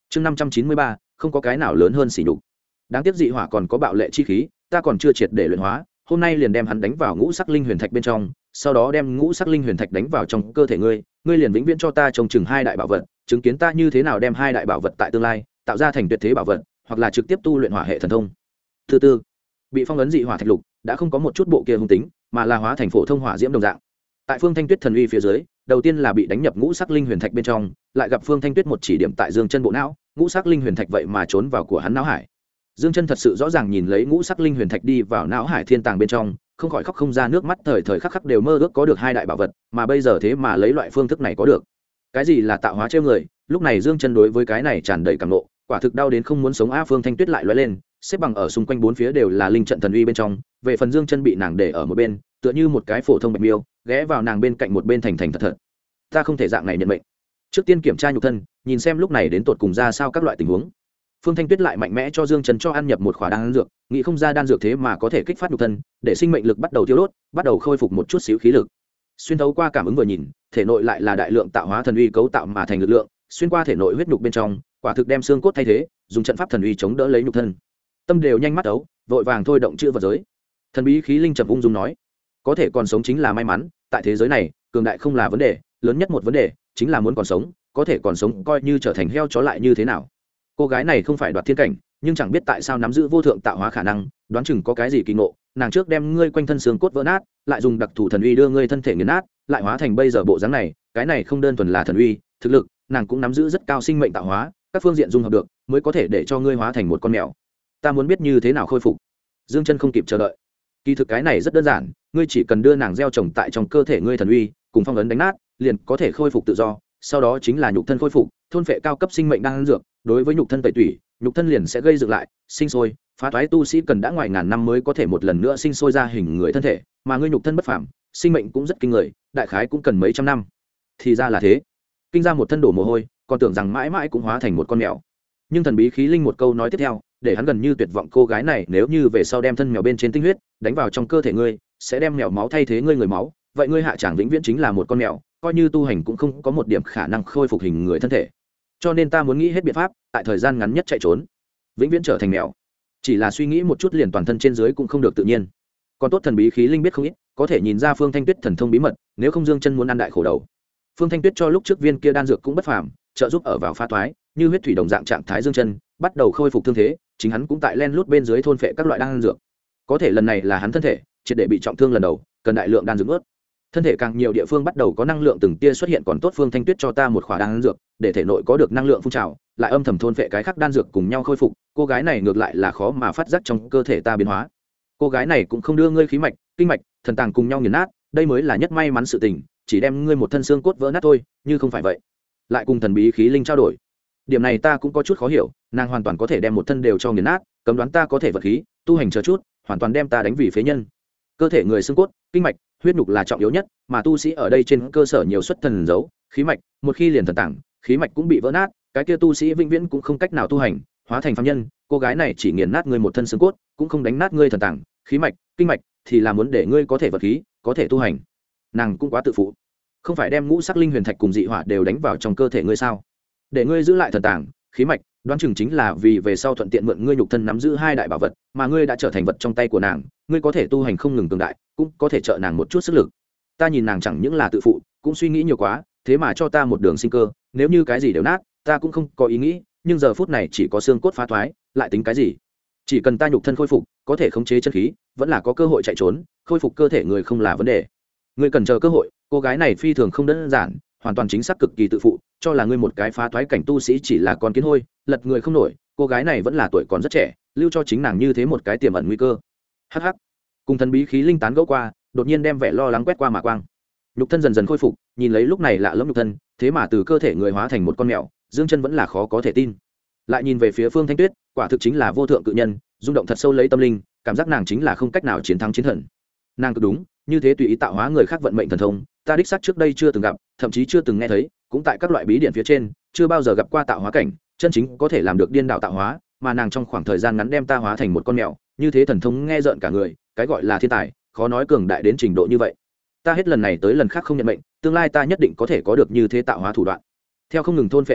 chương 593, không có cái nào lớn hơn sỉ nhục. Đáng tiếc dị hỏa còn có bạo lệ chi khí, ta còn chưa triệt để luyện hóa, hôm nay liền đem hắn đánh vào ngũ sắc linh huyền thạch bên trong, sau đó đem ngũ sắc linh huyền thạch đánh vào trong cơ thể ngươi, ngươi liền vĩnh viễn cho ta trông chừng hai đại bảo vật, chứng kiến ta như thế nào đem hai đại bảo vật tại tương lai tạo ra thành tuyệt thế bảo vật, hoặc là trực tiếp tu luyện hỏa hệ thần thông. Thứ tư, bị phong ấn dị hỏa thạch lục đã không có một chút bộ kia hung tính, mà là hóa thành phổ thông hỏa diễm đồng dạng. Tại Phương Thanh Tuyết thần uy phía dưới, đầu tiên là bị đánh nhập ngũ sắc linh huyền thạch bên trong, lại gặp Phương Thanh Tuyết một chỉ điểm tại dương chân bộ não, ngũ sắc linh huyền thạch vậy mà trốn vào của hắn não hải. Dương chân thật sự rõ ràng nhìn lấy ngũ sắc linh huyền thạch đi vào não hải thiên tàng bên trong, không khỏi khóc không ra nước mắt, thời thời khắc khắc đều mơ ước có được hai đại bảo vật, mà bây giờ thế mà lấy loại phương thức này có được. Cái gì là tạo hóa trêu người? Lúc này Dương chân đối với cái này tràn đầy cảm nộ, quả thực đau đến không muốn sống. Phương Thanh Tuyết lại lóe lên, xếp bằng ở xung quanh bốn phía đều là linh trận thần uy bên trong, về phần Dương chân bị nàng để ở một bên, tựa như một cái phổ thông bạch miêu, ghé vào nàng bên cạnh một bên thành thật thật. Ta không thể dạng này nhận mệnh. Trước tiên kiểm tra nhục thân, nhìn xem lúc này đến tột cùng ra sao các loại tình huống. Phương Thanh Tuyết lại mạnh mẽ cho Dương Trần cho ăn nhập một khỏa đan dược, nghĩ không ra đan dược thế mà có thể kích phát nhục thân, để sinh mệnh lực bắt đầu tiêu đốt, bắt đầu khôi phục một chút xíu khí lực. Xuyên thấu qua cảm ứng vừa nhìn, thể nội lại là đại lượng tạo hóa thần uy cấu tạo mà thành lực lượng, xuyên qua thể nội huyết nhục bên trong, quả thực đem xương cốt thay thế, dùng trận pháp thần uy chống đỡ lấy nhục thân. Tâm đều nhanh mắt ấu, vội vàng thôi động chữ vật giới. Thần bí khí linh trầm ung dung nói, có thể còn sống chính là may mắn, tại thế giới này, cường đại không là vấn đề, lớn nhất một vấn đề chính là muốn còn sống, có thể còn sống coi như trở thành heo chó lại như thế nào. Cô gái này không phải đoạt thiên cảnh, nhưng chẳng biết tại sao nắm giữ vô thượng tạo hóa khả năng, đoán chừng có cái gì kỳ ngộ. Nàng trước đem ngươi quanh thân xương cốt vỡ nát, lại dùng đặc thù thần uy đưa ngươi thân thể nghiền nát, lại hóa thành bây giờ bộ dáng này. Cái này không đơn thuần là thần uy, thực lực, nàng cũng nắm giữ rất cao sinh mệnh tạo hóa, các phương diện dung hợp được, mới có thể để cho ngươi hóa thành một con mèo. Ta muốn biết như thế nào khôi phục. Dương Chân không kịp chờ đợi. Kỳ thực cái này rất đơn giản, ngươi chỉ cần đưa nàng gieo trồng tại trong cơ thể ngươi thần uy, cùng phong ấn đánh nát, liền có thể khôi phục tự do. Sau đó chính là nhục thân khôi phục, thôn phệ cao cấp sinh mệnh đang ăn dược, đối với nhục thân tẩy tủy, nhục thân liền sẽ gây dựng lại, sinh sôi, phá thoái. Tu sĩ cần đã ngoài ngàn năm mới có thể một lần nữa sinh sôi ra hình người thân thể, mà ngươi nhục thân bất phàm, sinh mệnh cũng rất kinh người, đại khái cũng cần mấy trăm năm. Thì ra là thế. Kinh ra một thân đổ mồ hôi, còn tưởng rằng mãi mãi cũng hóa thành một con mèo. Nhưng thần bí khí linh một câu nói tiếp theo, để hắn gần như tuyệt vọng. Cô gái này nếu như về sau đem thân mèo bên trên tinh huyết đánh vào trong cơ thể ngươi, sẽ đem mèo máu thay thế ngươi người máu, vậy ngươi hạ chẳng vĩnh viễn chính là một con mèo, coi như tu hành cũng không có một điểm khả năng khôi phục hình người thân thể. Cho nên ta muốn nghĩ hết biện pháp, tại thời gian ngắn nhất chạy trốn, vĩnh viễn trở thành mèo. Chỉ là suy nghĩ một chút liền toàn thân trên dưới cũng không được tự nhiên. Còn tốt thần bí khí linh biết không ít, có thể nhìn ra Phương Thanh Tuyết thần thông bí mật, nếu không Dương Chân muốn ăn đại khổ đầu. Phương Thanh Tuyết cho lúc trước viên kia đan dược cũng bất phàm, trợ giúp ở vào phá thoái, như huyết thủy đồng dạng trạng thái Dương Chân bắt đầu khôi phục thương thế, chính hắn cũng tại len lút bên dưới thôn phệ các loại đan dược. Có thể lần này là hắn thân thể triệt để bị trọng thương lần đầu, cần đại lượng đan dược ướt. Thân thể càng nhiều địa phương bắt đầu có năng lượng từng tia xuất hiện, còn tốt Phương Thanh Tuyết cho ta một khỏa đan dược, để thể nội có được năng lượng phun trào, lại âm thầm thôn phệ cái khác đan dược cùng nhau khôi phục. Cô gái này ngược lại là khó mà phát giác trong cơ thể ta biến hóa. Cô gái này cũng không đưa ngươi khí mạch, kinh mạch, thần tàng cùng nhau nghiền nát, đây mới là nhất may mắn sự tình, chỉ đem ngươi một thân xương cốt vỡ nát thôi, như không phải vậy, lại cùng thần bí khí linh trao đổi. Điểm này ta cũng có chút khó hiểu, nàng hoàn toàn có thể đem một thân đều cho nghiền nát, cấm đoán ta có thể vật khí, tu hành chờ chút, hoàn toàn đem ta đánh vì phế nhân. Cơ thể người xương cốt, kinh mạch, huyết nhục là trọng yếu nhất, mà tu sĩ ở đây trên cơ sở nhiều xuất thần dấu, khí mạch, một khi liền thần tàng, khí mạch cũng bị vỡ nát, cái kia tu sĩ vĩnh viễn cũng không cách nào tu hành, hóa thành phàm nhân. Cô gái này chỉ nghiền nát ngươi một thân xương cốt, cũng không đánh nát ngươi thần tàng, khí mạch, kinh mạch, thì là muốn để ngươi có thể vật khí, có thể tu hành. Nàng cũng quá tự phụ, không phải đem ngũ sắc linh huyền thạch cùng dị hỏa đều đánh vào trong cơ thể ngươi sao? Để ngươi giữ lại thần tàng, khí mạch, đoán chừng chính là vì về sau thuận tiện mượn ngươi nhục thân nắm giữ hai đại bảo vật, mà ngươi đã trở thành vật trong tay của nàng, ngươi có thể tu hành không ngừng cường đại, cũng có thể trợ nàng một chút sức lực. Ta nhìn nàng chẳng những là tự phụ, cũng suy nghĩ nhiều quá, thế mà cho ta một đường sinh cơ, nếu như cái gì đều nát, ta cũng không có ý nghĩ, nhưng giờ phút này chỉ có xương cốt phá thoái, lại tính cái gì? Chỉ cần ta nhục thân khôi phục, có thể khống chế chân khí, vẫn là có cơ hội chạy trốn, khôi phục cơ thể người không là vấn đề. Ngươi cần chờ cơ hội, cô gái này phi thường không đơn giản, hoàn toàn chính xác cực kỳ tự phụ, cho là ngươi một cái phá thoái cảnh tu sĩ chỉ là con kiến hôi, lật người không nổi. Cô gái này vẫn là tuổi còn rất trẻ, lưu cho chính nàng như thế một cái tiềm ẩn nguy cơ. Hắc hắc. Cùng thần bí khí linh tán gẫu qua, đột nhiên đem vẻ lo lắng quét qua mà quang. Nhục thân dần dần khôi phục, nhìn lấy lúc này lạ lẫm nhục thân, thế mà từ cơ thể người hóa thành một con mèo, Dương Chân vẫn là khó có thể tin. Lại nhìn về phía Phương Thanh Tuyết, quả thực chính là vô thượng cự nhân, rung động thật sâu lấy tâm linh, cảm giác nàng chính là không cách nào chiến thắng chiến thần. Nàng cứ đúng, như thế tùy ý tạo hóa người khác vận mệnh thần thông, ta đích xác trước đây chưa từng gặp, thậm chí chưa từng nghe thấy, cũng tại các loại bí điển phía trên, chưa bao giờ gặp qua tạo hóa cảnh, chân chính có thể làm được điên đạo tạo hóa, mà nàng trong khoảng thời gian ngắn đem ta hóa thành một con mèo, như thế thần thông nghe rợn cả người, cái gọi là thiên tài, khó nói cường đại đến trình độ như vậy. Ta hết lần này tới lần khác không nhận mệnh, tương lai ta nhất định có thể có được như thế tạo hóa thủ đoạn. Theo không ngừng thôn phệ đan dược,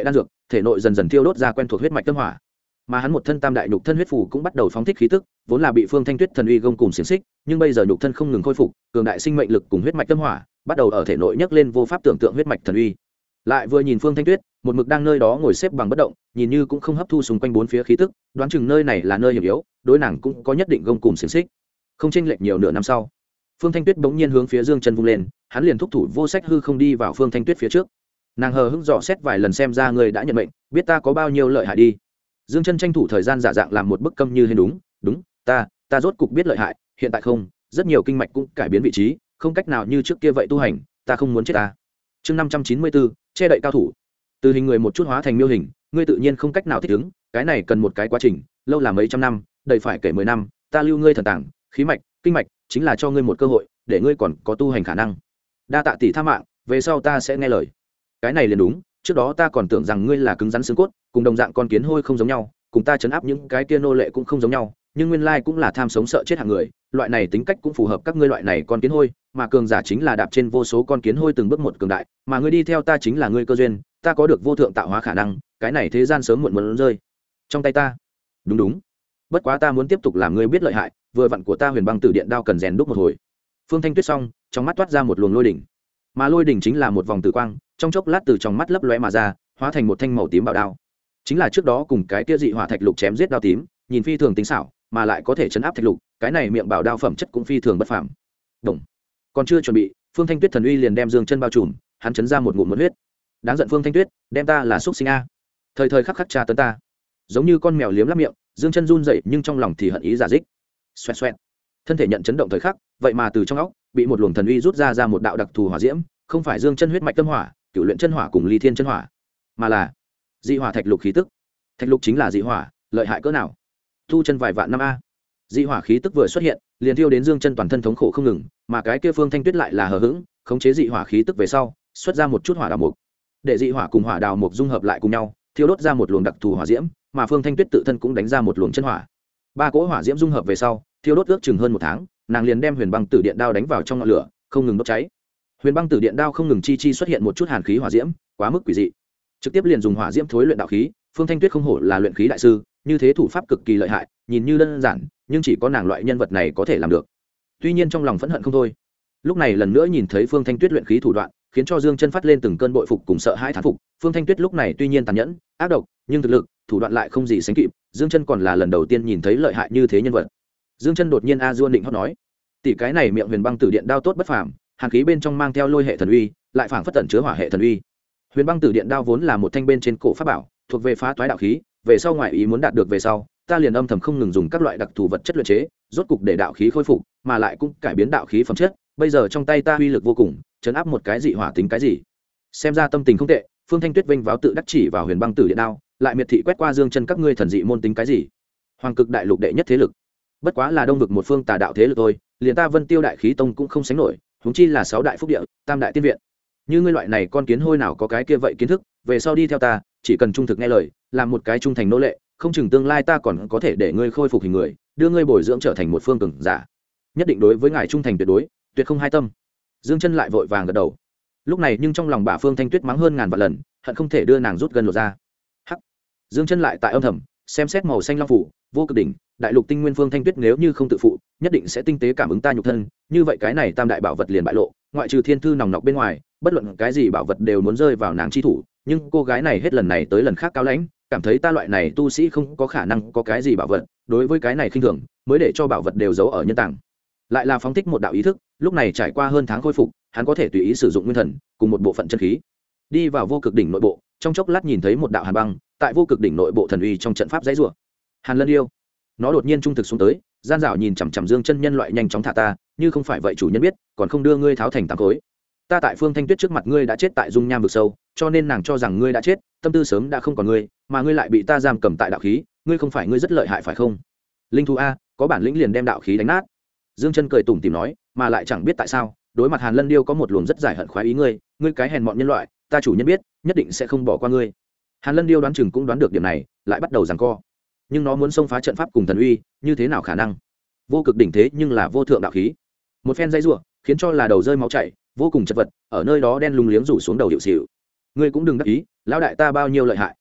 thể nội dần dần thiêu đốt ra quen thuộc huyết mạch tâm hỏa, mà hắn một thân tam đại nhục thân huyết phù cũng bắt đầu phóng thích khí tức, vốn là bị Phương Thanh Tuyết thần uy gông cùng xiềng xích, nhưng bây giờ nhục thân không ngừng khôi phục, cường đại sinh mệnh lực cùng huyết mạch tâm hỏa bắt đầu ở thể nội nhấc lên vô pháp tưởng tượng huyết mạch thần uy. Lại vừa nhìn Phương Thanh Tuyết, một mực đang nơi đó ngồi xếp bằng bất động, nhìn như cũng không hấp thu xung quanh bốn phía khí tức, đoán chừng nơi này là nơi hiểm yếu, đối nàng cũng có nhất định gông cùng xiềng xích. Không chênh lệch nhiều nửa năm sau, Phương Thanh Tuyết bỗng nhiên hướng phía Dương Chân vung lên, hắn liền thúc thủ vô sách hư không đi vào Phương Thanh Tuyết phía trước. Nàng hờ hững dò xét vài lần xem ra người đã nhận mệnh, biết ta có bao nhiêu lợi hại đi. Dương Chân tranh thủ thời gian giả dạng làm một bức câm như hên, đúng, ta rốt cục biết lợi hại, hiện tại không, rất nhiều kinh mạch cũng cải biến vị trí, không cách nào như trước kia vậy tu hành, ta không muốn chết ta. Chương 594, che đậy cao thủ. Từ hình người một chút hóa thành miêu hình, ngươi tự nhiên không cách nào thích ứng, cái này cần một cái quá trình, lâu là mấy trăm năm, đầy phải kể 10 năm, ta lưu ngươi thần tàng, khí mạch, kinh mạch, chính là cho ngươi một cơ hội, để ngươi còn có tu hành khả năng. Đa tạ tỷ tha mạng, về sau ta sẽ nghe lời. Cái này liền đúng, trước đó ta còn tưởng rằng ngươi là cứng rắn xương cốt, cùng đồng dạng con kiến hôi không giống nhau, cùng ta chấn áp những cái kia nô lệ cũng không giống nhau, nhưng nguyên lai cũng là tham sống sợ chết hạng người, loại này tính cách cũng phù hợp các ngươi loại này con kiến hôi, mà cường giả chính là đạp trên vô số con kiến hôi từng bước một cường đại, mà ngươi đi theo ta chính là ngươi cơ duyên, ta có được vô thượng tạo hóa khả năng, cái này thế gian sớm muộn muốn rơi trong tay ta. Đúng, bất quá ta muốn tiếp tục làm ngươi biết lợi hại, vừa vặn của ta Huyền Băng Tử Điện đao cần rèn đúc một hồi. Phương Thanh Tuyết xong, trong mắt toát ra một luồng lôi đỉnh, mà lôi đỉnh chính là một vòng tử quang, trong chốc lát từ trong mắt lấp lóe mà ra, hóa thành một thanh màu tím bảo đao, chính là trước đó cùng cái kia dị hỏa thạch lục chém giết đao tím, nhìn phi thường tinh xảo, mà lại có thể chấn áp thạch lục, cái này miệng bảo đao phẩm chất cũng phi thường bất phàm. Đồng. Còn chưa chuẩn bị, Phương Thanh Tuyết thần uy liền đem Dương Chân bao trùm, hắn chấn ra một ngụm muỗng huyết. Đáng giận Phương Thanh Tuyết, đem ta là xúc sinh a. Thời thời khắc khắc tra tấn ta. Giống như con mèo liếm lắp miệng, Dương Chân run rẩy nhưng trong lòng thì hận ý giả dích. Xoẹt xoẹt. Thân thể nhận chấn động thời khắc, vậy mà từ trong óc bị một luồng thần uy rút ra một đạo đặc thù hỏa diễm, không phải Dương Chân huyết mạch tâm hỏa, cửu luyện chân hỏa cùng ly thiên chân hỏa, mà là dị hỏa thạch lục khí tức. Thạch lục chính là dị hỏa, lợi hại cỡ nào? Thu chân vài vạn năm a. Dị hỏa khí tức vừa xuất hiện, liền thiêu đến Dương Chân toàn thân thống khổ không ngừng, mà cái kia Phương Thanh Tuyết lại là hờ hững, khống chế dị hỏa khí tức về sau, xuất ra một chút hỏa đào mục. Để dị hỏa cùng hỏa đào mục dung hợp lại cùng nhau, thiêu đốt ra một luồng đặc thù hỏa diễm, mà Phương Thanh Tuyết tự thân cũng đánh ra một luồng chân hỏa. Ba cỗ hỏa diễm dung hợp về sau, thiêu đốt ước chừng hơn 1 tháng, nàng liền đem Huyền Băng Tử Điện đao đánh vào trong ngọn lửa, không ngừng đốt cháy. Huyền Băng Tử Điện đao không ngừng chi xuất hiện một chút hàn khí hỏa diễm, quá mức quỷ dị. Trực tiếp liền dùng hỏa diễm thối luyện đạo khí, Phương Thanh Tuyết không hổ là luyện khí đại sư, như thế thủ pháp cực kỳ lợi hại, nhìn như đơn giản, nhưng chỉ có nàng loại nhân vật này có thể làm được. Tuy nhiên trong lòng phẫn hận không thôi. Lúc này lần nữa nhìn thấy Phương Thanh Tuyết luyện khí thủ đoạn, khiến cho Dương Chân phát lên từng cơn bội phục cùng sợ hãi thán phục. Phương Thanh Tuyết lúc này tuy nhiên tàn nhẫn, ác độc, nhưng thực lực, thủ đoạn lại không gì sánh kịp. Dương Chân còn là lần đầu tiên nhìn thấy lợi hại như thế nhân vật. Dương Chân đột nhiên a duôn định hót nói: "Tỷ cái này miệng Huyền Băng Tử Điện đao tốt bất phàm, hàn khí bên trong mang theo lôi hệ thần uy, lại phảng phất tẩn chứa hỏa hệ thần uy. Huyền Băng Tử Điện đao vốn là một thanh bên trên cổ pháp bảo, thuộc về phá toái đạo khí, về sau ngoại ý muốn đạt được về sau, ta liền âm thầm không ngừng dùng các loại đặc thù vật chất luyện chế, rốt cục để đạo khí khôi phục, mà lại cũng cải biến đạo khí phẩm chất, bây giờ trong tay ta uy lực vô cùng, chấn áp một cái dị hỏa tính cái gì." Xem ra tâm tình không tệ, Phương Thanh Tuyết vinh váo tự đắc chỉ vào Huyền Băng Tử Điện đao, lại miệt thị quét qua Dương Chân các ngươi thần dị môn tính cái gì? Hoàng Cực Đại Lục đệ nhất thế lực, bất quá là đông vực một phương tà đạo thế lực thôi, liền ta Vân Tiêu Đại Khí Tông cũng không sánh nổi, huống chi là 6 đại phúc địa, tam đại tiên viện. Như ngươi loại này con kiến hôi nào có cái kia vậy kiến thức, về sau đi theo ta, chỉ cần trung thực nghe lời, làm một cái trung thành nô lệ, không chừng tương lai ta còn có thể để ngươi khôi phục hình người, đưa ngươi bồi dưỡng trở thành một phương cường giả. Nhất định đối với ngài trung thành tuyệt đối, tuyệt không hai tâm. Dương Chân lại vội vàng gật đầu. Lúc này nhưng trong lòng bà Phương Thanh Tuyết mắng hơn ngàn vạn lần, hận không thể đưa nàng rút gần lột ra. Hắc. Dương Chân lại tại âm thầm xem xét màu xanh long phủ, vô cực đỉnh, đại lục tinh nguyên. Phương Thanh Tuyết nếu như không tự phụ, nhất định sẽ tinh tế cảm ứng ta nhục thân, như vậy cái này tam đại bảo vật liền bại lộ, ngoại trừ thiên thư nòng nọc bên ngoài, bất luận cái gì bảo vật đều muốn rơi vào nàng chi thủ, nhưng cô gái này hết lần này tới lần khác cao lãnh, cảm thấy ta loại này tu sĩ không có khả năng có cái gì bảo vật, đối với cái này khinh thường, mới để cho bảo vật đều giấu ở nhân tàng. Lại là phóng thích một đạo ý thức, lúc này trải qua hơn tháng khôi phục, hắn có thể tùy ý sử dụng nguyên thần cùng một bộ phận chân khí, đi vào vô cực đỉnh nội bộ, trong chốc lát nhìn thấy một đạo hàn băng tại vô cực đỉnh nội bộ thần uy trong trận pháp dãy rủa. Hàn Lân yêu, nó đột nhiên trung thực xuống tới, gian dảo nhìn chằm chằm Dương Chân nhân loại nhanh chóng thả ta, như không phải vậy chủ nhân biết, còn không đưa ngươi tháo thành tám khối. Ta tại Phương Thanh Tuyết trước mặt ngươi đã chết tại dung nham vực sâu, cho nên nàng cho rằng ngươi đã chết, tâm tư sớm đã không còn ngươi, mà ngươi lại bị ta giam cầm tại đạo khí, ngươi không phải ngươi rất lợi hại phải không? Linh thú a, có bản lĩnh liền đem đạo khí đánh nát. Dương Chân cười tủm tỉm nói, mà lại chẳng biết tại sao, đối mặt Hàn Lân điêu có một luồng rất giải hận khoái ý ngươi, ngươi cái hèn mọn nhân loại, ta chủ nhân biết, nhất định sẽ không bỏ qua ngươi. Hàn Lân điêu đoán chừng cũng đoán được điểm này, lại bắt đầu giằng co. Nhưng nó muốn xông phá trận pháp cùng thần uy, như thế nào khả năng? Vô cực đỉnh thế nhưng là vô thượng đạo khí. Một phen dây rủa, khiến cho là đầu rơi máu chảy, vô cùng chật vật, ở nơi đó đen lùng liếng rủ xuống đầu hiệu xỉu. Ngươi cũng đừng đắc ý, lão đại ta bao nhiêu lợi hại.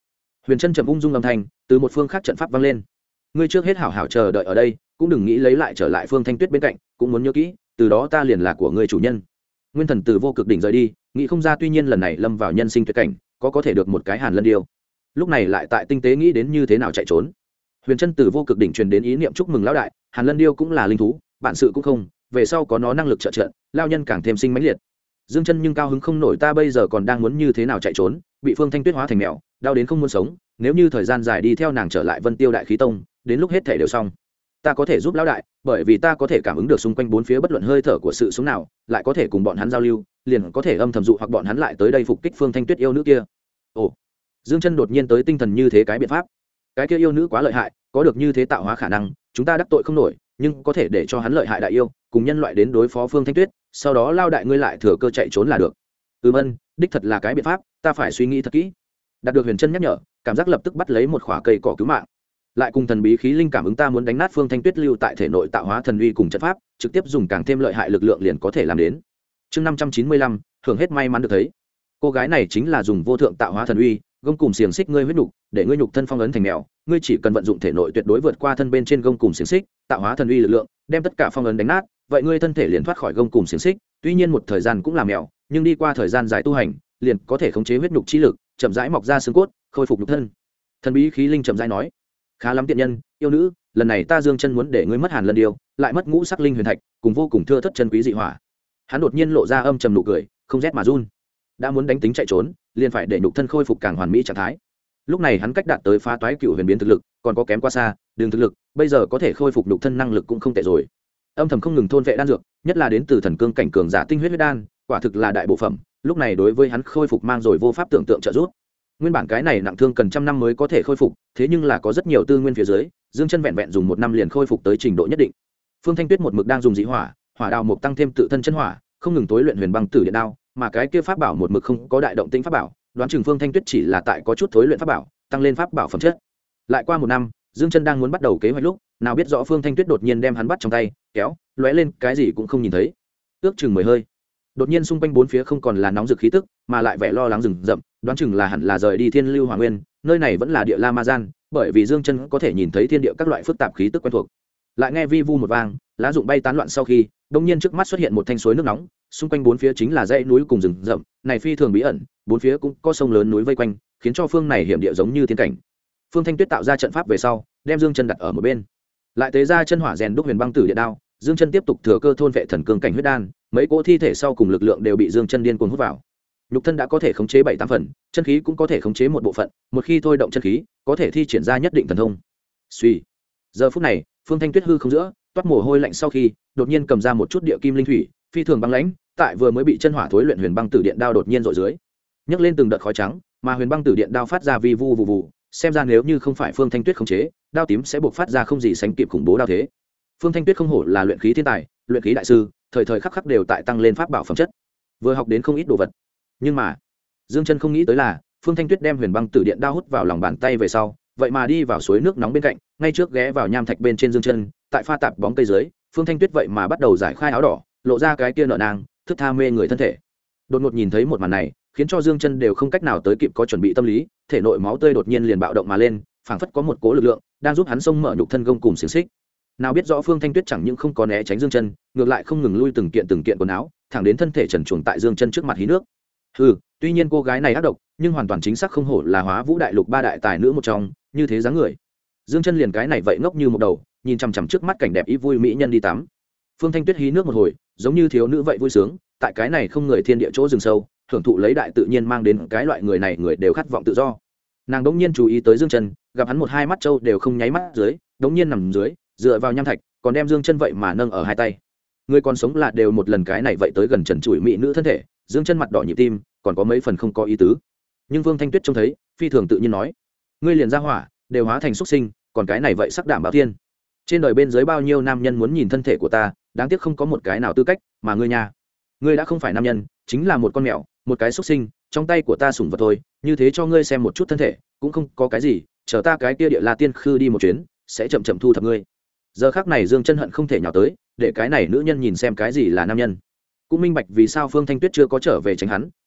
Huyền Trân trầm ung dung âm thanh từ một phương khác trận pháp vang lên. Ngươi trước hết hảo hảo chờ đợi ở đây, cũng đừng nghĩ lấy lại trở lại Phương Thanh Tuyết bên cạnh, cũng muốn nhớ kỹ, từ đó ta liền là của ngươi chủ nhân. Nguyên Thần từ vô cực đỉnh rời đi, nghĩ không ra tuy nhiên lần này lâm vào nhân sinh tuyệt cảnh, có thể được một cái Hàn Lân Điêu. Lúc này lại tại tinh tế nghĩ đến như thế nào chạy trốn. Huyền Trân từ vô cực đỉnh truyền đến ý niệm chúc mừng lão đại, Hàn Lân Điêu cũng là linh thú, bản sự cũng không, về sau có nó năng lực trợ trận, lao nhân càng thêm sinh mãnh liệt. Dương Chân nhưng cao hứng không nổi, ta bây giờ còn đang muốn như thế nào chạy trốn, bị Phương Thanh Tuyết hóa thành mèo, đau đến không muốn sống, nếu như thời gian dài đi theo nàng trở lại Vân Tiêu Đại Khí Tông, đến lúc hết thể đều xong. Ta có thể giúp lão đại, bởi vì ta có thể cảm ứng được xung quanh bốn phía bất luận hơi thở của sự sống nào, lại có thể cùng bọn hắn giao lưu, liền có thể âm thầm dụ hoặc bọn hắn lại tới đây phục kích Phương Thanh Tuyết yêu nữ kia. Ồ, Dương Chân đột nhiên tới tinh thần như thế cái biện pháp. Cái kia yêu nữ quá lợi hại, có được như thế tạo hóa khả năng, chúng ta đắc tội không nổi, nhưng có thể để cho hắn lợi hại đại yêu, cùng nhân loại đến đối phó Phương Thanh Tuyết, sau đó lao đại ngươi lại thừa cơ chạy trốn là được. Ân, đích thật là cái biện pháp, ta phải suy nghĩ thật kỹ. Đạt được Huyền Trân nhắc nhở, cảm giác lập tức bắt lấy một khỏa cây cỏ cứu mạng. Lại cùng thần bí khí linh cảm ứng, ta muốn đánh nát Phương Thanh Tuyết lưu tại thể nội tạo hóa thần uy cùng trận pháp, trực tiếp dùng càng thêm lợi hại lực lượng liền có thể làm đến. Chương 595, hưởng hết may mắn được thấy. Cô gái này chính là dùng vô thượng tạo hóa thần uy, gông cùm xiềng xích ngươi huyết nhục, để ngươi nhục thân phong ấn thành mèo, ngươi chỉ cần vận dụng thể nội tuyệt đối vượt qua thân bên trên gông cùm xiềng xích, tạo hóa thần uy lực lượng, đem tất cả phong ấn đánh nát, vậy ngươi thân thể liền thoát khỏi gông cùm xiềng xích, tuy nhiên một thời gian cũng là mèo, nhưng đi qua thời gian dài tu hành, liền có thể khống chế huyết nhục chi lực, chậm rãi mọc ra xương cốt, khôi phục nhục thân. Thần bí khí linh chậm rãi nói, khá lắm tiện nhân, yêu nữ, lần này ta Dương Chân muốn để ngươi mất Hàn Lân Điêu, lại mất ngũ sắc linh huyền thạch, cùng vô cùng thưa thất chân quý dị hỏa. Hắn đột nhiên lộ ra âm trầm nụ cười, không rét mà run. Đã muốn đánh tính chạy trốn, liền phải để nhục thân khôi phục càng hoàn mỹ trạng thái. Lúc này hắn cách đạt tới phá toái cựu huyền biến thực lực, còn có kém quá xa, đường thực lực, bây giờ có thể khôi phục nhục thân năng lực cũng không tệ rồi. Âm thầm không ngừng thôn vệ đan dược, nhất là đến từ thần cương cảnh cường giả tinh huyết huyết đan, quả thực là đại bộ phẩm, lúc này đối với hắn khôi phục mang rồi vô pháp tưởng tượng trợ giúp. Nguyên bản cái này nặng thương cần trăm năm mới có thể khôi phục, thế nhưng là có rất nhiều tư nguyên phía dưới, Dương Chân vẹn vẹn dùng một năm liền khôi phục tới trình độ nhất định. Phương Thanh Tuyết một mực đang dùng dị hỏa, hỏa đao mục tăng thêm tự thân chân hỏa, không ngừng tối luyện huyền băng tử điện đao, mà cái kia pháp bảo một mực không có đại động tĩnh pháp bảo, đoán chừng Phương Thanh Tuyết chỉ là tại có chút thối luyện pháp bảo, tăng lên pháp bảo phẩm chất. Lại qua một năm, Dương Chân đang muốn bắt đầu kế hoạch lúc, nào biết rõ Phương Thanh Tuyết đột nhiên đem hắn bắt trong tay, kéo, lóe lên, cái gì cũng không nhìn thấy. Ước chừng 10 hơi. Đột nhiên xung quanh bốn phía không còn là nóng rực khí tức, mà lại vẻ lo lắng rừng rậm, đoán chừng là hẳn là rời đi Thiên Lưu Hỏa Nguyên, nơi này vẫn là địa La Ma Gian, bởi vì Dương Chân có thể nhìn thấy thiên địa các loại phức tạp khí tức quen thuộc. Lại nghe vi vu một vang, lá rụng bay tán loạn sau khi, đột nhiên trước mắt xuất hiện một thanh suối nước nóng, xung quanh bốn phía chính là dãy núi cùng rừng rậm, này phi thường bí ẩn, bốn phía cũng có sông lớn núi vây quanh, khiến cho phương này hiểm địa giống như thiên cảnh. Phương Thanh Tuyết tạo ra trận pháp về sau, đem Dương Chân đặt ở một bên, lại tế ra chân hỏa rèn đúc huyền băng tử điện đao. Dương Chân tiếp tục thừa cơ thôn vệ thần cương cảnh huyết đan, mấy cỗ thi thể sau cùng lực lượng đều bị Dương Chân điên cuồng hút vào. Nhục thân đã có thể khống chế 7-8 phần, chân khí cũng có thể khống chế một bộ phận, một khi thôi động chân khí, có thể thi triển ra nhất định thần thông. Suy. Giờ phút này, Phương Thanh Tuyết hư không giữa, toát mồ hôi lạnh sau khi, đột nhiên cầm ra một chút địa kim linh thủy, phi thường băng lãnh, tại vừa mới bị chân hỏa thối luyện huyền băng tử điện đao đột nhiên rọi dưới, nhấc lên từng đợt khói trắng, mà huyền băng tử điện đao phát ra vi vu vụ vụ, xem ra nếu như không phải Phương Thanh Tuyết khống chế, đao tím sẽ buộc phát ra không gì sánh kịp khủng bố đao thế. Phương Thanh Tuyết không hổ là luyện khí thiên tài, luyện khí đại sư, thời thời khắc khắc đều tại tăng lên pháp bảo phẩm chất, vừa học đến không ít đồ vật. Nhưng mà Dương Chân không nghĩ tới là Phương Thanh Tuyết đem huyền băng tử điện đao hút vào lòng bàn tay về sau, vậy mà đi vào suối nước nóng bên cạnh, ngay trước ghé vào nham thạch bên trên Dương Chân, tại pha tạp bóng cây dưới, Phương Thanh Tuyết vậy mà bắt đầu giải khai áo đỏ, lộ ra cái kia nở nang, thức tha mê người thân thể. Đột ngột nhìn thấy một màn này, khiến cho Dương Chân đều không cách nào tới kịp có chuẩn bị tâm lý, thể nội máu tươi đột nhiên liền bạo động mà lên, phảng phất có một cỗ lực lượng đang giúp hắn xông mở nhục thân gông cùng xiềng xích. Nào biết rõ Phương Thanh Tuyết chẳng những không có né tránh Dương Chân, ngược lại không ngừng lui từng kiện quần áo, thẳng đến thân thể trần truồng tại Dương Chân trước mặt hí nước. Tuy nhiên cô gái này ác độc, nhưng hoàn toàn chính xác không hổ là Hóa Vũ đại lục 3 đại tài nữ một trong, như thế dáng người. Dương Chân liền cái này vậy ngốc như một đầu, nhìn chằm chằm trước mắt cảnh đẹp ý vui mỹ nhân đi tắm. Phương Thanh Tuyết hí nước một hồi, giống như thiếu nữ vậy vui sướng, tại cái này không người thiên địa chỗ rừng sâu, hưởng thụ lấy đại tự nhiên mang đến cái loại người này người đều khát vọng tự do. Nàng đống nhiên chú ý tới Dương Chân, gặp hắn một hai mắt trâu đều không nháy mắt dưới, đống nhiên nằm dưới, dựa vào nham thạch, còn đem Dương Chân vậy mà nâng ở hai tay. Người còn sống là đều một lần cái này vậy tới gần trần trụi mỹ nữ thân thể, Dương Chân mặt đỏ nhịp tim, còn có mấy phần không có ý tứ. Nhưng Vương Thanh Tuyết trông thấy, phi thường tự nhiên nói: "Ngươi liền ra hỏa, đều hóa thành súc sinh, còn cái này vậy sắc đảm bảo thiên. Trên đời bên dưới bao nhiêu nam nhân muốn nhìn thân thể của ta, đáng tiếc không có một cái nào tư cách, mà ngươi nha, ngươi đã không phải nam nhân, chính là một con mèo, một cái súc sinh, trong tay của ta sủng vật thôi, như thế cho ngươi xem một chút thân thể, cũng không có cái gì, chờ ta cái kia địa La Tiên Khư đi một chuyến, sẽ chậm chậm thu thập ngươi." Giờ khắc này Dương Chân hận không thể nhào tới, để cái này nữ nhân nhìn xem cái gì là nam nhân. Cũng minh bạch vì sao Phương Thanh Tuyết chưa có trở về tránh hắn,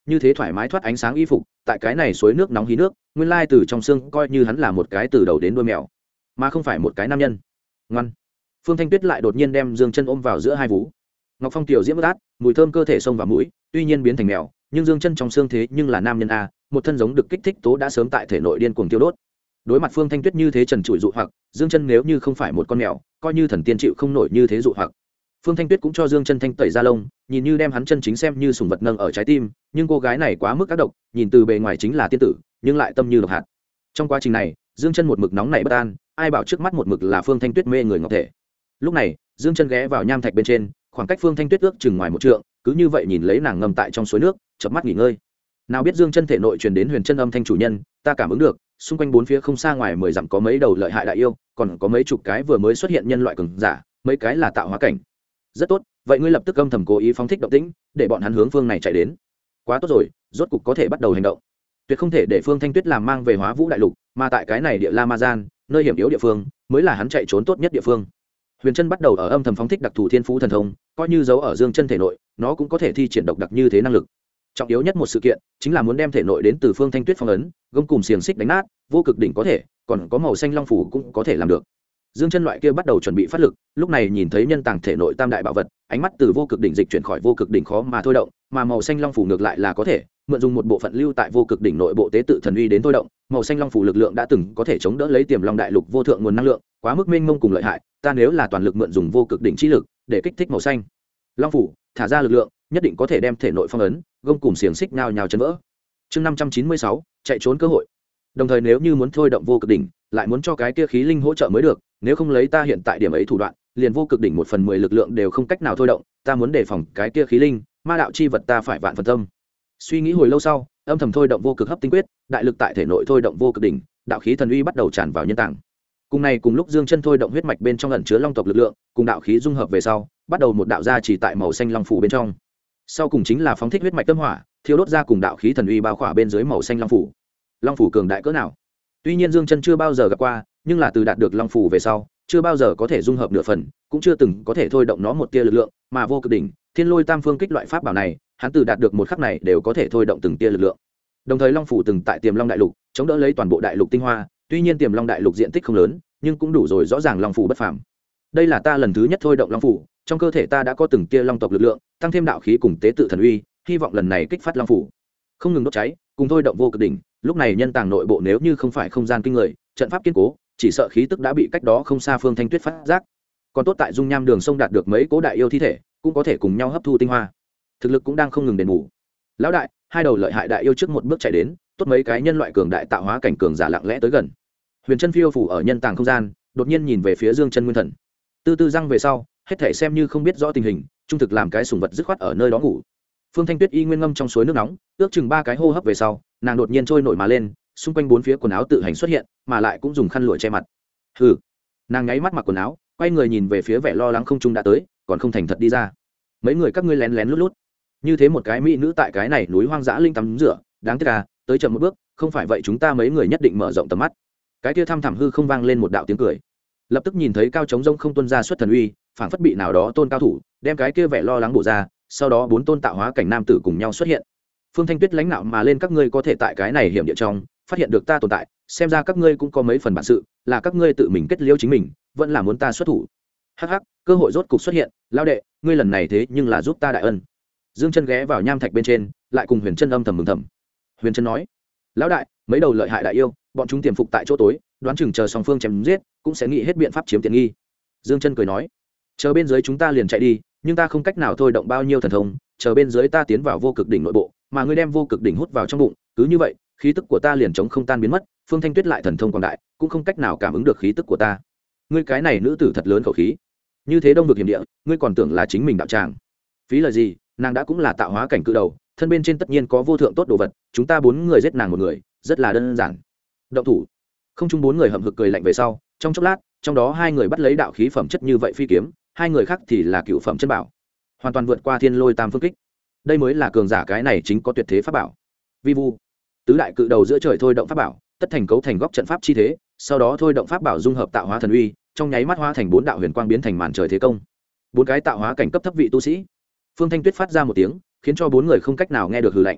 như thế thoải mái thoát ánh sáng y phục tại cái này suối nước nóng hí nước nguyên lai từ trong xương coi như hắn là một cái từ đầu đến đuôi mèo mà không phải một cái nam nhân ngoan. Phương Thanh Tuyết lại đột nhiên đem Dương Chân ôm vào giữa hai vú. Ngọc Phong tiểu diễm ướt át, mùi thơm cơ thể xông vào mũi, tuy nhiên biến thành mèo, nhưng Dương Chân trong xương thế nhưng là nam nhân a, một thân giống được kích thích tố đã sớm tại thể nội điên cuồng tiêu đốt. Đối mặt Phương Thanh Tuyết như thế trần trụi dụ hoặc, Dương Chân nếu như không phải một con mèo, coi như thần tiên chịu không nổi như thế dụ hoặc. Phương Thanh Tuyết cũng cho Dương Chân thanh tẩy da lông, nhìn như đem hắn chân chính xem như sủng vật nâng ở trái tim, nhưng cô gái này quá mức ác độc, nhìn từ bề ngoài chính là tiên tử, nhưng lại tâm như độc hạt. Trong quá trình này, Dương Chân một mực nóng nảy bất an, ai bảo trước mắt một mực là Phương Thanh Tuyết mê người ngọc thể. Lúc này, Dương Chân ghé vào nham thạch bên trên, khoảng cách Phương Thanh Tuyết ước chừng ngoài một trượng, cứ như vậy nhìn lấy nàng ngâm tại trong suối nước, chớp mắt nghỉ ngơi. Nào biết Dương Chân thể nội truyền đến huyền chân âm thanh chủ nhân, ta cảm ứng được, xung quanh bốn phía không xa ngoài 10 dặm có mấy đầu lợi hại đại yêu, còn có mấy chục cái vừa mới xuất hiện nhân loại cường giả, mấy cái là tạo hóa cảnh. Rất tốt, vậy ngươi lập tức âm thầm cố ý phóng thích động tĩnh, để bọn hắn hướng phương này chạy đến. Quá tốt rồi, rốt cục có thể bắt đầu hành động. Tuyệt không thể để Phương Thanh Tuyết làm mang về Hóa Vũ đại lục, mà tại cái này địa La Ma Gian, nơi hiểm yếu địa phương, mới là hắn chạy trốn tốt nhất địa phương. Huyền Chân bắt đầu ở âm thầm phóng thích đặc thù thiên phú thần thông, coi như giấu ở Dương Chân thể nội, nó cũng có thể thi triển độc đặc như thế năng lực. Trọng yếu nhất một sự kiện chính là muốn đem thể nội đến từ Phương Thanh Tuyết phong ấn, gông cùng xiềng xích đánh nát, vô cực đỉnh có thể, còn có màu xanh long phủ cũng có thể làm được. Dương Chân loại kia bắt đầu chuẩn bị phát lực, lúc này nhìn thấy nhân tàng thể nội tam đại bảo vật, ánh mắt từ vô cực đỉnh dịch chuyển khỏi vô cực đỉnh khó mà thôi động, mà màu xanh long phủ ngược lại là có thể mượn dùng một bộ phận lưu tại vô cực đỉnh nội bộ tế tự thần uy đến thôi động. Màu xanh long phủ lực lượng đã từng có thể chống đỡ lấy Tiềm Long đại lục vô thượng nguồn năng lượng, quá mức mênh mông cùng lợi hại, ta nếu là toàn lực mượn dùng vô cực đỉnh chi lực để kích thích màu xanh long phủ, thả ra lực lượng, nhất định có thể đem thể nội phong ấn, gông cùng xiềng xích nhào nhào chấn vỡ. Chương 596, chạy trốn cơ hội. Đồng thời nếu như muốn thôi động vô cực đỉnh, lại muốn cho cái kia khí linh hỗ trợ mới được, nếu không lấy ta hiện tại điểm ấy thủ đoạn, liền vô cực đỉnh 1/10 lực lượng đều không cách nào thôi động, ta muốn đề phòng cái kia khí linh, ma đạo chi vật ta phải vạn phần tâm. Suy nghĩ hồi lâu sau, âm thầm thôi động vô cực hấp tinh quyết, đại lực tại thể nội thôi động vô cực đỉnh, đạo khí thần uy bắt đầu tràn vào nhân tạng. Cùng này cùng lúc Dương Chân thôi động huyết mạch bên trong ẩn chứa long tộc lực lượng, cùng đạo khí dung hợp về sau, bắt đầu một đạo gia chỉ tại màu xanh long phủ bên trong. Sau cùng chính là phóng thích huyết mạch tâm hỏa, thiêu đốt ra cùng đạo khí thần uy bao khỏa bên dưới màu xanh long phủ. Long phủ cường đại cỡ nào? Tuy nhiên Dương Chân chưa bao giờ gặp qua, nhưng là từ đạt được long phủ về sau, chưa bao giờ có thể dung hợp nửa phần, cũng chưa từng có thể thôi động nó một tia lực lượng, mà vô cực đỉnh, thiên lôi tam phương kích loại pháp bảo này, hắn từ đạt được một khắc này đều có thể thôi động từng tia lực lượng. Đồng thời long phủ từng tại Tiềm Long đại lục, chống đỡ lấy toàn bộ đại lục tinh hoa, tuy nhiên Tiềm Long đại lục diện tích không lớn, nhưng cũng đủ rồi, rõ ràng long phủ bất phàm. Đây là ta lần thứ nhất thôi động long phủ, trong cơ thể ta đã có từng tia long tộc lực lượng, tăng thêm đạo khí cùng tế tự thần uy, hy vọng lần này kích phát long phủ không ngừng đốt cháy, cùng thôi động vô cực đỉnh. Lúc này nhân tàng nội bộ nếu như không phải không gian kinh người, trận pháp kiên cố, chỉ sợ khí tức đã bị cách đó không xa Phương Thanh Tuyết phát giác. Còn tốt tại dung nham đường sông đạt được mấy cố đại yêu thi thể, cũng có thể cùng nhau hấp thu tinh hoa, thực lực cũng đang không ngừng đền bù. Lão đại, hai đầu lợi hại đại yêu trước một bước chạy đến, tốt mấy cái nhân loại cường đại tạo hóa cảnh cường giả lặng lẽ tới gần. Huyền Chân phiêu phủ ở nhân tàng không gian, đột nhiên nhìn về phía Dương Chân nguyên thần, từ từ răng về sau, hết thể xem như không biết rõ tình hình, trung thực làm cái sùng vật dứt khoát ở nơi đó ngủ. Phương Thanh Tuyết y nguyên ngâm trong suối nước nóng, ước chừng 3 cái hô hấp về sau, nàng đột nhiên trôi nổi mà lên, xung quanh bốn phía quần áo tự hành xuất hiện, mà lại cũng dùng khăn lụa che mặt. Hừ. Nàng nháy mắt mặc quần áo, quay người nhìn về phía vẻ lo lắng không trung đã tới, còn không thành thật đi ra. Mấy người các ngươi lén lén lút lút. Như thế một cái mỹ nữ tại cái này núi hoang dã linh tắm rửa, đáng tiếc à, tới chậm một bước, không phải vậy chúng ta mấy người nhất định mở rộng tầm mắt. Cái kia thăm thẳm hư không vang lên một đạo tiếng cười. Lập tức nhìn thấy cao trống rông không tuôn ra xuất thần uy, phảng phất bị nào đó tôn cao thủ đem cái kia vẻ lo lắng bổ ra, sau đó 4 tôn tạo hóa cảnh nam tử cùng nhau xuất hiện. Phương Thanh Tuyết lãnh nạo mà lên, các ngươi có thể tại cái này hiểm địa trong phát hiện được ta tồn tại, xem ra các ngươi cũng có mấy phần bản sự, là các ngươi tự mình kết liễu chính mình, vẫn là muốn ta xuất thủ. Hắc hắc, cơ hội rốt cục xuất hiện, lão đệ, ngươi lần này thế nhưng là giúp ta đại ân. Dương Chân ghé vào nham thạch bên trên, lại cùng Huyền Chân âm thầm mừng thầm. Huyền Chân nói: lão đại, mấy đầu lợi hại đại yêu, bọn chúng tiềm phục tại chỗ tối, đoán chừng chờ song phương chém giết, cũng sẽ nghĩ hết biện pháp chiếm tiện nghi. Dương Chân cười nói: chờ bên dưới chúng ta liền chạy đi, nhưng ta không cách nào thôi động bao nhiêu thần thông, chờ bên dưới ta tiến vào vô cực đỉnh nội bộ, mà ngươi đem vô cực đỉnh hút vào trong bụng, cứ như vậy, khí tức của ta liền chống không tan biến mất. Phương Thanh Tuyết lại thần thông quảng đại, cũng không cách nào cảm ứng được khí tức của ta. Ngươi cái này nữ tử thật lớn khẩu khí, như thế đông vực hiểm địa, ngươi còn tưởng là chính mình đạo tràng? Phí lời gì, nàng đã cũng là tạo hóa cảnh cự đầu, thân bên trên tất nhiên có vô thượng tốt đồ vật, chúng ta 4 người giết nàng một người, rất là đơn giản. Động thủ. Không chung 4 người hậm hực cười lạnh về sau, trong chốc lát, trong đó 2 người bắt lấy đạo khí phẩm chất như vậy phi kiếm, 2 người khác thì là cựu phẩm chân bảo, hoàn toàn vượt qua thiên lôi tam phương kích. Đây mới là cường giả, cái này chính có tuyệt thế pháp bảo. Vi vu, tứ đại cự đầu giữa trời thôi động pháp bảo, tất thành cấu thành góc trận pháp chi thế, sau đó thôi động pháp bảo dung hợp tạo hóa thần uy, trong nháy mắt hóa thành 4 đạo huyền quang biến thành màn trời thế công. 4 cái tạo hóa cảnh cấp thấp vị tu sĩ. Phương Thanh Tuyết phát ra một tiếng, khiến cho 4 người không cách nào nghe được hừ lạnh.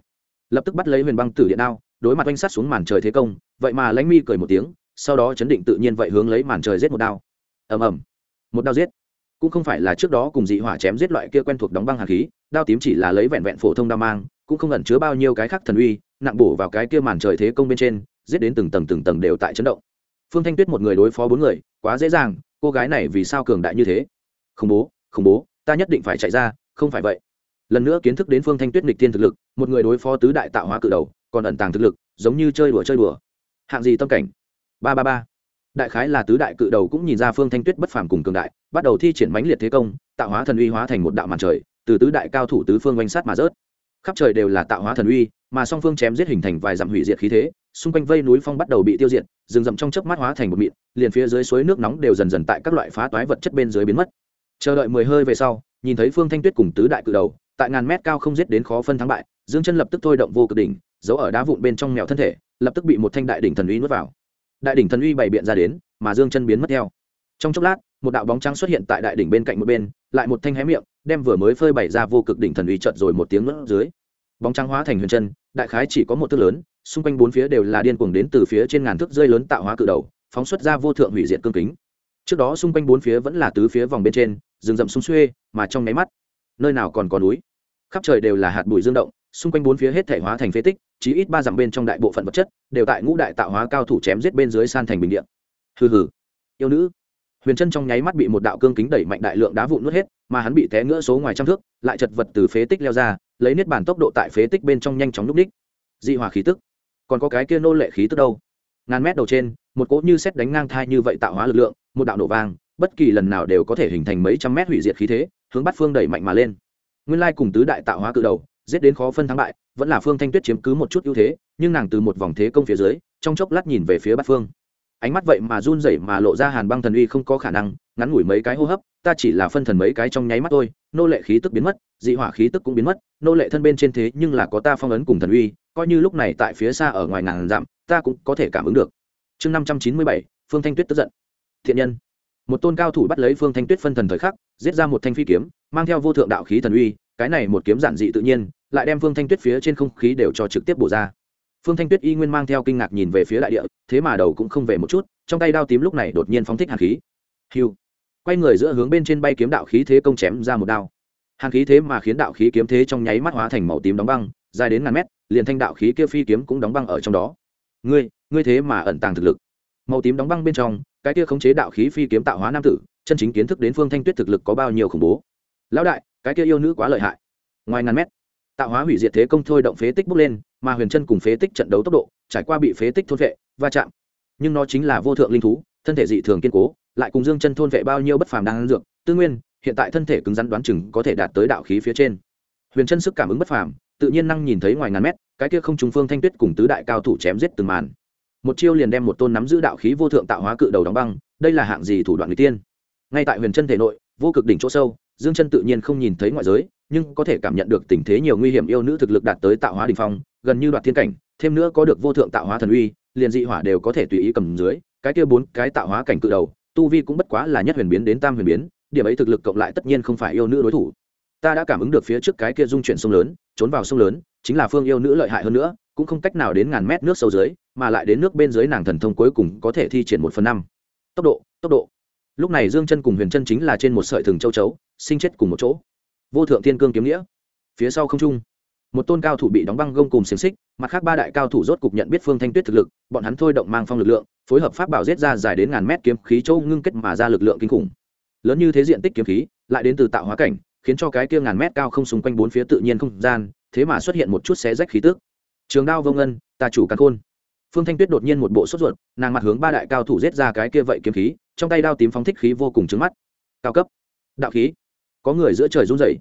lập tức bắt lấy huyền băng tử điện đao, đối mặt oanh sát xuống màn trời thế công. Vậy mà Lãnh Mi cười một tiếng, sau đó chấn định tự nhiên vậy hướng lấy màn trời giết một đao. Ầm ầm, một đao giết. Cũng không phải là trước đó cùng dị hỏa chém giết loại kia quen thuộc đóng băng hàn khí, đao tím chỉ là lấy vẹn vẹn phổ thông đao mang, cũng không ẩn chứa bao nhiêu cái khác thần uy, nặng bổ vào cái kia màn trời thế công bên trên, giết đến từng tầng đều tại chấn động. Phương Thanh Tuyết một người đối phó 4 người, quá dễ dàng, cô gái này vì sao cường đại như thế? Khủng bố, ta nhất định phải chạy ra, không phải vậy. Lần nữa kiến thức đến Phương Thanh Tuyết nghịch thiên thực lực, một người đối phó tứ đại tạo hóa cự đầu, còn ẩn tàng thực lực, giống như chơi đùa. Hạng gì tâm cảnh? 333. Đại khái là tứ đại cự đầu cũng nhìn ra Phương Thanh Tuyết bất phàm cùng cường đại, bắt đầu thi triển mãnh liệt thế công, tạo hóa thần uy hóa thành một đạo màn trời, từ tứ đại cao thủ tứ phương oanh sát mà rớt. Khắp trời đều là tạo hóa thần uy, mà song phương chém giết hình thành vài dặm hủy diệt khí thế, xung quanh vây núi phong bắt đầu bị tiêu diệt, rừng rậm trong chớp mắt hóa thành một mịn, liền phía dưới suối nước nóng đều dần dần tại các loại phá toái vật chất bên dưới biến mất. Chờ đợi 10 hơi về sau, nhìn thấy Phương Thanh Tuyết cùng tứ đại cự đầu, tại ngàn mét cao không giết đến khó phân thắng bại, Dương Chân lập tức thôi động vô cực đỉnh, giấu ở đá vụn bên trong mèo thân thể, lập tức bị một thanh đại đỉnh thần uy nuốt vào. Đại đỉnh thần uy bày biện ra đến, mà Dương Chân biến mất theo. Trong chốc lát, một đạo bóng trắng xuất hiện tại đại đỉnh bên cạnh một bên, lại một thanh hé miệng, đem vừa mới phơi bày ra vô cực đỉnh thần uy chợt rồi một tiếng nuốt dưới. Bóng trắng hóa thành huyền chân, đại khái chỉ có một thước lớn, xung quanh bốn phía đều là điên cuồng đến từ phía trên ngàn thước rơi lớn tạo hóa cự đầu, phóng xuất ra vô thượng hủy diệt cương kính. Trước đó xung quanh bốn phía vẫn là tứ phía vòng bên trên, rừng rậm sum xuê, mà trong nháy mắt, nơi nào còn có núi, khắp trời đều là hạt bụi dương động, xung quanh bốn phía hết thể hóa thành phế tích, chí ít 3 dặm bên trong đại bộ phận vật chất đều tại ngũ đại tạo hóa cao thủ chém giết bên dưới san thành bình địa. Hừ, yêu nữ. Huyền chân trong nháy mắt bị một đạo cương kính đẩy mạnh đại lượng đá vụn nuốt hết, mà hắn bị té ngã số ngoài trăm thước, lại chật vật từ phế tích leo ra, lấy niết bàn tốc độ tại phế tích bên trong nhanh chóng lúc đích. Dị hỏa khí tức, còn có cái kia nô lệ khí tức đâu? Ngàn mét đầu trên, một cỗ như sét đánh ngang thai như vậy tạo hóa lực lượng, một đạo nổ vang, bất kỳ lần nào đều có thể hình thành mấy trăm mét hủy diệt khí thế, hướng bát phương đẩy mạnh mà lên. Nguyên lai cùng tứ đại tạo hóa cự đầu, giết đến khó phân thắng bại, vẫn là Phương Thanh Tuyết chiếm cứ một chút ưu thế, nhưng nàng từ một vòng thế công phía dưới, trong chốc lát nhìn về phía bát phương, ánh mắt vậy mà run rẩy mà lộ ra hàn băng thần uy không có khả năng, ngắn ngủi mấy cái hô hấp, ta chỉ là phân thần mấy cái trong nháy mắt thôi, nô lệ khí tức biến mất, dị hỏa khí tức cũng biến mất, nô lệ thân bên trên thế nhưng là có ta phong ấn cùng thần uy, coi như lúc này tại phía xa ở ngoài ngàn dặm, ta cũng có thể cảm ứng được. Chương 597, Phương Thanh Tuyết tức giận. Thiện nhân. Một tôn cao thủ bắt lấy Phương Thanh Tuyết phân thần thời khắc, giết ra một thanh phi kiếm, mang theo vô thượng đạo khí thần uy, cái này một kiếm giản dị tự nhiên, lại đem Phương Thanh Tuyết phía trên không khí đều cho trực tiếp bổ ra. Phương Thanh Tuyết y nguyên mang theo kinh ngạc nhìn về phía đại địa, thế mà đầu cũng không về một chút, trong tay đao tím lúc này đột nhiên phóng thích hàn khí. Hưu. Quay người giữa hướng bên trên bay kiếm đạo khí thế công chém ra một đao. Hàn khí thế mà khiến đạo khí kiếm thế trong nháy mắt hóa thành màu tím đóng băng, dài đến ngàn mét, liền thanh đạo khí kia phi kiếm cũng đóng băng ở trong đó. Ngươi thế mà ẩn tàng thực lực. Màu tím đóng băng bên trong, cái kia khống chế đạo khí phi kiếm tạo hóa nam tử, chân chính kiến thức đến Phương Thanh Tuyết thực lực có bao nhiêu khủng bố. Lão đại, cái kia yêu nữ quá lợi hại. Ngoài ngàn mét, tạo hóa hủy diệt thế công thôi động phế tích bốc lên, mà huyền chân cùng phế tích trận đấu tốc độ, trải qua bị phế tích thôn vệ, va chạm. Nhưng nó chính là vô thượng linh thú, thân thể dị thường kiên cố, lại cùng Dương Chân thôn vệ bao nhiêu bất phàm đang dược, tư nguyên, hiện tại thân thể cứng rắn đoán chừng có thể đạt tới đạo khí phía trên. Huyền chân sức cảm ứng bất phàm, tự nhiên năng nhìn thấy ngoài ngàn mét, cái kia không trùng Phương Thanh Tuyết cùng tứ đại cao thủ chém giết từng màn. Một chiêu liền đem một tôn nắm giữ đạo khí vô thượng tạo hóa cự đầu đóng băng, đây là hạng gì thủ đoạn người tiên. Ngay tại huyền chân thể nội, vô cực đỉnh chỗ sâu, Dương Chân tự nhiên không nhìn thấy ngoại giới, nhưng có thể cảm nhận được tình thế nhiều nguy hiểm, yêu nữ thực lực đạt tới tạo hóa đỉnh phong, gần như đoạt thiên cảnh, thêm nữa có được vô thượng tạo hóa thần uy, liền dị hỏa đều có thể tùy ý cầm dưới, cái kia 4 cái tạo hóa cảnh cự đầu, tu vi cũng bất quá là nhất huyền biến đến tam huyền biến, điểm ấy thực lực cộng lại tất nhiên không phải yêu nữ đối thủ. Ta đã cảm ứng được phía trước cái kia dung chuyển sông lớn, trốn vào sông lớn, chính là Phương yêu nữ lợi hại hơn nữa, cũng không cách nào đến ngàn mét nước sâu dưới, mà lại đến nước bên dưới nàng thần thông cuối cùng có thể thi triển 1/5. Tốc độ. Lúc này Dương Chân cùng Huyền Chân chính là trên một sợi thừng châu chấu, sinh chết cùng một chỗ. Vô thượng thiên cương kiếm nghĩa. Phía sau không trung, một tôn cao thủ bị đóng băng gông cùng xiềng xích, mặt khác 3 đại cao thủ rốt cục nhận biết Phương Thanh Tuyết thực lực, bọn hắn thôi động mang phong lực lượng, phối hợp pháp bảo giết ra dài đến ngàn mét kiếm khí châu ngưng kết mà ra lực lượng kinh khủng. Lớn như thế diện tích kiếm khí, lại đến từ tạo hóa cảnh, khiến cho cái kia ngàn mét cao không xung quanh bốn phía tự nhiên không gian, thế mà xuất hiện một chút xé rách khí tức. Trường đao vô ngân, ta chủ càn khôn. Phương Thanh Tuyết đột nhiên một bộ sốt ruột, nàng mặt hướng 3 đại cao thủ giết ra cái kia vậy kiếm khí, trong tay đao tím phóng thích khí vô cùng chói mắt. Cao cấp đạo khí. Có người giữa trời run rẩy.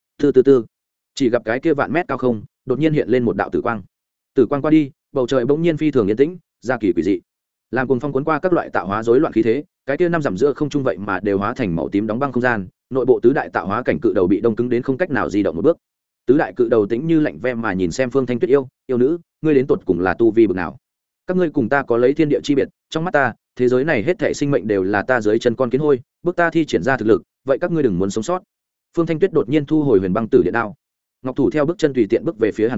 Từ chỉ gặp cái kia vạn mét cao không, đột nhiên hiện lên một đạo tử quang. Tử quang qua đi, bầu trời bỗng nhiên phi thường yên tĩnh, ra kỳ quỷ dị. Làm cuồng phong cuốn qua các loại tạo hóa rối loạn khí thế, cái kia 5 dặm giữa không trung vậy mà đều hóa thành màu tím đóng băng không gian, nội bộ tứ đại tạo hóa cảnh cự đầu bị đông cứng đến không cách nào di động một bước. Tứ đại cự đầu tĩnh như lạnh ve mà nhìn xem Phương Thanh Tuyết yêu nữ, ngươi đến tột cùng là tu vi bậc nào? Các ngươi cùng ta có lấy thiên địa chi biệt, trong mắt ta, thế giới này hết thảy sinh mệnh đều là ta dưới chân con kiến hôi, bước ta thi triển ra thực lực, vậy các ngươi đừng muốn sống sót. Phương Thanh Tuyết đột nhiên thu hồi huyền băng tử điện đao, ngọc thủ theo bước chân tùy tiện bước về phía hàn băng,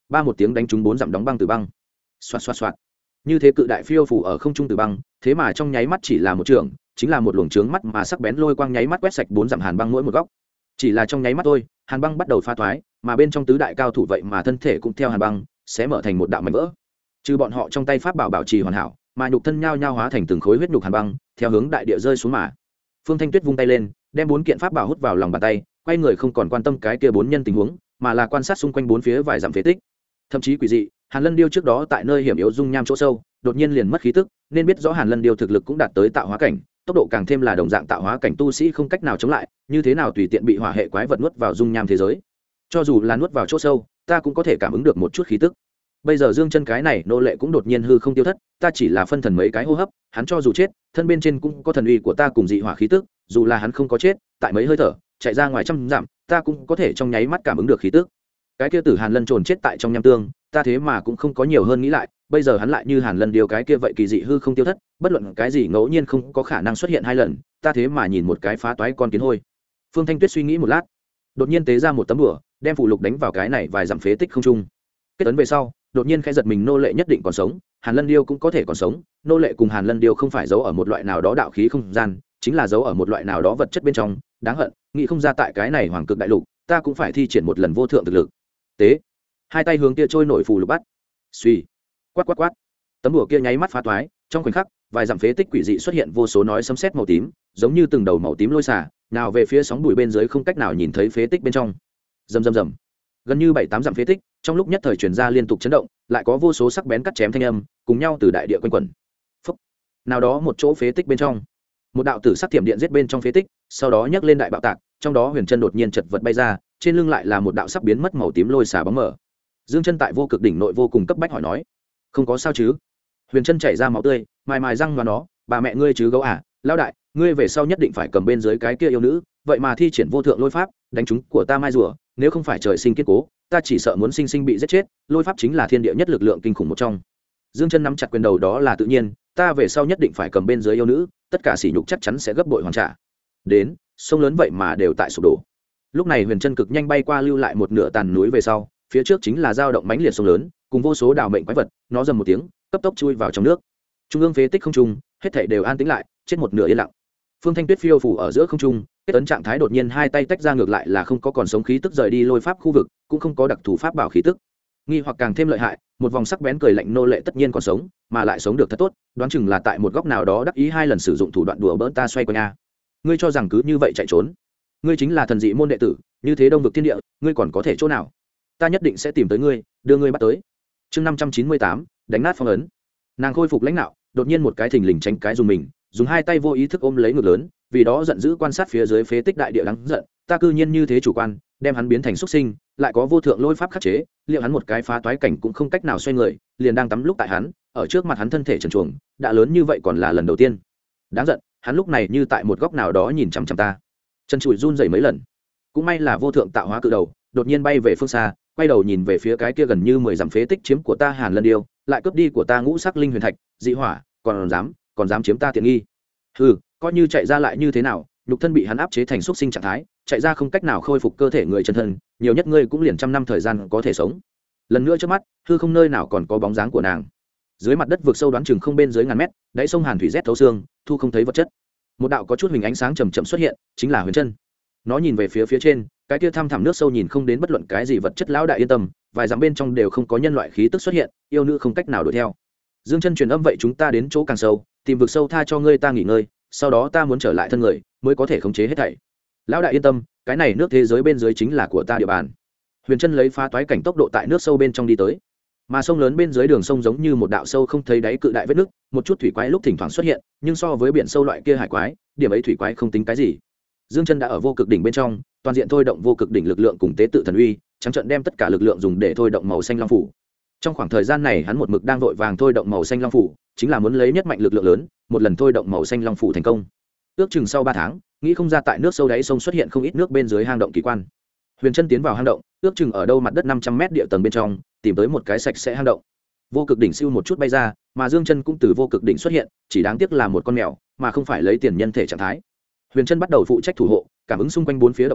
ba một tiếng đánh trúng 4 dặm đóng băng từ băng. Xoạt xoạt xoạt. Như thế cự đại phiêu phủ ở không trung từ băng, thế mà trong nháy mắt chỉ là một trường, chính là một luồng trướng mắt mà sắc bén lôi quang nháy mắt quét sạch 4 dặm hàn băng mỗi một góc. Chỉ là trong nháy mắt thôi, hàn băng bắt đầu pha thoái, mà bên trong tứ đại cao thủ vậy mà thân thể cũng theo hàn băng sẽ mở thành một đạo mảnh vỡ. Trừ bọn họ trong tay pháp bảo bảo trì hoàn hảo, mà nhục thân nhao nhao hóa thành từng khối huyết nhục hàn băng, theo hướng đại địa rơi xuống mà. Phương Thanh Tuyết vung tay lên, đem 4 kiện pháp bảo hút vào lòng bàn tay, quay người không còn quan tâm cái kia 4 nhân tình huống, mà là quan sát xung quanh 4 phía vài dặm phế tích. Thậm chí quỷ dị, Hàn Lân Điêu trước đó tại nơi hiểm yếu dung nham chỗ sâu, đột nhiên liền mất khí tức, nên biết rõ Hàn Lân Điêu thực lực cũng đạt tới tạo hóa cảnh, tốc độ càng thêm là đồng dạng tạo hóa cảnh tu sĩ không cách nào chống lại, như thế nào tùy tiện bị hỏa hệ quái vật nuốt vào dung nham thế giới. Cho dù là nuốt vào chỗ sâu, ta cũng có thể cảm ứng được một chút khí tức. Bây giờ Dương Chân cái này nô lệ cũng đột nhiên hư không tiêu thất, ta chỉ là phân thần mấy cái hô hấp, hắn cho dù chết, thân bên trên cũng có thần uy của ta cùng dị hỏa khí tức, dù là hắn không có chết, tại mấy hơi thở, chạy ra ngoài trăm dặm, ta cũng có thể trong nháy mắt cảm ứng được khí tức. Cái kia tử Hàn Lân trồn chết tại trong nham tương, ta thế mà cũng không có nhiều hơn nghĩ lại, bây giờ hắn lại như Hàn Lân điều cái kia vậy kỳ dị hư không tiêu thất, bất luận cái gì ngẫu nhiên không có khả năng xuất hiện 2 lần, ta thế mà nhìn một cái phá toái con kiến hôi. Phương Thanh Tuyết suy nghĩ một lát, đột nhiên tế ra một tấm bùa, đem phù lục đánh vào cái này vài dặm phế tích không trung. Kết ấn về sau, đột nhiên khẽ giật mình, nô lệ nhất định còn sống, Hàn Lân Điêu cũng có thể còn sống, nô lệ cùng Hàn Lân Điêu không phải giấu ở một loại nào đó đạo khí không gian, chính là giấu ở một loại nào đó vật chất bên trong, đáng hận, nghĩ không ra tại cái này hoàng cực đại lục, ta cũng phải thi triển một lần vô thượng thực lực. Tế, hai tay hướng kia trôi nổi phù lục bắt. Suy, quát quát quát. Tấm đùa kia nháy mắt phá toái, trong khoảnh khắc, vài dặm phế tích quỷ dị xuất hiện vô số nói sấm sét màu tím, giống như từng đầu màu tím lôi xả, nào về phía sóng bụi bên dưới không cách nào nhìn thấy phế tích bên trong. Rầm rầm rầm. Gần như 7-8 dặm phế tích, trong lúc nhất thời truyền ra liên tục chấn động, lại có vô số sắc bén cắt chém thanh âm, cùng nhau từ đại địa quanh quẩn. Phốc. Nào đó một chỗ phế tích bên trong, một đạo tử sắc thiểm điện giết bên trong phế tích, sau đó nhấc lên đại bạo tạc, trong đó Huyền Chân đột nhiên chật vật bay ra, trên lưng lại là một đạo sắc biến mất màu tím lôi xả bóng mờ. Dương Chân tại vô cực đỉnh nội vô cùng cấp bách hỏi nói: "Không có sao chứ?" Huyền Chân chảy ra máu tươi, mài mài răng và nó: "Bà mẹ ngươi chứ gấu à, lão đại, ngươi về sau nhất định phải cầm bên dưới cái kia yêu nữ, vậy mà thi triển vô thượng lôi pháp, đánh chúng của ta mai rùa, nếu không phải trời sinh kiên cố, ta chỉ sợ muốn sinh sinh bị giết chết, lôi pháp chính là thiên địa nhất lực lượng kinh khủng một trong." Dương Chân nắm chặt quyền đầu, đó là tự nhiên, ta về sau nhất định phải cầm bên dưới yêu nữ, tất cả sỉ nhục chắc chắn sẽ gấp bội hoàn trả. Đến, sông lớn vậy mà đều tại sụp đổ. Lúc này Huyền Chân cực nhanh bay qua, lưu lại một nửa tàn núi về sau, phía trước chính là dao động mãnh liệt sông lớn, cùng vô số đào mệnh quái vật, nó rầm một tiếng, cấp tốc chui vào trong nước. Trung ương phế tích không trung, hết thảy đều an tĩnh lại, chết một nửa yên lặng. Phương Thanh Tuyết phiêu phù ở giữa không trung, kết ấn trạng thái đột nhiên hai tay tách ra, ngược lại là không có còn sống khí tức rời đi lôi pháp khu vực, cũng không có đặc thù pháp bảo khí tức. Nghi hoặc càng thêm lợi hại, một vòng sắc bén cười lạnh, nô lệ tất nhiên còn sống, mà lại sống được thật tốt, đoán chừng là tại một góc nào đó đắc ý 2 lần sử dụng thủ đoạn đùa bỡn ta xoay quanh a. Ngươi cho rằng cứ như vậy chạy trốn? Ngươi chính là thần dị môn đệ tử, như thế đông vực thiên địa, ngươi còn có thể chỗ nào? Ta nhất định sẽ tìm tới ngươi, đưa ngươi bắt tới. Chương 598, đánh nát phong ấn. Nàng khôi phục lãnh đạo, đột nhiên một cái thình lình tránh cái dùng mình, dùng 2 tay vô ý thức ôm lấy ngực lớn, vì đó giận dữ quan sát phía dưới phế tích đại địa đáng giận, ta cư nhiên như thế chủ quan, đem hắn biến thành xuất sinh, lại có vô thượng lôi pháp khắc chế, liệu hắn một cái phá toái cảnh cũng không cách nào xoay người, liền đang tắm lúc tại hắn, ở trước mặt hắn thân thể trần truồng, đã lớn như vậy còn là lần đầu tiên. Đáng giận, hắn lúc này như tại một góc nào đó nhìn chằm chằm ta. Chân chùi run rẩy mấy lần. Cũng may là vô thượng tạo hóa cự đầu, đột nhiên bay về phương xa, quay đầu nhìn về phía cái kia gần như 10 dặm phế tích chiếm của ta Hàn Lân Điêu, lại cướp đi của ta ngũ sắc linh huyền thạch, dị hỏa, còn dám chiếm ta tiện nghi. Hừ, coi như chạy ra lại như thế nào, nhục thân bị hắn áp chế thành xuất sinh trạng thái, chạy ra không cách nào khôi phục cơ thể người chân thân, nhiều nhất ngươi cũng liền 100 năm thời gian có thể sống. Lần nữa trước mắt, hư không nơi nào còn có bóng dáng của nàng. Dưới mặt đất vực sâu đoán chừng không bên dưới ngàn mét, đáy sông Hàn thủy rét thấu xương, thu không thấy vật chất. Một đạo có chút hình ánh sáng chậm chậm xuất hiện, chính là Huyền Chân. Nó nhìn về phía trên, cái kia thăm thẳm nước sâu nhìn không đến bất luận cái gì vật chất, lão đại yên tâm, vài dặm bên trong đều không có nhân loại khí tức xuất hiện, yêu nữ không cách nào đuổi theo. Dương Chân truyền âm, vậy chúng ta đến chỗ càng sâu, tìm vực sâu tha cho ngươi ta nghỉ ngơi, sau đó ta muốn trở lại thân người, mới có thể khống chế hết thảy. Lão đại yên tâm, cái này nước thế giới bên dưới chính là của ta địa bàn. Huyền Chân lấy phá toái cảnh tốc độ tại nước sâu bên trong đi tới, mà sông lớn bên dưới đường sông giống như một đạo sâu không thấy đáy cự đại vết nước, một chút thủy quái lúc thỉnh thoảng xuất hiện, nhưng so với biển sâu loại kia hải quái, điểm ấy thủy quái không tính cái gì. Dương Chân đã ở vô cực đỉnh bên trong, toàn diện thôi động vô cực đỉnh lực lượng cùng tế tự thần uy, trắng trợn đem tất cả lực lượng dùng để thôi động màu xanh long phủ. Trong khoảng thời gian này hắn một mực đang vội vàng thôi động màu xanh long phủ, chính là muốn lấy nhất mạnh lực lượng lớn, một lần thôi động màu xanh long phủ thành công. Ước chừng sau 3 tháng, nghĩ không ra tại nước sâu đáy sông xuất hiện không ít nước bên dưới hang động kỳ quan. Huyền Chân tiến vào hang động, ước chừng ở đâu mặt đất 500 mét địa tầng bên trong, tìm tới một cái sạch sẽ hang động. Vô cực đỉnh siêu một chút bay ra, mà Dương Chân cũng từ vô cực đỉnh xuất hiện, chỉ đáng tiếc là một con mèo, mà không phải lấy tiền nhân thể trạng thái. Huyền Chân bắt đầu phụ trách thủ hộ, cảm ứng xung quanh 4 phía động tĩnh,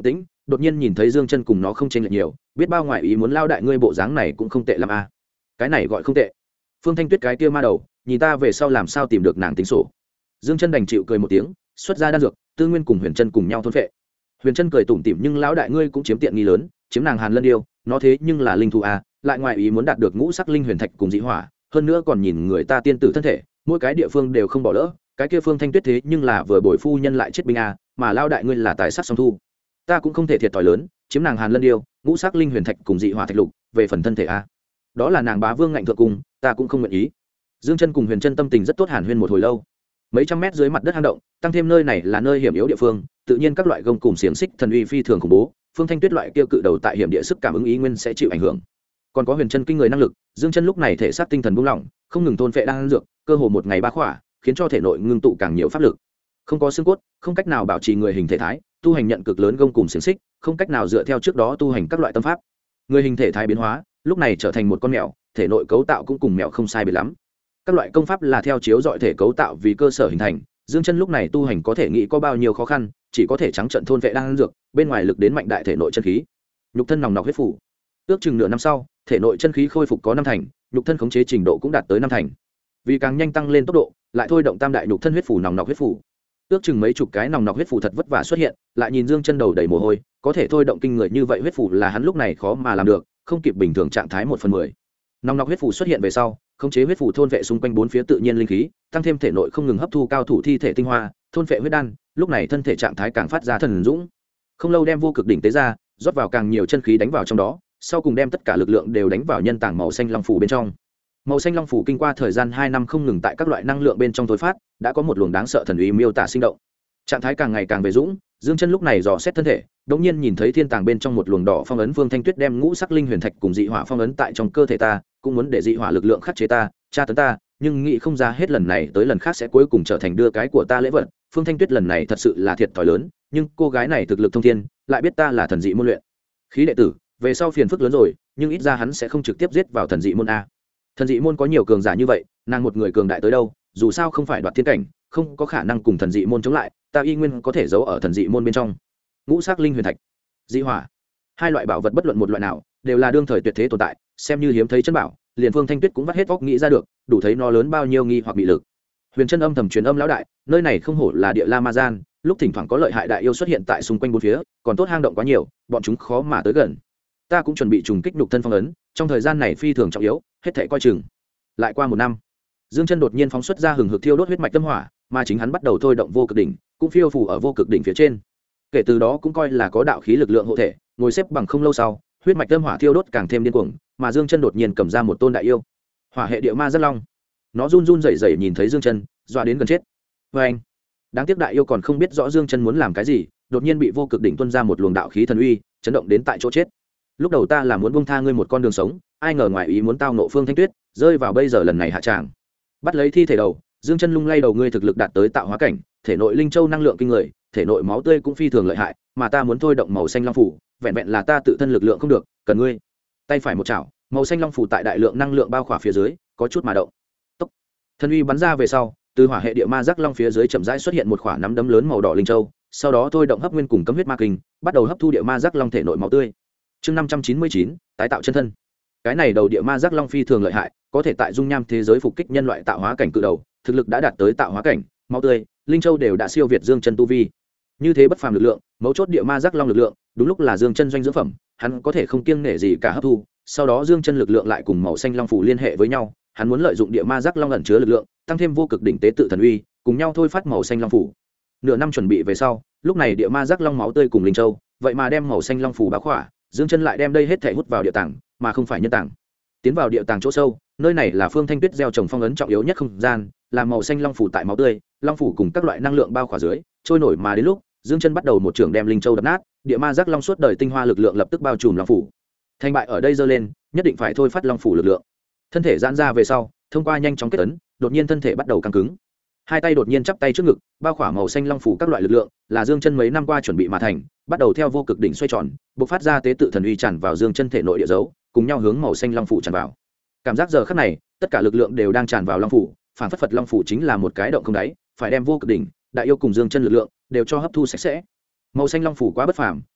đột nhiên nhìn thấy Dương Chân cùng nó không chênh lệch nhiều, biết bao ngoại ý muốn lao đại ngươi bộ dáng này cũng không tệ lắm a. Cái này gọi không tệ. Phương Thanh Tuyết cái kia ma đầu, nhìn ta về sau làm sao tìm được nàng tính sổ. Dương Chân đành chịu cười một tiếng, xuất ra đan dược, Tư Nguyên cùng Huyền Chân cùng nhau thôn phệ. Huyền Chân cười tủm tỉm nhưng lão đại ngươi cũng chiếm tiện nghi lớn, chiếm nàng Hàn Lân Điêu, nó thế nhưng là linh thú a, lại ngoại ý muốn đạt được ngũ sắc linh huyền thạch cùng dị hỏa, hơn nữa còn nhìn người ta tiên tử thân thể, mỗi cái địa phương đều không bỏ lỡ, cái kia Phương Thanh Tuyết thế nhưng là vừa bồi phu nhân lại chết binh a, mà lão đại ngươi là tài sắc song thu. Ta cũng không thể thiệt thòi lớn, chiếm nàng Hàn Lân Điêu, ngũ sắc linh huyền thạch cùng dị hỏa thạch lục, về phần thân thể a, đó là nàng bá vương ngạnh thượng cung, ta cũng không nguyện ý. Dương Chân cùng Huyền Chân tâm tình rất tốt, hàn huyên một hồi lâu. Mấy trăm mét dưới mặt đất hang động, tăng thêm nơi này là nơi hiểm yếu địa phương, tự nhiên các loại gông cùm xiềng xích thần uy phi thường khủng bố, Phương Thanh Tuyết loại kia cự đầu tại hiểm địa sức cảm ứng ý nguyên sẽ chịu ảnh hưởng. Còn có Huyền Chân kinh người năng lực, Dương Chân lúc này thể xác tinh thần buông lỏng, không ngừng thôn phệ đan dược, cơ hồ một ngày ba khỏa, khiến cho thể nội ngưng tụ càng nhiều pháp lực. Không có xương cốt, không cách nào bảo trì người hình thể thái, tu hành nhận cực lớn gông cùm xiềng xích, không cách nào dựa theo trước đó tu hành các loại tâm pháp. Người hình thể thái biến hóa, lúc này trở thành một con mèo, thể nội cấu tạo cũng cùng mèo không sai biệt lắm. Các loại công pháp là theo chiếu dọi thể cấu tạo vì cơ sở hình thành, Dương Chân lúc này tu hành có thể nghĩ có bao nhiêu khó khăn, chỉ có thể trắng trận thôn vệ đan dược, bên ngoài lực đến mạnh đại thể nội chân khí. Nhục thân nòng nọc huyết phủ. Ước chừng nửa năm sau, thể nội chân khí khôi phục có năm thành, nhục thân khống chế trình độ cũng đạt tới năm thành. Vì càng nhanh tăng lên tốc độ, lại thôi động tam đại nhục thân huyết phủ nòng nọc huyết phủ. Ước chừng mấy chục cái nòng nọc huyết phủ thật vất vả xuất hiện, lại nhìn Dương Chân đầu đầy mồ hôi, có thể thôi động kinh người như vậy huyết phủ là hắn lúc này khó mà làm được, không kịp bình thường trạng thái 1/10. Nòng nọc huyết phủ xuất hiện về sau, khống chế huyết phủ thôn vệ xung quanh bốn phía tự nhiên linh khí, tăng thêm thể nội không ngừng hấp thu cao thủ thi thể tinh hoa, thôn vệ huyết đan, lúc này thân thể trạng thái càng phát ra thần dũng. Không lâu đem vô cực đỉnh tế ra, rót vào càng nhiều chân khí đánh vào trong đó, sau cùng đem tất cả lực lượng đều đánh vào nhân tảng màu xanh long phủ bên trong. Màu xanh long phủ kinh qua thời gian 2 năm không ngừng tại các loại năng lượng bên trong tối phát, đã có một luồng đáng sợ thần uy miêu tả sinh động. Trạng thái càng ngày càng về dũng, Dương Chân lúc này dò xét thân thể, đột nhiên nhìn thấy thiên tàng bên trong một luồng đỏ phong ấn, Phương Thanh Tuyết đem ngũ sắc linh huyền thạch cùng dị hỏa phong ấn tại trong cơ thể ta, cũng muốn để dị hỏa lực lượng khắc chế ta, tra tấn ta, nhưng nghĩ không ra hết lần này tới lần khác sẽ cuối cùng trở thành đưa cái của ta lễ vật. Phương Thanh Tuyết lần này thật sự là thiệt thòi lớn, nhưng cô gái này thực lực thông thiên, lại biết ta là thần dị môn luyện khí đệ tử, về sau phiền phức lớn rồi, nhưng ít ra hắn sẽ không trực tiếp giết vào thần dị môn a. Thần dị môn có nhiều cường giả như vậy, nàng một người cường đại tới đâu, dù sao không phải đoạt thiên cảnh, không có khả năng cùng thần dị môn chống lại, ta y nguyên có thể giấu ở thần dị môn bên trong. Ngũ sắc linh huyền thạch, dị hỏa, hai loại bảo vật bất luận một loại nào đều là đương thời tuyệt thế tồn tại, xem như hiếm thấy chân bảo, liền Phương Thanh Tuyết cũng vắt hết óc nghĩ ra được, đủ thấy nó lớn bao nhiêu nghi hoặc bị lực. Huyền Chân âm thầm truyền âm lão đại, nơi này không hổ là địa La Ma Gian, lúc thỉnh thoảng có lợi hại đại yêu xuất hiện tại xung quanh bốn phía, còn tốt hang động quá nhiều, bọn chúng khó mà tới gần. Ta cũng chuẩn bị trùng kích nhục thân phong ấn, trong thời gian này phi thường trọng yếu, hết thảy coi chừng. Lại qua một năm, Dương Chân đột nhiên phóng xuất ra hừng hực thiêu đốt huyết mạch tâm hỏa, mà chính hắn bắt đầu thôi động vô cực đỉnh, cũng phiêu phù ở vô cực đỉnh phía trên. Kể từ đó cũng coi là có đạo khí lực lượng hộ thể, ngồi xếp bằng không lâu sau, huyết mạch tâm hỏa thiêu đốt càng thêm điên cuồng, mà Dương Chân đột nhiên cầm ra một tôn đại yêu, Hỏa hệ địa ma rất long. Nó run run rẩy rẩy nhìn thấy Dương Chân, dọa đến gần chết. Anh, đáng tiếc đại yêu còn không biết rõ Dương Chân muốn làm cái gì, đột nhiên bị vô cực đỉnh tuôn ra một luồng đạo khí thần uy, chấn động đến tại chỗ chết. Lúc đầu ta là muốn buông tha ngươi một con đường sống, ai ngờ ngoài ý muốn tao nộ Phương Thanh Tuyết, rơi vào bây giờ lần này hạ tràng. Bắt lấy thi thể đầu, Dương Chân lung lay đầu, ngươi thực lực đạt tới tạo hóa cảnh, thể nội linh châu năng lượng kinh người, thể nội máu tươi cũng phi thường lợi hại, mà ta muốn thôi động màu xanh long phủ, vẹn vẹn là ta tự thân lực lượng không được, cần ngươi. Tay phải một chảo, màu xanh long phủ tại đại lượng năng lượng bao khỏa phía dưới, có chút mà động. Tốc. Thần uy bắn ra về sau, từ hỏa hệ địa ma giác long phía dưới chậm rãi xuất hiện một quả nắm đấm lớn màu đỏ linh châu, sau đó thôi động hấp nguyên cùng cấm huyết ma kinh, bắt đầu hấp thu địa ma giác long thể nội máu tươi. Chương 599, tái tạo chân thân. Cái này đầu địa ma giác long phi thường lợi hại, có thể tại dung nham thế giới phục kích nhân loại tạo hóa cảnh cự đầu, thực lực đã đạt tới tạo hóa cảnh, máu tươi, linh châu đều đã siêu việt Dương Chân tu vi. Như thế bất phàm lực lượng, mấu chốt địa ma giác long lực lượng, đúng lúc là Dương Chân doanh dưỡng phẩm, hắn có thể không kiêng nể gì cả hấp thu, sau đó Dương Chân lực lượng lại cùng màu xanh long phủ liên hệ với nhau, hắn muốn lợi dụng địa ma giác long ẩn chứa lực lượng, tăng thêm vô cực đỉnh tế tự thần uy, cùng nhau thôi phát màu xanh long phủ. Nửa năm chuẩn bị về sau, lúc này địa ma giác long máu tươi cùng linh châu, vậy mà đem màu xanh long phủ bao khỏa, Dương Chân lại đem đây hết thảy hút vào địa tàng, mà không phải nhân tàng. Tiến vào địa tàng chỗ sâu, nơi này là Phương Thanh Tuyết gieo trồng phong ấn trọng yếu nhất không gian, là màu xanh long phủ tại máu tươi, long phủ cùng các loại năng lượng bao khỏa dưới, trôi nổi mà đến lúc, Dương Chân bắt đầu một trường đem linh châu đập nát, địa ma giác long suốt đời tinh hoa lực lượng lập tức bao trùm long phủ. Thành bại ở đây giơ lên, nhất định phải thôi phát long phủ lực lượng. Thân thể giãn ra về sau, thông qua nhanh chóng kết ấn, đột nhiên thân thể bắt đầu căng cứng. Hai tay đột nhiên chắp tay trước ngực, bao khỏa màu xanh long phủ các loại lực lượng, là Dương Chân mấy năm qua chuẩn bị mà thành, bắt đầu theo vô cực đỉnh xoay tròn, bộc phát ra tế tự thần uy tràn vào Dương Chân thể nội địa dấu, cùng nhau hướng màu xanh long phủ tràn vào. Cảm giác giờ khắc này, tất cả lực lượng đều đang tràn vào long phủ, phản phất Phật long phủ chính là một cái động không đáy, phải đem vô cực đỉnh, đại yêu cùng Dương Chân lực lượng đều cho hấp thu sạch sẽ. Màu xanh long phủ quá bất phàm,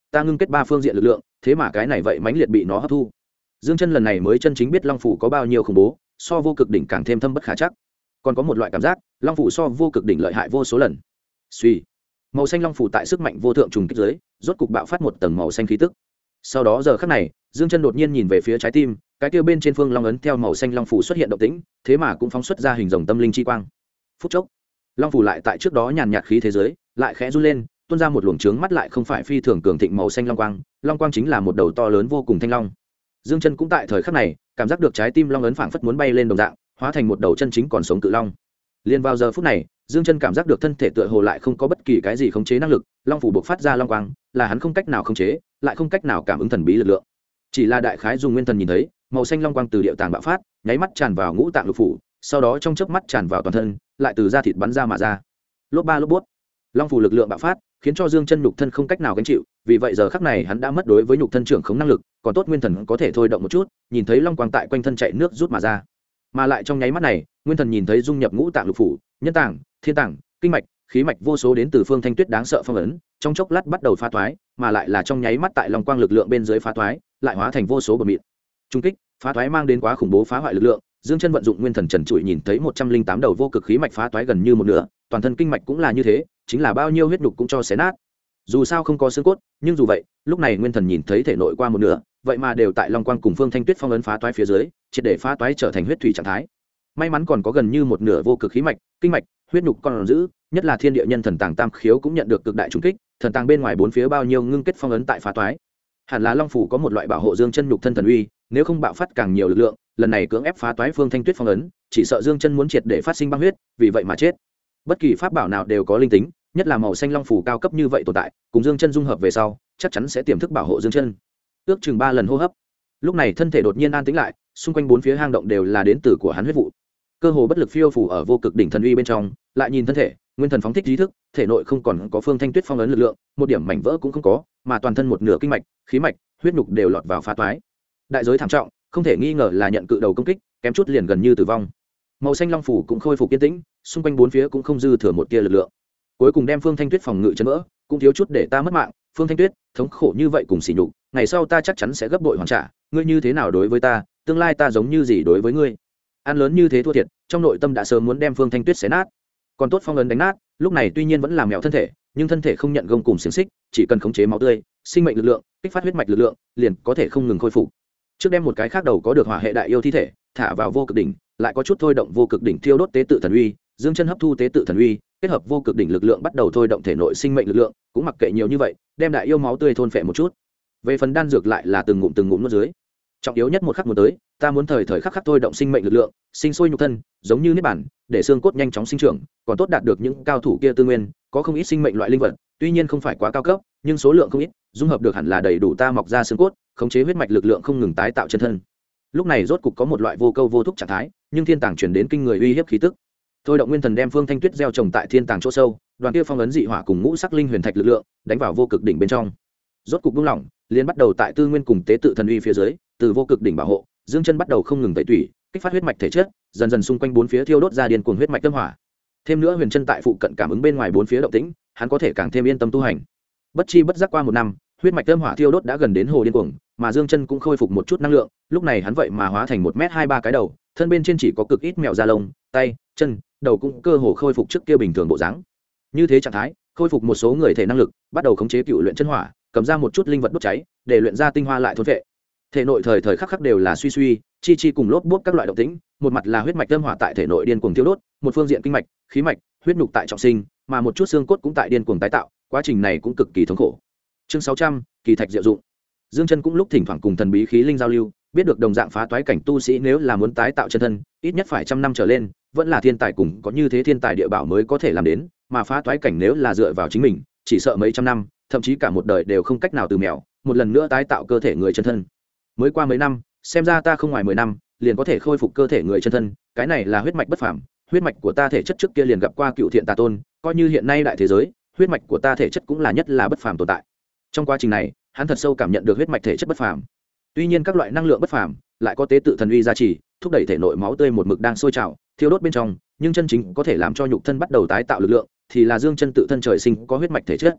ta ngưng kết 3 phương diện lực lượng, thế mà cái này vậy mãnh liệt bị nó hấp thu. Dương Chân lần này mới chân chính biết long phủ có bao nhiêu khủng bố, so vô cực đỉnh càng thêm thâm bất khả chắc. Còn có một loại cảm giác, long phủ so vô cực đỉnh lợi hại vô số lần. Suy, màu xanh long phủ tại sức mạnh vô thượng trùng kích dưới, rốt cục bạo phát một tầng màu xanh khí tức. Sau đó giờ khắc này, Dương Chân đột nhiên nhìn về phía trái tim, cái kia bên trên phương long ấn theo màu xanh long phủ xuất hiện động tĩnh, thế mà cũng phóng xuất ra hình rồng tâm linh chi quang. Phút chốc, long phủ lại tại trước đó nhàn nhạt khí thế giới, lại khẽ run lên, tuôn ra một luồng trướng mắt lại không phải phi thường cường thịnh màu xanh long quang chính là một đầu to lớn vô cùng thanh long. Dương Chân cũng tại thời khắc này, cảm giác được trái tim long ấn phảng phất muốn bay lên đồng dạng, hóa thành một đầu chân chính còn sống cự long. Liên vào giờ phút này, Dương Chân cảm giác được thân thể tựa hồ lại không có bất kỳ cái gì khống chế năng lực, long phủ bộc phát ra long quang, là hắn không cách nào khống chế, lại không cách nào cảm ứng thần bí lực lượng. Chỉ là đại khái dùng nguyên thần nhìn thấy, màu xanh long quang từ địa tàng bạo phát, nháy mắt tràn vào ngũ tạng lục phủ, sau đó trong chớp mắt tràn vào toàn thân, lại từ da thịt bắn ra mà ra. Lốp ba lốp bút, long phủ lực lượng bạo phát, khiến cho Dương Chân nhục thân không cách nào gánh chịu, vì vậy giờ khắc này hắn đã mất đối với nhục thân trưởng khống năng lực, còn tốt nguyên thần có thể thôi động một chút, nhìn thấy long quang tại quanh thân chạy nước rút mà ra. Mà lại trong nháy mắt này, nguyên thần nhìn thấy dung nhập ngũ tạng lục phủ, nhân tạng, thiên tạng, kinh mạch, khí mạch vô số đến từ phương thanh tuyết đáng sợ phong ấn, trong chốc lát bắt đầu phá toái, mà lại là trong nháy mắt tại long quang lực lượng bên dưới phá toái, lại hóa thành vô số bột mịn. Trung kích, phá toái mang đến quá khủng bố phá hoại lực lượng, Dương Chân vận dụng nguyên thần trần trụi nhìn thấy 108 đầu vô cực khí mạch phá toái gần như một nửa, toàn thân kinh mạch cũng là như thế, chính là bao nhiêu huyết nhục cũng cho xé nát. Dù sao không có xương cốt, nhưng dù vậy, lúc này nguyên thần nhìn thấy thể nội qua một nửa, vậy mà đều tại long quang cùng phương thanh tuyết phong ấn phá toái phía dưới, triệt để phá toái trở thành huyết thủy trạng thái. May mắn còn có gần như một nửa vô cực khí mạch, kinh mạch, huyết nhục còn giữ, nhất là thiên địa nhân thần tàng tam khiếu cũng nhận được cực đại trùng kích, thần tàng bên ngoài bốn phía bao nhiêu ngưng kết phong ấn tại phá toái. Hẳn là long phủ có một loại bảo hộ Dương Chân nhục thân thần uy, nếu không bạo phát càng nhiều lực lượng, lần này cưỡng ép phá toái phương thanh tuyết phong ấn, chỉ sợ Dương Chân muốn triệt để phát sinh băng huyết, vì vậy mà chết. Bất kỳ pháp bảo nào đều có linh tính, nhất là màu xanh long phủ cao cấp như vậy tồn tại, cùng Dương Chân dung hợp về sau, chắc chắn sẽ tiềm thức bảo hộ Dương Chân. Ước chừng 3 lần hô hấp, lúc này thân thể đột nhiên an tĩnh lại, xung quanh bốn phía hang động đều là đến từ của hắn huyết vụ. Cơ hồ bất lực phiêu phù ở vô cực đỉnh thần uy bên trong, lại nhìn thân thể, nguyên thần phóng thích trí thức, thể nội không còn có phương thanh tuyết phong ấn lực lượng, một điểm mảnh vỡ cũng không có, mà toàn thân một nửa kinh mạch, khí mạch, huyết nhục đều lọt vào phá toái. Đại giới thảm trọng, không thể nghi ngờ là nhận cự đầu công kích, kém chút liền gần như tử vong. Màu xanh long phủ cũng khôi phục yên tĩnh, xung quanh bốn phía cũng không dư thừa một tia lực lượng. Cuối cùng đem phương thanh tuyết phòng ngự chấn vỡ, cũng thiếu chút để ta mất mạng. Phương thanh tuyết, thống khổ như vậy cùng sỉ nhục, ngày sau ta chắc chắn sẽ gấp bội hoàn trả. Ngươi như thế nào đối với ta, tương lai ta giống như gì đối với ngươi. Ăn lớn như thế thua thiệt, trong nội tâm đã sớm muốn đem phương thanh tuyết xé nát. Còn tốt phong ấn đánh nát, lúc này tuy nhiên vẫn là mèo thân thể, nhưng thân thể không nhận gông cùng xiềng xích, chỉ cần khống chế máu tươi, sinh mệnh lực lượng, kích phát huyết mạch lực lượng, liền có thể không ngừng khôi phục. Trước đem một cái khác đầu có được hỏa hệ đại yêu thi thể thả vào vô cực đỉnh, lại có chút thôi động vô cực đỉnh thiêu đốt tế tự thần uy, Dương Chân hấp thu tế tự thần uy, kết hợp vô cực đỉnh lực lượng bắt đầu thôi động thể nội sinh mệnh lực lượng, cũng mặc kệ nhiều như vậy, đem đại yêu máu tươi thôn phệ một chút. Về phần đan dược lại là từng ngụm nuốt dưới. Trọng yếu nhất một khắc muốn tới, ta muốn thời thời khắc khắc thôi động sinh mệnh lực lượng, sinh sôi nhục thân, giống như niết bản, để xương cốt nhanh chóng sinh trưởng, còn tốt đạt được những cao thủ kia tư nguyên, có không ít sinh mệnh loại linh vật, tuy nhiên không phải quá cao cấp, nhưng số lượng không ít, dung hợp được hẳn là đầy đủ ta mọc ra xương cốt, khống chế huyết mạch lực lượng không ngừng tái tạo chân thân. Lúc này rốt cục có một loại vô câu vô thúc trạng thái, nhưng thiên tàng truyền đến kinh người uy hiếp khí tức. Thôi động nguyên thần đem phương thanh tuyết gieo trồng tại thiên tàng chỗ sâu, đoàn kia phong ấn dị hỏa cùng ngũ sắc linh huyền thạch lực lượng đánh vào vô cực đỉnh bên trong. Rốt cục buông lỏng, liền bắt đầu tại tư nguyên cùng tế tự thần uy phía dưới, từ vô cực đỉnh bảo hộ, Dương Chân bắt đầu không ngừng tẩy tủy, kích phát huyết mạch thể chất, dần dần xung quanh bốn phía thiêu đốt ra điên cuồng huyết mạch tâm hỏa. Thêm nữa Huyền Chân tại phụ cận cảm ứng bên ngoài bốn phía động tĩnh, hắn có thể càng thêm yên tâm tu hành. Bất chi bất giác qua một năm, huyết mạch tâm hỏa thiêu đốt đã gần đến hồ điên cuồng, mà Dương Chân cũng khôi phục một chút năng lượng, lúc này hắn vậy mà hóa thành 1m23 cái đầu, thân bên trên chỉ có cực ít mèo da lông, tay, chân, đầu cũng cơ hồ khôi phục trước kia bình thường bộ dáng. Như thế trạng thái, khôi phục một số người thể năng lực, bắt đầu khống chế cựu luyện chân hỏa, cầm ra một chút linh vật đốt cháy, để luyện ra tinh hoa lại thôn vệ. Thể nội thời thời khắc khắc đều là suy chi cùng lốp bốp các loại động tĩnh, một mặt là huyết mạch tâm hỏa tại thể nội điên cuồng thiêu đốt, một phương diện kinh mạch, khí mạch, huyết nhục tại trọng sinh, mà một chút xương cốt cũng tại điên cuồng tái tạo, quá trình này cũng cực kỳ thống khổ. Chương 600, kỳ thạch diệu dụng. Dương Chân cũng lúc thỉnh thoảng cùng thần bí khí linh giao lưu, biết được đồng dạng phá toái cảnh tu sĩ nếu là muốn tái tạo chân thân, ít nhất phải trăm năm trở lên, vẫn là thiên tài cùng có như thế thiên tài địa bảo mới có thể làm đến, mà phá toái cảnh nếu là dựa vào chính mình, chỉ sợ mấy trăm năm, thậm chí cả một đời đều không cách nào từ mèo, một lần nữa tái tạo cơ thể người chân thân. Mới qua mấy năm, xem ra ta không ngoài 10 năm, liền có thể khôi phục cơ thể người chân thân, cái này là huyết mạch bất phàm, huyết mạch của ta thể chất trước kia liền gặp qua cựu thiện tà tôn, coi như hiện nay đại thế giới, huyết mạch của ta thể chất cũng là nhất là bất phàm tồn tại. Trong quá trình này, hắn thật sâu cảm nhận được huyết mạch thể chất bất phàm. Tuy nhiên các loại năng lượng bất phàm, lại có tế tự thần uy gia trì, thúc đẩy thể nội máu tươi một mực đang sôi trào, thiêu đốt bên trong, nhưng chân chính có thể làm cho nhục thân bắt đầu tái tạo lực lượng, thì là Dương Chân tự thân trời sinh có huyết mạch thể chất.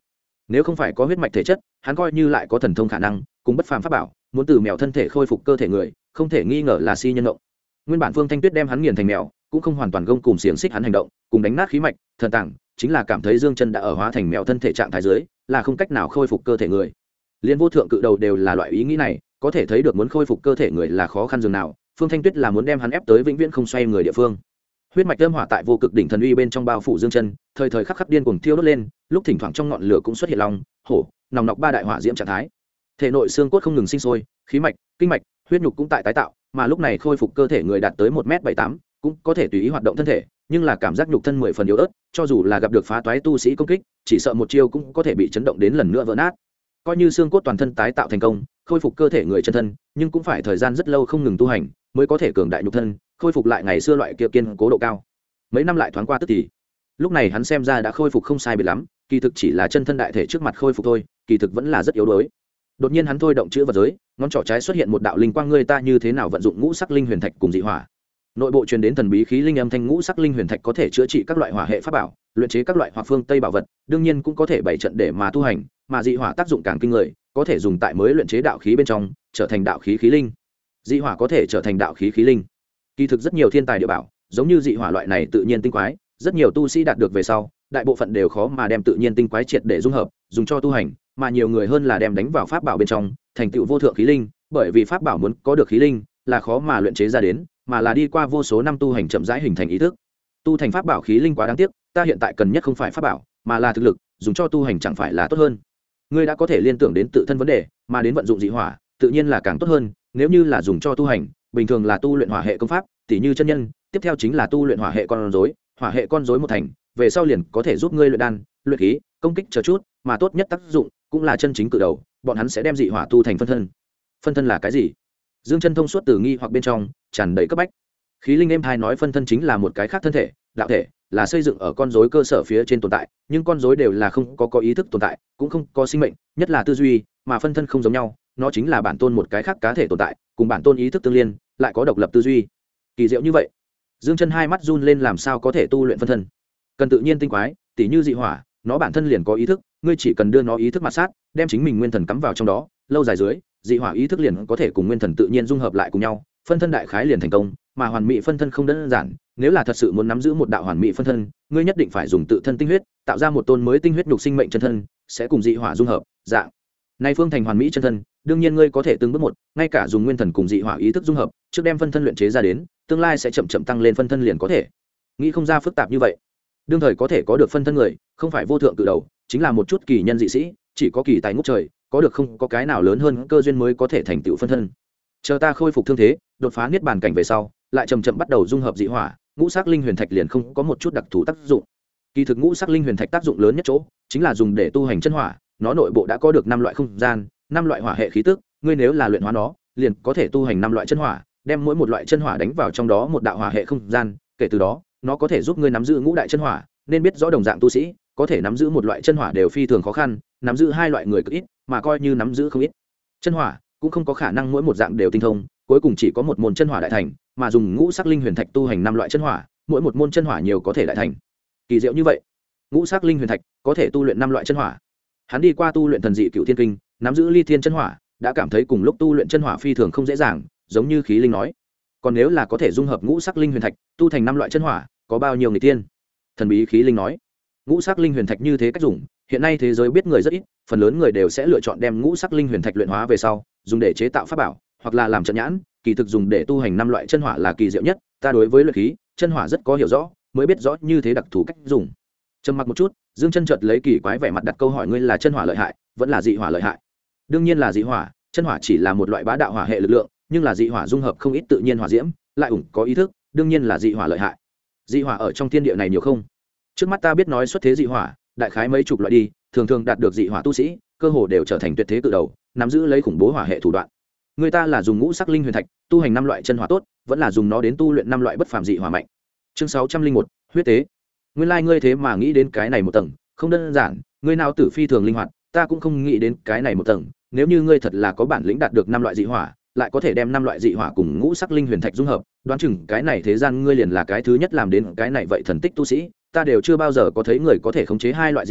nếu không phải có huyết mạch thể chất hắn coi như lại có thần thông khả năng cùng bất phàm pháp bảo muốn từ mèo thân thể khôi phục cơ thể người không thể nghi ngờ là si nhân động. Nguyên bản Phương Thanh Tuyết đem hắn nghiền thành mèo cũng không hoàn toàn gông cùng xiềng xích hắn hành động cùng đánh nát khí mạch thần tàng, chính là cảm thấy Dương Chân đã ở hóa thành mèo thân thể trạng thái dưới là không cách nào khôi phục cơ thể người. Liên vô thượng cự đầu đều là loại ý nghĩ này, có thể thấy được muốn khôi phục cơ thể người là khó khăn dường nào. Phương Thanh Tuyết là muốn đem hắn ép tới vĩnh viễn không xoay người địa phương. Huyết mạch âm hỏa tại vô cực đỉnh thần uy bên trong bao phủ Dương Chân, thời thời khắc khắc điên cuồng thiêu đốt lên, lúc thỉnh thoảng trong ngọn lửa cũng xuất hiện long, hổ, nòng nọc ba đại hỏa diễm trạng thái. Thể nội xương cốt không ngừng sinh sôi, khí mạch, kinh mạch, huyết nhục cũng tại tái tạo, mà lúc này khôi phục cơ thể người đạt tới 1m78, cũng có thể tùy ý hoạt động thân thể, nhưng là cảm giác nhục thân 10 phần yếu ớt, cho dù là gặp được phá toái tu sĩ công kích, chỉ sợ một chiêu cũng có thể bị chấn động đến lần nữa vỡ nát. Coi như xương cốt toàn thân tái tạo thành công, khôi phục cơ thể người chân thân, nhưng cũng phải thời gian rất lâu không ngừng tu hành, mới có thể cường đại nhục thân, khôi phục lại ngày xưa loại kia kiên cố độ cao. Mấy năm lại thoáng qua tức thì, lúc này hắn xem ra đã khôi phục không sai biệt lắm, kỳ thực chỉ là chân thân đại thể trước mặt khôi phục thôi, kỳ thực vẫn là rất yếu đuối. Đột nhiên hắn thôi động chữ vật giới, ngón trỏ trái xuất hiện một đạo linh quang, ngươi ta như thế nào vận dụng ngũ sắc linh huyền thạch cùng dị hỏa. Nội bộ truyền đến thần bí khí linh âm thanh, ngũ sắc linh huyền thạch có thể chữa trị các loại hỏa hệ pháp bảo, luyện chế các loại hỏa phương tây bảo vật, đương nhiên cũng có thể bày trận để mà tu hành, mà dị hỏa tác dụng càng kinh người, có thể dùng tại mới luyện chế đạo khí bên trong, trở thành đạo khí khí linh. Dị hỏa có thể trở thành đạo khí khí linh. Kỳ thực rất nhiều thiên tài địa bảo, giống như dị hỏa loại này tự nhiên tinh quái, rất nhiều tu sĩ đạt được về sau, đại bộ phận đều khó mà đem tự nhiên tinh quái triệt để dung hợp, dùng cho tu hành, mà nhiều người hơn là đem đánh vào pháp bảo bên trong, thành tựu vô thượng khí linh, bởi vì pháp bảo muốn có được khí linh, là khó mà luyện chế ra đến, mà là đi qua vô số năm tu hành chậm rãi hình thành ý thức. Tu thành pháp bảo khí linh quá đáng tiếc, ta hiện tại cần nhất không phải pháp bảo, mà là thực lực, dùng cho tu hành chẳng phải là tốt hơn. Ngươi đã có thể liên tưởng đến tự thân vấn đề, mà đến vận dụng dị hỏa, tự nhiên là càng tốt hơn, nếu như là dùng cho tu hành, bình thường là tu luyện hỏa hệ công pháp, tỉ như chân nhân, tiếp theo chính là tu luyện hỏa hệ con rối, hỏa hệ con rối một thành, về sau liền có thể giúp ngươi luyện đan, luyện khí, công kích chờ chút, mà tốt nhất tác dụng cũng là chân chính cự đầu, bọn hắn sẽ đem dị hỏa tu thành phân thân. Phân thân là cái gì? Dương Chân thông suốt từ nghi hoặc bên trong, tràn đầy cấp bách. Khí linh em thai nói phân thân chính là một cái khác thân thể, đạo thể, là xây dựng ở con rối cơ sở phía trên tồn tại, nhưng con rối đều là không có ý thức tồn tại, cũng không có sinh mệnh, nhất là tư duy, mà phân thân không giống nhau, nó chính là bản tôn một cái khác cá thể tồn tại, cùng bản tôn ý thức tương liên, lại có độc lập tư duy. Kỳ diệu như vậy. Dương Chân hai mắt run lên, làm sao có thể tu luyện phân thân? Cần tự nhiên tinh quái, tỉ như dị hỏa, nó bản thân liền có ý thức, ngươi chỉ cần đưa nó ý thức mặt sát, đem chính mình nguyên thần cắm vào trong đó, lâu dài dưới, dị hỏa ý thức liền có thể cùng nguyên thần tự nhiên dung hợp lại cùng nhau, phân thân đại khái liền thành công, mà hoàn mỹ phân thân không đơn giản, nếu là thật sự muốn nắm giữ một đạo hoàn mỹ phân thân, ngươi nhất định phải dùng tự thân tinh huyết, tạo ra một tôn mới tinh huyết nhục sinh mệnh chân thân, sẽ cùng dị hỏa dung hợp, dạng này phương thành hoàn mỹ chân thân, đương nhiên ngươi có thể từng bước một, ngay cả dùng nguyên thần cùng dị hỏa ý thức dung hợp, trước đem phân thân luyện chế ra đến, tương lai sẽ chậm chậm tăng lên phân thân liền có thể. Nghĩ không ra phức tạp như vậy. Đương thời có thể có được phân thân người, không phải vô thượng cự đầu, chính là một chút kỳ nhân dị sĩ, chỉ có kỳ tài ngút trời, có được không có cái nào lớn hơn cơ duyên mới có thể thành tựu phân thân. Chờ ta khôi phục thương thế, đột phá niết bàn cảnh về sau, lại chậm chậm bắt đầu dung hợp dị hỏa, ngũ sắc linh huyền thạch liền không có một chút đặc thù tác dụng. Kỳ thực ngũ sắc linh huyền thạch tác dụng lớn nhất chỗ, chính là dùng để tu hành chân hỏa, nó nội bộ đã có được 5 loại không gian, 5 loại hỏa hệ khí tức, ngươi nếu là luyện hóa nó, liền có thể tu hành 5 loại chân hỏa, đem mỗi một loại chân hỏa đánh vào trong đó một đạo hỏa hệ không gian, kể từ đó, nó có thể giúp ngươi nắm giữ ngũ đại chân hỏa, nên biết rõ đồng dạng tu sĩ, có thể nắm giữ một loại chân hỏa đều phi thường khó khăn, nắm giữ 2 loại người cực ít, mà coi như nắm giữ không ít chân hỏa, cũng không có khả năng mỗi một dạng đều tinh thông, cuối cùng chỉ có một môn chân hỏa đại thành, mà dùng ngũ sắc linh huyền thạch tu hành 5 loại chân hỏa, mỗi một môn chân hỏa nhiều có thể đại thành. Kỳ diệu như vậy, ngũ sắc linh huyền thạch có thể tu luyện 5 loại chân hỏa. Hắn đi qua tu luyện thần dị cựu thiên kinh, nắm giữ ly thiên chân hỏa, đã cảm thấy cùng lúc tu luyện chân hỏa phi thường không dễ dàng, giống như khí linh nói. Còn nếu là có thể dung hợp ngũ sắc linh huyền thạch, tu thành 5 loại chân hỏa, có bao nhiêu người tiên? Thần bí khí linh nói. Ngũ sắc linh huyền thạch như thế cách dùng, hiện nay thế giới biết người rất ít, phần lớn người đều sẽ lựa chọn đem ngũ sắc linh huyền thạch luyện hóa về sau, dùng để chế tạo pháp bảo, hoặc là làm trận nhãn, kỳ thực dùng để tu hành 5 loại chân hỏa là kỳ diệu nhất, ta đối với luyện khí, chân hỏa rất có hiểu rõ, mới biết rõ như thế đặc thù cách dùng. Trầm mặc một chút, Dương Chân chợt lấy kỳ quái vẻ mặt đặt câu hỏi, ngươi là chân hỏa lợi hại, vẫn là dị hỏa lợi hại? Đương nhiên là dị hỏa, chân hỏa chỉ là một loại bá đạo hỏa hệ lực lượng, nhưng là dị hỏa dung hợp không ít tự nhiên hỏa diễm, lại ủng có ý thức, đương nhiên là dị hỏa lợi hại. Dị hỏa ở trong thiên địa này nhiều không? Trước mắt ta biết nói xuất thế dị hỏa, đại khái mấy chục loại đi, thường thường đạt được dị hỏa tu sĩ, cơ hồ đều trở thành tuyệt thế cự đầu, nắm giữ lấy khủng bố hỏa hệ thủ đoạn. Người ta là dùng ngũ sắc linh huyền thạch tu hành 5 loại chân hỏa tốt, vẫn là dùng nó đến tu luyện 5 loại bất phàm dị hỏa mạnh. Chương 601, huyết tế. Nguyên lai ngươi thế mà nghĩ đến cái này một tầng, không đơn giản, ngươi nào tử phi thường linh hoạt, ta cũng không nghĩ đến cái này một tầng, nếu như ngươi thật là có bản lĩnh đạt được 5 loại dị hỏa, lại có thể đem 5 loại dị hỏa cùng ngũ sắc linh huyền thạch dung hợp, đoán chừng cái này thế gian ngươi liền là cái thứ nhất làm đến cái này vậy thần tích tu sĩ, ta đều chưa bao giờ có thấy người có thể khống chế 2 loại dị hỏa,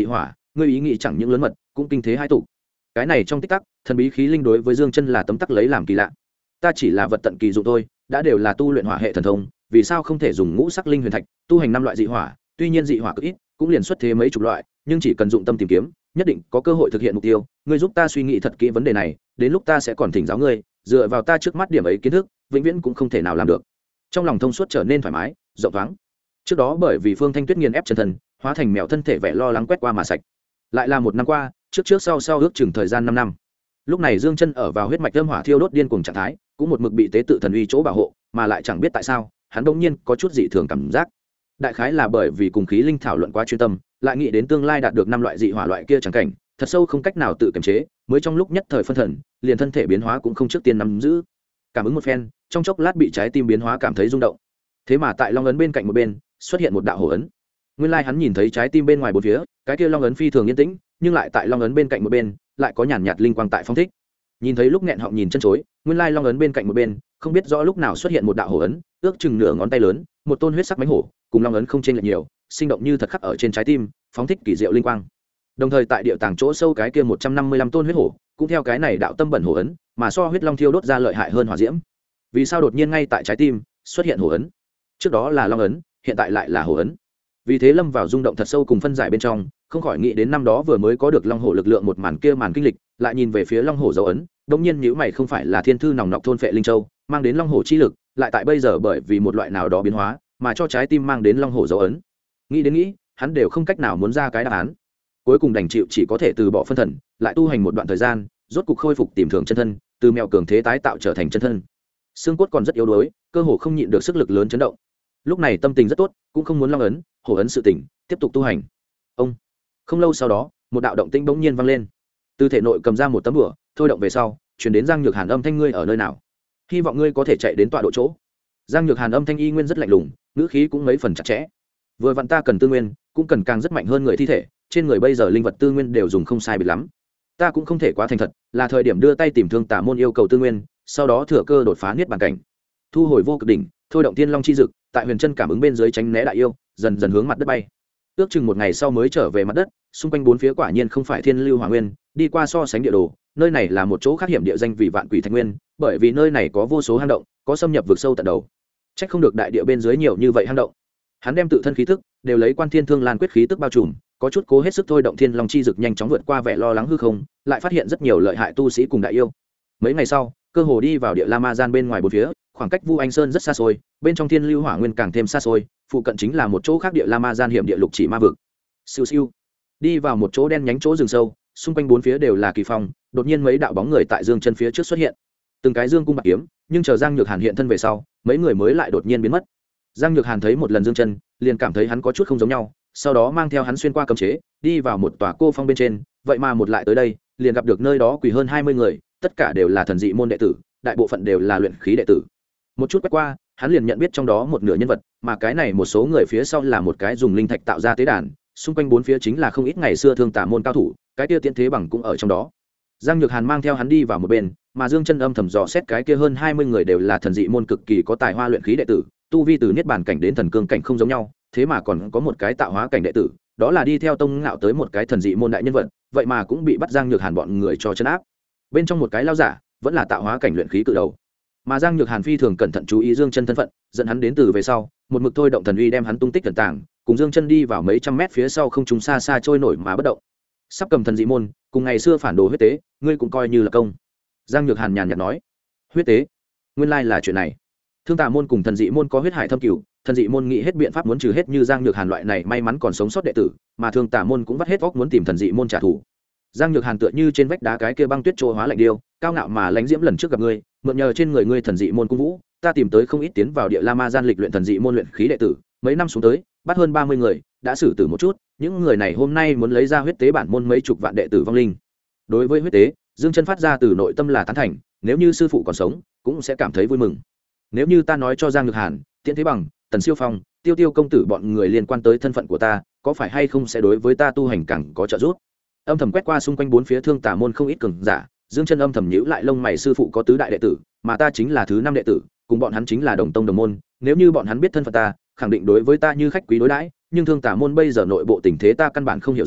ngươi ý nghĩ chẳng những lớn mật cũng kinh thế hai tục. Cái này trong tích tắc, thần bí khí linh đối với Dương Chân là tấm tắc lấy làm kỳ lạ. Ta chỉ là vật tận kỳ dụng thôi, đã đều là tu luyện hỏa hệ thần thông, vì sao không thể dùng ngũ sắc linh huyền thạch tu hành 5 loại dị hỏa? Tuy nhiên dị hỏa cực ít, cũng liền xuất thế mấy chục loại, nhưng chỉ cần dụng tâm tìm kiếm, nhất định có cơ hội thực hiện mục tiêu. Ngươi giúp ta suy nghĩ thật kỹ vấn đề này, đến lúc ta sẽ còn thỉnh giáo ngươi, dựa vào ta trước mắt điểm ấy kiến thức, vĩnh viễn cũng không thể nào làm được. Trong lòng thông suốt trở nên thoải mái, rộng thoáng. Trước đó bởi vì Phương Thanh Tuyết nghiền ép chân thần, hóa thành mèo thân thể vẻ lo lắng quét qua mà sạch. Lại là 1 năm qua, trước sau ước chừng thời gian 5 năm. Lúc này Dương Chân ở vào huyết mạch âm hỏa thiêu đốt điên cuồng trạng thái, cũng một mực bị tế tự thần uy chỗ bảo hộ, mà lại chẳng biết tại sao, hắn bỗng nhiên có chút dị thường cảm giác. Đại khái là bởi vì cùng khí linh thảo luận quá chuyên tâm, lại nghĩ đến tương lai đạt được 5 loại dị hỏa loại kia chẳng cảnh, thật sâu không cách nào tự kiềm chế, mới trong lúc nhất thời phân thần, liền thân thể biến hóa cũng không trước tiên nắm giữ. Cảm ứng một phen, trong chốc lát bị trái tim biến hóa cảm thấy rung động. Thế mà tại long ấn bên cạnh một bên, xuất hiện một đạo hổ ấn. Nguyên lai hắn nhìn thấy trái tim bên ngoài bốn phía, cái kia long ấn phi thường yên tĩnh, nhưng lại tại long ấn bên cạnh một bên, lại có nhàn nhạt linh quang tại phong thích. Nhìn thấy lúc nghẹn họng nhìn chân chối, nguyên lai long ấn bên cạnh một bên, không biết rõ lúc nào xuất hiện một đạo hổ ấn, ước chừng nửa ngón tay lớn, một tôn huyết sắc mãnh hổ, cùng long ấn không chênh lệch nhiều, sinh động như thật khắc ở trên trái tim, phóng thích kỳ diệu linh quang. Đồng thời tại địa tàng chỗ sâu cái kia 155 tôn huyết hổ, cũng theo cái này đạo tâm bẩn hổ ấn, mà so huyết long thiêu đốt ra lợi hại hơn hỏa diễm. Vì sao đột nhiên ngay tại trái tim xuất hiện hổ ấn? Trước đó là long ấn, hiện tại lại là hổ ấn. Vì thế lâm vào rung động thật sâu cùng phân giải bên trong, không khỏi nghĩ đến năm đó vừa mới có được long hổ lực lượng một màn kia màn kinh lịch, lại nhìn về phía long hổ dấu ấn, đống nhiên nhíu mày, không phải là thiên thư nòng nọc thôn phệ linh châu mang đến long hổ chi lực, lại tại bây giờ bởi vì một loại nào đó biến hóa mà cho trái tim mang đến long hổ dấu ấn. Nghĩ đến nghĩ, hắn đều không cách nào muốn ra cái đáp án, cuối cùng đành chịu chỉ có thể từ bỏ phân thần, lại tu hành một đoạn thời gian, rốt cục khôi phục tìm thường chân thân, từ mèo cường thế tái tạo trở thành chân thân. Xương cốt còn rất yếu đuối, cơ hồ không nhịn được sức lực lớn chấn động. Lúc này tâm tình rất tốt, cũng không muốn long ấn hổ ấn sự tỉnh, tiếp tục tu hành. Ông không lâu sau đó, một đạo động tĩnh bỗng nhiên vang lên, từ thể nội cầm ra một tấm bửa, thôi động về sau, chuyển đến Giang Nhược Hàn âm thanh: ngươi ở nơi nào? Hy vọng ngươi có thể chạy đến tọa độ chỗ. Giang Nhược Hàn âm thanh y nguyên rất lạnh lùng, ngữ khí cũng mấy phần chặt chẽ. Vừa vặn ta cần tư nguyên, cũng cần càng rất mạnh hơn người thi thể, trên người bây giờ linh vật tư nguyên đều dùng không sai biệt lắm, ta cũng không thể quá thành thật, là thời điểm đưa tay tìm Thương Tà môn yêu cầu tư nguyên, sau đó thừa cơ đột phá niết bàn cảnh, thu hồi vô cực đỉnh, thôi động thiên long chi dực, tại huyền chân cảm ứng bên dưới tránh né đại yêu, dần dần hướng mặt đất bay. Ước chừng 1 ngày sau mới trở về mặt đất, xung quanh bốn phía quả nhiên không phải thiên lưu hỏa nguyên, đi qua so sánh địa đồ, nơi này là một chỗ khác hiểm địa danh vì vạn quỷ thạch nguyên, bởi vì nơi này có vô số hang động, có xâm nhập vực sâu tận đầu. Trách không được đại địa bên dưới nhiều như vậy hang động. Hắn đem tự thân khí tức đều lấy Quan Thiên Thương Lan quyết khí tức bao trùm, có chút cố hết sức thôi động thiên long chi dực nhanh chóng vượt qua vẻ lo lắng hư không, lại phát hiện rất nhiều lợi hại tu sĩ cùng đại yêu. Mấy ngày sau, cơ hồ đi vào địa La Ma Gian bên ngoài bốn phía, khoảng cách Vu Anh Sơn rất xa xôi, bên trong thiên lưu hỏa nguyên càng thêm xa xôi, phụ cận chính là một chỗ khác địa La Ma Gian hiểm địa lục chỉ ma vực. Siêu siêu, đi vào một chỗ đen nhánh chỗ rừng sâu, xung quanh bốn phía đều là kỳ phong, đột nhiên mấy đạo bóng người tại dương chân phía trước xuất hiện, từng cái dương cung bạc kiếm, nhưng chờ Giang Nhược Hàn hiện thân về sau, mấy người mới lại đột nhiên biến mất. Giang Nhược Hàn thấy một lần dương chân, liền cảm thấy hắn có chút không giống nhau, sau đó mang theo hắn xuyên qua cấm chế, đi vào một tòa cô phong bên trên, vậy mà một lại tới đây, liền gặp được nơi đó quỳ hơn 20 người, tất cả đều là thần dị môn đệ tử, đại bộ phận đều là luyện khí đệ tử. Một chút quét qua, hắn liền nhận biết trong đó một nửa nhân vật, mà cái này một số người phía sau là một cái dùng linh thạch tạo ra tế đàn, xung quanh bốn phía chính là không ít ngày xưa Thương Tà môn cao thủ, cái kia Tiễn Thế Bằng cũng ở trong đó. Giang Nhược Hàn mang theo hắn đi vào một bên, mà Dương Chân âm thầm dò xét cái kia hơn 20 người đều là thần dị môn cực kỳ có tài hoa luyện khí đệ tử, tu vi từ niết bàn cảnh đến thần cương cảnh không giống nhau, thế mà còn có một cái tạo hóa cảnh đệ tử, đó là đi theo tông ngạo tới một cái thần dị môn đại nhân vật, vậy mà cũng bị bắt Giang Nhược Hàn bọn người cho trấn áp. Bên trong một cái lao giả, vẫn là tạo hóa cảnh luyện khí cự đầu. Mà Giang Nhược Hàn phi thường cẩn thận chú ý Dương Chân thân phận, dẫn hắn đến từ về sau, một mực thôi động thần uy đem hắn tung tích cẩn tàng, cùng Dương Chân đi vào mấy trăm mét phía sau không trung xa xa trôi nổi mà bất động. Sắp cầm thần dị môn, cùng ngày xưa phản đồ huyết tế, ngươi cũng coi như là công. Giang Nhược Hàn nhàn nhạt nói. Huyết tế? Nguyên lai là chuyện này. Thương Tà môn cùng thần dị môn có huyết hải thâm cửu, thần dị môn nghĩ hết biện pháp muốn trừ hết như Giang Nhược Hàn loại này may mắn còn sống sót đệ tử, mà Thương Tà môn cũng vắt hết óc muốn tìm thần dị môn trả thù. Giang Nhược Hàn tựa như trên vách đá cái kia băng tuyết trô hóa lạnh điêu, cao ngạo mà lãnh diễm lần trước gặp ngươi, mượn nhờ trên người ngươi thần dị môn cung vũ, ta tìm tới không ít tiến vào địa La Ma Gian lịch luyện thần dị môn luyện khí đệ tử, mấy năm xuống tới, bắt hơn 30 người, đã xử tử một chút, những người này hôm nay muốn lấy ra huyết tế bản môn mấy chục vạn đệ tử vong linh. Đối với huyết tế, Dương Chân phát ra từ nội tâm là tán thành, nếu như sư phụ còn sống, cũng sẽ cảm thấy vui mừng. Nếu như ta nói cho Giang Nhược Hàn, Tiễn Thế Bằng, Tần Siêu Phong, Tiêu Tiêu công tử bọn người liên quan tới thân phận của ta, có phải hay không sẽ đối với ta tu hành càng có trợ giúp? Âm thầm quét qua xung quanh bốn phía Thương Tà môn không ít cường giả, Dương Chân âm thầm nhíu lại lông mày, sư phụ có tứ đại đệ tử, mà ta chính là thứ 5 đệ tử, cùng bọn hắn chính là đồng tông đồng môn, nếu như bọn hắn biết thân phận ta, khẳng định đối với ta như khách quý đối đãi, nhưng Thương Tà môn bây giờ nội bộ tình thế ta căn bản không hiểu rõ,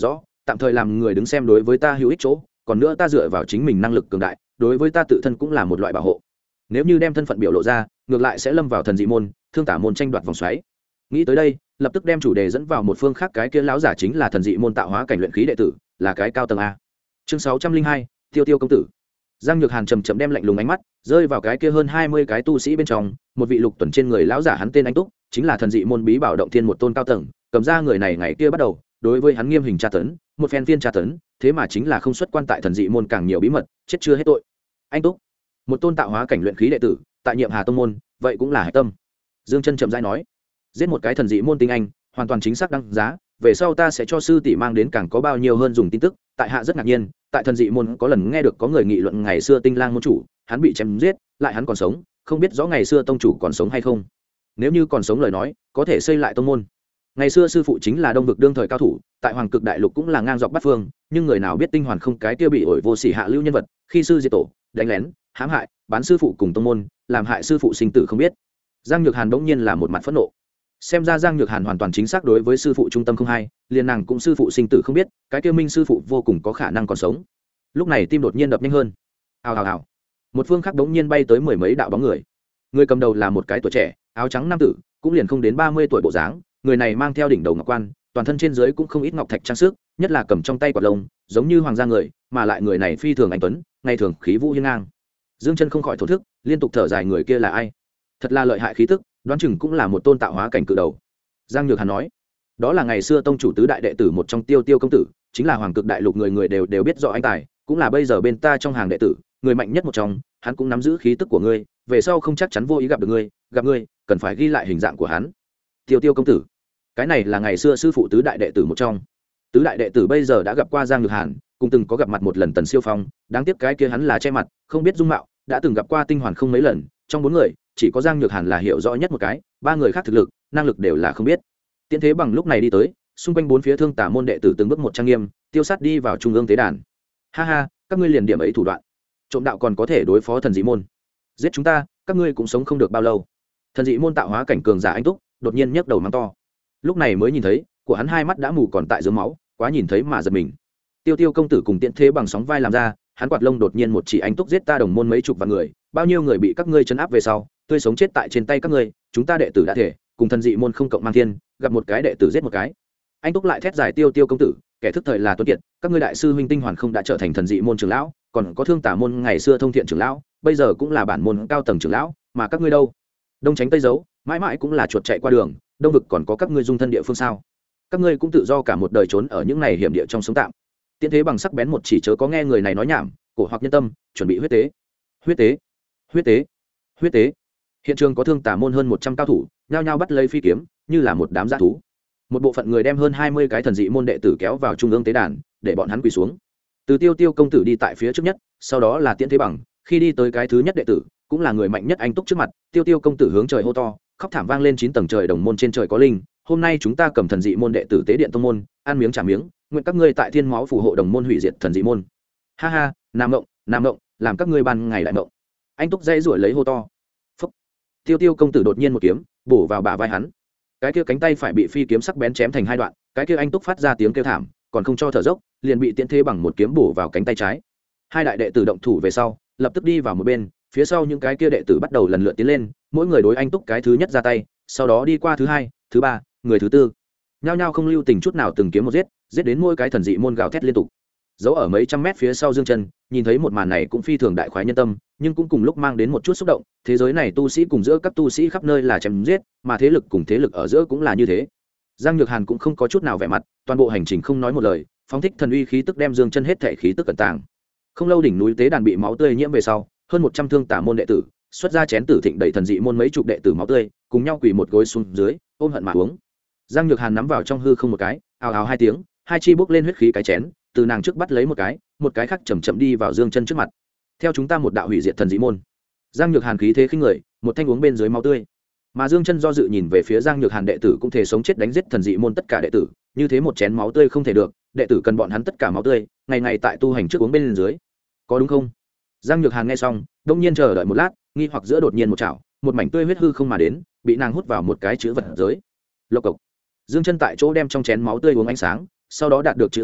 tạm thời làm người đứng xem đối với ta hữu ích chỗ, còn nữa ta dựa vào chính mình năng lực cường đại, đối với ta tự thân cũng là một loại bảo hộ. Nếu như đem thân phận biểu lộ ra, ngược lại sẽ lâm vào thần dị môn, thương tả môn tranh đoạt vòng xoáy. Nghĩ tới đây, lập tức đem chủ đề dẫn vào một phương khác, cái kia lão giả chính là thần dị môn tạo hóa cảnh luyện khí đệ tử, là cái cao tầng a. Chương 602, Tiêu Tiêu công tử. Giang Nhược Hàn chậm chậm đem lạnh lùng ánh mắt rơi vào cái kia hơn 20 cái tu sĩ bên trong, một vị lục tuần trên người lão giả, hắn tên Anh Túc, chính là thần dị môn bí bảo động thiên một tôn cao tầng, cầm ra người này ngày kia bắt đầu, đối với hắn nghiêm hình tra tấn, một phen phiên tra tấn, thế mà chính là không xuất quan tại thần dị môn càng nhiều bí mật, chết chưa hết tội. Anh Túc, một tôn tạo hóa cảnh luyện khí đệ tử, tại Nhiệm Hà tông môn, vậy cũng là hải tâm. Dương Chân chậm rãi nói, giết một cái thần dị môn tinh anh, hoàn toàn chính xác đăng giá, về sau ta sẽ cho sư tỷ mang đến càng có bao nhiêu hơn dùng tin tức. Tại hạ rất ngạc nhiên, tại thần dị môn có lần nghe được có người nghị luận ngày xưa Tinh Lang môn chủ, hắn bị chém giết, lại hắn còn sống, không biết rõ ngày xưa tông chủ còn sống hay không. Nếu như còn sống lời nói, có thể xây lại tông môn. Ngày xưa sư phụ chính là Đông vực đương thời cao thủ, tại Hoàng Cực Đại Lục cũng là ngang dọc bát phương, nhưng người nào biết tinh hoàn không cái kia bị ổi vô sỉ hạ lưu nhân vật, khi sư diệt tổ, đánh lén, hãm hại, bán sư phụ cùng tông môn, làm hại sư phụ sinh tử không biết. Giang Nhược Hàn bỗng nhiên là một mặt phẫn nộ. Xem ra Giang Nhược Hàn hoàn toàn chính xác đối với sư phụ trung tâm không hay, liền nàng cũng sư phụ sinh tử không biết, cái kia minh sư phụ vô cùng có khả năng còn sống. Lúc này tim đột nhiên đập nhanh hơn. Ào ào ào. Một phương khác bỗng nhiên bay tới mười mấy đạo bóng người. Người cầm đầu là một cái tuổi trẻ, áo trắng nam tử, cũng liền không đến 30 tuổi bộ dáng, người này mang theo đỉnh đầu ngọc quan, toàn thân trên dưới cũng không ít ngọc thạch trang sức, nhất là cầm trong tay quạt lông, giống như hoàng gia người, mà lại người này phi thường anh tuấn, ngày thường khí vũ hiên ngang. Dương Chân không khỏi thổ thức, liên tục thở dài, người kia là ai? Thật là lợi hại khí tức, đoán chừng cũng là một tôn tạo hóa cảnh cự đầu. Giang Nhược Hàn nói, đó là ngày xưa tông chủ tứ đại đệ tử một trong Tiêu Tiêu công tử, chính là Hoàng Cực Đại Lục người người đều biết rõ anh tài, cũng là bây giờ bên ta trong hàng đệ tử, người mạnh nhất một trong, hắn cũng nắm giữ khí tức của ngươi, về sau không chắc chắn vô ý gặp được ngươi, gặp ngươi, cần phải ghi lại hình dạng của hắn. Tiêu Tiêu công tử, cái này là ngày xưa sư phụ tứ đại đệ tử một trong. Tứ đại đệ tử bây giờ đã gặp qua Giang Nhược Hàn, cũng từng có gặp mặt một lần Tần Siêu Phong, đáng tiếc cái kia hắn là che mặt, không biết dung mạo, đã từng gặp qua Tinh Hoàn không mấy lần, trong bốn người, chỉ có Giang Nhược Hàn là hiểu rõ nhất một cái, ba người khác thực lực, năng lực đều là không biết. Tiễn Thế Bằng lúc này đi tới, xung quanh bốn phía thương tả môn đệ tử từng bước một trang nghiêm, tiêu sát đi vào trung ương tế đàn. Ha ha, các ngươi liền điểm ấy thủ đoạn, trộm đạo còn có thể đối phó thần dị môn, giết chúng ta, các ngươi cũng sống không được bao lâu. Thần dị môn tạo hóa cảnh cường giả Anh Túc đột nhiên nhấc đầu mắng to, lúc này mới nhìn thấy, của hắn hai mắt đã mù còn tại dưới máu, quá nhìn thấy mà giật mình. Tiêu Tiêu công tử cùng Tiễn Thế Bằng sóng vai làm ra, hắn quạt lông đột nhiên một chỉ, Anh Túc giết ta đồng môn mấy chục vạn người, bao nhiêu người bị các ngươi trấn áp về sau, tươi sống chết tại trên tay các ngươi, chúng ta đệ tử đã thể cùng thần dị môn không cộng mang thiên, gặp một cái đệ tử giết một cái. Anh Túc lại thét giải, Tiêu Tiêu công tử, kẻ thức thời là tuấn kiệt, các ngươi đại sư huynh Tinh Hoàn không đã trở thành thần dị môn trưởng lão, còn có thương tả môn ngày xưa thông thiện trưởng lão, bây giờ cũng là bản môn cao tầng trưởng lão, mà các ngươi đâu? Đông tránh tây giấu, mãi mãi cũng là chuột chạy qua đường, đông vực còn có các ngươi dung thân địa phương sao? Các ngươi cũng tự do cả một đời trốn ở những này hiểm địa trong sống tạm. Tiễn Thế Bằng sắc bén một chỉ, chớ có nghe người này nói nhảm, cổ hoặc nhân tâm, chuẩn bị huyết tế. Huyết tế, huyết tế, huyết tế. Hiện trường có thương tả môn hơn 100 cao thủ, nhao nhao bắt lấy phi kiếm, như là một đám dã thú. Một bộ phận người đem hơn 20 cái thần dị môn đệ tử kéo vào trung ương tế đàn, để bọn hắn quỳ xuống. Từ Tiêu Tiêu công tử đi tại phía trước nhất, sau đó là Tiễn Thế Bằng, khi đi tới cái thứ nhất đệ tử, cũng là người mạnh nhất Anh Túc trước mặt, Tiêu Tiêu công tử hướng trời hô to, khóc thảm vang lên 9 tầng trời, đồng môn trên trời có linh, hôm nay chúng ta cầm thần dị môn đệ tử tế điện tông môn, ăn miếng trả miếng, nguyện các ngươi tại thiên máu phù hộ đồng môn hủy diệt thần dị môn. Ha ha, nam mộng, làm các ngươi ban ngày đại mộng. Anh Túc dây rủi lấy hô to. Phúc. Tiêu Tiêu công tử đột nhiên một kiếm bổ vào bả vai hắn, cái kia cánh tay phải bị phi kiếm sắc bén chém thành hai đoạn, cái kia Anh Túc phát ra tiếng kêu thảm, còn không cho thở dốc, liền bị Tiễn Thế Bằng một kiếm bổ vào cánh tay trái. Hai đại đệ tử động thủ về sau, lập tức đi vào một bên, phía sau những cái kia đệ tử bắt đầu lần lượt tiến lên, mỗi người đối Anh Túc cái thứ nhất ra tay, sau đó đi qua thứ hai, thứ ba, người thứ tư, nhao nhao không lưu tình chút nào từng kiếm một giết đến mỗi cái thần dị môn gào thét liên tục. Giấu ở mấy trăm mét phía sau Dương Chân nhìn thấy một màn này cũng phi thường đại khoái nhân tâm, nhưng cũng cùng lúc mang đến một chút xúc động. Thế giới này tu sĩ cùng giữa các tu sĩ khắp nơi là chém giết, mà thế lực cùng thế lực ở giữa cũng là như thế. Giang Nhược Hàn cũng không có chút nào vẻ mặt, toàn bộ hành trình không nói một lời, phóng thích thần uy khí tức đem Dương Chân hết thể khí tức cẩn tàng. Không lâu đỉnh núi tế đàn bị máu tươi nhiễm về sau, hơn 100 thương tả môn đệ tử xuất ra chén tử thịnh đầy thần dị môn mấy chục đệ tử máu tươi, cùng nhau quỳ một gối xuống dưới, ôm hận mà uống. Giang Nhược Hàn nắm vào trong hư không một cái, ào ào hai tiếng, hai chi bốc lên huyết khí cái chén, từ nàng trước bắt lấy một cái khác chậm chậm đi vào Dương Chân trước mặt. Theo chúng ta một đạo hủy diệt thần dị môn. Giang Nhược Hàn khí thế khinh người, một thanh uống bên dưới máu tươi. Mà Dương Chân do dự nhìn về phía Giang Nhược Hàn, đệ tử cũng thể sống chết đánh giết thần dị môn tất cả đệ tử, như thế một chén máu tươi không thể được, đệ tử cần bọn hắn tất cả máu tươi, ngày ngày tại tu hành trước uống bên dưới. Có đúng không? Giang Nhược Hàn nghe xong, đông nhiên chờ đợi một lát, nghi hoặc giữa đột nhiên một chảo, một mảnh tươi huyết hư không mà đến, bị nàng hút vào một cái chữ vật giới. Lộc cộc. Dương Chân tại chỗ đem trong chén máu tươi uống ánh sáng, sau đó đạt được chữ vật giới,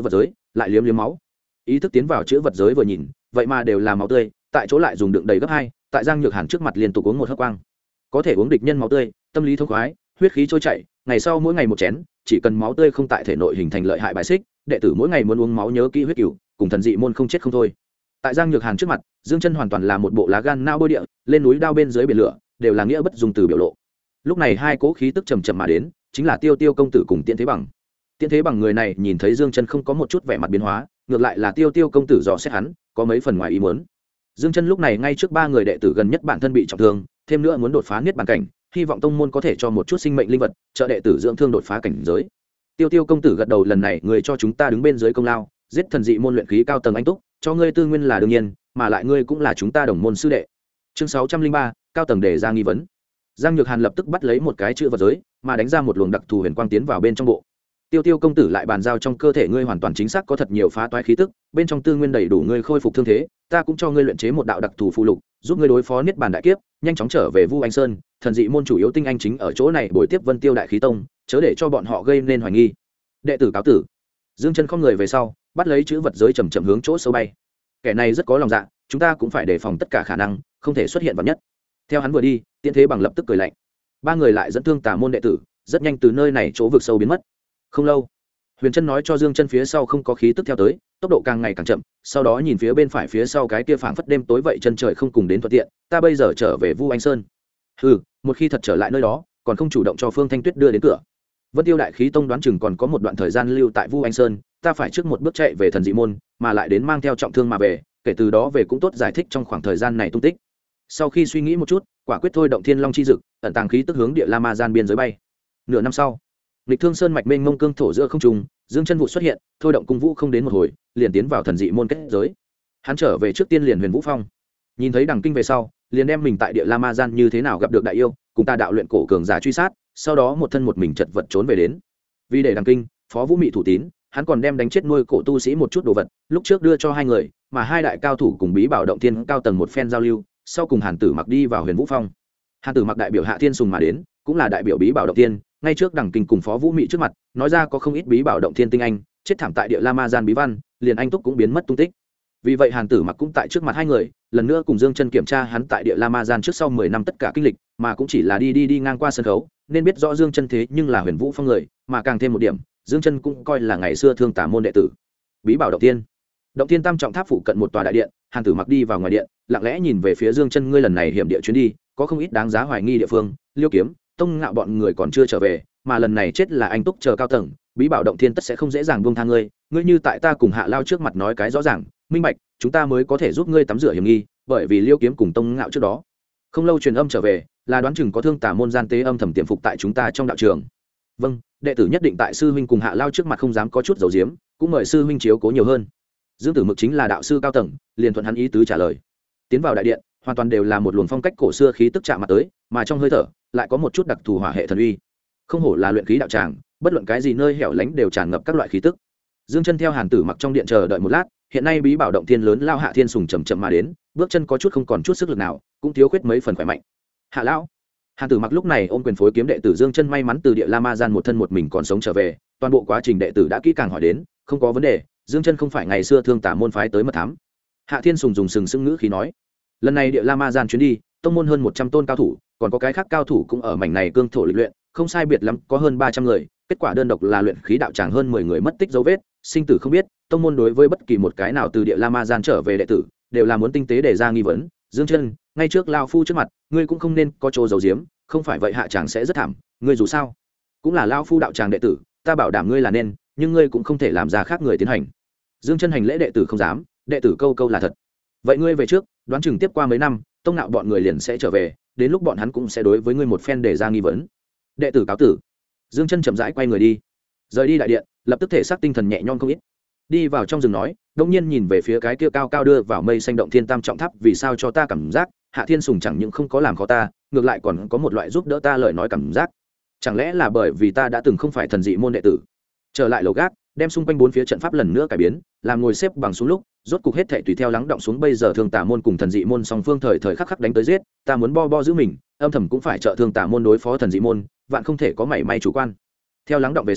lại liếm liếm máu. Ý thức tiến vào chữ vật giới vừa nhìn, vậy mà đều là máu tươi, tại chỗ lại dùng đựng đầy gấp 2, tại Giang Nhược Hàn trước mặt liên tục uống một hớp quang. Có thể uống địch nhân máu tươi, tâm lý thông khoái, huyết khí trôi chảy, ngày sau mỗi ngày một chén, chỉ cần máu tươi không tại thể nội hình thành lợi hại bài xích, đệ tử mỗi ngày muốn uống máu nhớ kỹ huyết cửu, cùng thần dị môn không chết không thôi. Tại Giang Nhược Hàn trước mặt, Dương Chân hoàn toàn là một bộ lá gan nao bôi địa, lên núi đao bên dưới biển lửa, đều là nghĩa bất dung từ biểu lộ. Lúc này hai cỗ khí tức trầm trầm mà đến, chính là Tiêu Tiêu công tử cùng Tiễn Thế Bằng. Tiễn Thế Bằng người này nhìn thấy Dương Chân không có một chút vẻ mặt biến hóa, ngược lại là Tiêu Tiêu công tử dò xét hắn, có mấy phần ngoài ý muốn. Dương Chân lúc này ngay trước 3 người đệ tử gần nhất bản thân bị trọng thương, thêm nữa muốn đột phá niết bàn cảnh, hy vọng tông môn có thể cho một chút sinh mệnh linh vật, trợ đệ tử dưỡng thương đột phá cảnh giới. Tiêu Tiêu công tử gật đầu, lần này người cho chúng ta đứng bên dưới công lao, giết thần dị môn luyện khí cao tầng anh túc, cho ngươi tư nguyên là đương nhiên, mà lại ngươi cũng là chúng ta đồng môn sư đệ. Chương 603, cao tầng đề ra nghi vấn. Giang Nhược Hàn lập tức bắt lấy một cái chữ vật giới, mà đánh ra một luồng đặc thù huyền quang tiến vào bên trong bộ. Tiêu Tiêu công tử lại bàn giao trong cơ thể ngươi hoàn toàn chính xác có thật nhiều phá toái khí tức, bên trong tư nguyên đầy đủ ngươi khôi phục thương thế, ta cũng cho ngươi luyện chế một đạo đặc thù phụ lục, giúp ngươi đối phó niết bàn đại kiếp, nhanh chóng trở về Vu Anh Sơn, thần dị môn chủ yếu tinh anh chính ở chỗ này bồi tiếp Vân Tiêu đại khí tông, chớ để cho bọn họ gây nên hoài nghi. Đệ tử cáo tử. Dương Chân không người về sau, bắt lấy chữ vật giới chậm chậm hướng chỗ sâu bay. Kẻ này rất có lòng dạ, chúng ta cũng phải đề phòng tất cả khả năng, không thể xuất hiện vật nhất. Theo hắn vừa đi, Tiễn Thế Bằng lập tức cười lạnh. 3 người lại dẫn thương tà môn đệ tử, rất nhanh từ nơi này chỗ vực sâu biến mất. Không lâu, Huyền Chân nói cho Dương Chân phía sau không có khí tức theo tới, tốc độ càng ngày càng chậm, sau đó nhìn phía bên phải phía sau cái kia phảng phất đêm tối vậy chân trời không cùng đến thuận tiện, ta bây giờ trở về Vu Anh Sơn. Hừ, một khi thật trở lại nơi đó, còn không chủ động cho Phương Thanh Tuyết đưa đến cửa. Vân Tiêu đại khí tông đoán chừng còn có một đoạn thời gian lưu tại Vu Anh Sơn, ta phải trước một bước chạy về thần dị môn, mà lại đến mang theo trọng thương mà về, kể từ đó về cũng tốt giải thích trong khoảng thời gian này tung tích. Sau khi suy nghĩ một chút, quả quyết thôi động Thiên Long chi dực, ẩn tàng khí tức hướng địa La Ma gian biên giới bay. Nửa năm sau, Lịch Thương Sơn mạch mênh mông cương thổ giữa không trung, Dương Chân Vũ xuất hiện, thôi động cung vũ không đến một hồi, liền tiến vào thần dị môn kết giới. Hắn trở về trước tiên liền Huyền Vũ Phong, nhìn thấy đằng kinh về sau, liền đem mình tại địa La Ma gian như thế nào gặp được đại yêu, cùng ta đạo luyện cổ cường giả truy sát, sau đó một thân một mình chật vật trốn về đến. Vì để đằng kinh, Phó Vũ Mị thủ tín, hắn còn đem đánh chết nuôi cổ tu sĩ một chút đồ vật, lúc trước đưa cho hai người, mà hai đại cao thủ cùng Bí Bảo động thiên cao tầng một phen giao lưu, sau cùng Hàn Tử Mặc đi vào Huyền Vũ Phong. Hàn Tử Mặc đại biểu Hạ Thiên Sùng mà đến, cũng là đại biểu Bí Bảo động thiên, ngay trước đằng kinh cùng Phó Vũ Mị trước mặt, nói ra có không ít Bí Bảo động thiên tinh anh chết thảm tại địa La Ma gian bí văn, liền anh túc cũng biến mất tung tích. Vì vậy Hàn Tử Mặc cũng tại trước mặt hai người, lần nữa cùng Dương Chân kiểm tra hắn tại địa La Ma gian trước sau 10 năm tất cả kinh lịch, mà cũng chỉ là đi ngang qua sân khấu, nên biết rõ Dương Chân thế nhưng là Huyền Vũ Phong người, mà càng thêm một điểm, Dương Chân cũng coi là ngày xưa thương tà môn đệ tử. Bí Bảo động tiên, động tiên tam trọng tháp phụ cận một tòa đại điện, Hàn Tử Mặc đi vào ngoài điện, lặng lẽ nhìn về phía Dương Chân, ngươi lần này hiểm địa chuyến đi, có không ít đáng giá hoài nghi địa phương, Liêu Kiếm, Tông Ngạo bọn người còn chưa trở về, mà lần này chết là anh túc chờ cao tầng, Bí Bảo động thiên tất sẽ không dễ dàng buông tha ngươi, ngươi như tại ta cùng Hạ Lao trước mặt nói cái rõ ràng, minh bạch, chúng ta mới có thể giúp ngươi tắm rửa hiểm nghi, bởi vì Liêu Kiếm cùng Tông Ngạo trước đó không lâu truyền âm trở về, là đoán chừng có thương tà môn gian tế âm thầm tiềm phục tại chúng ta trong đạo trường. Vâng, đệ tử nhất định tại sư huynh cùng Hạ Lao trước mặt không dám có chút dầu diếm, cũng mời sư huynh chiếu cố nhiều hơn. Dương Tử Mực chính là đạo sư cao tầng, liền thuận hắn ý tứ trả lời. Tiến vào đại điện, hoàn toàn đều là một luồng phong cách cổ xưa khí tức chạm mặt tới, mà trong hơi thở lại có một chút đặc thù hỏa hệ thần uy. Không hổ là luyện khí đạo tràng, bất luận cái gì nơi hẻo lánh đều tràn ngập các loại khí tức. Dương Chân theo Hàn Tử Mặc trong điện chờ đợi một lát, hiện nay Bí Bảo động thiên lớn lao Hạ Thiên Sùng chậm chậm mà đến, bước chân có chút không còn chút sức lực nào, cũng thiếu khuyết mấy phần khỏe mạnh. Hạ lão, Hàn Tử Mặc lúc này ôm quyền phối kiếm đệ tử Dương Chân may mắn từ địa La Ma gian một thân một mình còn sống trở về, toàn bộ quá trình đệ tử đã kỹ càng hỏi đến, không có vấn đề, Dương Chân không phải ngày xưa thương tả môn phái tới mật thám. Hạ Thiên Sùng dùng sừng sững ngữ khí nói, lần này địa La Ma gian chuyến đi, tông môn hơn 100 tôn cao thủ, còn có cái khác cao thủ cũng ở mảnh này cương thổ lịch luyện, không sai biệt lắm có hơn 300 người, kết quả đơn độc là luyện khí đạo tràng hơn 10 người mất tích dấu vết, sinh tử không biết, tông môn đối với bất kỳ một cái nào từ địa La Ma gian trở về đệ tử, đều là muốn tinh tế để ra nghi vấn. Dương Chân, ngay trước lão phu trước mặt, ngươi cũng không nên có chỗ giấu giếm, không phải vậy hạ tràng sẽ rất thảm, ngươi dù sao cũng là lão phu đạo tràng đệ tử, ta bảo đảm ngươi là nên, nhưng ngươi cũng không thể làm ra khác người tiến hành. Dương Chân hành lễ đệ tử không dám, đệ tử câu câu là thật. Vậy ngươi về trước, đoán chừng tiếp qua mấy năm, tông nạo bọn người liền sẽ trở về, đến lúc bọn hắn cũng sẽ đối với ngươi một phen để ra nghi vấn. Đệ tử cáo tử. Dương Chân chậm rãi quay người đi, rời đi đại điện, lập tức thể xác tinh thần nhẹ nhõm không ít. Đi vào trong rừng nói, đông nhiên nhìn về phía cái kia cao cao đưa vào mây xanh động thiên tam trọng tháp, vì sao cho ta cảm giác Hạ Thiên Sùng chẳng những không có làm khó ta, ngược lại còn có một loại giúp đỡ ta lời nói cảm giác. Chẳng lẽ là bởi vì ta đã từng không phải thần dị môn đệ tử? Trở lại lầu gác, đem xung quanh bốn phía trận pháp lần nữa cải biến, làm ngồi xếp bằng xuống lúc, rốt cục hết thảy tùy theo lắng động xuống. Bây giờ Thương Tà môn cùng thần dị môn song phương thời thời khắc khắc đánh tới giết, ta muốn bo giữ mình, âm thầm cũng phải trợ Thương Tà môn đối phó thần dị môn, vạn không thể có mảy may chủ quan. Theo lắng động về sau,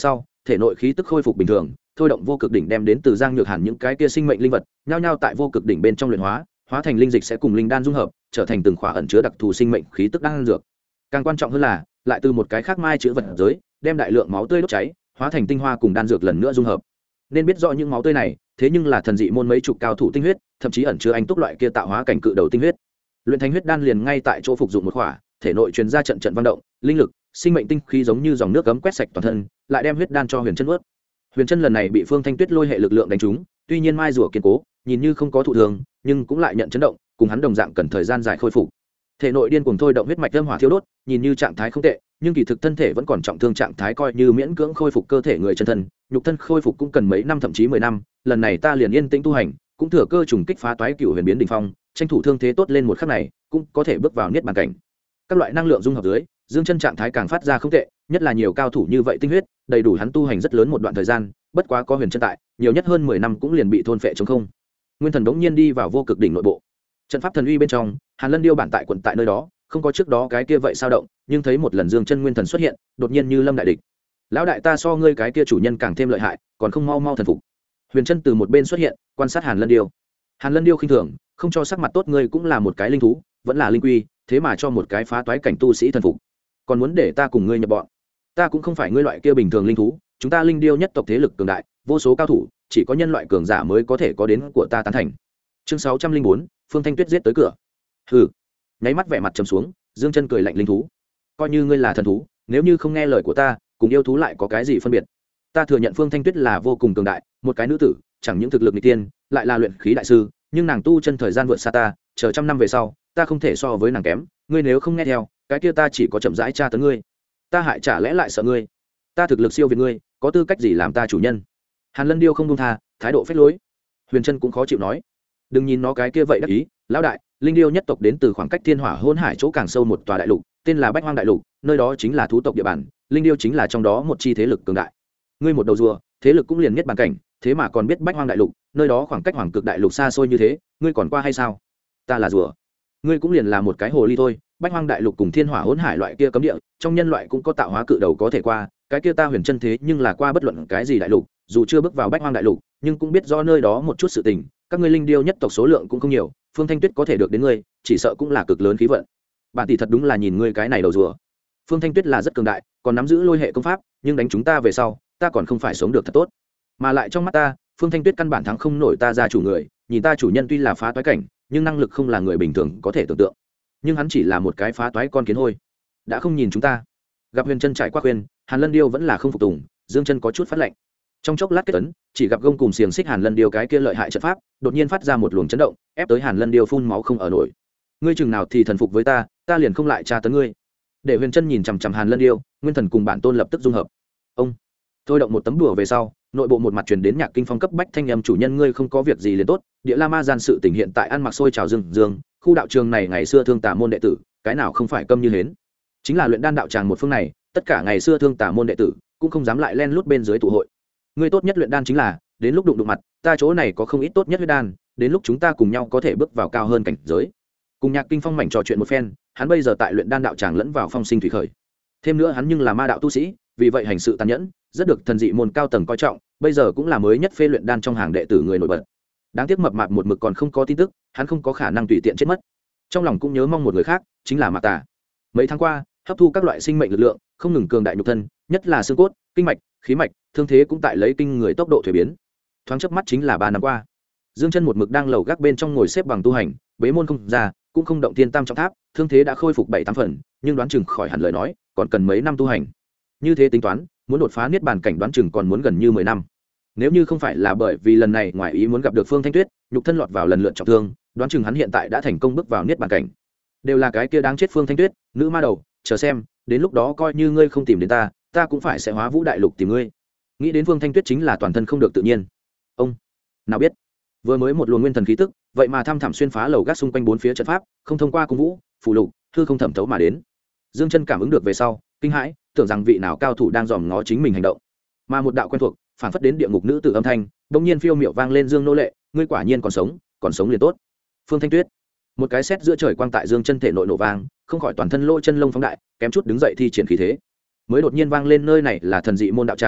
thể nội khí tức khôi phục bình thường, thôi động vô cực đỉnh đem đến từ Giang Nhược Hàn những cái kia sinh mệnh linh vật nhao nhao tại vô cực đỉnh bên trong luyện hóa, hóa thành linh dịch sẽ cùng linh đan dung hợp, trở thành từng khỏa ẩn chứa đặc thù sinh mệnh khí tức đan dược. Càng quan trọng hơn là, lại từ một cái khác mai chứa vật giới, đem đại lượng máu tươi đốt cháy, hóa thành tinh hoa cùng đan dược lần nữa dung hợp. Nên biết rõ những máu tươi này, thế nhưng là thần dị môn mấy chục cao thủ tinh huyết, thậm chí ẩn chứa anh túc loại kia tạo hóa cảnh cự đầu tinh huyết. Luyện thành huyết đan liền ngay tại chỗ phục dụng một khỏa, thể nội truyền ra trận trận vận động, linh lực, sinh mệnh tinh khí giống như dòng nước cấm quét sạch toàn thân, lại đem huyết đan cho Huyền Chân nuốt. Huyền Chân lần này bị Phương Thanh Tuyết lôi hệ lực lượng đánh trúng, tuy nhiên mai rùa kiên cố, nhìn như không có thụ thường, nhưng cũng lại nhận chấn động, cùng hắn đồng dạng cần thời gian dài khôi phục. Thể nội điên cuồng thôi động huyết mạch âm hỏa thiêu đốt, nhìn như trạng thái không tệ, nhưng kỳ thực thân thể vẫn còn trọng thương trạng thái, coi như miễn cưỡng khôi phục cơ thể người chân thân, nhục thân khôi phục cũng cần mấy năm thậm chí 10 năm, lần này ta liền yên tĩnh tu hành, cũng thừa cơ trùng kích phá toái cửu huyền biến đỉnh phong, tranh thủ thương thế tốt lên một khắc này, cũng có thể bước vào niết bàn cảnh. Các loại năng lượng dung hợp dưới, Dương Chân trạng thái càng phát ra không tệ, nhất là nhiều cao thủ như vậy tinh huyết, đầy đủ hắn tu hành rất lớn một đoạn thời gian, bất quá có Huyền Chân tại, nhiều nhất hơn 10 năm cũng liền bị thôn phệ trống không. Nguyên Thần đống nhiên đi vào vô cực đỉnh nội bộ. Trận pháp thần uy bên trong, Hàn Lân Điêu bản tại quận tại nơi đó, không có trước đó cái kia vậy sao động, nhưng thấy một lần Dương Chân Nguyên Thần xuất hiện, đột nhiên như lâm đại địch. Lão đại, ta so ngươi cái kia chủ nhân càng thêm lợi hại, còn không mau mau thần phục. Huyền Chân từ một bên xuất hiện, quan sát Hàn Lân Điêu. Hàn Lân Điêu khinh thường, không cho sắc mặt tốt, ngươi cũng là một cái linh thú, vẫn là linh quy, thế mà cho một cái phá toái cảnh tu sĩ thần phục, còn muốn để ta cùng ngươi nhập bọn. Ta cũng không phải ngươi loại kia bình thường linh thú, chúng ta Linh Điêu nhất tộc thế lực cường đại, vô số cao thủ, chỉ có nhân loại cường giả mới có thể có đến của ta tán thành. Chương 604, Phương Thanh Tuyết giết tới cửa. Hừ. Nháy mắt vẻ mặt trầm xuống, Dương Chân cười lạnh, linh thú, coi như ngươi là thần thú, nếu như không nghe lời của ta, cùng yêu thú lại có cái gì phân biệt? Ta thừa nhận Phương Thanh Tuyết là vô cùng cường đại, một cái nữ tử, chẳng những thực lực nghịch tiên, lại là luyện khí đại sư, nhưng nàng tu chân thời gian vượt xa ta, chờ trăm năm về sau, ta không thể so với nàng kém, ngươi nếu không nghe theo, cái kia ta chỉ có chậm rãi tra tấn ngươi. Ta hại chả lẽ lại sợ ngươi? Ta thực lực siêu việt ngươi, có tư cách gì làm ta chủ nhân? Hàn Lân Điêu không buông tha, thái độ phách lối. Huyền Chân cũng khó chịu nói, đừng nhìn nó cái kia vậy đắc ý, lão đại, Linh Điêu nhất tộc đến từ khoảng cách Thiên Hỏa Hỗn Hải chỗ càng sâu một tòa đại lục, tên là Bách Hoang đại lục, nơi đó chính là thú tộc địa bàn, Linh Điêu chính là trong đó một chi thế lực cường đại. Ngươi một đầu rùa, thế lực cũng liền nhất bàn cảnh, thế mà còn biết Bách Hoang đại lục, nơi đó khoảng cách Hoàng Cực đại lục xa xôi như thế, ngươi còn qua hay sao? Ta là rùa, ngươi cũng liền là một cái hồ ly thôi. Bách Hoang đại lục cùng Thiên Hỏa Hỗn Hải loại kia cấm địa, trong nhân loại cũng có tạo hóa cự đầu có thể qua, cái kia ta Huyền Chân thế nhưng là qua bất luận cái gì đại lục, dù chưa bước vào Bách Hoang đại lục, nhưng cũng biết do nơi đó một chút sự tình, các ngươi Linh Điêu nhất tộc số lượng cũng không nhiều, Phương Thanh Tuyết có thể được đến ngươi, chỉ sợ cũng là cực lớn khí vận. Bản tỷ thật đúng là nhìn ngươi cái này đầu rùa. Phương Thanh Tuyết là rất cường đại, còn nắm giữ lôi hệ công pháp, nhưng đánh chúng ta về sau, ta còn không phải sống được thật tốt. Mà lại trong mắt ta, Phương Thanh Tuyết căn bản thắng không nổi ta gia chủ người, nhìn ta chủ nhân tuy là phá toái cảnh, nhưng năng lực không là người bình thường có thể tưởng tượng. Nhưng hắn chỉ là một cái phá toái con kiến hôi, đã không nhìn chúng ta. Gặp Huyền Chân trải qua khuyên, Hàn Lân Điêu vẫn là không phục tùng, Dương Chân có chút phát lạnh. Trong chốc lát kết ấn, chỉ gặp gông cùng xiềng xích Hàn Lân Điêu cái kia lợi hại trận pháp, đột nhiên phát ra một luồng chấn động, ép tới Hàn Lân Điêu phun máu không ở nổi. Ngươi chừng nào thì thần phục với ta, ta liền không lại tra tấn ngươi. Để Huyền Chân nhìn chằm chằm Hàn Lân Điêu, nguyên thần cùng bản tôn lập tức dung hợp. Ông thôi động một tấm đùa về sau, nội bộ một mặt truyền đến nhạc kinh phong cấp bách thanh âm, chủ nhân ngươi không có việc gì liền tốt, địa la ma gian sự tình hiện tại ăn mặc sôi trào dương dương, khu đạo trường này ngày xưa thương tà môn đệ tử, cái nào không phải câm như hến. Chính là luyện đan đạo tràng một phương này, tất cả ngày xưa thương tà môn đệ tử cũng không dám lại len lút bên dưới tụ hội. Ngươi tốt nhất luyện đan chính là, đến lúc đụng đụng mặt, ta chỗ này có không ít tốt nhất huyết đan, đến lúc chúng ta cùng nhau có thể bước vào cao hơn cảnh giới. Cùng nhạc kinh phong mảnh trò chuyện một phen, hắn bây giờ tại luyện đan đạo tràng lẫn vào phong sinh thủy khởi. Thêm nữa hắn nhưng là ma đạo tu sĩ, vì vậy hành sự tàn nhẫn, rất được thần dị môn cao tầng coi trọng, bây giờ cũng là mới nhất phê luyện đan trong hàng đệ tử người nổi bật. Đáng tiếc mập mạp một mực còn không có tin tức, hắn không có khả năng tùy tiện chết mất. Trong lòng cũng nhớ mong một người khác, chính là Mạc Tà. Mấy tháng qua, hấp thu các loại sinh mệnh lực lượng, không ngừng cường đại nhục thân, nhất là xương cốt, kinh mạch, khí mạch, thương thế cũng tại lấy kinh người tốc độ thuế biến. Thoáng chớp mắt chính là 3 năm qua. Dương Chân một mực đang lầu gác bên trong ngồi xếp bằng tu hành, bế môn không ra, cũng không động tiên tam trọng tháp, thương thế đã khôi phục 7-8 phần, nhưng đoán chừng khỏi hẳn lời nói, còn cần mấy năm tu hành. Như thế tính toán, muốn đột phá niết bàn cảnh đoán chừng còn muốn gần như 10 năm. Nếu như không phải là bởi vì lần này ngoài ý muốn gặp được Phương Thanh Tuyết, nhục thân lọt vào lần lượt trọng thương, đoán chừng hắn hiện tại đã thành công bước vào niết bàn cảnh. Đều là cái kia đáng chết Phương Thanh Tuyết, nữ ma đầu, chờ xem, đến lúc đó coi như ngươi không tìm đến ta, ta cũng phải sẽ hóa vũ đại lục tìm ngươi. Nghĩ đến Phương Thanh Tuyết chính là toàn thân không được tự nhiên. Ông nào biết, vừa mới một luồng nguyên thần khí tức, vậy mà thăm thẳm xuyên phá lầu gác xung quanh bốn phía trận pháp, không thông qua cung vũ, phù lục, hư không thẩm thấu mà đến. Dương Chân cảm ứng được về sau, kinh hãi, tưởng rằng vị nào cao thủ đang dòm ngó chính mình hành động. Mà một đạo quen thuộc, phản phất đến địa ngục nữ tử âm thanh, bỗng nhiên phiêu miệu vang lên, Dương nô lệ, ngươi quả nhiên còn sống liền tốt. Phương Thanh Tuyết, một cái sét giữa trời quang tại Dương Chân thể nội nổ vang, không khỏi toàn thân lỗ chân lông phóng đại, kém chút đứng dậy thi triển khí thế. Mới đột nhiên vang lên, nơi này là thần dị môn đạo tràng,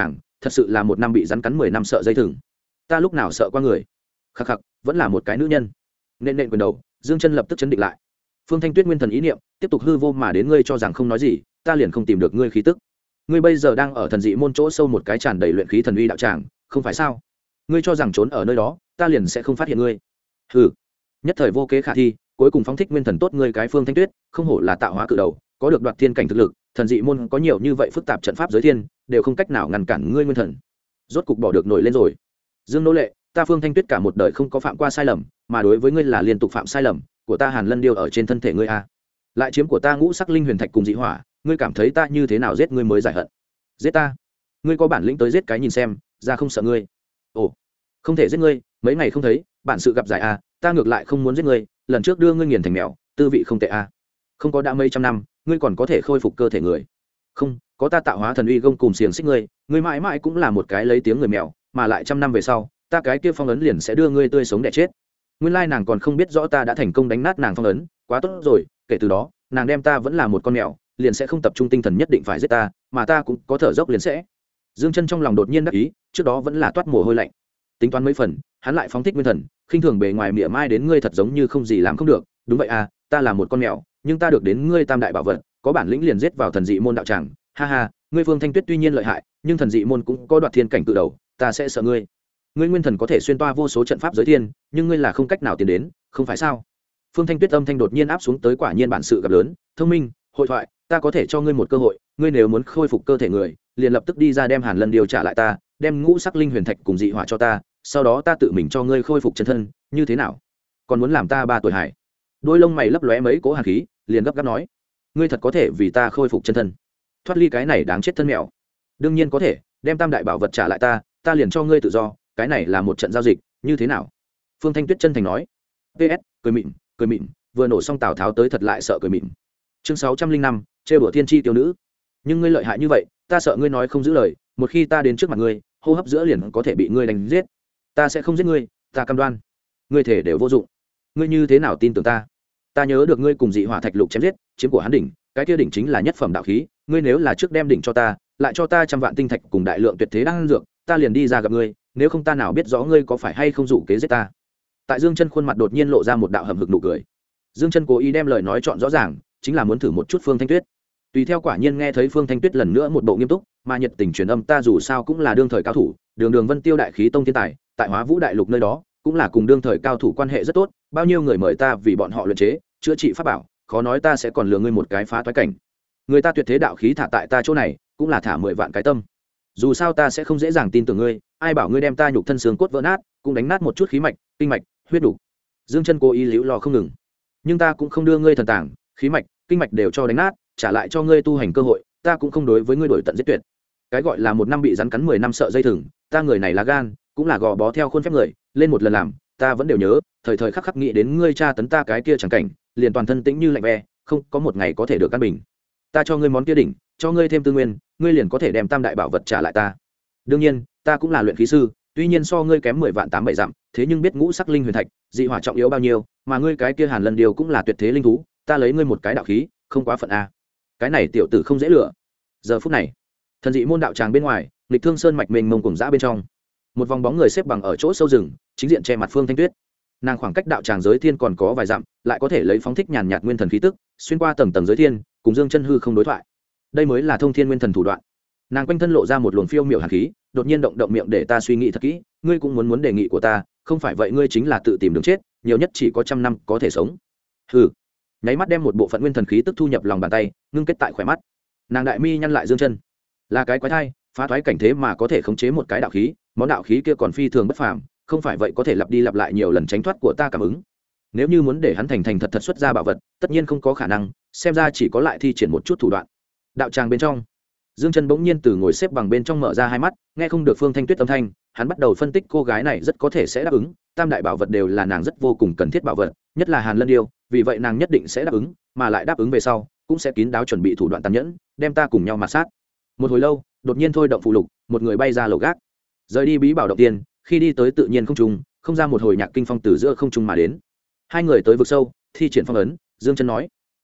thật sự là một năm bị rắn cắn 10 năm sợ dây thừng. Ta lúc nào sợ qua người? Khắc khắc, vẫn là một cái nữ nhân. Nện quyền đầu, Dương Chân lập tức chấn định lại. Phương Thanh Tuyết nguyên thần ý niệm tiếp tục hư vô mà đến, ngươi cho rằng không nói gì, ta liền không tìm được ngươi khí tức. Ngươi bây giờ đang ở thần dị môn chỗ sâu một cái tràn đầy luyện khí thần uy đạo tràng, không phải sao? Ngươi cho rằng trốn ở nơi đó, ta liền sẽ không phát hiện ngươi? Hừ. Nhất thời vô kế khả thi, cuối cùng phóng thích nguyên thần tốt ngươi cái Phương Thanh Tuyết, không hổ là tạo hóa cự đầu, có được đoạt thiên cảnh thực lực, thần dị môn có nhiều như vậy phức tạp trận pháp giới thiên, đều không cách nào ngăn cản ngươi nguyên thần. Rốt cục bỏ được nổi lên rồi. Dương Nô Lệ, ta Phương Thanh Tuyết cả một đời không có phạm qua sai lầm, mà đối với ngươi là liên tục phạm sai lầm của ta. Hàn Lân Điêu ở trên thân thể ngươi a, lại chiếm của ta ngũ sắc linh huyền thạch cùng dị hỏa, ngươi cảm thấy ta như thế nào giết ngươi mới giải hận? Giết ta? Ngươi có bản lĩnh tới giết cái nhìn xem, ra không sợ ngươi. Ồ, không thể giết ngươi, mấy ngày không thấy, bản sự gặp giải a, ta ngược lại không muốn giết ngươi, lần trước đưa ngươi nghiền thành mèo, tư vị không tệ a. Không có đã mấy trăm năm, ngươi còn có thể khôi phục cơ thể người. Không, có ta tạo hóa thần uy gông cùng xiềng xích ngươi, ngươi mãi mãi cũng là một cái lấy tiếng người mèo, mà lại trăm năm về sau, ta cái kia phong ấn liền sẽ đưa ngươi tươi sống đẻ chết. Nguyên lai nàng còn không biết rõ ta đã thành công đánh nát nàng phong ấn, quá tốt rồi, kể từ đó, nàng đem ta vẫn là một con mèo, liền sẽ không tập trung tinh thần nhất định phải giết ta, mà ta cũng có thở dốc liền sẽ. Dương Chân trong lòng đột nhiên đắc ý, trước đó vẫn là toát mồ hôi lạnh. Tính toán mấy phần, hắn lại phóng thích nguyên thần, khinh thường bề ngoài mỉa mai đến ngươi thật giống như không gì làm không được, đúng vậy à, ta là một con mèo, nhưng ta được đến ngươi tam đại bảo vật, có bản lĩnh liền giết vào thần dị môn đạo tràng, ha ha, ngươi Phương Thanh Tuyết tuy nhiên lợi hại, nhưng thần dị môn cũng có đoạt thiên cảnh cự đầu, ta sẽ sợ ngươi. Ngươi nguyên thần có thể xuyên toa vô số trận pháp giới thiên, nhưng ngươi là không cách nào tiến đến, không phải sao? Phương Thanh Tuyết âm thanh đột nhiên áp xuống tới, quả nhiên bản sự gặp lớn, thông minh, hội thoại, ta có thể cho ngươi một cơ hội, ngươi nếu muốn khôi phục cơ thể người, liền lập tức đi ra đem Hàn Lân Điêu trả lại ta, đem ngũ sắc linh huyền thạch cùng dị hỏa cho ta, sau đó ta tự mình cho ngươi khôi phục chân thân, như thế nào? Còn muốn làm ta 3 tuổi hải? Đôi lông mày lấp lóe mấy cỗ hàn khí, liền gấp gáp nói, ngươi thật có thể vì ta khôi phục chân thân, thoát ly cái này đáng chết thân mèo? Đương nhiên có thể, đem tam đại bảo vật trả lại ta, ta liền cho ngươi tự do, cái này là một trận giao dịch, như thế nào? Phương Thanh Tuyết chân thành nói. PS, cười mịn, vừa nổ xong Tào Tháo tới thật lại sợ cười mịn. Chương 605, trêu đùa thiên chi tiểu nữ. Nhưng ngươi lợi hại như vậy, ta sợ ngươi nói không giữ lời, một khi ta đến trước mặt ngươi, hô hấp giữa liền có thể bị ngươi đánh giết. Ta sẽ không giết ngươi, ta cam đoan. Ngươi thể đều vô dụng. Ngươi như thế nào tin tưởng ta? Ta nhớ được ngươi cùng dị hỏa thạch lục chém giết, chiếm của hắn đỉnh, cái kia đỉnh chính là nhất phẩm đạo khí, ngươi nếu là trước đem đỉnh cho ta, lại cho ta 100 vạn tinh thạch cùng đại lượng tuyệt thế đan dược, ta liền đi ra gặp ngươi, nếu không ta nào biết rõ ngươi có phải hay không dụ kế giết ta. Tại Dương Chân khuôn mặt đột nhiên lộ ra một đạo hầm hực nụ cười. Dương Chân cố ý đem lời nói chọn rõ ràng, chính là muốn thử một chút Phương Thanh Tuyết. Tùy theo quả nhiên nghe thấy Phương Thanh Tuyết lần nữa một bộ nghiêm túc mà nhiệt tình truyền âm, ta dù sao cũng là đương thời cao thủ, đường Vân Tiêu đại khí tông thiên tài, tại Hóa Vũ đại lục nơi đó cũng là cùng đương thời cao thủ quan hệ rất tốt, bao nhiêu người mời ta vì bọn họ luyện chế chữa trị pháp bảo, khó nói ta sẽ còn lừa ngươi một cái phá toái cảnh. Người ta tuyệt thế đạo khí thả tại ta chỗ này, cũng là thả 10 vạn cái tâm. Dù sao ta sẽ không dễ dàng tin tưởng ngươi, ai bảo ngươi đem ta nhục thân xương cốt vỡ nát, cũng đánh nát một chút khí mạch, kinh mạch, huyết đủ. Dương Chân cố ý liễu lo không ngừng. Nhưng ta cũng không đưa ngươi thần tàng, khí mạch, kinh mạch đều cho đánh nát, trả lại cho ngươi tu hành cơ hội, ta cũng không đối với ngươi đổi tận giết tuyệt. Cái gọi là một năm bị rắn cắn 10 năm sợ dây thừng, ta người này là gan, cũng là gò bó theo khuôn phép người, lên một lần làm, ta vẫn đều nhớ, thời thời khắc khắc nghĩ đến ngươi tra tấn ta cái kia chẳng cảnh, liền toàn thân tĩnh như lạnh ve, không có một ngày có thể được căn bình. Ta cho ngươi món kia đỉnh, cho ngươi thêm tư nguyên, ngươi liền có thể đem tam đại bảo vật trả lại ta. Đương nhiên, ta cũng là luyện khí sư, tuy nhiên so ngươi kém 10 vạn 8 7 dặm, thế nhưng biết ngũ sắc linh huyền thạch, dị hỏa trọng yếu bao nhiêu, mà ngươi cái kia Hàn Lân Điêu cũng là tuyệt thế linh thú, ta lấy ngươi một cái đạo khí, không quá phận a. Cái này tiểu tử không dễ lựa. Giờ phút này, thần dị môn đạo tràng bên ngoài, nghịch thương sơn mạch mênh mông cùng dã bên trong, một vòng bóng người xếp bằng ở chỗ sâu rừng, chính diện che mặt Phương Thanh Tuyết. Nàng khoảng cách đạo tràng giới thiên còn có vài dặm, lại có thể lấy phóng thích nhàn nhạt nguyên thần khí tức, xuyên qua tầng tầng giới thiên, cùng Dương Chân hư không đối thoại. Đây mới là thông thiên nguyên thần thủ đoạn. Nàng quanh thân lộ ra một luồng phiêu miểu hàn khí, đột nhiên động miệng để ta suy nghĩ thật kỹ, ngươi cũng muốn đề nghị của ta, không phải vậy ngươi chính là tự tìm đường chết, nhiều nhất chỉ có 100 năm có thể sống. Hừ. Nháy mắt đem một bộ phận nguyên thần khí tức thu nhập lòng bàn tay, ngưng kết tại khóe mắt. Nàng đại mi nhăn lại Dương Chân, là cái quái thai, phá thoái cảnh thế mà có thể khống chế một cái đạo khí, món đạo khí kia còn phi thường bất phàm, không phải vậy có thể lặp đi lặp lại nhiều lần tránh thoát của ta cảm ứng. Nếu như muốn để hắn thành thật xuất ra bảo vật, tất nhiên không có khả năng, xem ra chỉ có lại thi triển một chút thủ đoạn. Đạo tràng bên trong, Dương Chân bỗng nhiên từ ngồi xếp bằng bên trong mở ra hai mắt, nghe không được Phương Thanh Tuyết âm thanh, hắn bắt đầu phân tích cô gái này rất có thể sẽ đáp ứng, tam đại bảo vật đều là nàng rất vô cùng cần thiết bảo vật, nhất là Hàn Lân Điêu, vì vậy nàng nhất định sẽ đáp ứng, mà lại đáp ứng về sau, cũng sẽ kín đáo chuẩn bị thủ đoạn tàn nhẫn, đem ta cùng nhau mà sát. Một hồi lâu, đột nhiên thôi động phụ lục, một người bay ra lầu gác, rời đi bí bảo động tiên, khi đi tới tự nhiên không trung, không ra một hồi nhạc kinh phong từ giữa không trung mà đến. Hai người tới vực sâu, thi triển phong ấn, Dương Chân nói: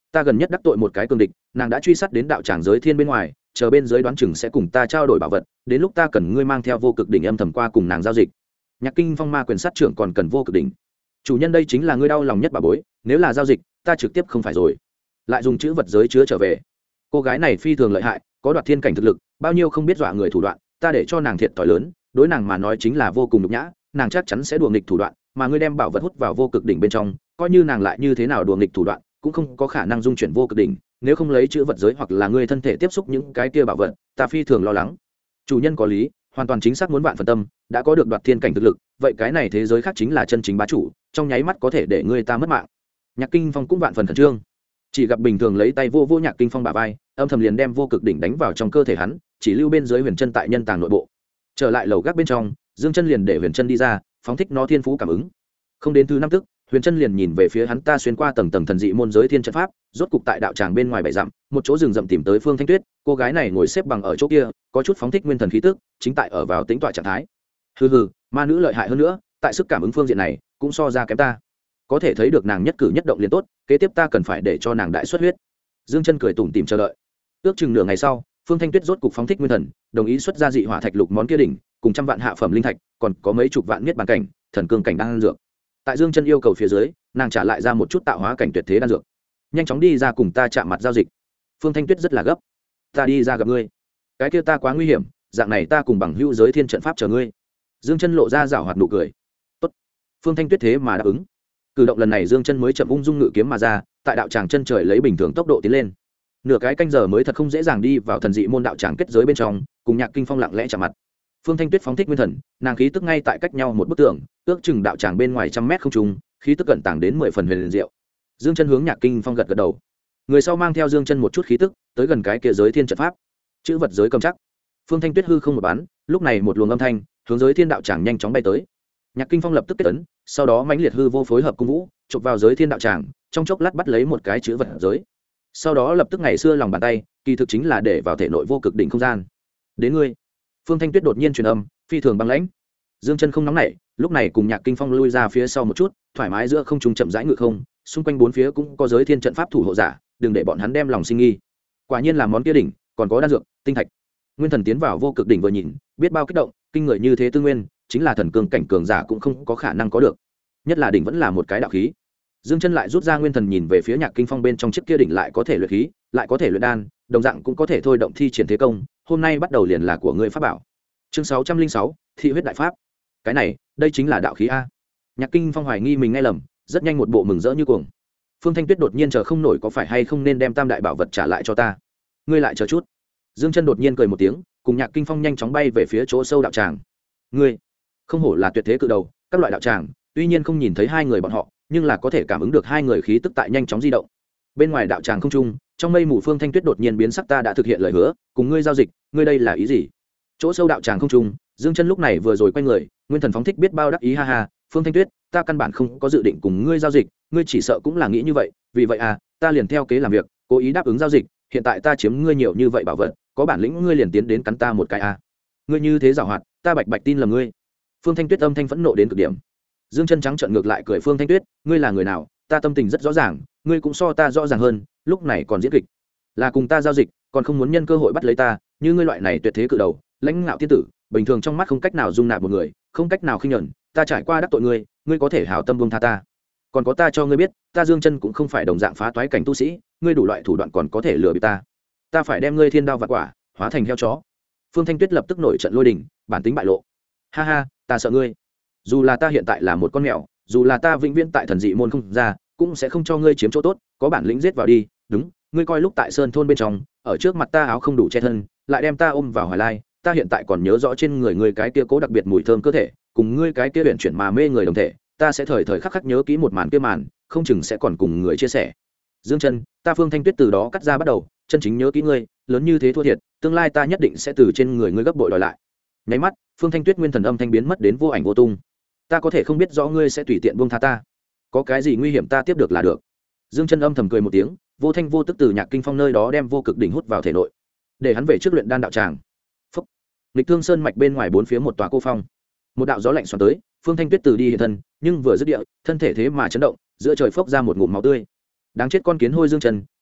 ta gần nhất đắc tội một cái cường địch, nàng đã truy sát đến đạo tràng giới thiên bên ngoài, chờ bên dưới đoán chừng sẽ cùng ta trao đổi bảo vật, đến lúc ta cần ngươi mang theo vô cực đỉnh âm thầm qua cùng nàng giao dịch. Nhạc Kinh Phong ma quyền sát trưởng còn cần vô cực đỉnh. Chủ nhân đây chính là ngươi đau lòng nhất bà bối, nếu là giao dịch, ta trực tiếp không phải rồi. Lại dùng chữ vật giới chứa trở về. Cô gái này phi thường lợi hại, có đoạt thiên cảnh thực lực, bao nhiêu không biết dọa người thủ đoạn, ta để cho nàng thiệt thòi lớn, đối nàng mà nói chính là vô cùng nhục nhã, nàng chắc chắn sẽ đùa nghịch thủ đoạn, mà ngươi đem bảo vật hút vào vô cực đỉnh bên trong, coi như nàng lại như thế nào đùa nghịch thủ đoạn, cũng không có khả năng dung chuyển vô cực đỉnh, nếu không lấy chữ vật giới hoặc là ngươi thân thể tiếp xúc những cái kia bảo vật, ta phi thường lo lắng. Chủ nhân có lý, hoàn toàn chính xác muốn vạn phần tâm, đã có được đoạt thiên cảnh thực lực, vậy cái này thế giới khác chính là chân chính bá chủ, trong nháy mắt có thể để ngươi ta mất mạng. Nhạc Kinh Phong cũng vạn phần khẩn trương, chỉ gặp bình thường lấy tay vô vô Nhạc Kinh Phong bả vai, âm thầm liền đem vô cực đỉnh đánh vào trong cơ thể hắn, chỉ lưu bên dưới huyền chân tại nhân tàng nội bộ. Trở lại lầu gác bên trong, Dương Chân liền để huyền chân đi ra, phóng thích nó thiên phú cảm ứng. Không đến thứ năm tức, huyền chân liền nhìn về phía hắn ta xuyên qua tầng tầng thần dị môn giới thiên trận pháp, rốt cục tại đạo tràng bên ngoài bảy dặm, một chỗ rừng rậm tìm tới Phương Thanh Tuyết, cô gái này ngồi xếp bằng ở chỗ kia, có chút phóng thích nguyên thần khí tức, chính tại ở vào tĩnh tọa trạng thái. Hừ hừ, ma nữ lợi hại hơn nữa, tại sức cảm ứng phương diện này cũng so ra kém ta. Có thể thấy được nàng nhất cử nhất động liền tốt, kế tiếp ta cần phải để cho nàng đại xuất huyết. Dương Chân cười tủm tỉm chờ đợi. Ước chừng nửa ngày sau, Phương Thanh Tuyết rốt cục phóng thích nguyên thần, đồng ý xuất ra dị hỏa thạch lục món kia đỉnh, cùng trăm vạn hạ phẩm linh thạch, còn có mấy chục vạn niết bàn cảnh, thần cương cảnh đang dược. Tại Dương Chân yêu cầu phía dưới, nàng trả lại ra một chút tạo hóa cảnh tuyệt thế đan dược. Nhanh chóng đi ra cùng ta chạm mặt giao dịch. Phương Thanh Tuyết rất là gấp. Ta đi ra gặp ngươi. Cái kia ta quá nguy hiểm, dạng này ta cùng bằng hữu giới thiên trận pháp chờ ngươi. Dương Chân lộ ra giảo hoạt nụ cười. Tốt. Phương Thanh Tuyết thế mà đáp ứng. Cử động lần này Dương Chân mới chậm ung dung ngự kiếm mà ra, tại đạo tràng chân trời lấy bình thường tốc độ tiến lên. Nửa cái canh giờ mới thật không dễ dàng đi vào thần dị môn đạo tràng kết giới bên trong, cùng Nhạc Kinh Phong lặng lẽ chạm mặt. Phương Thanh Tuyết phóng thích nguyên thần, nàng khí tức ngay tại cách nhau một bức tường, ước chừng đạo tràng bên ngoài trăm mét không trung, khí tức cận tàng đến 10 phần huyền diệu. Dương Chân hướng Nhạc Kinh Phong gật gật đầu. Người sau mang theo Dương Chân một chút khí tức, tới gần cái kia giới thiên trận pháp. Chữ vật giới cầm chắc. Phương Thanh Tuyết hư không một bán, lúc này một luồng âm thanh, hướng giới thiên đạo tràng nhanh chóng bay tới. Nhạc Kinh Phong lập tức kết ấn, sau đó mãnh liệt hư vô phối hợp cung vũ, chụp vào giới thiên đạo tràng, trong chốc lát bắt lấy một cái chữ vật giới. Sau đó lập tức ngày xưa lòng bàn tay, kỳ thực chính là để vào thể nội vô cực đỉnh không gian. Đến ngươi. Phương Thanh Tuyết đột nhiên truyền âm, phi thường băng lãnh. Dương Chân không nóng nảy, lúc này cùng Nhạc Kinh Phong lui ra phía sau một chút, thoải mái giữa không trung chậm rãi ngự không, xung quanh bốn phía cũng có giới thiên trận pháp thủ hộ giả, đừng để bọn hắn đem lòng sinh nghi. Quả nhiên là món kia đỉnh, còn có đan dược, tinh thạch. Nguyên Thần tiến vào vô cực đỉnh vừa nhìn, biết bao kích động, kinh người như thế tư nguyên, chính là thần cường cảnh cường giả cũng không có khả năng có được. Nhất là đỉnh vẫn là một cái đạo khí. Dương Chân lại rút ra Nguyên Thần nhìn về phía Nhạc Kinh Phong bên trong chiếc kia đỉnh, lại có thể luyện khí, lại có thể luyện đan, đồng dạng cũng có thể thôi động thi triển thế công, hôm nay bắt đầu liền là của ngươi pháp bảo. Chương 606, Thị huyết đại pháp. Cái này, đây chính là đạo khí a. Nhạc Kinh Phong hoài nghi mình nghe lầm, rất nhanh một bộ mừng rỡ như cuồng. Phương Thanh Tuyết đột nhiên chờ không nổi, có phải hay không nên đem tam đại bảo vật trả lại cho ta? Ngươi lại chờ chút. Dương Chân đột nhiên cười một tiếng, cùng Nhạc Kinh Phong nhanh chóng bay về phía chỗ sâu đạo tràng. Ngươi, không hổ là tuyệt thế cự đầu, các loại đạo tràng, tuy nhiên không nhìn thấy hai người bọn họ, nhưng là có thể cảm ứng được hai người khí tức tại nhanh chóng di động. Bên ngoài đạo tràng không trung, trong mây mù Phương Thanh Tuyết đột nhiên biến sắc, ta đã thực hiện lời hứa, cùng ngươi giao dịch, ngươi đây là ý gì? Chỗ sâu đạo tràng không trung, Dương Chân lúc này vừa rồi quay người, nguyên thần phóng thích biết bao đắc ý, ha ha, Phương Thanh Tuyết, ta căn bản không có dự định cùng ngươi giao dịch, ngươi chỉ sợ cũng là nghĩ như vậy, vì vậy à, ta liền theo kế làm việc, cố ý đáp ứng giao dịch, hiện tại ta chiếm ngươi nhiều như vậy bảo vật, có bản lĩnh ngươi liền tiến đến cắn ta một cái à. Ngươi như thế giàu hoạt, ta bạch bạch tin là ngươi. Phương Thanh Tuyết âm thanh phẫn nộ đến cực điểm. Dương Chân trắng trợn ngược lại cười, Phương Thanh Tuyết, ngươi là người nào, ta tâm tình rất rõ ràng, ngươi cũng so ta rõ ràng hơn, lúc này còn diễn kịch, là cùng ta giao dịch, còn không muốn nhân cơ hội bắt lấy ta, như ngươi loại này tuyệt thế cự đầu, lãnh ngạo tiên tử, bình thường trong mắt không cách nào dung nạp một người, không cách nào khinh nhẫn, ta trải qua đắc tội ngươi, ngươi có thể hảo tâm buông tha ta. Còn có ta cho ngươi biết, ta Dương Chân cũng không phải đồng dạng phá toái cảnh tu sĩ, ngươi đủ loại thủ đoạn còn có thể lừa bịp ta. Ta phải đem ngươi thiên đao vạn quả, hóa thành heo chó. Phương Thanh Tuyết lập tức nổi trận lôi đình, bản tính bại lộ. Ha ha, ta sợ ngươi. Dù là ta hiện tại là một con mèo, dù là ta vĩnh viễn tại thần dị môn không ra, cũng sẽ không cho ngươi chiếm chỗ tốt, có bản lĩnh giết vào đi. Đúng, ngươi coi lúc tại sơn thôn bên trong, ở trước mặt ta áo không đủ che thân, lại đem ta ôm vào hoài lai, ta hiện tại còn nhớ rõ trên người ngươi cái kia cố đặc biệt mùi thơm cơ thể, cùng ngươi cái kia luyện chuyển mà mê người đồng thể, ta sẽ thời thời khắc khắc nhớ kỹ một màn kia màn, không chừng sẽ còn cùng người chia sẻ. Dương Chân, ta Phương Thanh Tuyết từ đó cắt ra bắt đầu, chân chính nhớ kỹ ngươi, lớn như thế thua thiệt, tương lai ta nhất định sẽ từ trên người ngươi gấp bội đòi lại. Nháy mắt, Phương Thanh Tuyết nguyên thần âm thanh biến mất đến vô ảnh vô tung. Ta có thể không biết rõ ngươi sẽ tùy tiện buông tha ta, có cái gì nguy hiểm ta tiếp được là được. Dương Chân âm thầm cười một tiếng, vô thanh vô tức từ Nhạc Kinh Phong nơi đó đem vô cực đỉnh hút vào thể nội, để hắn về trước luyện đan đạo tràng. Phúc. Lịch Thương Sơn mạch bên ngoài bốn phía một tòa cô phong, một đạo gió lạnh xoắn tới, Phương Thanh Tuyết từ đi hiện thân, nhưng vừa dứt địa, thân thể thế mà chấn động, giữa trời phốc ra một ngụm máu tươi. Đáng chết con kiến hôi Dương Chân,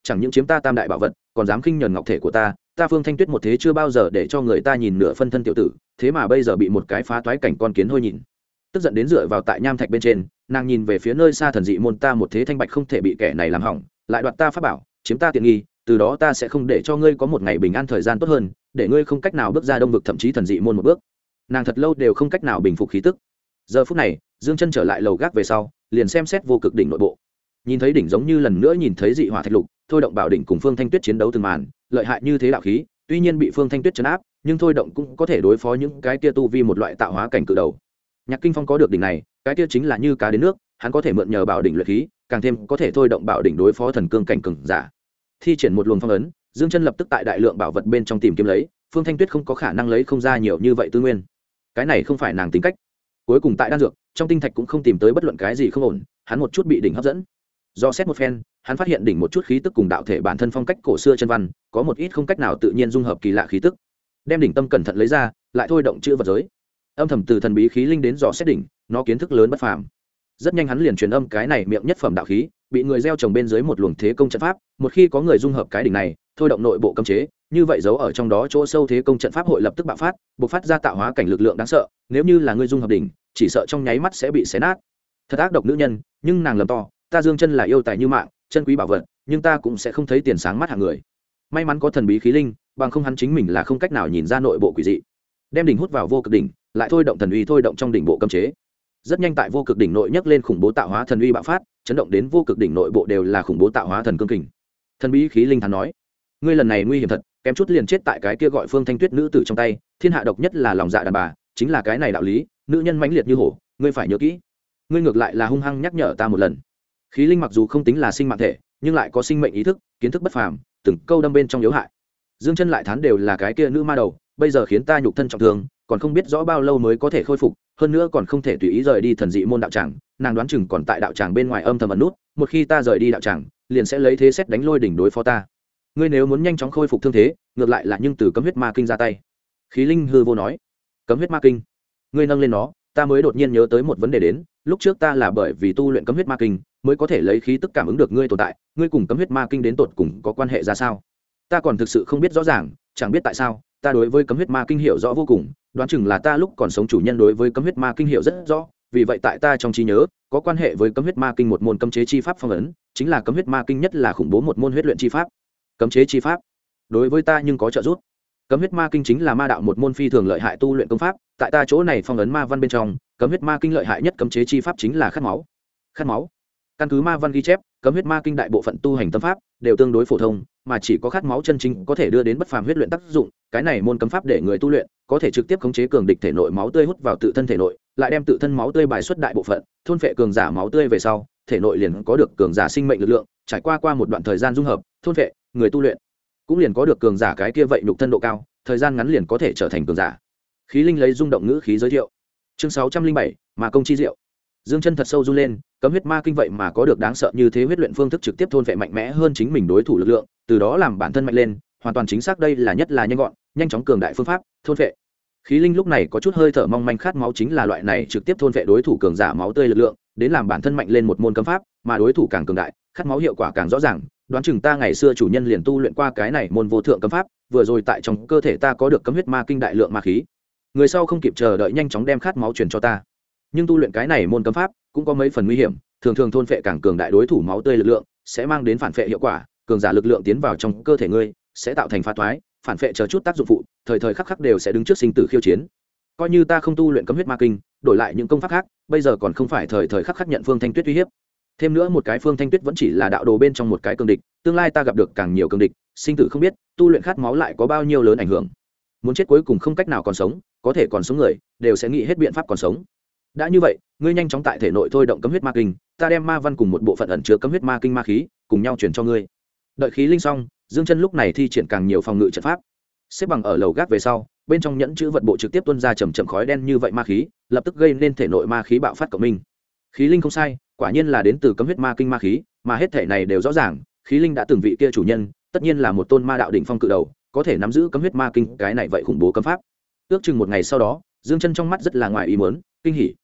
chẳng những chiếm ta tam đại bảo vật còn dám khinh nhờn ngọc thể của ta Phương Thanh Tuyết một thế chưa bao giờ để cho người ta nhìn nửa phân thân tiểu tử, thế mà bây giờ bị một cái phá toái cảnh con kiến hôi nhìn. Tức giận đến dựa vào tại nham thạch bên trên, nàng nhìn về phía nơi xa thần dị môn, ta một thế thanh bạch không thể bị kẻ này làm hỏng, lại đoạt ta pháp bảo, chiếm ta tiện nghi, từ đó ta sẽ không để cho ngươi có một ngày bình an thời gian tốt hơn, để ngươi không cách nào bước ra đông vực thậm chí thần dị môn một bước. Nàng thật lâu đều không cách nào bình phục khí tức. Giờ phút này, Dương Chân trở lại lầu gác về sau, liền xem xét vô cực đỉnh nội bộ. Nhìn thấy đỉnh giống như lần nữa nhìn thấy dị hỏa thạch lục, thôi động bảo đỉnh cùng Phương Thanh Tuyết chiến đấu từng màn, lợi hại như thế đạo khí, tuy nhiên bị Phương Thanh Tuyết trấn áp, nhưng thôi động cũng có thể đối phó những cái kia tu vi một loại tạo hóa cảnh cự đầu. Nhạc Kinh Phong có được đỉnh này, cái kia chính là như cá đến nước, hắn có thể mượn nhờ bảo đỉnh luyện khí, càng thêm có thể thôi động bảo đỉnh đối phó thần cương cảnh cường giả. Thi triển một luồng phong ấn, Dương Chân lập tức tại đại lượng bảo vật bên trong tìm kiếm lấy, Phương Thanh Tuyết không có khả năng lấy không ra nhiều như vậy tư nguyên. Cái này không phải nàng tính cách. Cuối cùng tại đan dược, trong tinh thạch cũng không tìm tới bất luận cái gì không ổn, hắn một chút bị đỉnh hấp dẫn. Do xét một phen, hắn phát hiện đỉnh một chút khí tức cùng đạo thể bản thân phong cách cổ xưa chân văn, có một ít không cách nào tự nhiên dung hợp kỳ lạ khí tức. Đem đỉnh tâm cẩn thận lấy ra, lại thôi động chữ vật giới. Âm thầm từ thần bí khí linh đến dò xét đỉnh, nó kiến thức lớn bất phàm. Rất nhanh hắn liền truyền âm cái này miệng nhất phẩm đạo khí, bị người gieo trồng bên dưới một luồng thế công trận pháp, một khi có người dung hợp cái đỉnh này, thôi động nội bộ cấm chế, như vậy giấu ở trong đó chỗ sâu thế công trận pháp hội lập tức bạo phát, bộc phát ra tạo hóa cảnh lực lượng đáng sợ, nếu như là người dung hợp đỉnh, chỉ sợ trong nháy mắt sẽ bị xé nát. Thật ác độc nữ nhân, nhưng nàng lầm to, ta Dương Chân là yêu tài như mạng, chân quý bảo vật, nhưng ta cũng sẽ không thấy tiền sáng mắt hạng người. May mắn có thần bí khí linh, bằng không hắn chính mình là không cách nào nhìn ra nội bộ quỷ dị. Đem đỉnh hút vào vô cực đỉnh, lại thôi động thần uy thôi động trong đỉnh bộ cấm chế. Rất nhanh tại vô cực đỉnh nội nhấc lên khủng bố tạo hóa thần uy bạo phát, chấn động đến vô cực đỉnh nội bộ đều là khủng bố tạo hóa thần cương kình. Thần bí khí linh thắn nói: "Ngươi lần này nguy hiểm thật, kém chút liền chết tại cái kia gọi Phương Thanh Tuyết nữ tử trong tay, thiên hạ độc nhất là lòng dạ đàn bà, chính là cái này đạo lý, nữ nhân mãnh liệt như hổ, ngươi phải nhớ kỹ." Ngươi ngược lại là hung hăng nhắc nhở ta một lần. Khí linh mặc dù không tính là sinh mạng thể, nhưng lại có sinh mệnh ý thức, kiến thức bất phàm, từng câu đâm bên trong yếu hại. Dương Chân lại thán đều là cái kia nữ ma đầu, bây giờ khiến ta nhục thân trọng thương, còn không biết rõ bao lâu mới có thể khôi phục, hơn nữa còn không thể tùy ý rời đi thần dị môn đạo tràng, nàng đoán chừng còn tại đạo tràng bên ngoài âm thầm ẩn nút, một khi ta rời đi đạo tràng, liền sẽ lấy thế xét đánh lôi đỉnh đối phó ta. Ngươi nếu muốn nhanh chóng khôi phục thương thế, ngược lại là nhưng từ cấm huyết ma kinh ra tay. Khí linh hư vô nói: "Cấm huyết ma kinh?" Ngươi nâng lên nó, ta mới đột nhiên nhớ tới một vấn đề đến, lúc trước ta là bởi vì tu luyện cấm huyết ma kinh, mới có thể lấy khí tức cảm ứng được ngươi tồn tại, ngươi cùng cấm huyết ma kinh đến tột cùng có quan hệ ra sao? Ta còn thực sự không biết rõ ràng, chẳng biết tại sao, ta đối với cấm huyết ma kinh hiểu rõ vô cùng, đoán chừng là ta lúc còn sống chủ nhân đối với cấm huyết ma kinh hiểu rất rõ, vì vậy tại ta trong trí nhớ, có quan hệ với cấm huyết ma kinh một môn cấm chế chi pháp phong ấn, chính là cấm huyết ma kinh nhất là khủng bố một môn huyết luyện chi pháp. Cấm chế chi pháp, đối với ta nhưng có trợ giúp. Cấm huyết ma kinh chính là ma đạo một môn phi thường lợi hại tu luyện công pháp, tại ta chỗ này phong ấn ma văn bên trong, cấm huyết ma kinh lợi hại nhất cấm chế chi pháp chính là khát máu. Khát máu. Căn cứ ma văn ghi chép, cấm huyết ma kinh đại bộ phận tu hành tâm pháp đều tương đối phổ thông, mà chỉ có khát máu chân chính có thể đưa đến bất phàm huyết luyện tác dụng, cái này môn cấm pháp để người tu luyện có thể trực tiếp khống chế cường địch thể nội máu tươi hút vào tự thân thể nội, lại đem tự thân máu tươi bài xuất đại bộ phận, thôn phệ cường giả máu tươi về sau, thể nội liền có được cường giả sinh mệnh lực lượng, trải qua một đoạn thời gian dung hợp, thôn phệ, người tu luyện cũng liền có được cường giả cái kia vậy nhục thân độ cao, thời gian ngắn liền có thể trở thành cường giả. Khí linh lấy rung động ngữ khí giới thiệu. Chương 607, mà công chi diệu. Dương Chân thật sâu run lên, cấm huyết ma kinh vậy mà có được đáng sợ như thế huyết luyện phương thức trực tiếp thôn phệ mạnh mẽ hơn chính mình đối thủ lực lượng, từ đó làm bản thân mạnh lên, hoàn toàn chính xác đây là nhất là nhanh gọn, nhanh chóng cường đại phương pháp, thôn phệ. Khí linh lúc này có chút hơi thở mong manh khát máu chính là loại này trực tiếp thôn phệ đối thủ cường giả máu tươi lực lượng, đến làm bản thân mạnh lên một môn cấm pháp, mà đối thủ càng cường đại, khát máu hiệu quả càng rõ ràng, đoán chừng ta ngày xưa chủ nhân liền tu luyện qua cái này môn vô thượng cấm pháp, vừa rồi tại trong cơ thể ta có được cấm huyết ma kinh đại lượng ma khí. Người sau không kịp chờ đợi nhanh chóng đem khát máu truyền cho ta. Nhưng tu luyện cái này môn cấm pháp cũng có mấy phần nguy hiểm, thường thường thôn phệ càng cường đại đối thủ máu tươi lực lượng, sẽ mang đến phản phệ hiệu quả, cường giả lực lượng tiến vào trong cơ thể ngươi, sẽ tạo thành phá toái, phản phệ chờ chút tác dụng phụ, thời thời khắc khắc đều sẽ đứng trước sinh tử khiêu chiến. Coi như ta không tu luyện cấm huyết ma kinh, đổi lại những công pháp khác, bây giờ còn không phải thời thời khắc khắc nhận Phương Thanh Tuyết uy hiếp. Thêm nữa một cái Phương Thanh Tuyết vẫn chỉ là đạo đồ bên trong một cái cường địch, tương lai ta gặp được càng nhiều cường địch, sinh tử không biết, tu luyện khát máu lại có bao nhiêu lớn ảnh hưởng. Muốn chết cuối cùng không cách nào còn sống, có thể còn sống người, đều sẽ nghĩ hết biện pháp còn sống. Đã như vậy, ngươi nhanh chóng tại thể nội thôi động cấm huyết ma kinh, ta đem ma văn cùng một bộ phận ẩn chứa cấm huyết ma kinh ma khí, cùng nhau truyền cho ngươi. Đợi khí linh xong, Dương Chân lúc này thi triển càng nhiều phòng ngự trận pháp. Xếp bằng ở lầu gác về sau, bên trong nhẫn chữ vật bộ trực tiếp tuôn ra chầm chậm khói đen như vậy ma khí, lập tức gây nên thể nội ma khí bạo phát cộng minh. Khí linh không sai, quả nhiên là đến từ cấm huyết ma kinh ma khí, mà hết thể này đều rõ ràng, khí linh đã từng vị kia chủ nhân, tất nhiên là một tôn ma đạo đỉnh phong cự đầu, có thể nắm giữ cấm huyết ma kinh, cái này vậy khủng bố cấm pháp. Ước chừng một ngày sau đó, Dương Chân trong mắt rất là ngoài ý muốn, kinh hỉ.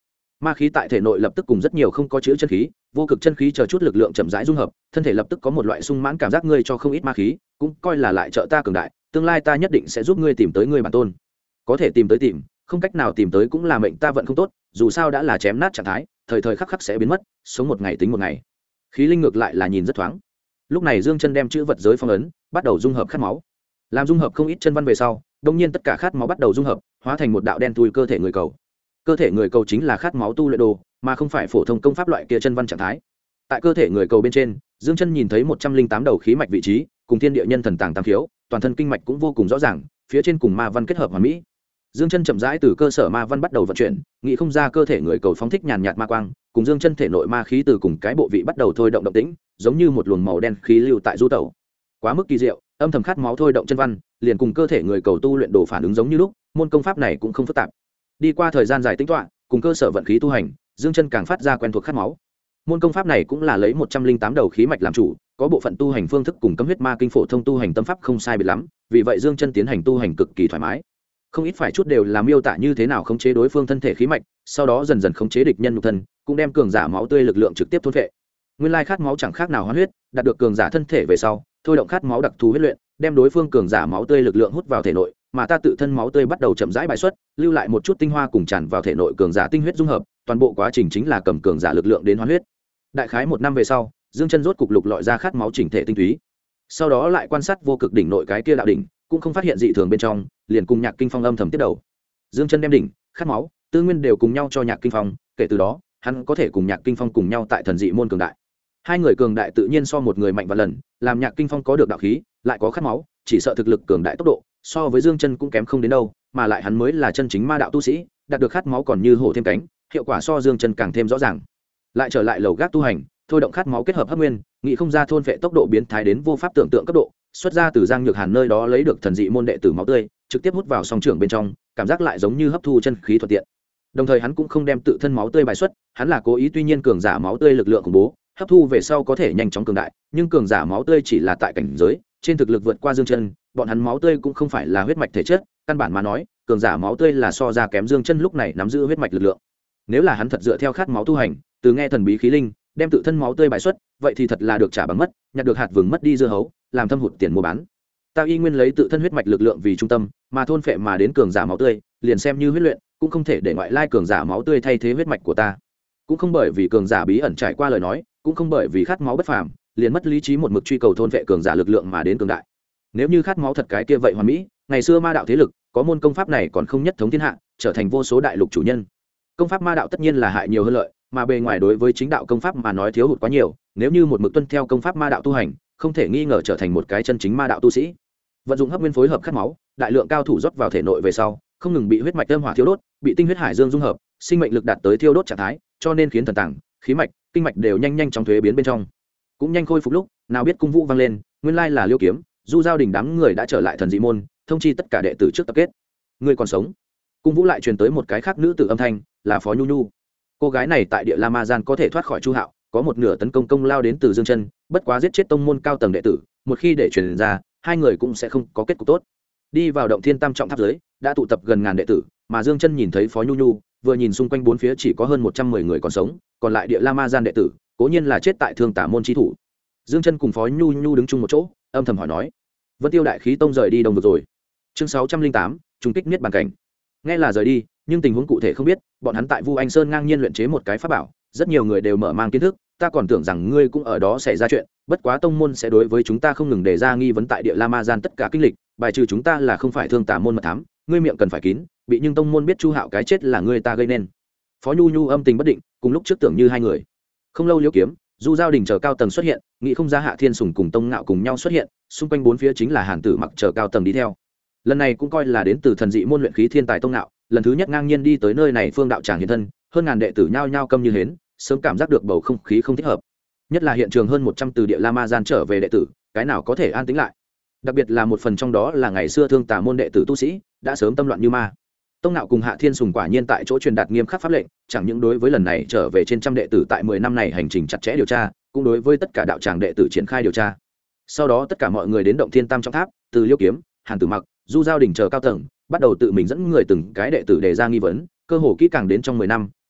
ma khí tại thể nội lập tức cùng rất nhiều không có chữ chân khí, vô cực chân khí chờ chút lực lượng chậm rãi dung hợp, thân thể lập tức có một loại sung mãn cảm giác, ngươi cho không ít ma khí, cũng coi là lại trợ ta cường đại, tương lai ta nhất định sẽ giúp ngươi tìm tới ngươi bản tôn. Có thể tìm tới tìm, không cách nào tìm tới cũng là mệnh ta vận không tốt, dù sao đã là chém nát trạng thái, thời thời khắc khắc sẽ biến mất, sống một ngày tính một ngày. Khí linh ngược lại là nhìn rất thoáng. Lúc này Dương Chân đem chữ vật giới phong ấn, bắt đầu dung hợp khát máu. Làm dung hợp không ít chân văn về sau, đương nhiên tất cả khát máu bắt đầu dung hợp, hóa thành một đạo đen thui cơ thể người cầu. Cơ thể người cầu chính là khát máu tu luyện đồ, mà không phải phổ thông công pháp loại kia chân văn trạng thái. Tại cơ thể người cầu bên trên, Dương Chân nhìn thấy 108 đầu khí mạch vị trí, cùng thiên địa nhân thần tàng tam khiếu, toàn thân kinh mạch cũng vô cùng rõ ràng, phía trên cùng ma văn kết hợp hoàn mỹ. Dương Chân chậm rãi từ cơ sở ma văn bắt đầu vận chuyển, nghĩ không ra cơ thể người cầu phóng thích nhàn nhạt ma quang, cùng Dương Chân thể nội ma khí từ cùng cái bộ vị bắt đầu thôi động động tĩnh, giống như một luồng màu đen khí lưu tại du tẩu. Quá mức kỳ diệu, âm thầm khát máu thôi động chân văn, liền cùng cơ thể người cầu tu luyện đồ phản ứng giống như lúc, môn công pháp này cũng không phức tạp. Đi qua thời gian dài tĩnh tọa, cùng cơ sở vận khí tu hành, Dương Chân càng phát ra quen thuộc khát máu. Môn công pháp này cũng là lấy 108 đầu khí mạch làm chủ, có bộ phận tu hành phương thức cùng cấm huyết ma kinh phổ thông tu hành tâm pháp không sai biệt lắm, vì vậy Dương Chân tiến hành tu hành cực kỳ thoải mái. Không ít phải chút đều là miêu tả như thế nào khống chế đối phương thân thể khí mạch, sau đó dần dần khống chế địch nhân nhục thân, cũng đem cường giả máu tươi lực lượng trực tiếp thôn phệ. Nguyên lai khát máu chẳng khác nào hoán huyết, đạt được cường giả thân thể về sau, thôi động khát máu đặc thù huyết luyện, đem đối phương cường giả máu tươi lực lượng hút vào thể nội, mà ta tự thân máu tươi bắt đầu chậm rãi bài xuất, lưu lại một chút tinh hoa cùng tràn vào thể nội cường giả tinh huyết dung hợp, toàn bộ quá trình chính là cầm cường giả lực lượng đến hoán huyết. Đại khái 1 năm về sau, Dương Chân rốt cục lục lọi ra khát máu chỉnh thể tinh túy. Sau đó lại quan sát vô cực đỉnh nội cái kia đạo đỉnh, cũng không phát hiện dị thường bên trong, liền cùng Nhạc Kinh Phong âm thầm tiếp đầu. Dương Chân đem đỉnh, khát máu, tư nguyên đều cùng nhau cho Nhạc Kinh Phong, kể từ đó, hắn có thể cùng Nhạc Kinh Phong cùng nhau tại thần dị môn cường đại. Hai người cường đại tự nhiên so một người mạnh vạn lần, làm Nhạc Kinh Phong có được đạo khí, lại có khát máu, chỉ sợ thực lực cường đại tốc độ, so với Dương Chân cũng kém không đến đâu, mà lại hắn mới là chân chính ma đạo tu sĩ, đạt được khát máu còn như hổ thêm cánh, hiệu quả so Dương Chân càng thêm rõ ràng. Lại trở lại lầu gác tu hành, thôi động khát máu kết hợp hấp nguyên, nghĩ không ra thôn vệ tốc độ biến thái đến vô pháp tưởng tượng cấp độ, xuất ra từ Giang Nhược Hàn nơi đó lấy được thần dị môn đệ tử máu tươi, trực tiếp hút vào song trưởng bên trong, cảm giác lại giống như hấp thu chân khí thuận tiện. Đồng thời hắn cũng không đem tự thân máu tươi bài xuất, hắn là cố ý, tuy nhiên cường giả máu tươi lực lượng khủng bố, hấp thu về sau có thể nhanh chóng cường đại, nhưng cường giả máu tươi chỉ là tại cảnh giới, trên thực lực vượt qua Dương Chân, bọn hắn máu tươi cũng không phải là huyết mạch thể chất, căn bản mà nói, cường giả máu tươi là so ra kém Dương Chân lúc này nắm giữ huyết mạch lực lượng. Nếu là hắn thật dựa theo khát máu tu hành, từ nghe thần bí khí linh, đem tự thân máu tươi bài xuất, vậy thì thật là được trả bằng mất, nhặt được hạt vừng mất đi dưa hấu, làm thâm hụt tiền mua bán. Ta y nguyên lấy tự thân huyết mạch lực lượng vì trung tâm, mà thôn phệ mà đến cường giả máu tươi, liền xem như huyết luyện, cũng không thể để ngoại lai cường giả máu tươi thay thế huyết mạch của ta. Cũng không bởi vì cường giả bí ẩn trải qua lời nói, cũng không bởi vì khát máu bất phàm, liền mất lý trí một mực truy cầu thôn phệ cường giả lực lượng mà đến cường đại. Nếu như khát máu thật cái kia vậy hoàn mỹ, ngày xưa ma đạo thế lực, có môn công pháp này còn không nhất thống thiên hạ, trở thành vô số đại lục chủ nhân. Công pháp ma đạo tất nhiên là hại nhiều hơn lợi, mà bề ngoài đối với chính đạo công pháp mà nói thiếu hụt quá nhiều, nếu như một mực tuân theo công pháp ma đạo tu hành, không thể nghi ngờ trở thành một cái chân chính ma đạo tu sĩ. Vận dụng hấp nguyên phối hợp khát máu, đại lượng cao thủ rót vào thể nội về sau, không ngừng bị huyết mạch âm hỏa thiêu đốt, bị tinh huyết hải dương dung hợp, sinh mệnh lực đạt tới thiêu đốt trạng thái, cho nên khiến thần tàng, khí mạch, kinh mạch đều nhanh trong thuế biến bên trong. Cũng nhanh khôi phục lúc, nào biết cung vũ vang lên, nguyên lai là Liêu Kiếm, Du Giao Đình đám người đã trở lại thần dị môn, thông chi tất cả đệ tử trước tập kết. Người còn sống. Cung vũ lại truyền tới một cái khác nữ tử âm thanh, là Phó Nhu Nhu. Cô gái này tại Địa La Ma Gian có thể thoát khỏi Chu Hạo, có một nửa tấn công công lao đến từ Dương Chân, bất quá giết chết tông môn cao tầng đệ tử, một khi để truyền ra, hai người cũng sẽ không có kết cục tốt. Đi vào động Thiên Tam trọng tháp dưới, đã tụ tập gần ngàn đệ tử, mà Dương Chân nhìn thấy Phó Nhu Nhu, vừa nhìn xung quanh bốn phía chỉ có hơn 110 người còn sống, còn lại Địa La Ma Gian đệ tử, cố nhiên là chết tại Thương Tả môn chi thủ. Dương Chân cùng Phó Nhu Nhu đứng chung một chỗ, âm thầm hỏi nói: "Vân Tiêu đại khí tông rời đi đâu rồi?" Chương 608, trùng kích niết bàn cảnh. Nghe là rời đi, nhưng tình huống cụ thể không biết, bọn hắn tại Vu Anh Sơn ngang nhiên luyện chế một cái pháp bảo, rất nhiều người đều mở mang kiến thức, ta còn tưởng rằng ngươi cũng ở đó xảy ra chuyện, bất quá tông môn sẽ đối với chúng ta không ngừng đề ra nghi vấn tại Địa La Ma Gian tất cả kinh lịch, bài trừ chúng ta là không phải Thương Tả môn mật thám, ngươi miệng cần phải kín, bị nhưng tông môn biết Chu Hạo cái chết là ngươi ta gây nên. Phó Nhu Nhu âm tình bất định, cùng lúc trước tưởng như hai người. Không lâu Liễu Kiếm, Du Giao Đình chờ cao tầng xuất hiện, nghĩ không ra Hạ Thiên Sùng cùng Tông Ngạo cùng nhau xuất hiện, xung quanh bốn phía chính là Hàn Tử Mặc chờ cao tầng đi theo. Lần này cũng coi là đến từ thần dị môn luyện khí thiên tài Tông Ngạo, lần thứ nhất ngang nhiên đi tới nơi này phương đạo tràng hiện thân, hơn ngàn đệ tử nhao nhao câm như hến, sớm cảm giác được bầu không khí không thích hợp. Nhất là hiện trường hơn 100 từ Địa La Ma Gian trở về đệ tử, cái nào có thể an tĩnh lại. Đặc biệt là một phần trong đó là ngày xưa Thương Tả môn đệ tử tu sĩ, đã sớm tâm loạn như ma. Tông Nạo cùng Hạ Thiên Sùng quả nhiên tại chỗ truyền đạt nghiêm khắc pháp lệnh, chẳng những đối với lần này trở về trên trăm đệ tử tại 10 năm này hành trình chặt chẽ điều tra, cũng đối với tất cả đạo tràng đệ tử triển khai điều tra. Sau đó tất cả mọi người đến động Thiên Tam trong tháp, từ Liêu Kiếm, Hàn Tử Mặc, Du Giao Đình chờ cao tầng, bắt đầu tự mình dẫn người từng cái đệ tử đề ra nghi vấn, cơ hồ kỹ càng đến trong 10 năm,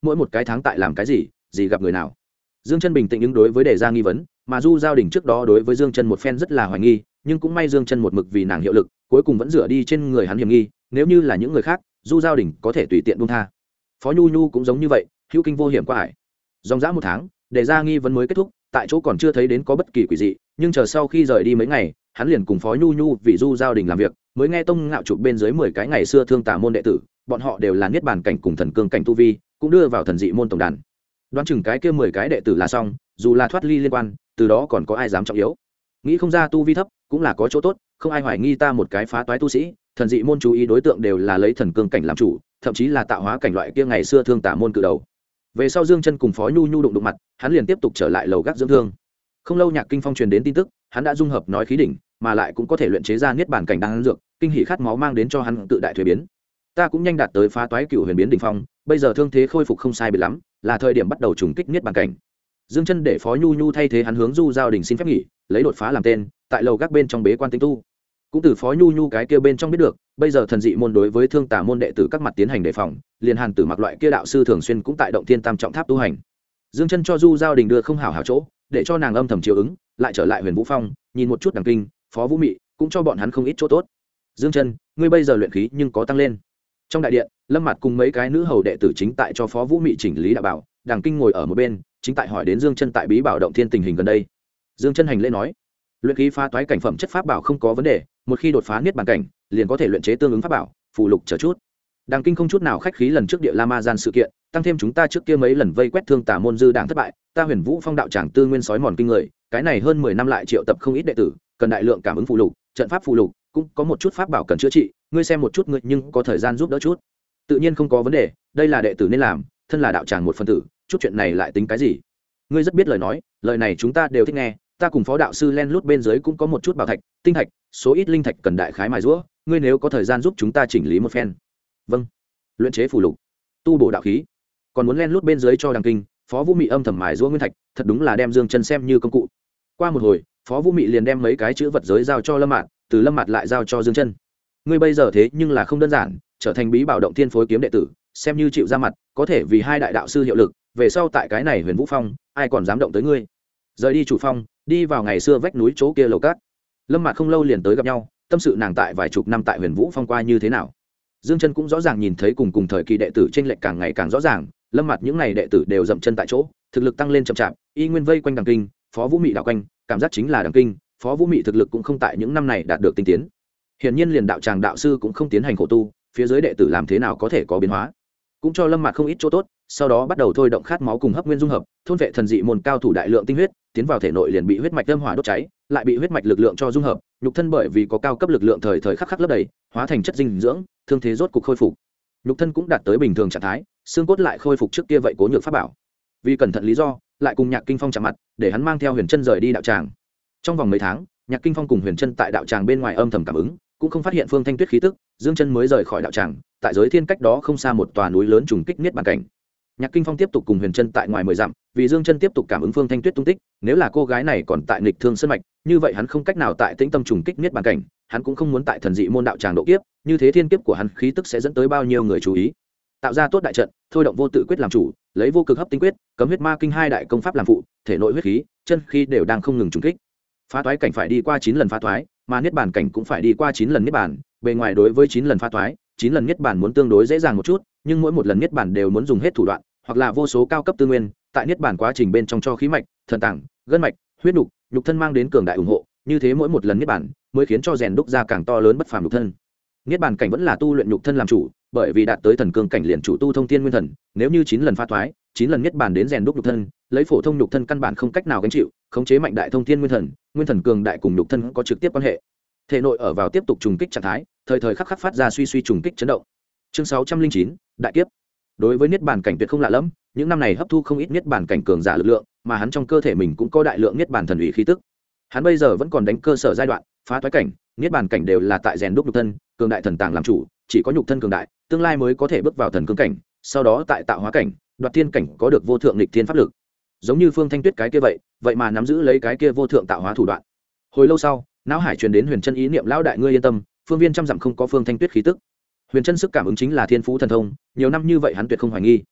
mỗi một cái tháng tại làm cái gì gặp người nào. Dương Chân bình tĩnh ứng đối với đề ra nghi vấn, mà Du Giao Đình trước đó đối với Dương Chân một phen rất là hoài nghi, nhưng cũng may Dương Chân một mực vì nàng hiệu lực, cuối cùng vẫn dựa đi trên người hắn hiểm nghi, nếu như là những người khác, Du Giao Đình có thể tùy tiện buông tha. Phó Nhu Nhu cũng giống như vậy, hữu kinh vô hiểm qua ải. Dòng dã một tháng, đề ra nghi vấn mới kết thúc, tại chỗ còn chưa thấy đến có bất kỳ quỷ dị, nhưng chờ sau khi rời đi mấy ngày, hắn liền cùng Phó Nhu Nhu vì Du Giao Đình làm việc, mới nghe tông ngạo chụp bên dưới 10 cái ngày xưa thương tà môn đệ tử, bọn họ đều là niết bàn cảnh cùng thần cương cảnh tu vi, cũng đưa vào thần dị môn tổng đàn. Đoán chừng cái kia 10 cái đệ tử là xong, dù là thoát ly liên quan, từ đó còn có ai dám trọng yếu. Nghĩ không ra tu vi thấp, cũng là có chỗ tốt, không ai hoài nghi ta một cái phá toái tu sĩ, thần dị môn chú ý đối tượng đều là lấy thần cương cảnh làm chủ, thậm chí là tạo hóa cảnh loại kia ngày xưa thương tà môn cự đầu. Về sau Dương Chân cùng Phó Nhu Nhu đụng mặt, hắn liền tiếp tục trở lại lầu gác dưỡng thương. Không lâu Nhạc Kinh Phong truyền đến tin tức, hắn đã dung hợp nói khí đỉnh, mà lại cũng có thể luyện chế ra niết bàn cảnh đan dược, kinh hỉ khát máu mang đến cho hắn tự đại thuế biến. Ta cũng nhanh đạt tới phá toái cửu huyền biến đỉnh phong, bây giờ thương thế khôi phục không sai biệt lắm, là thời điểm bắt đầu trùng kích niết bàn cảnh. Dương Chân để Phó Nhu Nhu thay thế hắn hướng Du Giao Đình xin phép nghỉ, lấy đột phá làm tên, tại lầu gác bên trong bế quan tinh tu. Cũng từ Phó Nhu Nhu cái kia bên trong biết được, bây giờ thần dị môn đối với thương tà môn đệ tử các mặt tiến hành đề phòng, liền Hàn Tử Mặc loại kia đạo sư thường xuyên cũng tại động thiên tam trọng tháp tu hành. Dương Chân cho Du Giao Đình đưa không hảo hảo chỗ, để cho nàng âm thầm chiếu ứng, lại trở lại Huyền Vũ Phong, nhìn một chút Đằng Kinh, Phó Vũ Mị, cũng cho bọn hắn không ít chỗ tốt. Dương Chân, ngươi bây giờ luyện khí nhưng có tăng lên. Trong đại điện, Lâm Mạt cùng mấy cái nữ hầu đệ tử chính tại cho Phó Vũ Mị chỉnh lý đạo bảo, Đằng Kinh ngồi ở một bên, chính tại hỏi đến Dương Chân tại Bí Bảo động thiên tình hình gần đây. Dương Chân hành lễ nói, luyện khí phá toái cảnh phẩm chất pháp bảo không có vấn đề, một khi đột phá niết bàn cảnh, liền có thể luyện chế tương ứng pháp bảo, phù lục chờ chút. Đằng Kinh không chút nào khách khí lần trước địa La Ma gian sự kiện, tăng thêm chúng ta trước kia mấy lần vây quét thương tà môn dư đảng thất bại, ta Huyền Vũ Phong đạo tràng tư nguyên sói mòn kinh người, cái này hơn 10 năm lại triệu tập không ít đệ tử, cần đại lượng cảm ứng phù lục, trận pháp phù lục, cũng có một chút pháp bảo cần chữa trị, ngươi xem một chút ngươi nhưng có thời gian giúp đỡ chút. Tự nhiên không có vấn đề, đây là đệ tử nên làm, thân là đạo tràng một phần tử, chút chuyện này lại tính cái gì? Ngươi rất biết lời nói, lời này chúng ta đều thích nghe, ta cùng Phó đạo sư len lút bên dưới cũng có một chút bảo thạch, tinh thạch, số ít linh thạch cần đại khái mài giũa, ngươi nếu có thời gian giúp chúng ta chỉnh lý một phen. Vâng. Luyện chế phù lục, tu bổ đạo khí, còn muốn len lút bên dưới cho Đằng Kinh, Phó Vũ Mị âm thầm mài giũa nguyên thạch, thật đúng là đem Dương Chân xem như công cụ. Qua một hồi, Phó Vũ Mị liền đem mấy cái chữ vật giới giao cho Lâm Mạt, từ Lâm Mạt lại giao cho Dương Chân. Ngươi bây giờ thế nhưng là không đơn giản, trở thành Bí Bảo động thiên phối kiếm đệ tử, xem như chịu ra mặt, có thể vì hai đại đạo sư hiệu lực, về sau tại cái này Huyền Vũ Phong, ai còn dám động tới ngươi. Rời đi chủ phong, đi vào ngày xưa vách núi chỗ kia lầu cát. Lâm Mạt không lâu liền tới gặp nhau, tâm sự nàng tại vài chục năm tại Huyền Vũ Phong qua như thế nào. Dương Chân cũng rõ ràng nhìn thấy cùng thời kỳ đệ tử chênh lệch càng ngày càng rõ ràng, Lâm Mạt những này đệ tử đều dậm chân tại chỗ, thực lực tăng lên chậm chạp, y nguyên vây quanh Đằng Kinh, Phó Vũ Mị đạo quanh, cảm giác chính là Đằng Kinh, Phó Vũ Mị thực lực cũng không tại những năm này đạt được tinh tiến. Hiển nhiên liền đạo tràng đạo sư cũng không tiến hành khổ tu, phía dưới đệ tử làm thế nào có thể có biến hóa. Cũng cho Lâm Mạt không ít chỗ tốt, sau đó bắt đầu thôi động khát máu cùng hấp nguyên dung hợp, thôn vệ thần dị môn cao thủ đại lượng tinh huyết, tiến vào thể nội liền bị huyết mạch âm hỏa đốt cháy, lại bị huyết mạch lực lượng cho dung hợp, nhục thân bởi vì có cao cấp lực lượng thời thời khắc khắc lấp đầy, hóa thành chất dinh dưỡng, thương thế rốt cục khôi phục. Nhục thân cũng đạt tới bình thường trạng thái, xương cốt lại khôi phục trước kia vậy cố nhược pháp bảo. Vì cẩn thận lý do, lại cùng Nhạc Kinh Phong chạm mặt, để hắn mang theo Huyền Chân rời đi đạo tràng. Trong vòng mấy tháng, Nhạc Kinh Phong cùng Huyền Chân tại đạo tràng bên ngoài âm thầm cảm ứng, cũng không phát hiện Phương Thanh Tuyết khí tức, Dương Chân mới rời khỏi đạo tràng, tại giới thiên cách đó không xa một tòa núi lớn trùng kích niết bàn cảnh. Nhạc Kinh Phong tiếp tục cùng Huyền Chân tại ngoài 10 dặm, vì Dương Chân tiếp tục cảm ứng Phương Thanh Tuyết tung tích, nếu là cô gái này còn tại nghịch thương sơn mạch, như vậy hắn không cách nào tại tĩnh tâm trùng kích niết bàn cảnh, hắn cũng không muốn tại thần dị môn đạo tràng độ kiếp, như thế thiên kiếp của hắn khí tức sẽ dẫn tới bao nhiêu người chú ý. Tạo ra tốt đại trận, thôi động vô tự quyết làm chủ, lấy vô cực hấp tinh quyết, cấm huyết ma kinh hai đại công pháp làm phụ, thể nội huyết khí, chân khí đều đang không ngừng trùng kích. Phá toái cảnh phải đi qua 9 lần phá toái, mà niết bàn cảnh cũng phải đi qua 9 lần niết bàn, bề ngoài đối với 9 lần phá toái, 9 lần niết bàn muốn tương đối dễ dàng một chút, nhưng mỗi một lần niết bàn đều muốn dùng hết thủ đoạn, hoặc là vô số cao cấp tư nguyên, tại niết bàn quá trình bên trong cho khí mạch, thần tạng, gân mạch, huyết nục, nhục thân mang đến cường đại ủng hộ, như thế mỗi một lần niết bàn mới khiến cho rèn đúc ra càng to lớn bất phàm nhục thân. Niết bàn cảnh vẫn là tu luyện nhục thân làm chủ, bởi vì đạt tới thần cương cảnh liền chủ tu thông thiên nguyên thần, nếu như 9 lần phá toái, 9 lần niết bàn đến rèn đúc nhục thân, lấy phổ thông nhục thân căn bản không cách nào gánh chịu, khống chế mạnh đại thông thiên nguyên thần cường đại cùng nhục thân có trực tiếp quan hệ. Thể nội ở vào tiếp tục trùng kích trạng thái, thời thời khắc khắc phát ra suy trùng kích chấn động. Chương 609, đại kiếp. Đối với niết bàn cảnh tuyệt không lạ lẫm, những năm này hấp thu không ít niết bàn cảnh cường giả lực lượng, mà hắn trong cơ thể mình cũng có đại lượng niết bàn thần ủy khí tức. Hắn bây giờ vẫn còn đánh cơ sở giai đoạn, phá toái cảnh, niết bàn cảnh đều là tại rèn đúc nhục thân, cường đại thần tàng làm chủ, chỉ có nhục thân cường đại, tương lai mới có thể bước vào thần cương cảnh, sau đó tại tạo hóa cảnh, đoạt thiên cảnh có được vô thượng nghịch thiên pháp lực. Giống như Phương Thanh Tuyết cái kia vậy mà nắm giữ lấy cái kia vô thượng tạo hóa thủ đoạn. Hồi lâu sau, não hải truyền đến Huyền Chân ý niệm, lão đại ngươi yên tâm, phương viên trăm dặm không có Phương Thanh Tuyết khí tức. Huyền Chân sức cảm ứng chính là thiên phú thần thông, nhiều năm như vậy hắn tuyệt không hoài nghi.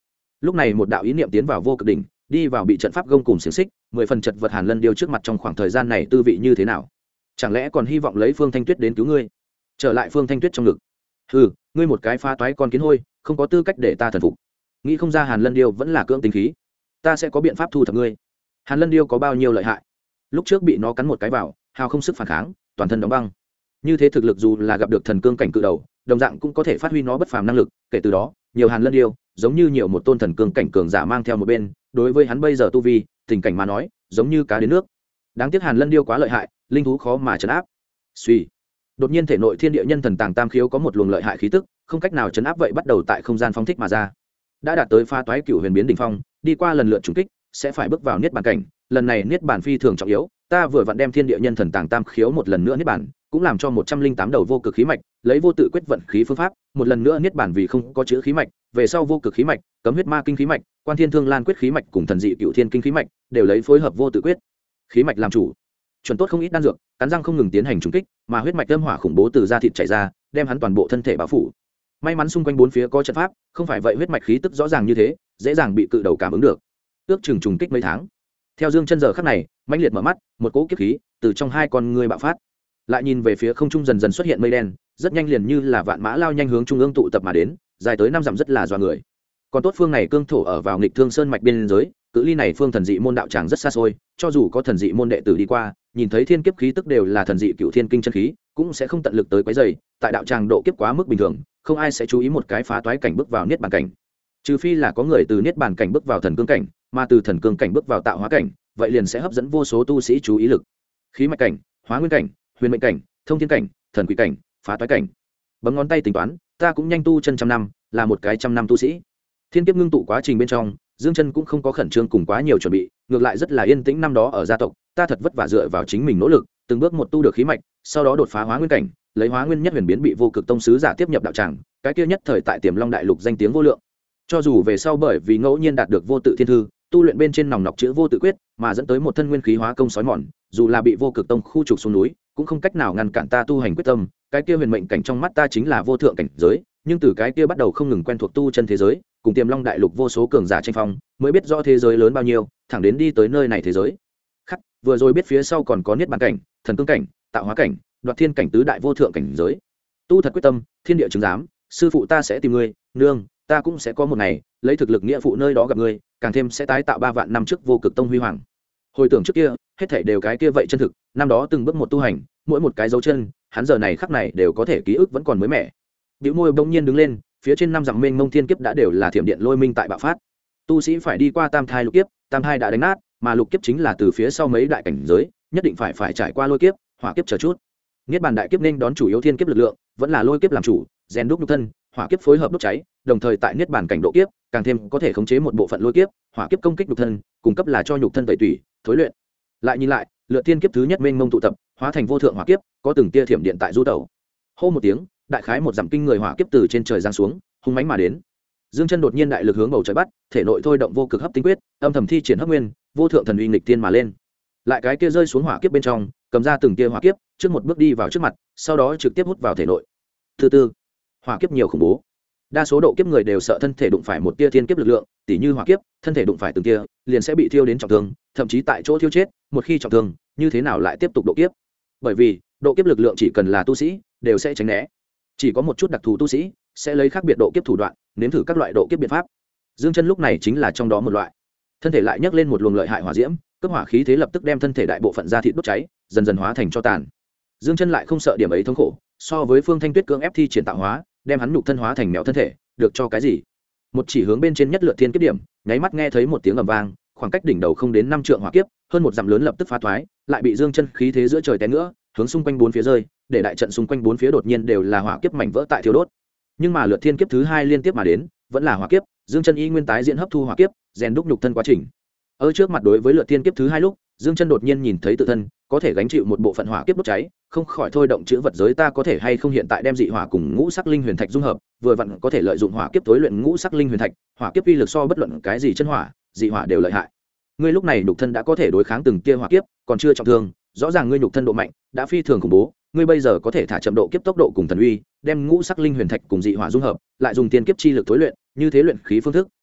lúc này một đạo ý niệm tiến vào vô cực đỉnh, đi vào bị trận pháp gông cùng xiềng xích 10 phần chật vật Hàn Lân Điêu trước mặt trong khoảng thời gian này tư vị như thế nào? Chẳng lẽ còn hy vọng lấy Phương Thanh Tuyết đến cứu ngươi? Trở lại Phương Thanh Tuyết trong ngực. Hừ, ngươi một cái phá toái con kiến hôi, không có tư cách để ta thần phục. Nghĩ không ra Hàn Lân Điêu vẫn là cưỡng tính khí, ta sẽ có biện pháp thu thập ngươi. Hàn Lân Điêu có bao nhiêu lợi hại? Lúc trước bị nó cắn một cái vào, hào không sức phản kháng, toàn thân đóng băng. Như thế thực lực dù là gặp được thần cương cảnh cự đầu, đồng dạng cũng có thể phát huy nó bất phàm năng lực. Kể từ đó, nhiều Hàn Lân Điêu giống như nhiều một tôn thần cương cảnh cường giả mang theo một bên, đối với hắn bây giờ tu vi, tình cảnh mà nói, giống như cá đến nước. Đáng tiếc Hàn Lân Điêu quá lợi hại, linh thú khó mà trấn áp. Suy, đột nhiên thể nội thiên địa nhân thần tàng tam khiếu có một luồng lợi hại khí tức, không cách nào trấn áp vậy bắt đầu tại không gian phóng thích mà ra. Đã đạt tới pha toái cựu huyền biến đỉnh phong, đi qua lần lượt trùng kích, sẽ phải bước vào niết bàn cảnh. Lần này niết bàn phi thường trọng yếu, ta vừa vặn đem thiên địa nhân thần tàng tam khiếu một lần nữa niết bàn, cũng làm cho 108 đầu vô cực khí mạch, lấy vô tự quyết vận khí phương pháp, một lần nữa niết bàn vì không có chữ khí mạch, về sau vô cực khí mạch, cấm huyết ma kinh khí mạch, quan thiên thương lan quyết khí mạch cùng thần dị cựu thiên kinh khí mạch, đều lấy phối hợp vô tự quyết khí mạch làm chủ. Chuẩn tốt không ít đan dược, cắn răng không ngừng tiến hành trùng kích, mà huyết mạch âm hỏa khủng bố từ da thịt chảy ra, đem hắn toàn bộ thân thể bao phủ. May mắn xung quanh bốn phía có trận pháp, không phải vậy huyết mạch khí tức rõ ràng như thế, dễ dàng bị cự đầu cảm ứng được. Ước chừng trùng kích mấy tháng. Theo Dương Chân giờ khắc này, mãnh liệt mở mắt, một cỗ kiếp khí từ trong hai con ngươi bạo phát. Lại nhìn về phía không trung dần dần xuất hiện mây đen, rất nhanh liền như là vạn mã lao nhanh hướng trung ương tụ tập mà đến, dài tới 5 dặm rất là dọa người. Còn tốt phương này cương thổ ở vào nghịch thương sơn mạch biên giới, cự ly này phương thần dị môn đạo tràng rất xa xôi, cho dù có thần dị môn đệ tử đi qua, nhìn thấy thiên kiếp khí tức đều là thần dị cựu thiên kinh chân khí, cũng sẽ không tận lực tới quấy rầy. Tại đạo tràng độ kiếp quá mức bình thường, không ai sẽ chú ý một cái phá toái cảnh bước vào niết bàn cảnh. Trừ phi là có người từ niết bàn cảnh bước vào thần cương cảnh, mà từ thần cương cảnh bước vào tạo hóa cảnh, vậy liền sẽ hấp dẫn vô số tu sĩ chú ý lực. Khí mạch cảnh, hóa nguyên cảnh, huyền mệnh cảnh, thông thiên cảnh, thần quỷ cảnh, phá toái cảnh. Bấm ngón tay tính toán, ta cũng nhanh tu chân trăm năm, là một cái trăm năm tu sĩ. Thiên kiếp ngưng tụ quá trình bên trong, Dương Chân cũng không có khẩn trương cùng quá nhiều chuẩn bị, ngược lại rất là yên tĩnh. Năm đó ở gia tộc, ta thật vất vả dựa vào chính mình nỗ lực, từng bước một tu được khí mạch, sau đó đột phá hóa nguyên cảnh, lấy hóa nguyên nhất huyền biến bị vô cực tông sứ giả tiếp nhập đạo tràng, cái kia nhất thời tại Tiềm Long đại lục danh tiếng vô lượng. Cho dù về sau bởi vì ngẫu nhiên đạt được vô tự thiên thư, tu luyện bên trên nòng nọc chữ vô tự quyết, mà dẫn tới một thân nguyên khí hóa công sói mòn, dù là bị vô cực tông khu trục xuống núi, cũng không cách nào ngăn cản ta tu hành quyết tâm. Cái kia huyền mệnh cảnh trong mắt ta chính là vô thượng cảnh giới, nhưng từ cái kia bắt đầu không ngừng quen thuộc tu chân thế giới, cùng Tiềm Long đại lục vô số cường giả tranh phong, mới biết rõ thế giới lớn bao nhiêu, thẳng đến đi tới nơi này thế giới. Khắc, vừa rồi biết phía sau còn có niết bàn cảnh, thần cương cảnh, tạo hóa cảnh, đoạt thiên cảnh tứ đại vô thượng cảnh giới. Tu thật quyết tâm, thiên địa chứng giám, sư phụ ta sẽ tìm ngươi, nương, ta cũng sẽ có một ngày lấy thực lực nghĩa phụ nơi đó gặp ngươi, càng thêm sẽ tái tạo 3 vạn năm trước vô cực tông huy hoàng. Hồi tưởng trước kia, hết thảy đều cái kia vậy chân thực, năm đó từng bước một tu hành, mỗi một cái dấu chân, hắn giờ này khắc này đều có thể ký ức vẫn còn mới mẻ. Bĩu môi bỗng nhiên đứng lên, phía trên 5 dặm mênh mông thiên kiếp đã đều là thiểm điện lôi minh tại bạo phát. Tu sĩ phải đi qua tam thai lục kiếp, tam thai đã đánh nát, mà lục kiếp chính là từ phía sau mấy đại cảnh giới, nhất định phải trải qua lôi kiếp, hỏa kiếp chờ chút. Niết bàn đại kiếp nên đón chủ yếu thiên kiếp lực lượng, vẫn là lôi kiếp làm chủ, rèn đúc nhục thân, hỏa kiếp phối hợp đốt cháy, đồng thời tại niết bàn cảnh độ kiếp, càng thêm có thể khống chế một bộ phận lôi kiếp, hỏa kiếp công kích nhục thân, cung cấp là cho nhục thân tẩy tủy, thối luyện. Lại nhìn lại, lựa thiên kiếp thứ nhất mênh mông tụ tập, hóa thành vô thượng hỏa kiếp, có từng tia thiểm điện tại du tẩu. Hô một tiếng, đại khái một dặm kinh người hỏa kiếp từ trên trời giáng xuống, hung mãnh mà đến. Dương Chân đột nhiên đại lực hướng bầu trời bắt, thể nội thôi động vô cực hấp tinh quyết, âm thầm thi triển hấp nguyên, vô thượng thần uy nghịch tiên mà lên. Lại cái kia rơi xuống hỏa kiếp bên trong, cầm ra từng tia hỏa kiếp, trước một bước đi vào trước mặt, sau đó trực tiếp hút vào thể nội. Thứ tư, hỏa kiếp nhiều khủng bố. Đa số độ kiếp người đều sợ thân thể đụng phải một tia thiên kiếp lực lượng, tỉ như hỏa kiếp, thân thể đụng phải từng tia, liền sẽ bị thiêu đến trọng thương, thậm chí tại chỗ thiêu chết. Một khi trọng thương, như thế nào lại tiếp tục độ kiếp? Bởi vì độ kiếp lực lượng chỉ cần là tu sĩ, đều sẽ tránh né. Chỉ có một chút đặc thù tu sĩ sẽ lấy khác biệt độ kiếp thủ đoạn, nếm thử các loại độ kiếp biện pháp. Dương Chân lúc này chính là trong đó một loại. Thân thể lại nhấc lên một luồng lợi hại hỏa diễm, cấp hỏa khí thế lập tức đem thân thể đại bộ phận da thịt đốt cháy, dần dần hóa thành tro tàn. Dương Chân lại không sợ điểm ấy thống khổ, so với Phương Thanh Tuyết cưỡng ép thi triển tạo hóa, đem hắn nhục thân hóa thành mèo thân thể, được cho cái gì? Một chỉ hướng bên trên nhất lượt thiên kiếp điểm, nháy mắt nghe thấy một tiếng ầm vang, khoảng cách đỉnh đầu không đến 5 trượng hỏa kiếp, hơn một dặm lớn lập tức phá thoái, lại bị Dương Chân khí thế giữa trời té nữa, hướng xung quanh bốn phía rơi, để đại trận xung quanh bốn phía đột nhiên đều là hỏa kiếp mảnh vỡ tại thiêu đốt. Nhưng mà lượt thiên kiếp thứ 2 liên tiếp mà đến, vẫn là hỏa kiếp, Dương Chân y nguyên tái diễn hấp thu hỏa kiếp, rèn đúc nhục thân quá trình. Ở trước mặt đối với lượt thiên kiếp thứ 2 lúc, Dương Chân đột nhiên nhìn thấy tự thân có thể gánh chịu một bộ phận hỏa kiếp đốt cháy, không khỏi thôi động chữ vật giới, ta có thể hay không hiện tại đem dị hỏa cùng ngũ sắc linh huyền thạch dung hợp, vừa vặn có thể lợi dụng hỏa kiếp tối luyện ngũ sắc linh huyền thạch, hỏa kiếp uy lực so bất luận cái gì chân hỏa, dị hỏa đều lợi hại. Ngươi lúc này nhục thân đã có thể đối kháng từng tia hỏa kiếp, còn chưa trọng thương, rõ ràng ngươi nhục thân độ mạnh đã phi thường khủng bố, ngươi bây giờ có thể thả chậm độ kiếp tốc độ cùng thần uy, đem ngũ sắc linh huyền thạch cùng dị hỏa dung hợp, lại dùng tiên kiếp chi lực tối luyện, như thế luyện khí phương thức,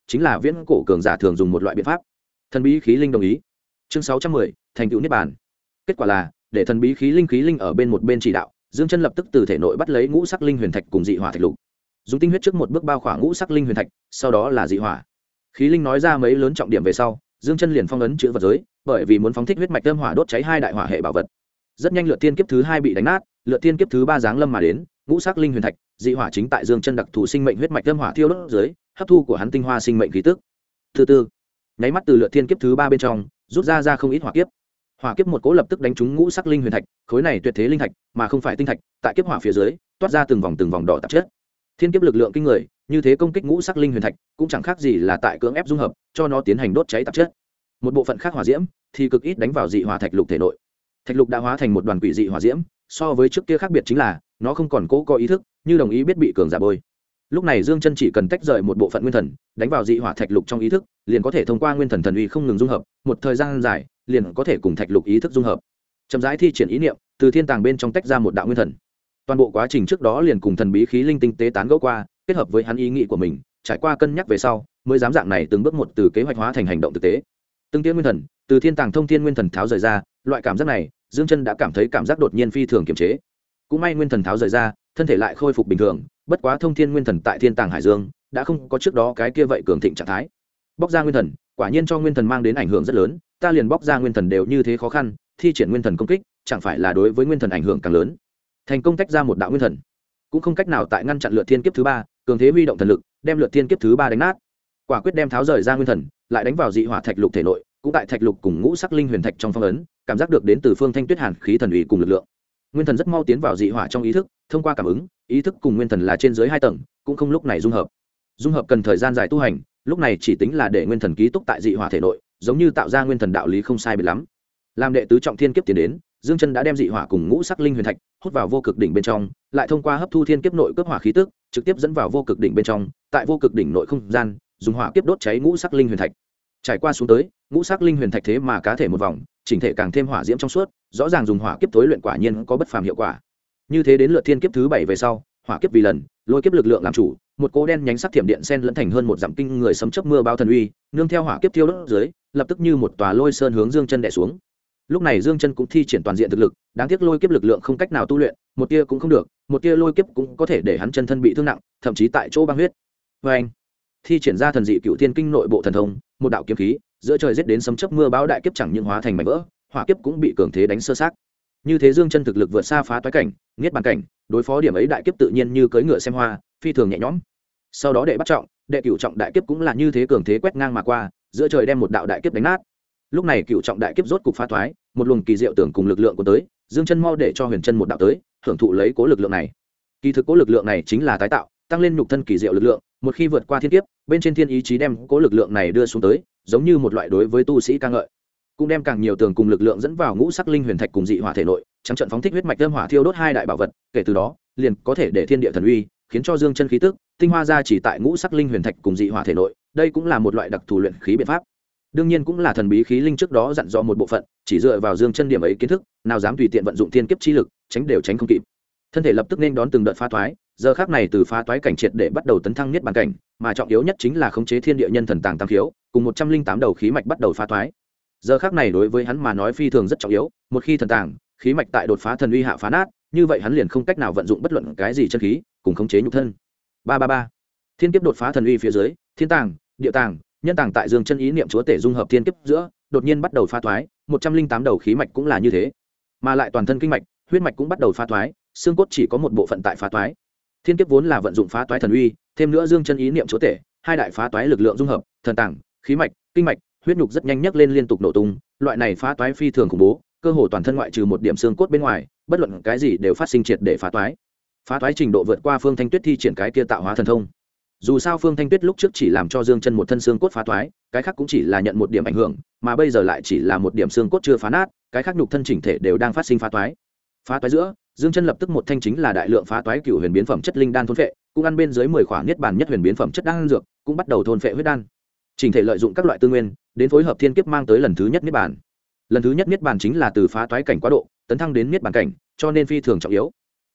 chính là viễn cổ cường giả thường dùng một loại biện pháp. Thần bí khí linh đồng ý. Chương 610, thành tựu niết bàn. Kết quả là để thần bí khí linh ở bên một bên chỉ đạo, Dương Chân lập tức từ thể nội bắt lấy ngũ sắc linh huyền thạch cùng dị hỏa thạch lục, dùng tinh huyết trước một bước bao khỏa ngũ sắc linh huyền thạch, sau đó là dị hỏa. Khí linh nói ra mấy lớn trọng điểm về sau, Dương Chân liền phong ấn chữ vật giới, bởi vì muốn phóng thích huyết mạch âm hỏa đốt cháy hai đại hỏa hệ bảo vật. Rất nhanh lượt tiên kiếp thứ 2 bị đánh nát, lượt tiên kiếp thứ 3 giáng lâm mà đến, ngũ sắc linh huyền thạch, dị hỏa chính tại Dương Chân đặc thù sinh mệnh huyết mạch âm hỏa thiêu đốt dưới, hấp thu của hắn tinh hoa sinh mệnh khí tức. Thứ tư, nháy mắt từ lượt tiên kiếp thứ 3 bên trong, rút ra không ít hỏa kiếp. Hỏa kiếp một cỗ lập tức đánh trúng ngũ sắc linh huyền thạch, khối này tuyệt thế linh thạch, mà không phải tinh thạch, tại kiếp hỏa phía dưới, toát ra từng vòng đỏ tạp chất. Thiên kiếp lực lượng kinh người, như thế công kích ngũ sắc linh huyền thạch, cũng chẳng khác gì là tại cưỡng ép dung hợp, cho nó tiến hành đốt cháy tạp chất. Một bộ phận khác hỏa diễm thì cực ít đánh vào dị hỏa thạch lục thể nội. Thạch lục đã hóa thành một đoàn quỷ dị hỏa diễm, so với trước kia khác biệt chính là, nó không còn cố có ý thức, như đồng ý biết bị cường giả bôi. Lúc này Dương Chân chỉ cần tách rời một bộ phận nguyên thần, đánh vào dị hỏa thạch lục trong ý thức, liền có thể thông qua nguyên thần thần uy không ngừng dung hợp, một thời gian dài, liền có thể cùng thạch lục ý thức dung hợp. Chậm rãi thi triển ý niệm, từ thiên tàng bên trong tách ra một đạo nguyên thần. Toàn bộ quá trình trước đó liền cùng thần bí khí linh tinh tế tán gẫu qua, kết hợp với hắn ý nghĩ của mình, trải qua cân nhắc về sau, mới dám dạng này từng bước một từ kế hoạch hóa thành hành động thực tế. Từng tia nguyên thần, từ thiên tàng thông thiên nguyên thần tháo rời ra, loại cảm giác này, Dương Chân đã cảm thấy cảm giác đột nhiên phi thường kiềm chế. Cũng may nguyên thần tháo rời ra, thân thể lại khôi phục bình thường, bất quá thông thiên nguyên thần tại thiên tàng hải dương đã không có trước đó cái kia vậy cường thịnh trạng thái. Bóc ra nguyên thần, quả nhiên cho nguyên thần mang đến ảnh hưởng rất lớn, ta liền bóc ra nguyên thần đều như thế khó khăn, thi triển nguyên thần công kích, chẳng phải là đối với nguyên thần ảnh hưởng càng lớn. Thành công tách ra một đạo nguyên thần, cũng không cách nào tại ngăn chặn lượt thiên kiếp thứ 3, cường thế huy động thần lực, đem lượt thiên kiếp thứ 3 đánh nát. Quả quyết đem tháo rời ra nguyên thần, lại đánh vào dị hỏa thạch lục thể nội, cũng tại thạch lục cùng ngũ sắc linh huyền thạch trong phong ấn, cảm giác được đến từ phương thanh tuyết hàn khí thần uy cùng lực lượng. Nguyên thần rất mau tiến vào dị hỏa trong ý thức, thông qua cảm ứng, ý thức cùng nguyên thần là trên dưới 2 tầng, cũng không lúc này dung hợp. Dung hợp cần thời gian dài tu hành, lúc này chỉ tính là để nguyên thần ký túc tại dị hỏa thể nội, giống như tạo ra nguyên thần đạo lý không sai biệt lắm. Làm đệ tứ trọng thiên kiếp tiến đến, Dương Chân đã đem dị hỏa cùng ngũ sắc linh huyền thạch hút vào vô cực đỉnh bên trong, lại thông qua hấp thu thiên kiếp nội cấp hỏa khí tức, trực tiếp dẫn vào vô cực đỉnh bên trong, tại vô cực đỉnh nội không gian, dùng hỏa kiếp đốt cháy ngũ sắc linh huyền thạch. Trải qua xuống tới, ngũ sắc linh huyền thạch thế mà cá thể một vòng, chỉnh thể càng thêm hỏa diễm trong suốt, rõ ràng dùng hỏa kiếp tối luyện quả nhiên có bất phàm hiệu quả. Như thế đến lượt thiên kiếp thứ 7 về sau, hỏa kiếp vì lần, lôi kiếp lực lượng làm chủ, một cỗ đen nhánh sắc thiểm điện xen lẫn thành hơn một dặm kinh người sấm chớp mưa bao thần uy, nương theo hỏa kiếp thiêu đốt dưới, lập tức như một tòa lôi sơn hướng Dương Chân đè xuống. Lúc này Dương Chân cũng thi triển toàn diện thực lực, đáng tiếc lôi kiếp lực lượng không cách nào tu luyện, một tia cũng không được, một tia lôi kiếp cũng có thể để hắn chân thân bị thương nặng, thậm chí tại chỗ băng huyết. Anh thi triển ra thần dị cựu thiên kinh nội bộ thần thông, một đạo kiếm khí, giữa trời giết đến sấm chớp mưa bão đại kiếp chẳng những hóa thành mảnh vỡ, hỏa kiếp cũng bị cường thế đánh sơ xác. Như thế Dương Chân thực lực vượt xa phá toái cảnh, niết bàn cảnh, đối phó điểm ấy đại kiếp tự nhiên như cưỡi ngựa xem hoa, phi thường nhẹ nhõm. Sau đó đệ bắt trọng, đệ cửu trọng đại kiếp cũng là như thế cường thế quét ngang mà qua, giữa trời đem một đạo đại kiếp đánh nát. Lúc này cửu trọng đại kiếp rốt cục phá thoái, một luồng kỳ diệu tưởng cùng lực lượng của tới, Dương Chân mau để cho Huyền Chân một đạo tới, hưởng thụ lấy cố lực lượng này. Kỳ thực cố lực lượng này chính là tái tạo, tăng lên nhục thân kỳ diệu lực lượng, một khi vượt qua thiên kiếp, bên trên thiên ý chí đem cố lực lượng này đưa xuống tới, giống như một loại đối với tu sĩ ca ngợi. Cũng đem càng nhiều tường cùng lực lượng dẫn vào ngũ sắc linh huyền thạch cùng dị hỏa thể nội, trắng trận phóng thích huyết mạch âm hỏa thiêu đốt hai đại bảo vật, kể từ đó, liền có thể để thiên địa thần uy, khiến cho Dương Chân khí tức, tinh hoa ra chỉ tại ngũ sắc linh huyền thạch cùng dị hỏa thể nội, đây cũng là một loại đặc thù luyện khí biện pháp. Đương nhiên cũng là thần bí khí linh trước đó dặn dò một bộ phận, chỉ dựa vào Dương Chân điểm ấy kiến thức, nào dám tùy tiện vận dụng thiên kiếp chi lực, tránh đều tránh không kịp. Thân thể lập tức nên đón từng đợt phá toái, giờ khắc này từ phá toái cảnh triệt để bắt đầu tấn thăng niết bàn cảnh, mà trọng yếu nhất chính là khống chế thiên địa nhân thần tàng tam khiếu, cùng 108 đầu khí mạch bắt đầu phá toái. Giờ khắc này đối với hắn mà nói phi thường rất trọng yếu, một khi thần tàng, khí mạch tại đột phá thần uy hạ phá nát, như vậy hắn liền không cách nào vận dụng bất luận cái gì chân khí, cùng khống chế nhục thân. 333. Thiên kiếp đột phá thần uy phía dưới, thiên tàng, địa tàng, nhân tàng tại Dương Chân ý niệm chúa tể dung hợp thiên kiếp giữa, đột nhiên bắt đầu phá thoái, 108 đầu khí mạch cũng là như thế. Mà lại toàn thân kinh mạch, huyết mạch cũng bắt đầu phá thoái, xương cốt chỉ có một bộ phận tại phá thoái. Thiên kiếp vốn là vận dụng phá toái thần uy, thêm nữa Dương Chân ý niệm chúa tể, hai đại phá toái lực lượng dung hợp, thần tàng, khí mạch, kinh mạch, huyết nhục rất nhanh nhấc lên liên tục nổ tung, loại này phá toái phi thường khủng bố, cơ hồ toàn thân ngoại trừ một điểm xương cốt bên ngoài, bất luận cái gì đều phát sinh triệt để phá toái. Phá toái trình độ vượt qua Phương Thanh Tuyết thi triển cái kia tạo hóa thần thông. Dù sao Phương Thanh Tuyết lúc trước chỉ làm cho Dương Chân một thân xương cốt phá toái, cái khác cũng chỉ là nhận một điểm ảnh hưởng, mà bây giờ lại chỉ là một điểm xương cốt chưa phá nát, cái khác nhục thân chỉnh thể đều đang phát sinh phá toái. Phá toái giữa, Dương Chân lập tức một thanh chính là đại lượng phá toái cửu huyền biến phẩm chất linh đan thôn phệ, cũng ăn bên dưới 10 khoản niết bàn nhất huyền biến phẩm chất đan dược, cũng bắt đầu thôn phệ huyết đan. Chỉnh thể lợi dụng các loại tư nguyên, đến phối hợp thiên kiếp mang tới lần thứ nhất niết bàn. Lần thứ nhất niết bàn chính là từ phá toái cảnh quá độ, tấn thăng đến niết bàn cảnh, cho nên phi thường trọng yếu.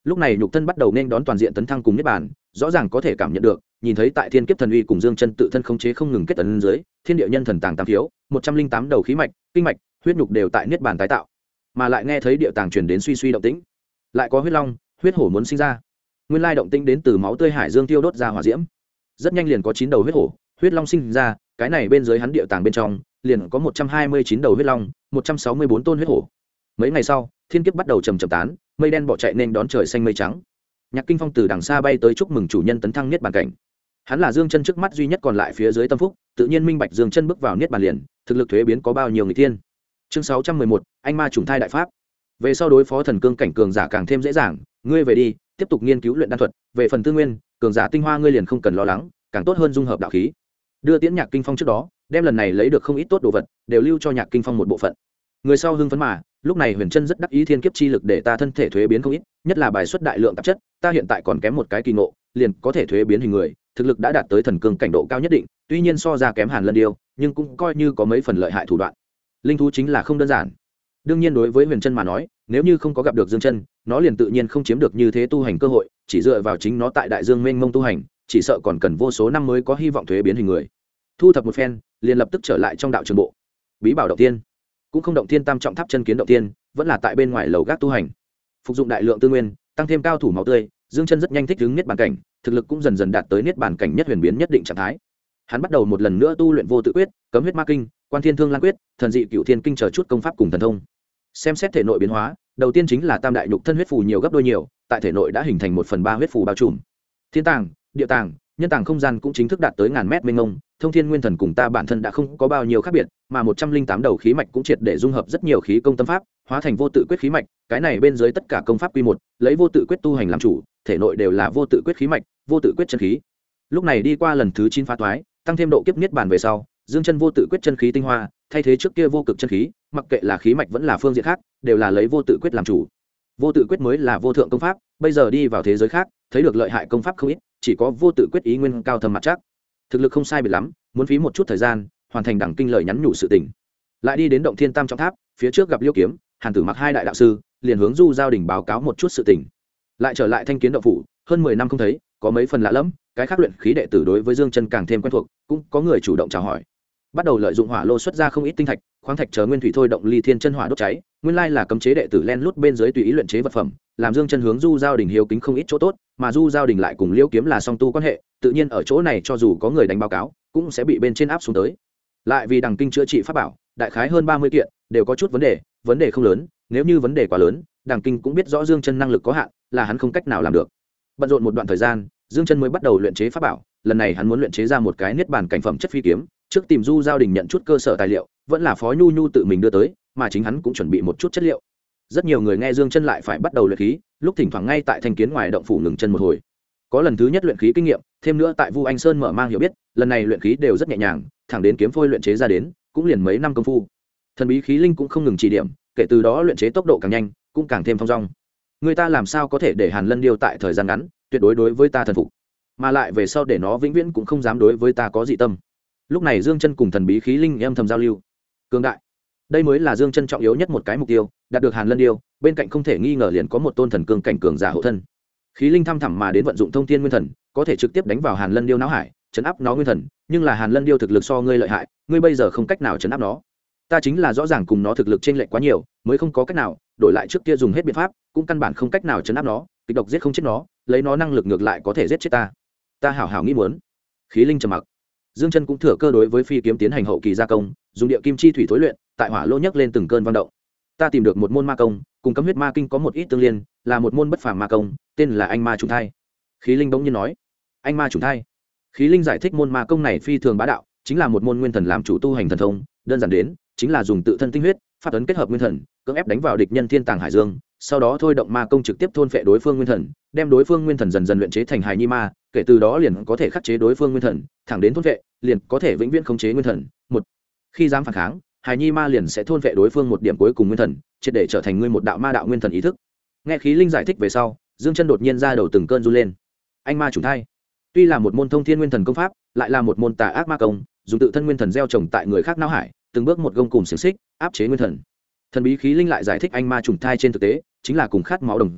lúc này nhục thân bắt đầu nên đón toàn diện tấn thăng cùng niết bàn, rõ ràng có thể cảm nhận được, nhìn thấy tại thiên kiếp thần uy cùng dương chân tự thân khống chế không ngừng kết tấn dưới, thiên địa nhân thần tàng tam thiếu 108 đầu khí mạch, kinh mạch, huyết nhục đều tại niết bàn tái tạo, mà lại nghe thấy địa tàng truyền đến suy suy động tĩnh, lại có huyết long huyết hổ muốn sinh ra. Nguyên lai động tĩnh đến từ máu tươi hải dương tiêu đốt ra hỏa diễm, rất nhanh liền có 9 đầu huyết hổ huyết long sinh ra, cái này bên dưới hắn địa tàng bên trong liền có 129 đầu huyết long, 164 tôn huyết hổ. Mấy ngày sau, thiên kiếp bắt đầu trầm trầm tán, mây đen bỏ chạy nên đón trời xanh mây trắng. Nhạc Kinh Phong từ đằng xa bay tới chúc mừng chủ nhân tấn thăng niết bàn cảnh. Hắn là Dương Chân trước mắt duy nhất còn lại phía dưới tâm phúc, tự nhiên minh bạch Dương Chân bước vào niết bàn liền, thực lực thuế biến có bao nhiêu người thiên. Chương 611, anh ma trùng thai đại pháp. Về sau đối phó thần cương cảnh cường giả càng thêm dễ dàng, ngươi về đi, tiếp tục nghiên cứu luyện đan thuật, về phần tư nguyên, cường giả tinh hoa ngươi liền không cần lo lắng, càng tốt hơn dung hợp đạo khí. Đưa tiễn Nhạc Kinh Phong trước đó, đem lần này lấy được không ít tốt đồ vật, đều lưu cho Nhạc Kinh Phong một bộ phận. Người sau hưng phấn mà, lúc này Huyền Chân rất đắc ý thiên kiếp chi lực để ta thân thể thuế biến không ít, nhất là bài xuất đại lượng tạp chất, ta hiện tại còn kém một cái kỳ ngộ, liền có thể thuế biến hình người, thực lực đã đạt tới thần cương cảnh độ cao nhất định, tuy nhiên so ra kém Hàn Lân Điêu, nhưng cũng coi như có mấy phần lợi hại thủ đoạn. Linh thú chính là không đơn giản. Đương nhiên đối với Huyền Chân mà nói, nếu như không có gặp được Dương Chân, nó liền tự nhiên không chiếm được như thế tu hành cơ hội, chỉ dựa vào chính nó tại đại dương mênh mông tu hành, chỉ sợ còn cần vô số năm mới có hy vọng thuế biến hình người. Thu thập một phen, liền lập tức trở lại trong đạo trường bộ. Bí bảo động tiên, cũng không động tiên tam trọng tháp chân kiến động tiên, vẫn là tại bên ngoài lầu gác tu hành. Phục dụng đại lượng tư nguyên, tăng thêm cao thủ máu tươi, Dương Chân rất nhanh thích ứng niết bàn cảnh, thực lực cũng dần dần đạt tới niết bàn cảnh nhất huyền biến nhất định trạng thái. Hắn bắt đầu một lần nữa tu luyện vô tự quyết, cấm huyết ma kinh, quan thiên thương lan quyết, thần dị cửu thiên kinh chờ chút công pháp cùng thần thông. Xem xét thể nội biến hóa, đầu tiên chính là tam đại nhục thân huyết phù nhiều gấp đôi nhiều, tại thể nội đã hình thành 1/3 huyết phù bao trùm. Thiên tàng, địa tàng, nhân tàng không gian cũng chính thức đạt tới ngàn mét mênh mông, thông thiên nguyên thần cùng ta bản thân đã không có bao nhiêu khác biệt, mà 108 đầu khí mạch cũng triệt để dung hợp rất nhiều khí công tâm pháp, hóa thành vô tự quyết khí mạch, cái này bên dưới tất cả công pháp quy một, lấy vô tự quyết tu hành làm chủ, thể nội đều là vô tự quyết khí mạch, vô tự quyết chân khí. Lúc này đi qua lần thứ 9 phá toái, tăng thêm độ kiếp niết bàn về sau, Dương Chân vô tự quyết chân khí tinh hoa, thay thế trước kia vô cực chân khí, mặc kệ là khí mạch vẫn là phương diện khác, đều là lấy vô tự quyết làm chủ. Vô tự quyết mới là vô thượng công pháp, bây giờ đi vào thế giới khác, thấy được lợi hại công pháp không ít, chỉ có vô tự quyết ý nguyên cao thâm mặt chắc. Thực lực không sai biệt lắm, muốn phí một chút thời gian, hoàn thành đẳng kinh lời nhắn nhủ sự tình. Lại đi đến động thiên tam trọng tháp, phía trước gặp Liêu Kiếm, Hàn Tử Mặc hai đại đạo sư, liền hướng Du Giao Đình báo cáo một chút sự tình. Lại trở lại Thanh Kiến động phủ, hơn 10 năm không thấy, có mấy phần lạ lẫm, cái khác luyện khí đệ tử đối với Dương Chân càng thêm quen thuộc, cũng có người chủ động chào hỏi. Bắt đầu lợi dụng hỏa lô xuất ra không ít tinh thạch, khoáng thạch chờ nguyên thủy thôi động ly thiên chân hỏa đốt cháy, nguyên lai là cấm chế đệ tử len lút bên dưới tùy ý luyện chế vật phẩm, làm Dương Chân hướng Du Giao Đình hiếu kính không ít chỗ tốt, mà Du Giao Đình lại cùng Liêu Kiếm là song tu quan hệ, tự nhiên ở chỗ này cho dù có người đánh báo cáo, cũng sẽ bị bên trên áp xuống tới. Lại vì đằng kinh chữa trị pháp bảo, đại khái hơn 30 kiện, đều có chút vấn đề không lớn, nếu như vấn đề quá lớn, đằng kinh cũng biết rõ Dương Chân năng lực có hạn, là hắn không cách nào làm được. Bận rộn một đoạn thời gian, Dương Chân mới bắt đầu luyện chế pháp bảo, lần này hắn muốn luyện chế ra một cái niết bàn cảnh phẩm chất phi kiếm, trước tìm Du Giao Đình nhận chút cơ sở tài liệu, vẫn là Phó Nhu Nhu tự mình đưa tới, mà chính hắn cũng chuẩn bị một chút chất liệu. Rất nhiều người nghe Dương Chân lại phải bắt đầu luyện khí, lúc thỉnh thoảng ngay tại Thanh Kiến ngoài động phủ ngừng chân một hồi. Có lần thứ nhất luyện khí kinh nghiệm, thêm nữa tại Vu Anh Sơn mở mang hiểu biết, lần này luyện khí đều rất nhẹ nhàng, thẳng đến kiếm phôi luyện chế ra đến, cũng liền mấy năm công phu. Thần bí khí linh cũng không ngừng chỉ điểm, kể từ đó luyện chế tốc độ càng nhanh, cũng càng thêm thông dong. Người ta làm sao có thể để Hàn Lân Điêu tại thời gian ngắn, tuyệt đối đối với ta thần phục, mà lại về sau để nó vĩnh viễn cũng không dám đối với ta có dị tâm. Lúc này Dương Chân cùng thần bí khí linh âm thầm giao lưu. Cường đại, đây mới là Dương Chân trọng yếu nhất một cái mục tiêu, đạt được Hàn Lân Điêu, bên cạnh không thể nghi ngờ liền có một tôn thần cương cảnh cường giả hộ thân. Khí linh thăm thẳm mà đến vận dụng thông thiên nguyên thần, có thể trực tiếp đánh vào Hàn Lân Điêu não hải, chấn áp nó nguyên thần, nhưng là Hàn Lân Điêu thực lực so ngươi lợi hại, ngươi bây giờ không cách nào chấn áp nó. Ta chính là rõ ràng cùng nó thực lực chênh lệch quá nhiều, mới không có cách nào, đổi lại trước kia dùng hết biện pháp, cũng căn bản không cách nào chấn áp nó, kịch độc giết không chết nó, lấy nó năng lực ngược lại có thể giết chết ta. Ta hảo hảo nghĩ muốn. Khí linh trầm mặc. Dương Chân cũng thừa cơ đối với phi kiếm tiến hành hậu kỳ gia công, dùng địa kim chi thủy thối luyện, tại hỏa lô nhấc lên từng cơn vang động. Ta tìm được một môn ma công, cùng cấm huyết ma kinh có một ít tương liên, là một môn bất phàm ma công, tên là anh ma trùng thai. Khí linh bỗng nhiên nói. Anh ma trùng thai. Khí linh giải thích môn ma công này phi thường bá đạo, chính là một môn nguyên thần làm chủ tu hành thần thông, đơn giản đến chính là dùng tự thân tinh huyết, pháp ấn kết hợp nguyên thần, cưỡng ép đánh vào địch nhân thiên tàng hải dương, sau đó thôi động ma công trực tiếp thôn phệ đối phương nguyên thần, đem đối phương nguyên thần dần dần luyện chế thành hài nhi ma, kể từ đó liền có thể khắc chế đối phương nguyên thần, thẳng đến thôn phệ, liền có thể vĩnh viễn khống chế nguyên thần. Một khi dám phản kháng, hài nhi ma liền sẽ thôn phệ đối phương một điểm cuối cùng nguyên thần, triệt để trở thành ngươi một đạo ma đạo nguyên thần ý thức. Nghe khí linh giải thích về sau, Dương Chân đột nhiên ra đầu từng cơn run lên. Anh ma chủ thai, tuy là một môn thông thiên nguyên thần công pháp, lại là một môn tà ác ma công, dùng tự thân nguyên thần gieo trồng tại người khác não hải, từng bước một gông cùm xiềng xích áp chế nguyên thần. Thần bí khí linh lại giải thích anh ma trùng thai trên thực tế chính là cùng khát máu đồng dạng,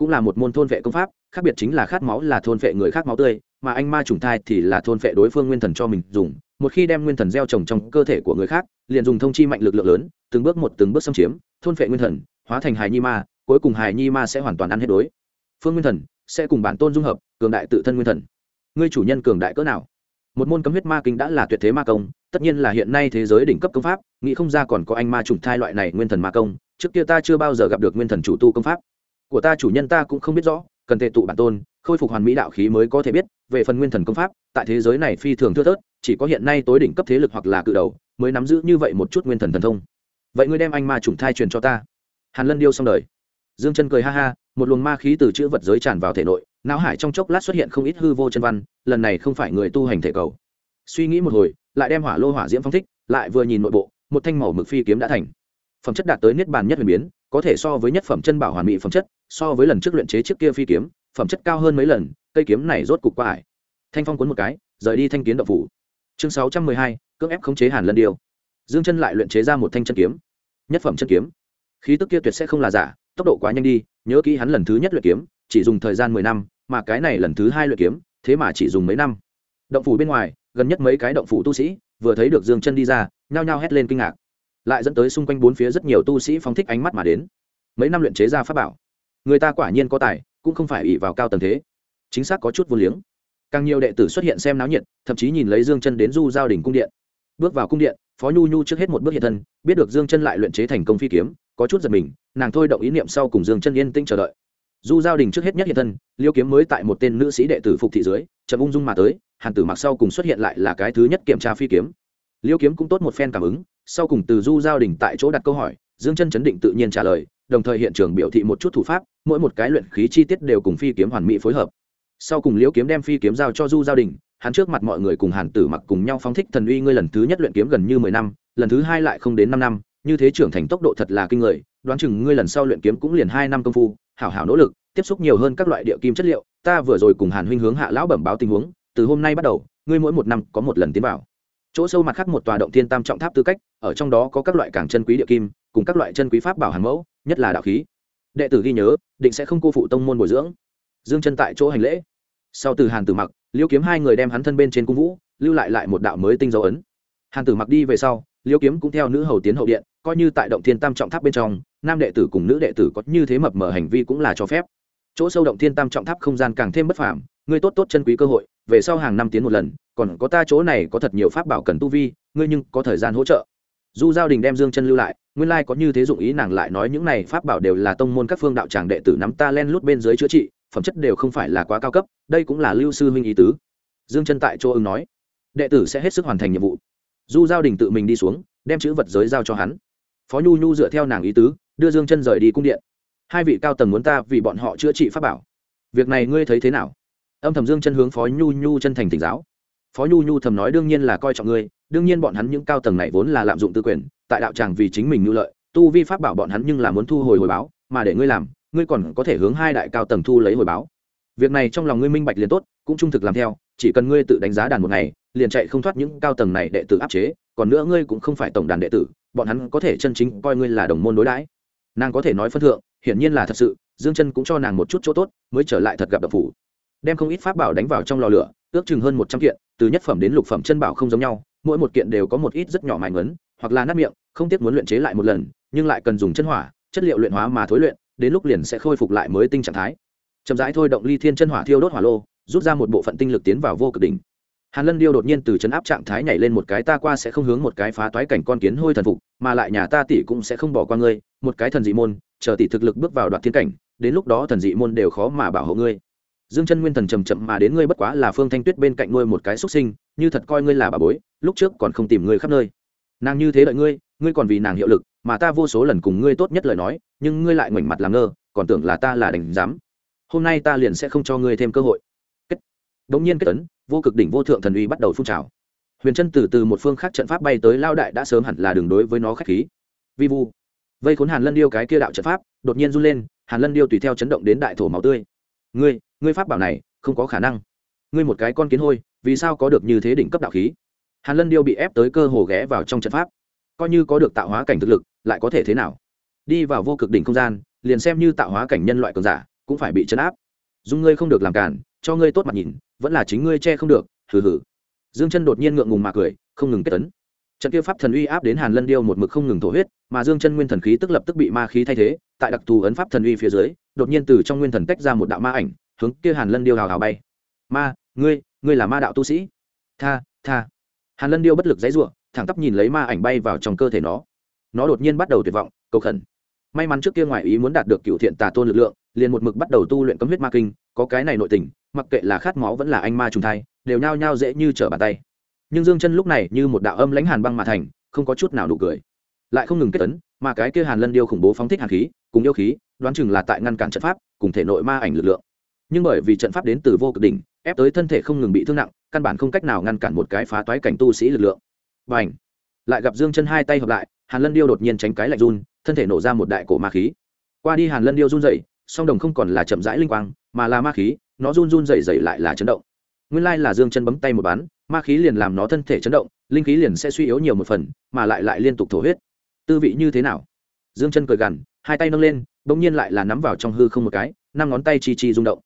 cũng là một môn thôn vệ công pháp, khác biệt chính là khát máu là thôn vệ người khác máu tươi, mà anh ma trùng thai thì là thôn vệ đối phương nguyên thần cho mình dùng. Một khi đem nguyên thần gieo trồng trong cơ thể của người khác, liền dùng thông chi mạnh lực lượng lớn, từng bước xâm chiếm, thôn vệ nguyên thần, hóa thành hài nhi ma, cuối cùng hài nhi ma sẽ hoàn toàn ăn hết đối phương nguyên thần, sẽ cùng bản tôn dung hợp, cường đại tự thân nguyên thần. Ngươi chủ nhân cường đại cỡ nào? Một môn cấm huyết ma kinh đã là tuyệt thế ma công, tất nhiên là hiện nay thế giới đỉnh cấp công pháp, nghĩ không ra còn có anh ma trùng thai loại này nguyên thần ma công, trước kia ta chưa bao giờ gặp được nguyên thần chủ tu công pháp của ta, chủ nhân ta cũng không biết rõ, cần tề tụ bản tôn, khôi phục hoàn mỹ đạo khí mới có thể biết. Về phần nguyên thần công pháp, tại thế giới này phi thường thưa thớt, chỉ có hiện nay tối đỉnh cấp thế lực hoặc là cự đầu mới nắm giữ như vậy một chút nguyên thần thần thông. Vậy ngươi đem anh ma trùng thai truyền cho ta. Hàn Lân điêu xong đời. Dương Chân cười ha ha, một luồng ma khí từ chữ vật giới tràn vào thể nội, não hải trong chốc lát xuất hiện không ít hư vô chân văn, lần này không phải người tu hành thể cầu. Suy nghĩ một hồi, lại đem hỏa lô hỏa diễm phong thích, lại vừa nhìn nội bộ, một thanh màu mực phi kiếm đã thành. Phẩm chất đạt tới niết bàn nhất huyền biến, có thể so với nhất phẩm chân bảo hoàn mỹ phẩm chất, so với lần trước luyện chế trước kia phi kiếm, phẩm chất cao hơn mấy lần, cây kiếm này rốt cục qua ải. Thanh phong cuốn một cái, rời đi thanh kiến động phủ. Chương 612, cưỡng ép khống chế Hàn Lân điêu. Dương Chân lại luyện chế ra một thanh chân kiếm, nhất phẩm chân kiếm. Khí tức kia tuyệt sẽ không là giả, tốc độ quá nhanh đi, nhớ kỹ hắn lần thứ nhất luyện kiếm, chỉ dùng thời gian 10 năm, mà cái này lần thứ hai luyện kiếm, thế mà chỉ dùng mấy năm. Động phủ bên ngoài, gần nhất mấy cái động phủ tu sĩ, vừa thấy được Dương Chân đi ra, nhao nhao hét lên kinh ngạc, lại dẫn tới xung quanh bốn phía rất nhiều tu sĩ phóng thích ánh mắt mà đến. Mấy năm luyện chế ra pháp bảo, người ta quả nhiên có tài, cũng không phải ỷ vào cao tầng thế, chính xác có chút vô liếng. Càng nhiều đệ tử xuất hiện xem náo nhiệt, thậm chí nhìn lấy Dương Chân đến Du Giao đỉnh cung điện. Bước vào cung điện, Phó Nhu Nhu trước hết một bước hiện thân, biết được Dương Chân lại luyện chế thành công phi kiếm, có chút giật mình, nàng thôi động ý niệm sau cùng Dương Chân yên tĩnh chờ đợi. Du Giao đỉnh trước hết nhất hiện thân, liêu kiếm mới tại một tên nữ sĩ đệ tử phục thị dưới, chậm ung dung mà tới, Hàn Tử Mặc sau cùng xuất hiện lại là cái thứ nhất kiểm tra phi kiếm. Liêu kiếm cũng tốt một phen cảm ứng, sau cùng từ Du Giao đỉnh tại chỗ đặt câu hỏi, Dương Chân chấn định tự nhiên trả lời, đồng thời hiện trường biểu thị một chút thủ pháp, mỗi một cái luyện khí chi tiết đều cùng phi kiếm hoàn mỹ phối hợp. Sau cùng Liêu kiếm đem phi kiếm giao cho Du Giao đỉnh, hắn trước mặt mọi người cùng Hàn Tử Mặc cùng nhau phóng thích thần uy, ngươi lần thứ nhất luyện kiếm gần như 10 năm, lần thứ hai lại không đến 5 năm, như thế trưởng thành tốc độ thật là kinh người, đoán chừng ngươi lần sau luyện kiếm cũng liền 2 năm công phu, hảo hảo nỗ lực, tiếp xúc nhiều hơn các loại địa kim chất liệu, ta vừa rồi cùng Hàn huynh hướng Hạ lão bẩm báo tình huống, từ hôm nay bắt đầu, ngươi mỗi 1 năm có một lần tiến vào chỗ sâu mặt khác một tòa động thiên tam trọng tháp tư cách, ở trong đó có các loại càng chân quý địa kim, cùng các loại chân quý pháp bảo hàng mẫu, nhất là đạo khí. Đệ tử ghi nhớ, định sẽ không cô phụ tông môn bồi dưỡng. Dương Chân tại chỗ hành lễ. Sau từ Hàn Tử Mặc, Liêu kiếm hai người đem hắn thân bên trên cung vũ, lưu lại một đạo mới tinh dấu ấn. Hàn Tử Mặc đi về sau, Liêu kiếm cũng theo nữ hầu tiến hậu điện, coi như tại động thiên tam trọng tháp bên trong, nam đệ tử cùng nữ đệ tử có như thế mập mờ hành vi cũng là cho phép. Chỗ sâu động thiên tam trọng tháp không gian càng thêm bất phàm, ngươi tốt chân quý cơ hội, về sau hàng năm tiến một lần, còn có ta chỗ này có thật nhiều pháp bảo cần tu vi, ngươi nhưng có thời gian hỗ trợ. Du Giao Đình đem Dương Chân lưu lại, nguyên lai có như thế dụng ý, nàng lại nói những này pháp bảo đều là tông môn các phương đạo tràng đệ tử nắm ta len lút bên dưới chữa trị, phẩm chất đều không phải là quá cao cấp, đây cũng là Lưu sư huynh ý tứ. Dương Chân tại chỗ ứng nói, đệ tử sẽ hết sức hoàn thành nhiệm vụ. Du Giao Đình tự mình đi xuống, đem chữ vật giới giao cho hắn. Phó Nhu Nhu dựa theo nàng ý tứ, đưa Dương Chân rời đi cung điện. Hai vị cao tầng muốn ta vì bọn họ chữa trị pháp bảo, việc này ngươi thấy thế nào? Âm thầm Dương Chân hướng Phó Nhu Nhu chân thành thỉnh giáo. Phó Nhu Nhu thầm nói, đương nhiên là coi trọng ngươi, đương nhiên bọn hắn những cao tầng này vốn là lạm dụng tư quyền, tại đạo tràng vì chính mình nhu lợi, tu vi pháp bảo bọn hắn nhưng là muốn thu hồi báo, mà để ngươi làm, ngươi còn có thể hướng hai đại cao tầng thu lấy hồi báo. Việc này trong lòng ngươi minh bạch liền tốt, cũng trung thực làm theo, chỉ cần ngươi tự đánh giá đàn một ngày, liền chạy không thoát những cao tầng này đệ tử áp chế, còn nữa ngươi cũng không phải tổng đàn đệ tử, bọn hắn có thể chân chính coi ngươi là đồng môn đối đãi. Nàng có thể nói phân thượng, hiển nhiên là thật sự, Dương Chân cũng cho nàng một chút chỗ tốt, mới trở lại thật gặp đạo phủ. Đem không ít pháp bảo đánh vào trong lò lửa, ước chừng hơn 100 kiện, từ nhất phẩm đến lục phẩm chân bảo không giống nhau, mỗi một kiện đều có một ít rất nhỏ mảnh ngấn, hoặc là nát miệng, không tiếc muốn luyện chế lại một lần, nhưng lại cần dùng chân hỏa, chất liệu luyện hóa mà thối luyện, đến lúc liền sẽ khôi phục lại mới tinh trạng thái. Chậm rãi thôi động ly thiên chân hỏa thiêu đốt hỏa lô, rút ra một bộ phận tinh lực tiến vào vô cực đỉnh. Hàn Lân điêu đột nhiên từ trấn áp trạng thái nhảy lên một cái, ta qua sẽ không hướng một cái phá toái cảnh con kiến hôi thần phục, mà lại nhà ta tỷ cũng sẽ không bỏ qua ngươi, một cái thần dị môn, chờ tỷ thực lực bước vào đoạt thiên cảnh, đến lúc đó thần dị môn đều khó mà bảo hộ ngươi. Dương Chân nguyên thần chậm chậm mà đến, ngươi bất quá là Phương Thanh Tuyết bên cạnh nuôi một cái xuất sinh, như thật coi ngươi là bà bối, lúc trước còn không tìm ngươi khắp nơi. Nàng như thế đợi ngươi, ngươi còn vì nàng hiệu lực, mà ta vô số lần cùng ngươi tốt nhất lời nói, nhưng ngươi lại ngoảnh mặt làm ngơ, còn tưởng là ta là đành dám. Hôm nay ta liền sẽ không cho ngươi thêm cơ hội. Đống nhiên kết ấn, vô cực đỉnh vô thượng thần uy bắt đầu phun trào. Huyền Chân từ một phương khác trận pháp bay tới, lao đại đã sớm hẳn là đường đối với nó khách khí. Vi vu, vây khốn Hàn Lân điêu cái kia đạo trận pháp, đột nhiên run lên, Hàn Lân điêu tùy theo chấn động đến đại thổ máu tươi. Ngươi pháp bảo này, không có khả năng. Ngươi một cái con kiến hôi, vì sao có được như thế đỉnh cấp đạo khí? Hàn Lân điêu bị ép tới cơ hồ ghé vào trong trận pháp. Coi như có được tạo hóa cảnh thực lực, lại có thể thế nào? Đi vào vô cực đỉnh không gian, liền xem như tạo hóa cảnh nhân loại cường giả, cũng phải bị chấn áp. Dung ngươi không được làm cản, cho ngươi tốt mặt nhìn, vẫn là chính ngươi che không được. Hừ hừ. Dương Chân đột nhiên ngượng ngùng mà cười, không ngừng kết tấn. Trận kia pháp thần uy áp đến Hàn Lân Điêu một mực không ngừng thổ huyết, mà Dương Chân nguyên thần khí tức lập tức bị ma khí thay thế, tại đặc thù ấn pháp thần uy phía dưới, đột nhiên từ trong nguyên thần tách ra một đạo ma ảnh, hướng kia Hàn Lân Điêu hào hào bay. Ma, ngươi là ma đạo tu sĩ? Tha. Hàn Lân Điêu bất lực giãy giụa, thẳng tắp nhìn lấy ma ảnh bay vào trong cơ thể nó. Nó đột nhiên bắt đầu tuyệt vọng, cầu khẩn. May mắn trước kia ngoại ý muốn đạt được cựu thiện tà tôn lực lượng, liền một mực bắt đầu tu luyện cấm huyết ma kinh, có cái này nội tình, mặc kệ là khát máu vẫn là anh ma trùng thai, đều nhao nhao dễ như trở bàn tay. Nhưng Dương Chân lúc này như một đạo âm lãnh hàn băng mà thành, không có chút nào nụ cười, lại không ngừng kết tấn, mà cái kia Hàn Lân Điêu khủng bố phóng thích hàn khí, cùng yêu khí, đoán chừng là tại ngăn cản trận pháp, cùng thể nội ma ảnh lực lượng. Nhưng bởi vì trận pháp đến từ vô cực đỉnh, ép tới thân thể không ngừng bị thương nặng, căn bản không cách nào ngăn cản một cái phá toái cảnh tu sĩ lực lượng. Bành! Lại gặp Dương Chân hai tay hợp lại, Hàn Lân Điêu đột nhiên tránh cái lạnh run, thân thể nổ ra một đại cổ ma khí. Qua đi Hàn Lân Điêu run rẩy, song đồng không còn là chậm rãi linh quang, mà là ma khí, nó run rẩy rẩy lại là chấn động. Nguyên lai là Dương Chân bấm tay một bắn, ma khí liền làm nó thân thể chấn động, linh khí liền sẽ suy yếu nhiều một phần, mà lại liên tục thổ huyết. Tư vị như thế nào? Dương Chân cười gằn, hai tay nâng lên, bỗng nhiên lại là nắm vào trong hư không một cái, năm ngón tay chi chi rung động.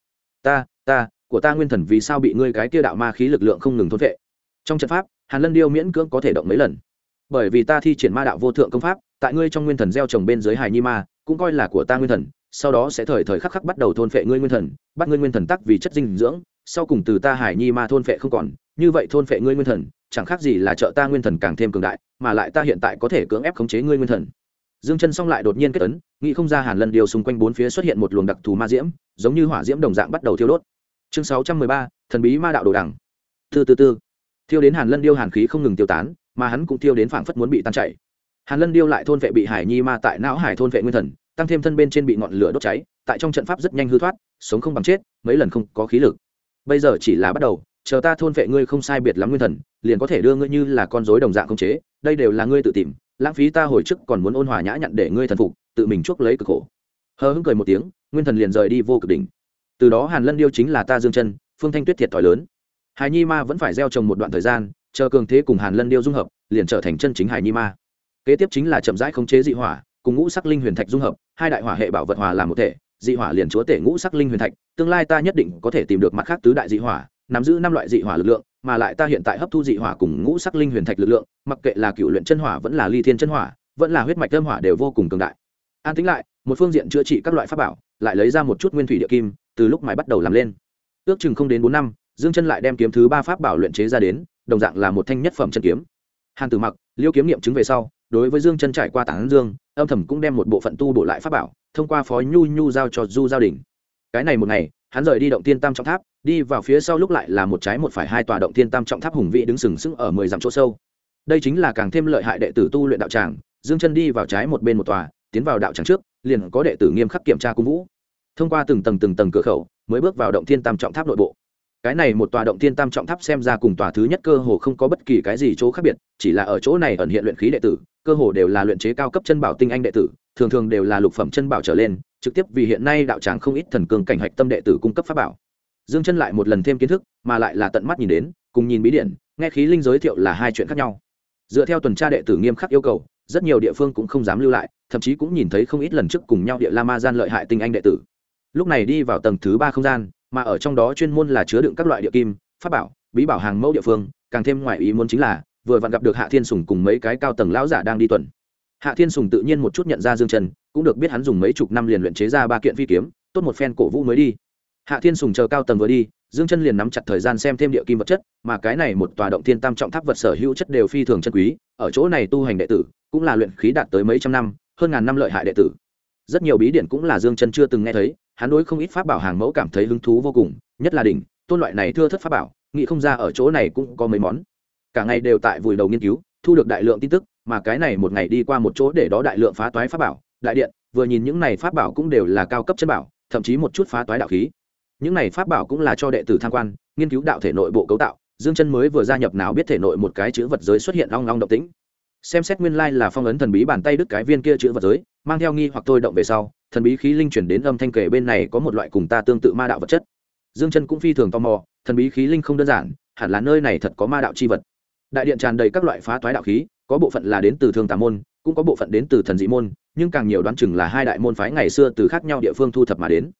Của ta nguyên thần vì sao bị ngươi cái kia đạo ma khí lực lượng không ngừng thôn phệ? Trong trận pháp, Hàn Lân Điêu miễn cưỡng có thể động mấy lần. Bởi vì ta thi triển ma đạo vô thượng công pháp, tại ngươi trong nguyên thần gieo trồng bên dưới hài nhi ma, cũng coi là của ta nguyên thần, sau đó sẽ thời thời khắc khắc bắt đầu thôn phệ ngươi nguyên thần, bắt ngươi nguyên thần tắc vì chất dinh dưỡng, sau cùng từ ta hài nhi ma thôn phệ không còn, như vậy thôn phệ ngươi nguyên thần, chẳng khác gì là trợ ta nguyên thần càng thêm cường đại, mà lại ta hiện tại có thể cưỡng ép khống chế ngươi nguyên thần. Dương Chân xong lại đột nhiên kết ấn, nghĩ không ra Hàn Lân Điêu xung quanh bốn phía xuất hiện một luồng đặc thù ma diễm, giống như hỏa diễm đồng dạng bắt đầu thiêu đốt. Chương 613, thần bí ma đạo đồ đằng. Từ từ, thiêu đến Hàn Lân Điêu hàn khí không ngừng tiêu tán, mà hắn cũng thiêu đến phảng phất muốn bị tan chảy. Hàn Lân Điêu lại thôn vệ bị hải nhi ma tại não hải thôn vệ nguyên thần, tăng thêm thân bên trên bị ngọn lửa đốt cháy, tại trong trận pháp rất nhanh hư thoát, sống không bằng chết, mấy lần không có khí lực. Bây giờ chỉ là bắt đầu, chờ ta thôn vệ ngươi không sai biệt lắm nguyên thần, liền có thể đưa ngươi như là con rối đồng dạng khống chế, đây đều là ngươi tự tìm, lãng phí ta hồi trước còn muốn ôn hòa nhã nhặn để ngươi thần phục, tự mình chuốc lấy cực khổ. Hờ hững cười một tiếng, nguyên thần liền rời đi vô cực đỉnh. Từ đó Hàn Lân Điêu chính là ta Dương Chân, Phương Thanh Tuyết thiệt thòi lớn. Hải nhi ma vẫn phải gieo trồng một đoạn thời gian, chờ cường thế cùng Hàn Lân Điêu dung hợp, liền trở thành chân chính hải nhi ma. Kế tiếp chính là chậm rãi khống chế dị hỏa, cùng ngũ sắc linh huyền thạch dung hợp, hai đại hỏa hệ bảo vật hòa làm một thể, dị hỏa liền chúa tể ngũ sắc linh huyền thạch, tương lai ta nhất định có thể tìm được mặt khác tứ đại dị hỏa, nắm giữ năm loại dị hỏa lực lượng, mà lại ta hiện tại hấp thu dị hỏa cùng ngũ sắc linh huyền thạch lực lượng, mặc kệ là cựu luyện chân hỏa vẫn là ly thiên chân hỏa, vẫn là huyết mạch âm hỏa đều vô cùng cường đại. An tính lại, một phương diện chữa trị các loại pháp bảo, lại lấy ra một chút nguyên thủy địa kim, từ lúc mài bắt đầu làm lên. Ước chừng không đến 4 năm, Dương Chân lại đem kiếm thứ 3 pháp bảo luyện chế ra đến, đồng dạng là một thanh nhất phẩm chân kiếm. Hàn Tử Mặc, Liêu kiếm nghiệm chứng về sau, đối với Dương Chân trải qua tán dương, âm thầm cũng đem một bộ phận tu bổ lại pháp bảo, thông qua Phó Nhu giao cho Du Giao Đình. Cái này một ngày, hắn rời đi động Thiên Tam trọng tháp, đi vào phía sau lúc lại là một trái một phải hai tòa động Thiên Tam trọng tháp hùng vĩ đứng sừng sững ở 10 dặm chỗ sâu. Đây chính là càng thêm lợi hại đệ tử tu luyện đạo tràng. Dương Chân đi vào trái một bên một tòa, tiến vào đạo tràng trước, liền có đệ tử nghiêm khắc kiểm tra cung vũ. Thông qua từng tầng cửa khẩu, mới bước vào động Thiên Tam trọng tháp nội bộ. Cái này một tòa động Thiên Tam trọng tháp xem ra cùng tòa thứ nhất cơ hồ không có bất kỳ cái gì chỗ khác biệt, chỉ là ở chỗ này ẩn hiện luyện khí đệ tử, cơ hồ đều là luyện chế cao cấp chân bảo tinh anh đệ tử, thường thường đều là lục phẩm chân bảo trở lên, trực tiếp vì hiện nay đạo tràng không ít thần cương cảnh hạch tâm đệ tử cung cấp pháp bảo. Dương Chân lại một lần thêm kiến thức, mà lại là tận mắt nhìn đến, cùng nhìn bí điển, nghe khí linh giới thiệu là hai chuyện khác nhau. Dựa theo tuần tra đệ tử nghiêm khắc yêu cầu, rất nhiều địa phương cũng không dám lưu lại, thậm chí cũng nhìn thấy không ít lần trước cùng nhau địa la ma gian lợi hại tinh anh đệ tử. Lúc này đi vào tầng thứ 3 không gian, mà ở trong đó chuyên môn là chứa đựng các loại địa kim, pháp bảo, bí bảo hàng mẫu địa phương, càng thêm ngoại ý muốn chính là vừa vặn gặp được Hạ Thiên Sùng cùng mấy cái cao tầng lão giả đang đi tuần. Hạ Thiên Sùng tự nhiên một chút nhận ra Dương Chân, cũng được biết hắn dùng mấy chục năm liền luyện chế ra 3 kiện phi kiếm, tốt một phen cổ vũ mới đi. Hạ Thiên Sùng chờ cao tầng vừa đi, Dương Chân liền nắm chặt thời gian xem thêm địa kim vật chất, mà cái này một tòa động Thiên Tam trọng tháp vật sở hữu chất đều phi thường chân quý, ở chỗ này tu hành đệ tử, cũng là luyện khí đạt tới mấy trăm năm, hơn ngàn năm lợi hại đệ tử. Rất nhiều bí điển cũng là Dương Chân chưa từng nghe thấy, hắn đối không ít pháp bảo hàng mẫu cảm thấy hứng thú vô cùng, nhất là đỉnh, tôn loại này thưa thất pháp bảo, nghĩ không ra ở chỗ này cũng có mấy món. Cả ngày đều tại vùi đầu nghiên cứu, thu được đại lượng tin tức, mà cái này một ngày đi qua một chỗ để đó đại lượng phá toái pháp bảo, đại điện, vừa nhìn những này pháp bảo cũng đều là cao cấp chân bảo, thậm chí một chút phá toái đạo khí. Những này pháp bảo cũng là cho đệ tử tham quan, nghiên cứu đạo thể nội bộ cấu tạo. Dương Chân mới vừa gia nhập nào biết thể nội một cái chữ vật giới xuất hiện long long động tĩnh. Xem xét nguyên lai là phong ấn thần bí bàn tay đứt cái viên kia chữ vật giới, mang theo nghi hoặc thôi động về sau, thần bí khí linh chuyển đến âm thanh kể bên này có một loại cùng ta tương tự ma đạo vật chất. Dương Chân cũng phi thường tò mò, thần bí khí linh không đơn giản, hẳn là nơi này thật có ma đạo chi vật. Đại điện tràn đầy các loại phá toái đạo khí, có bộ phận là đến từ Thương Tà môn, cũng có bộ phận đến từ Thần Dị môn, nhưng càng nhiều đoán chừng là hai đại môn phái ngày xưa từ khác nhau địa phương thu thập mà đến.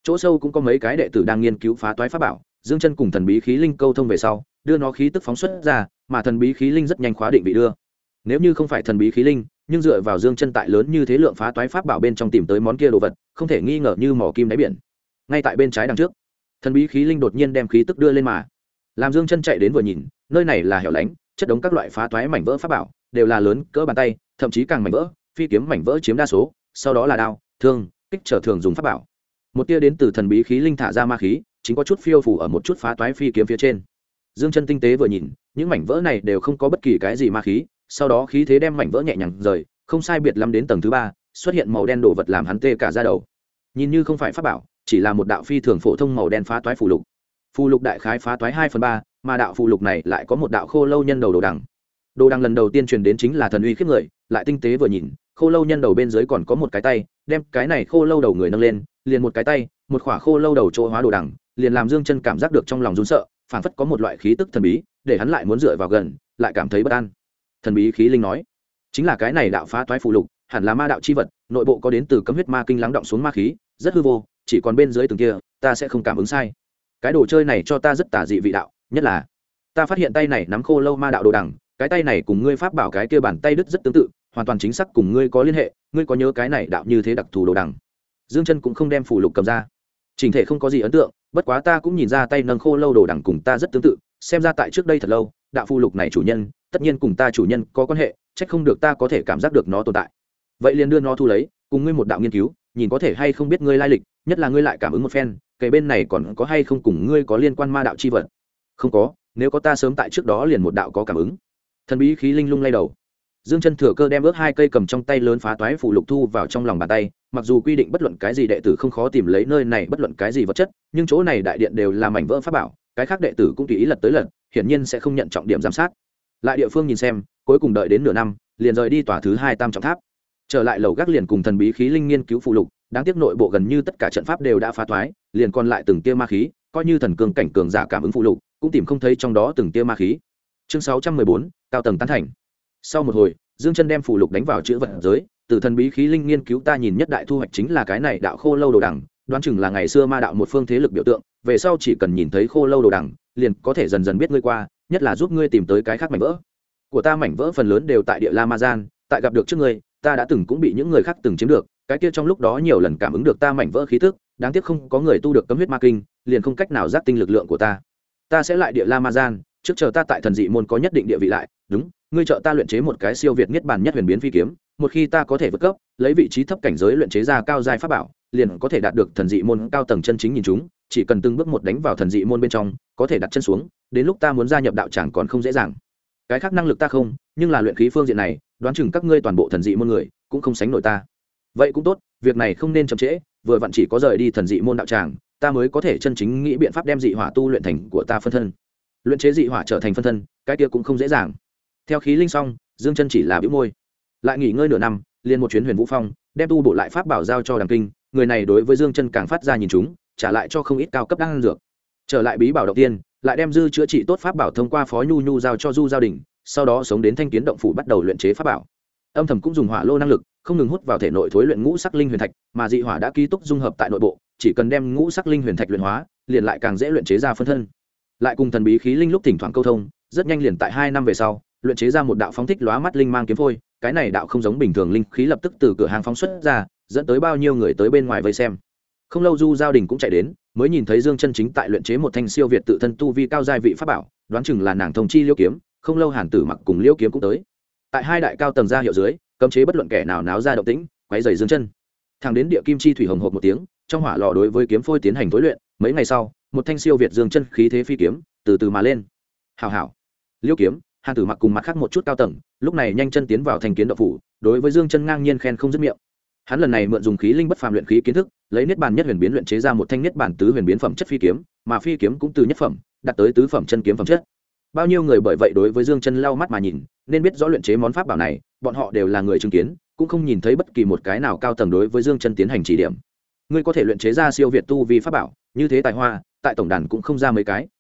chỗ sâu cũng có mấy cái đệ tử đang nghiên cứu phá toái pháp bảo. Dương Chân cùng thần bí khí linh câu thông về sau, đưa nó khí tức phóng xuất ra, mà thần bí khí linh rất nhanh khóa định vị đưa. Nếu như không phải thần bí khí linh, nhưng dựa vào Dương Chân tại lớn như thế lượng phá toái pháp bảo bên trong tìm tới món kia đồ vật, không thể nghi ngờ như mỏ kim đáy biển. Ngay tại bên trái đằng trước, thần bí khí linh đột nhiên đem khí tức đưa lên mà. Làm Dương Chân chạy đến vừa nhìn, nơi này là hẻo lánh, chất đống các loại phá toái mảnh vỡ pháp bảo, đều là lớn cỡ bàn tay, thậm chí càng mảnh vỡ, phi kiếm mảnh vỡ chiếm đa số, sau đó là đao, thương, kích trở thường dùng pháp bảo. Một tia đến từ thần bí khí linh thả ra ma khí, chính có chút phiêu phù ở một chút phá toái phi kiếm phía trên. Dương Chân tinh tế vừa nhìn, những mảnh vỡ này đều không có bất kỳ cái gì ma khí, sau đó khí thế đem mảnh vỡ nhẹ nhàng rời, không sai biệt lắm đến tầng thứ 3, xuất hiện màu đen đồ vật làm hắn tê cả da đầu. Nhìn như không phải pháp bảo, chỉ là một đạo phi thường phổ thông màu đen phá toái phù lục. Phù lục đại khái phá toái 2/3, mà đạo phù lục này lại có một đạo khô lâu nhân đầu đồ đằng. Đồ đằng lần đầu tiên truyền đến chính là thần uy khiếp người, lại tinh tế vừa nhìn, khô lâu nhân đầu bên dưới còn có một cái tay, đem cái này khô lâu đầu người nâng lên, liền một cái tay, một khỏa khô lâu đầu chỗ hóa đồ đằng, liền làm Dương Chân cảm giác được trong lòng run sợ, phảng phất có một loại khí tức thần bí, để hắn lại muốn dựa vào gần, lại cảm thấy bất an. Thần bí khí linh nói, chính là cái này đạo phá toái phù lục, hẳn là ma đạo chi vật, nội bộ có đến từ cấm huyết ma kinh lắng động xuống ma khí, rất hư vô, chỉ còn bên dưới tầng kia, ta sẽ không cảm ứng sai. Cái đồ chơi này cho ta rất tà dị vị đạo, nhất là ta phát hiện tay này nắm khô lâu ma đạo đồ đằng, cái tay này cùng ngươi pháp bảo cái kia bàn tay đứt rất tương tự, hoàn toàn chính xác cùng ngươi có liên hệ, ngươi có nhớ cái này đạo như thế đặc thù đồ đằng? Dương Chân cũng không đem phù lục cầm ra, chỉnh thể không có gì ấn tượng, bất quá ta cũng nhìn ra tay nâng khô lâu đồ đằng cùng ta rất tương tự, xem ra tại trước đây thật lâu, đạo phù lục này chủ nhân, tất nhiên cùng ta chủ nhân có quan hệ, trách không được ta có thể cảm giác được nó tồn tại. Vậy liền đưa nó thu lấy, cùng ngươi một đạo nghiên cứu, nhìn có thể hay không biết ngươi lai lịch, nhất là ngươi lại cảm ứng một phen, cái bên này còn có hay không cùng ngươi có liên quan ma đạo chi vật? Không có, nếu có ta sớm tại trước đó liền một đạo có cảm ứng. Thần bí khí linh lung lay đầu. Dương Chân thừa cơ đem ước 2 cây cầm trong tay lớn phá toái phù lục thu vào trong lòng bàn tay, mặc dù quy định bất luận cái gì đệ tử không khó tìm lấy nơi này bất luận cái gì vật chất, nhưng chỗ này đại điện đều là mảnh vỡ pháp bảo, cái khác đệ tử cũng tùy ý lật tới lật, hiển nhiên sẽ không nhận trọng điểm giám sát. Lại địa phương nhìn xem, cuối cùng đợi đến nửa năm, liền rời đi tòa thứ 2 Tam trọng tháp. Trở lại lầu gác liền cùng thần bí khí linh nghiên cứu phù lục, đáng tiếc nội bộ gần như tất cả trận pháp đều đã phá toái, liền còn lại từng tia ma khí, coi như thần cường cảnh cường giả cảm ứng phù lục, cũng tìm không thấy trong đó từng tia ma khí. Chương 614, cao tầng tán thành. Sau một hồi, Dương Chân đem phù lục đánh vào chữ vật giới, từ thần bí khí linh nghiên cứu ta nhìn nhất đại thu hoạch chính là cái này đạo khô lâu đồ đằng, đoán chừng là ngày xưa ma đạo một phương thế lực biểu tượng, về sau chỉ cần nhìn thấy khô lâu đồ đằng, liền có thể dần dần biết ngươi qua, nhất là giúp ngươi tìm tới cái khác mảnh vỡ. Của ta mảnh vỡ phần lớn đều tại địa La Ma Gian, tại gặp được trước ngươi, ta đã từng cũng bị những người khác từng chiếm được, cái kia trong lúc đó nhiều lần cảm ứng được ta mảnh vỡ khí tức, đáng tiếc không có người tu được cấm huyết ma kinh, liền không cách nào giác tinh lực lượng của ta. Ta sẽ lại địa La Ma Gian, trước chờ ta tại thần dị môn có nhất định địa vị lại, đúng, ngươi trợ ta luyện chế một cái siêu việt niết bàn nhất huyền biến phi kiếm, một khi ta có thể vượt cấp, lấy vị trí thấp cảnh giới luyện chế ra cao giai pháp bảo, liền có thể đạt được thần dị môn cao tầng chân chính nhìn chúng, chỉ cần từng bước một đánh vào thần dị môn bên trong, có thể đặt chân xuống, đến lúc ta muốn gia nhập đạo tràng còn không dễ dàng. Cái khác năng lực ta không, nhưng là luyện khí phương diện này, đoán chừng các ngươi toàn bộ thần dị môn người cũng không sánh nổi ta. Vậy cũng tốt, việc này không nên chậm trễ, vừa vặn chỉ có rời đi thần dị môn đạo tràng, ta mới có thể chân chính nghĩ biện pháp đem dị hỏa tu luyện thành của ta phân thân. Luyện chế dị hỏa trở thành phân thân, cái kia cũng không dễ dàng. Theo khí linh xong, Dương Chân chỉ là bĩu môi, lại nghỉ ngơi nửa năm, liền một chuyến Huyền Vũ Phong, đem tu bổ lại pháp bảo giao cho Đằng Kinh, người này đối với Dương Chân càng phát ra nhìn chúng, trả lại cho không ít cao cấp đan dược. Trở lại bí bảo đầu tiên, lại đem dư chữa trị tốt pháp bảo thông qua Phó Nhu Nhu giao cho Du Giao Đình, sau đó sống đến Thanh Kiến động phủ bắt đầu luyện chế pháp bảo. Âm thầm cũng dùng hỏa lô năng lực, không ngừng hút vào thể nội thối luyện ngũ sắc linh huyền thạch, mà dị hỏa đã ký túc dung hợp tại nội bộ, chỉ cần đem ngũ sắc linh huyền thạch luyện hóa, liền lại càng dễ luyện chế ra phân thân. Lại cùng thần bí khí linh lúc thỉnh thoảng câu thông, rất nhanh liền tại 2 năm về sau, luyện chế ra một đạo phóng thích lóa mắt linh mang kiếm phôi, cái này đạo không giống bình thường linh khí lập tức từ cửa hàng phóng xuất ra, dẫn tới bao nhiêu người tới bên ngoài vây xem. Không lâu Du Giao Đình cũng chạy đến, mới nhìn thấy Dương Chân chính tại luyện chế một thanh siêu việt tự thân tu vi cao giai vị pháp bảo, đoán chừng là nàng thông chi Liễu kiếm, không lâu Hàn Tử Mặc cùng Liễu kiếm cũng tới. Tại 2 đại cao tầng ra hiệu dưới, cấm chế bất luận kẻ nào náo ra động tĩnh, quấy rầy Dương Chân. Thẳng đến địa kim chi thủy hồng hộc một tiếng, trong hỏa lò đối với kiếm phôi tiến hành tối luyện, mấy ngày sau, một thanh siêu việt Dương Chân khí thế phi kiếm, từ từ mà lên. Hảo hảo. Liễu kiếm, Hàn Tử Mặc cùng mặt khác một chút cao tầng, lúc này nhanh chân tiến vào Thanh Kiến động phủ, đối với Dương Chân ngang nhiên khen không dứt miệng. Hắn lần này mượn dùng khí linh bất phàm luyện khí kiến thức, lấy niết bàn nhất huyền biến luyện chế ra một thanh niết bàn tứ huyền biến phẩm chất phi kiếm, mà phi kiếm cũng từ nhất phẩm đạt tới tứ phẩm chân kiếm phẩm chất. Bao nhiêu người bởi vậy đối với Dương Chân lau mắt mà nhìn, nên biết rõ luyện chế món pháp bảo này, bọn họ đều là người chứng kiến, cũng không nhìn thấy bất kỳ một cái nào cao tầng đối với Dương Chân tiến hành chỉ điểm. Ngươi có thể luyện chế ra siêu việt tu vi pháp bảo, như thế tài hoa, tại tổng đàn cũng không ra mấy cái,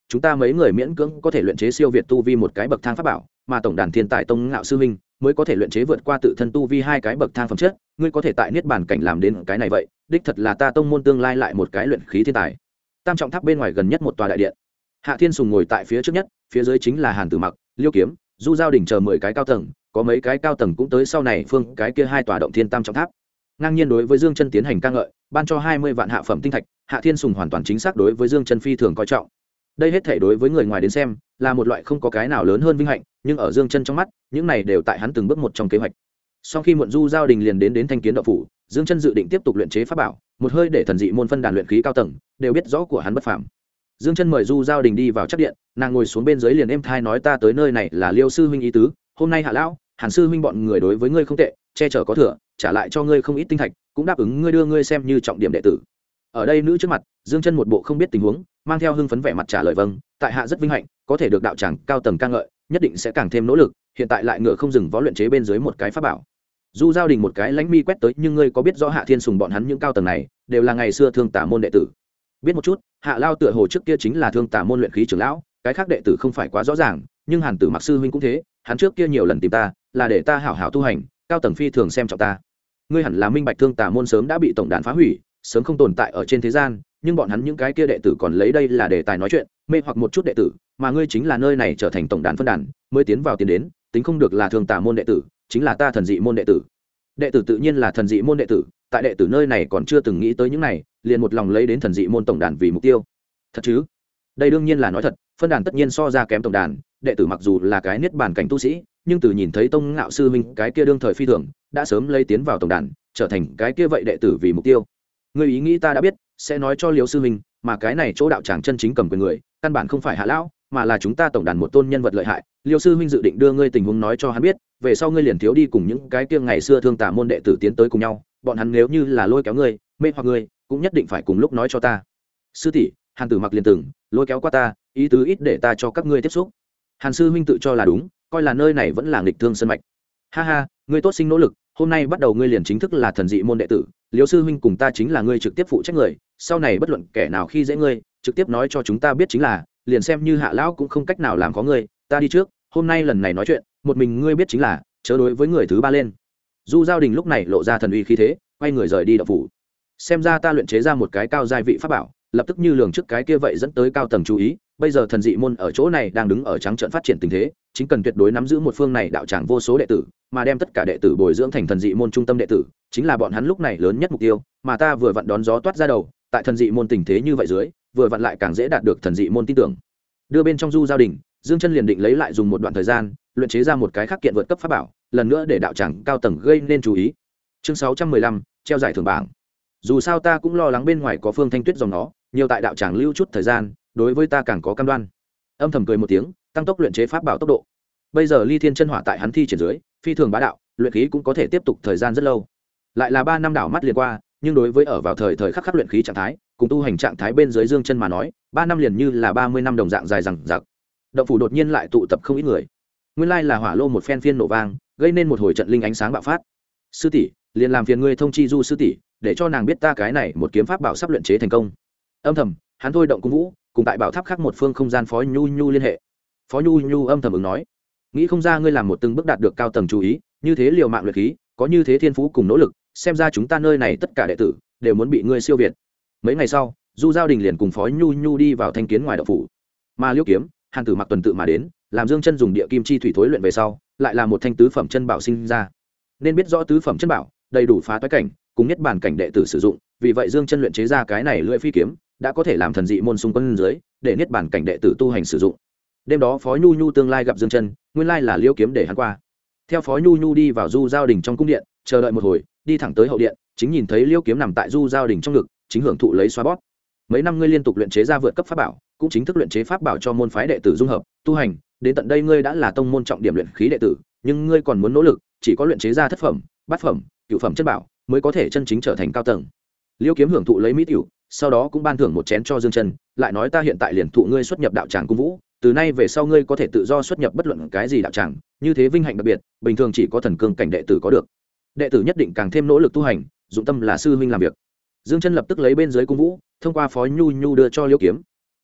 chúng ta mấy người miễn cưỡng có thể luyện chế siêu việt tu vi một cái bậc thang pháp bảo, mà tổng đàn thiên tài tông ngạo sư huynh mới có thể luyện chế vượt qua tự thân tu vi hai cái bậc thang phẩm chất. Ngươi có thể tại niết bàn cảnh làm đến cái này vậy, đích thật là ta tông môn tương lai lại một cái luyện khí thiên tài. Tam trọng tháp bên ngoài gần nhất một tòa đại điện, Hạ Thiên Sùng ngồi tại phía trước nhất, phía dưới chính là Hàn Tử Mặc, Liêu Kiếm, Du Giao Đình chờ 10 cái cao tầng, có mấy cái cao tầng cũng tới sau này phương cái kia hai tòa động thiên tam trọng tháp. Ngang nhiên đối với Dương Chân tiến hành ca ngợi, ban cho 20 vạn hạ phẩm tinh thạch, Hạ Thiên Sùng hoàn toàn chính xác đối với Dương Chân phi thường coi trọng. Đây hết thảy đối với người ngoài đến xem, là một loại không có cái nào lớn hơn vinh hạnh, nhưng ở Dương Chân trong mắt, những này đều tại hắn từng bước một trong kế hoạch. Sau khi muộn Du Giao Đình liền đến Thanh Kiến Đạo phủ, Dương Chân dự định tiếp tục luyện chế pháp bảo, một hơi để thần dị môn phân đàn luyện khí cao tầng đều biết rõ của hắn bất phàm. Dương Chân mời Du Giao Đình đi vào chắc điện, nàng ngồi xuống bên dưới liền êm thai nói ta tới nơi này là Liêu sư huynh ý tứ, hôm nay Hạ lão, Hàn sư huynh bọn người đối với ngươi không tệ, che chở có thừa, trả lại cho ngươi không ít tinh thạch, cũng đáp ứng ngươi đưa ngươi xem như trọng điểm đệ tử. Ở đây nữ trước mặt, Dương Chân một bộ không biết tình huống, mang theo hưng phấn vẻ mặt trả lời vâng, tại hạ rất vinh hạnh, có thể được đạo tràng cao tầng ca ngợi, nhất định sẽ càng thêm nỗ lực, hiện tại lại ngựa không dừng vó luyện chế bên dưới một cái pháp bảo. Du Giao Đình một cái lánh mi quét tới, nhưng ngươi có biết rõ Hạ Thiên Sùng bọn hắn những cao tầng này đều là ngày xưa Thương Tả môn đệ tử. Biết một chút, Hạ Lao tựa hồ trước kia chính là Thương Tả môn luyện khí trưởng lão, cái khác đệ tử không phải quá rõ ràng, nhưng Hàn Tử Mặc sư huynh cũng thế, hắn trước kia nhiều lần tìm ta, là để ta hảo hảo tu hành, cao tầng phi thường xem trọng ta. Ngươi hẳn là minh bạch Thương Tả môn sớm đã bị tổng đàn phá hủy, sớm không tồn tại ở trên thế gian, nhưng bọn hắn những cái kia đệ tử còn lấy đây là đề tài nói chuyện, mê hoặc một chút đệ tử, mà ngươi chính là nơi này trở thành tổng đàn phân đàn, mới tiến vào tiến đến, tính không được là Thương Tả môn đệ tử, chính là ta thần dị môn đệ tử. Đệ tử tự nhiên là thần dị môn đệ tử, tại đệ tử nơi này còn chưa từng nghĩ tới những này, liền một lòng lấy đến thần dị môn tổng đàn vì mục tiêu. Thật chứ? Đây đương nhiên là nói thật, phân đàn tất nhiên so ra kém tổng đàn, đệ tử mặc dù là cái niết bàn cảnh tu sĩ, nhưng từ nhìn thấy tông ngạo sư huynh cái kia đương thời phi thường, đã sớm lấy tiến vào tổng đàn, trở thành cái kia vậy đệ tử vì mục tiêu. Ngươi ý nghĩ ta đã biết, sẽ nói cho Liêu sư huynh, mà cái này chỗ đạo tràng chân chính cầm quyền người, căn bản không phải Hạ lão, mà là chúng ta tổng đàn một tôn nhân vật lợi hại. Liêu sư huynh dự định đưa ngươi tình huống nói cho hắn biết, về sau ngươi liền thiếu đi cùng những cái kia ngày xưa Thương Tả môn đệ tử tiến tới cùng nhau, bọn hắn nếu như là lôi kéo ngươi, mê hoặc ngươi, cũng nhất định phải cùng lúc nói cho ta. Sư tỷ, Hàn Tử Mặc liền từng lôi kéo qua ta, ý tứ ít để ta cho các ngươi tiếp xúc. Hàn sư huynh tự cho là đúng, coi là nơi này vẫn là nghịch thương sân mạch. Ha ha, ngươi tốt sinh nỗ lực, hôm nay bắt đầu ngươi liền chính thức là thần dị môn đệ tử, Liêu sư huynh cùng ta chính là ngươi trực tiếp phụ trách người, sau này bất luận kẻ nào khi dễ ngươi, trực tiếp nói cho chúng ta biết chính là, liền xem như Hạ lão cũng không cách nào làm khó ngươi, ta đi trước, hôm nay lần này nói chuyện, một mình ngươi biết chính là, chớ đối với người thứ ba lên. Du Giao Đình lúc này lộ ra thần uy khí thế, quay người rời đi đạo phủ. Xem ra ta luyện chế ra một cái cao giai vị pháp bảo, lập tức như lường trước cái kia vậy dẫn tới cao tầng chú ý, bây giờ thần dị môn ở chỗ này đang đứng ở trắng trợn phát triển tình thế, chính cần tuyệt đối nắm giữ một phương này đạo tràng vô số đệ tử, mà đem tất cả đệ tử bồi dưỡng thành thần dị môn trung tâm đệ tử, chính là bọn hắn lúc này lớn nhất mục tiêu, mà ta vừa vặn đón gió toát ra đầu, tại thần dị môn tình thế như vậy dưới, vừa vặn lại càng dễ đạt được thần dị môn tin tưởng. Đưa bên trong Du Giao Đình, Dương Chân liền định lấy lại dùng một đoạn thời gian, luyện chế ra một cái khắc kiện vượt cấp pháp bảo, lần nữa để đạo tràng cao tầng gây nên chú ý. Chương 615, treo giải thưởng bảng. Dù sao ta cũng lo lắng bên ngoài có Phương Thanh Tuyết dòng nó, nhiều tại đạo tràng lưu chút thời gian, đối với ta càng có cam đoan. Âm thầm cười một tiếng, tăng tốc luyện chế pháp bảo tốc độ. Bây giờ Ly Thiên chân hỏa tại hắn thi triển dưới, phi thường bá đạo, luyện khí cũng có thể tiếp tục thời gian rất lâu. Lại là 3 năm đảo mắt liền qua, nhưng đối với ở vào thời khắc luyện khí trạng thái, cùng tu hành trạng thái bên dưới Dương Chân mà nói, 3 năm liền như là 30 năm đồng dạng dài dằng dặc. Động phủ đột nhiên lại tụ tập không ít người. Nguyên lai là hỏa lô một phen phiên nổ vang, gây nên một hồi trận linh ánh sáng bạo phát. Sư tỷ, liền làm phiền ngươi thông chi Du sư tỷ, để cho nàng biết ta cái này một kiếm pháp bảo sắp luyện chế thành công. Âm thầm, hắn thôi động cung vũ, cùng tại bảo tháp khác một phương không gian Phó Nhu Nhu liên hệ. Phó Nhu Nhu âm thầm ứng nói, nghĩ không ra ngươi làm một từng bước đạt được cao tầng chú ý, như thế liều mạng luyện khí, có như thế thiên phú cùng nỗ lực, xem ra chúng ta nơi này tất cả đệ tử đều muốn bị ngươi siêu việt. Mấy ngày sau, Du Giao Đình liền cùng Phó Nhu Nhu đi vào Thanh Kiến ngoài đạo phủ. Mà Liêu Kiếm, Hàn Tử Mặc tuần tự mà đến, làm Dương Chân dùng địa kim chi thủy thối luyện về sau, lại là một thanh tứ phẩm chân bảo sinh ra. Nên biết rõ tứ phẩm chân bảo, đầy đủ phá toái cảnh, cùng nhất bản cảnh đệ tử sử dụng, vì vậy Dương Chân luyện chế ra cái này lưỡi phi kiếm, đã có thể làm thần dị môn xung quân dưới, để nhất bản cảnh đệ tử tu hành sử dụng. Đêm đó Phó Nhu Nhu tương lai gặp Dương Chân, nguyên lai là Liêu Kiếm để hắn qua. Theo Phó Nhu Nhu đi vào Du Giao Đình trong cung điện, chờ đợi một hồi, đi thẳng tới hậu điện, chính nhìn thấy Liêu Kiếm nằm tại Du Giao Đình trong ngực, chính hưởng thụ lấy xoa bóp. Mấy năm ngươi liên tục luyện chế ra vượt cấp pháp bảo, cũng chính thức luyện chế pháp bảo cho môn phái đệ tử dung hợp, tu hành, đến tận đây ngươi đã là tông môn trọng điểm luyện khí đệ tử, nhưng ngươi còn muốn nỗ lực, chỉ có luyện chế ra thất phẩm, bát phẩm, cửu phẩm chất bảo, mới có thể chân chính trở thành cao tầng. Liêu Kiếm hưởng thụ lấy mỹ tiểu, sau đó cũng ban thưởng một chén cho Dương Chân, lại nói ta hiện tại liền thụ ngươi xuất nhập đạo tràng cung vũ, từ nay về sau ngươi có thể tự do xuất nhập bất luận cái gì đạo tràng, như thế vinh hạnh đặc biệt, bình thường chỉ có thần cương cảnh đệ tử có được. Đệ tử nhất định càng thêm nỗ lực tu hành, dụng tâm là sư huynh làm việc. Dương Chân lập tức lấy bên dưới cung vũ, thông qua Phó Nhu Nhu đưa cho Liêu Kiếm.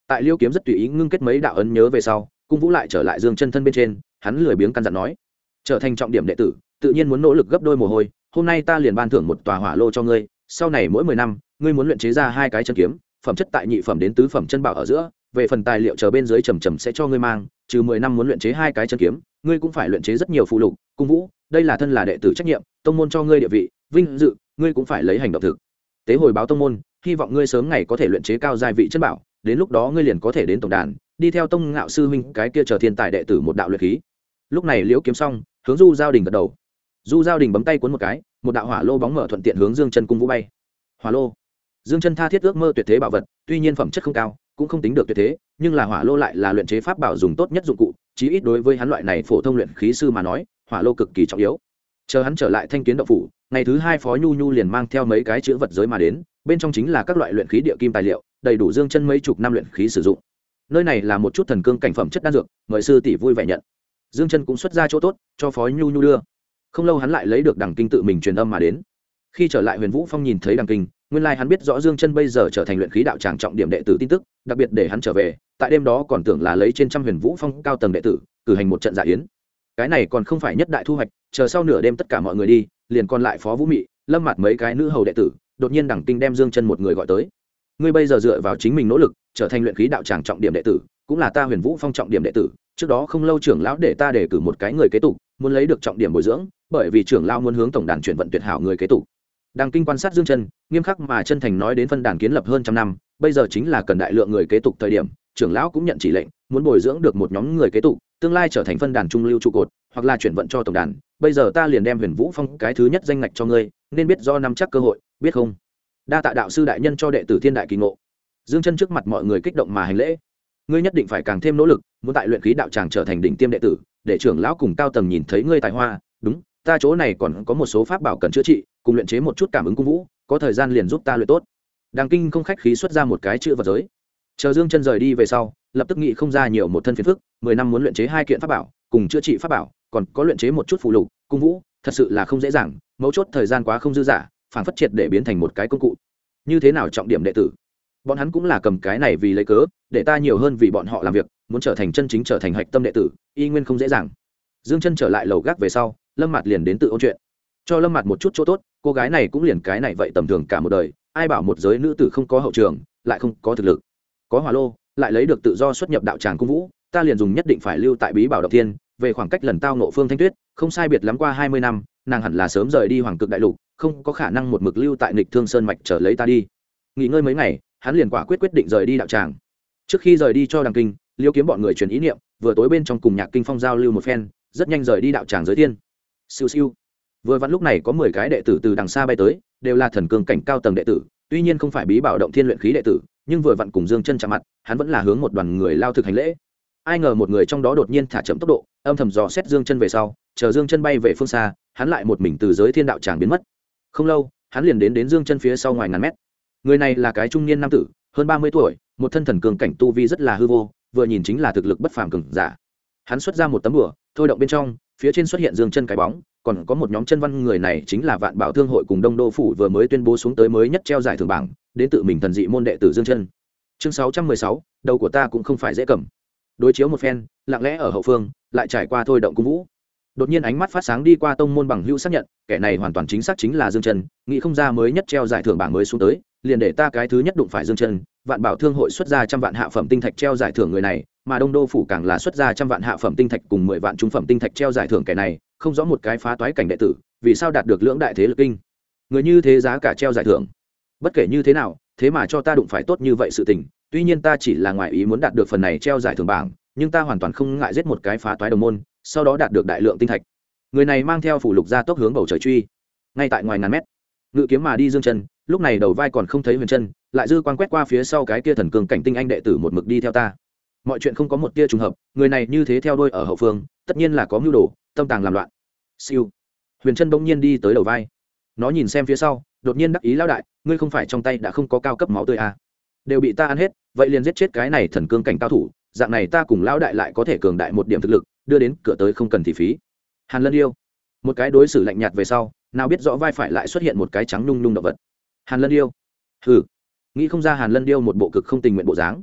tại liêu kiếm rất tùy ý ngưng kết mấy đạo ấn nhớ về sau, cung vũ lại trở lại Dương Chân thân bên trên, hắn lười biếng căn dặn nói, trở thành trọng điểm đệ tử tự nhiên muốn nỗ lực gấp đôi mồ hôi, hôm nay ta liền ban thưởng một tòa hỏa lô cho ngươi, sau này mỗi 10 năm ngươi muốn luyện chế ra 2 cái chân kiếm, phẩm chất tại nhị phẩm đến tứ phẩm chân bảo ở giữa, về phần tài liệu chờ bên dưới trầm trầm sẽ cho ngươi mang, trừ 10 năm muốn luyện chế 2 cái chân kiếm, ngươi cũng phải luyện chế rất nhiều phụ lục. Cung vũ, đây là thân là đệ tử trách nhiệm, tông môn cho ngươi địa vị vinh dự, ngươi cũng phải lấy hành động thực tế hồi báo tông môn, hy vọng ngươi sớm ngày có thể luyện chế cao giai vị chân bảo, đến lúc đó ngươi liền có thể đến tổng đàn, đi theo tông ngạo sư huynh cái kia chờ thiên tài đệ tử một đạo luyện khí. Lúc này liễu kiếm xong, hướng Du Giao Đình gật đầu. Du Giao Đình bấm tay cuốn một cái, một đạo hỏa lô bóng mở thuận tiện hướng Dương Chân cung vũ bay. Hỏa lô, Dương Chân tha thiết ước mơ tuyệt thế bảo vật, tuy nhiên phẩm chất không cao, cũng không tính được tuyệt thế, nhưng là hỏa lô lại là luyện chế pháp bảo dùng tốt nhất dụng cụ, chí ít đối với hắn loại này phổ thông luyện khí sư mà nói, hỏa lô cực kỳ trọng yếu. Chờ hắn trở lại Thanh Kiến động phủ, ngày thứ 2 Phó Nhu Nhu liền mang theo mấy cái chữ vật giới mà đến, bên trong chính là các loại luyện khí địa kim tài liệu, đầy đủ Dương Chân mấy chục năm luyện khí sử dụng. Nơi này là một chút thần cương cảnh phẩm chất đan dược, mời sư tỷ vui vẻ nhận. Dương Chân cũng xuất ra chỗ tốt, cho Phó Nhu Nhu đưa. Không lâu hắn lại lấy được Đằng Kinh tự mình truyền âm mà đến. Khi trở lại Huyền Vũ Phong nhìn thấy Đằng Kinh, nguyên lai hắn biết rõ Dương Chân bây giờ trở thành luyện khí đạo tràng trọng điểm đệ tử tin tức, đặc biệt để hắn trở về, tại đêm đó còn tưởng là lấy trên trăm Huyền Vũ Phong cao tầng đệ tử, cử hành một trận dạ yến. Cái này còn không phải nhất đại thu hoạch, chờ sau nửa đêm tất cả mọi người đi, liền còn lại Phó Vũ Mị, Lâm Mạt mấy cái nữ hầu đệ tử, đột nhiên Đằng Kinh đem Dương Chân một người gọi tới. Ngươi bây giờ dựa vào chính mình nỗ lực, trở thành luyện khí đạo tràng trọng điểm đệ tử, cũng là ta Huyền Vũ Phong trọng điểm đệ tử, trước đó không lâu trưởng lão để ta đề cử một cái người kế tục, muốn lấy được trọng điểm bồi dưỡng, bởi vì trưởng lão muốn hướng tổng đàn chuyển vận tuyệt hảo người kế tục. Đằng Kinh quan sát Dương Chân, nghiêm khắc mà chân thành nói đến phân đàn kiến lập hơn trăm năm, bây giờ chính là cần đại lượng người kế tục thời điểm, trưởng lão cũng nhận chỉ lệnh, muốn bồi dưỡng được một nhóm người kế tục, tương lai trở thành phân đàn trung lưu trụ cột, hoặc là chuyển vận cho tổng đàn. Bây giờ ta liền đem Huyền Vũ Phong cái thứ nhất danh ngạch cho ngươi, nên biết do nắm chắc cơ hội, biết không? Đa tạ đạo sư đại nhân cho đệ tử thiên đại kỳ ngộ. Dương Chân trước mặt mọi người kích động mà hành lễ. Ngươi nhất định phải càng thêm nỗ lực, muốn tại luyện khí đạo tràng trở thành đỉnh tiêm đệ tử, để trưởng lão cùng cao tầng nhìn thấy ngươi tài hoa. Đúng, ta chỗ này còn có một số pháp bảo cần chữa trị, cùng luyện chế một chút cảm ứng cung vũ, có thời gian liền giúp ta luyện tốt. Đằng Kinh không khách khí xuất ra một cái chữ vật giới. Chờ Dương Chân rời đi về sau, lập tức nghĩ không ra nhiều một thân phiền phức, 10 năm muốn luyện chế 2 kiện pháp bảo, cùng chữa trị pháp bảo, còn có luyện chế một chút phụ lục, cung vũ, thật sự là không dễ dàng, mấu chốt thời gian quá không dư dả, phản phất triệt để biến thành một cái công cụ. Như thế nào trọng điểm đệ tử? Bọn hắn cũng là cầm cái này vì lấy cớ, để ta nhiều hơn vì bọn họ làm việc, muốn trở thành chân chính trở thành hạch tâm đệ tử, y nguyên không dễ dàng. Dương Chân trở lại lầu gác về sau, Lâm Mạt liền đến tự ôn chuyện, cho Lâm Mạt một chút chỗ tốt, cô gái này cũng liền cái này vậy tầm thường cả một đời, ai bảo một giới nữ tử không có hậu trường, lại không có thực lực, có hỏa lô, lại lấy được tự do xuất nhập đạo tràng cung vũ, ta liền dùng nhất định phải lưu tại Bí Bảo Động Thiên, về khoảng cách lần tao ngộ Phương Thanh Tuyết, không sai biệt lắm qua 20 năm, nàng hẳn là sớm rời đi Hoàng Cực Đại Lục, không có khả năng một mực lưu tại Nghịch Thương Sơn mạch chờ lấy ta đi. Nghỉ ngơi mấy ngày, hắn liền quả quyết định rời đi đạo tràng. Trước khi rời đi cho Đằng Kinh, Liêu Kiếm bọn người truyền ý niệm, vừa tối bên trong cùng Nhạc Kinh Phong giao lưu một phen, rất nhanh rời đi đạo tràng giới thiên. Siêu siêu. Vừa vặn lúc này có 10 cái đệ tử từ đằng xa bay tới, đều là thần cương cảnh cao tầng đệ tử, tuy nhiên không phải Bí Bảo Động Thiên luyện khí đệ tử, nhưng vừa vặn cùng Dương Chân chạm mặt, hắn vẫn là hướng một đoàn người lao thực hành lễ. Ai ngờ một người trong đó đột nhiên thả chậm tốc độ, âm thầm dò xét Dương Chân về sau, chờ Dương Chân bay về phương xa, hắn lại một mình từ giới thiên đạo tràng biến mất. Không lâu, hắn liền đến Dương Chân phía sau ngoài ngàn mét. Người này là cái trung niên nam tử, hơn 30 tuổi, một thân thần cường cảnh tu vi rất là hư vô, vừa nhìn chính là thực lực bất phàm cường giả. Hắn xuất ra một tấm bùa, thôi động bên trong, phía trên xuất hiện Dương Chân cái bóng, còn có một nhóm chân văn, người này chính là Vạn Bảo Thương hội cùng Đông Đô phủ vừa mới tuyên bố xuống tới mới nhất treo giải thưởng bảng, đến tự mình thần dị môn đệ tử Dương Chân. Chương 616, đầu của ta cũng không phải dễ cầm. Đối chiếu một phen, lặng lẽ ở hậu phương, lại trải qua thôi động cung vũ. Đột nhiên ánh mắt phát sáng đi qua tông môn bằng hữu xác nhận, kẻ này hoàn toàn chính xác chính là Dương Chân, nghĩ không ra mới nhất treo giải thưởng bảng mới xuống tới, liền để ta cái thứ nhất đụng phải Dương Chân. Vạn Bảo Thương hội xuất ra 100 vạn hạ phẩm tinh thạch treo giải thưởng người này, mà Đông Đô phủ càng là xuất ra 100 vạn hạ phẩm tinh thạch cùng 10 vạn trung phẩm tinh thạch treo giải thưởng kẻ này, không rõ một cái phá toái cảnh đệ tử, vì sao đạt được lưỡng đại thế lực kinh. Người như thế giá cả treo giải thưởng. Bất kể như thế nào, thế mà cho ta đụng phải tốt như vậy sự tình, tuy nhiên ta chỉ là ngoài ý muốn đạt được phần này treo giải thưởng bảng, nhưng ta hoàn toàn không ngại giết một cái phá toái đồng môn, sau đó đạt được đại lượng tinh thạch. Người này mang theo phủ lục ra tốc hướng bầu trời truy. Ngay tại ngoài ngàn mét, ngự kiếm mà đi Dương Chân, lúc này đầu vai còn không thấy Huyền Chân, lại dư quan quét qua phía sau cái kia thần cường cảnh tinh anh đệ tử một mực đi theo ta. Mọi chuyện không có một tia trùng hợp, người này như thế theo đuôi ở hậu phương, tất nhiên là có mưu đồ, tâm tàng làm loạn. Siêu. Huyền Chân bỗng nhiên đi tới đầu vai. Nó nhìn xem phía sau, đột nhiên đắc ý lão đại, ngươi không phải trong tay đã không có cao cấp máu tươi à? Đều bị ta ăn hết, vậy liền giết chết cái này thần cương cảnh cao thủ, dạng này ta cùng lão đại lại có thể cường đại một điểm thực lực, đưa đến cửa tới không cần thị phí. Hàn Lân Điêu. Một cái đối xử lạnh nhạt về sau, nào biết rõ vai phải lại xuất hiện một cái trắng nhung nhung động vật. Hàn Lân Điêu. Hừ. Nghĩ không ra Hàn Lân Điêu một bộ cực không tình nguyện bộ dáng.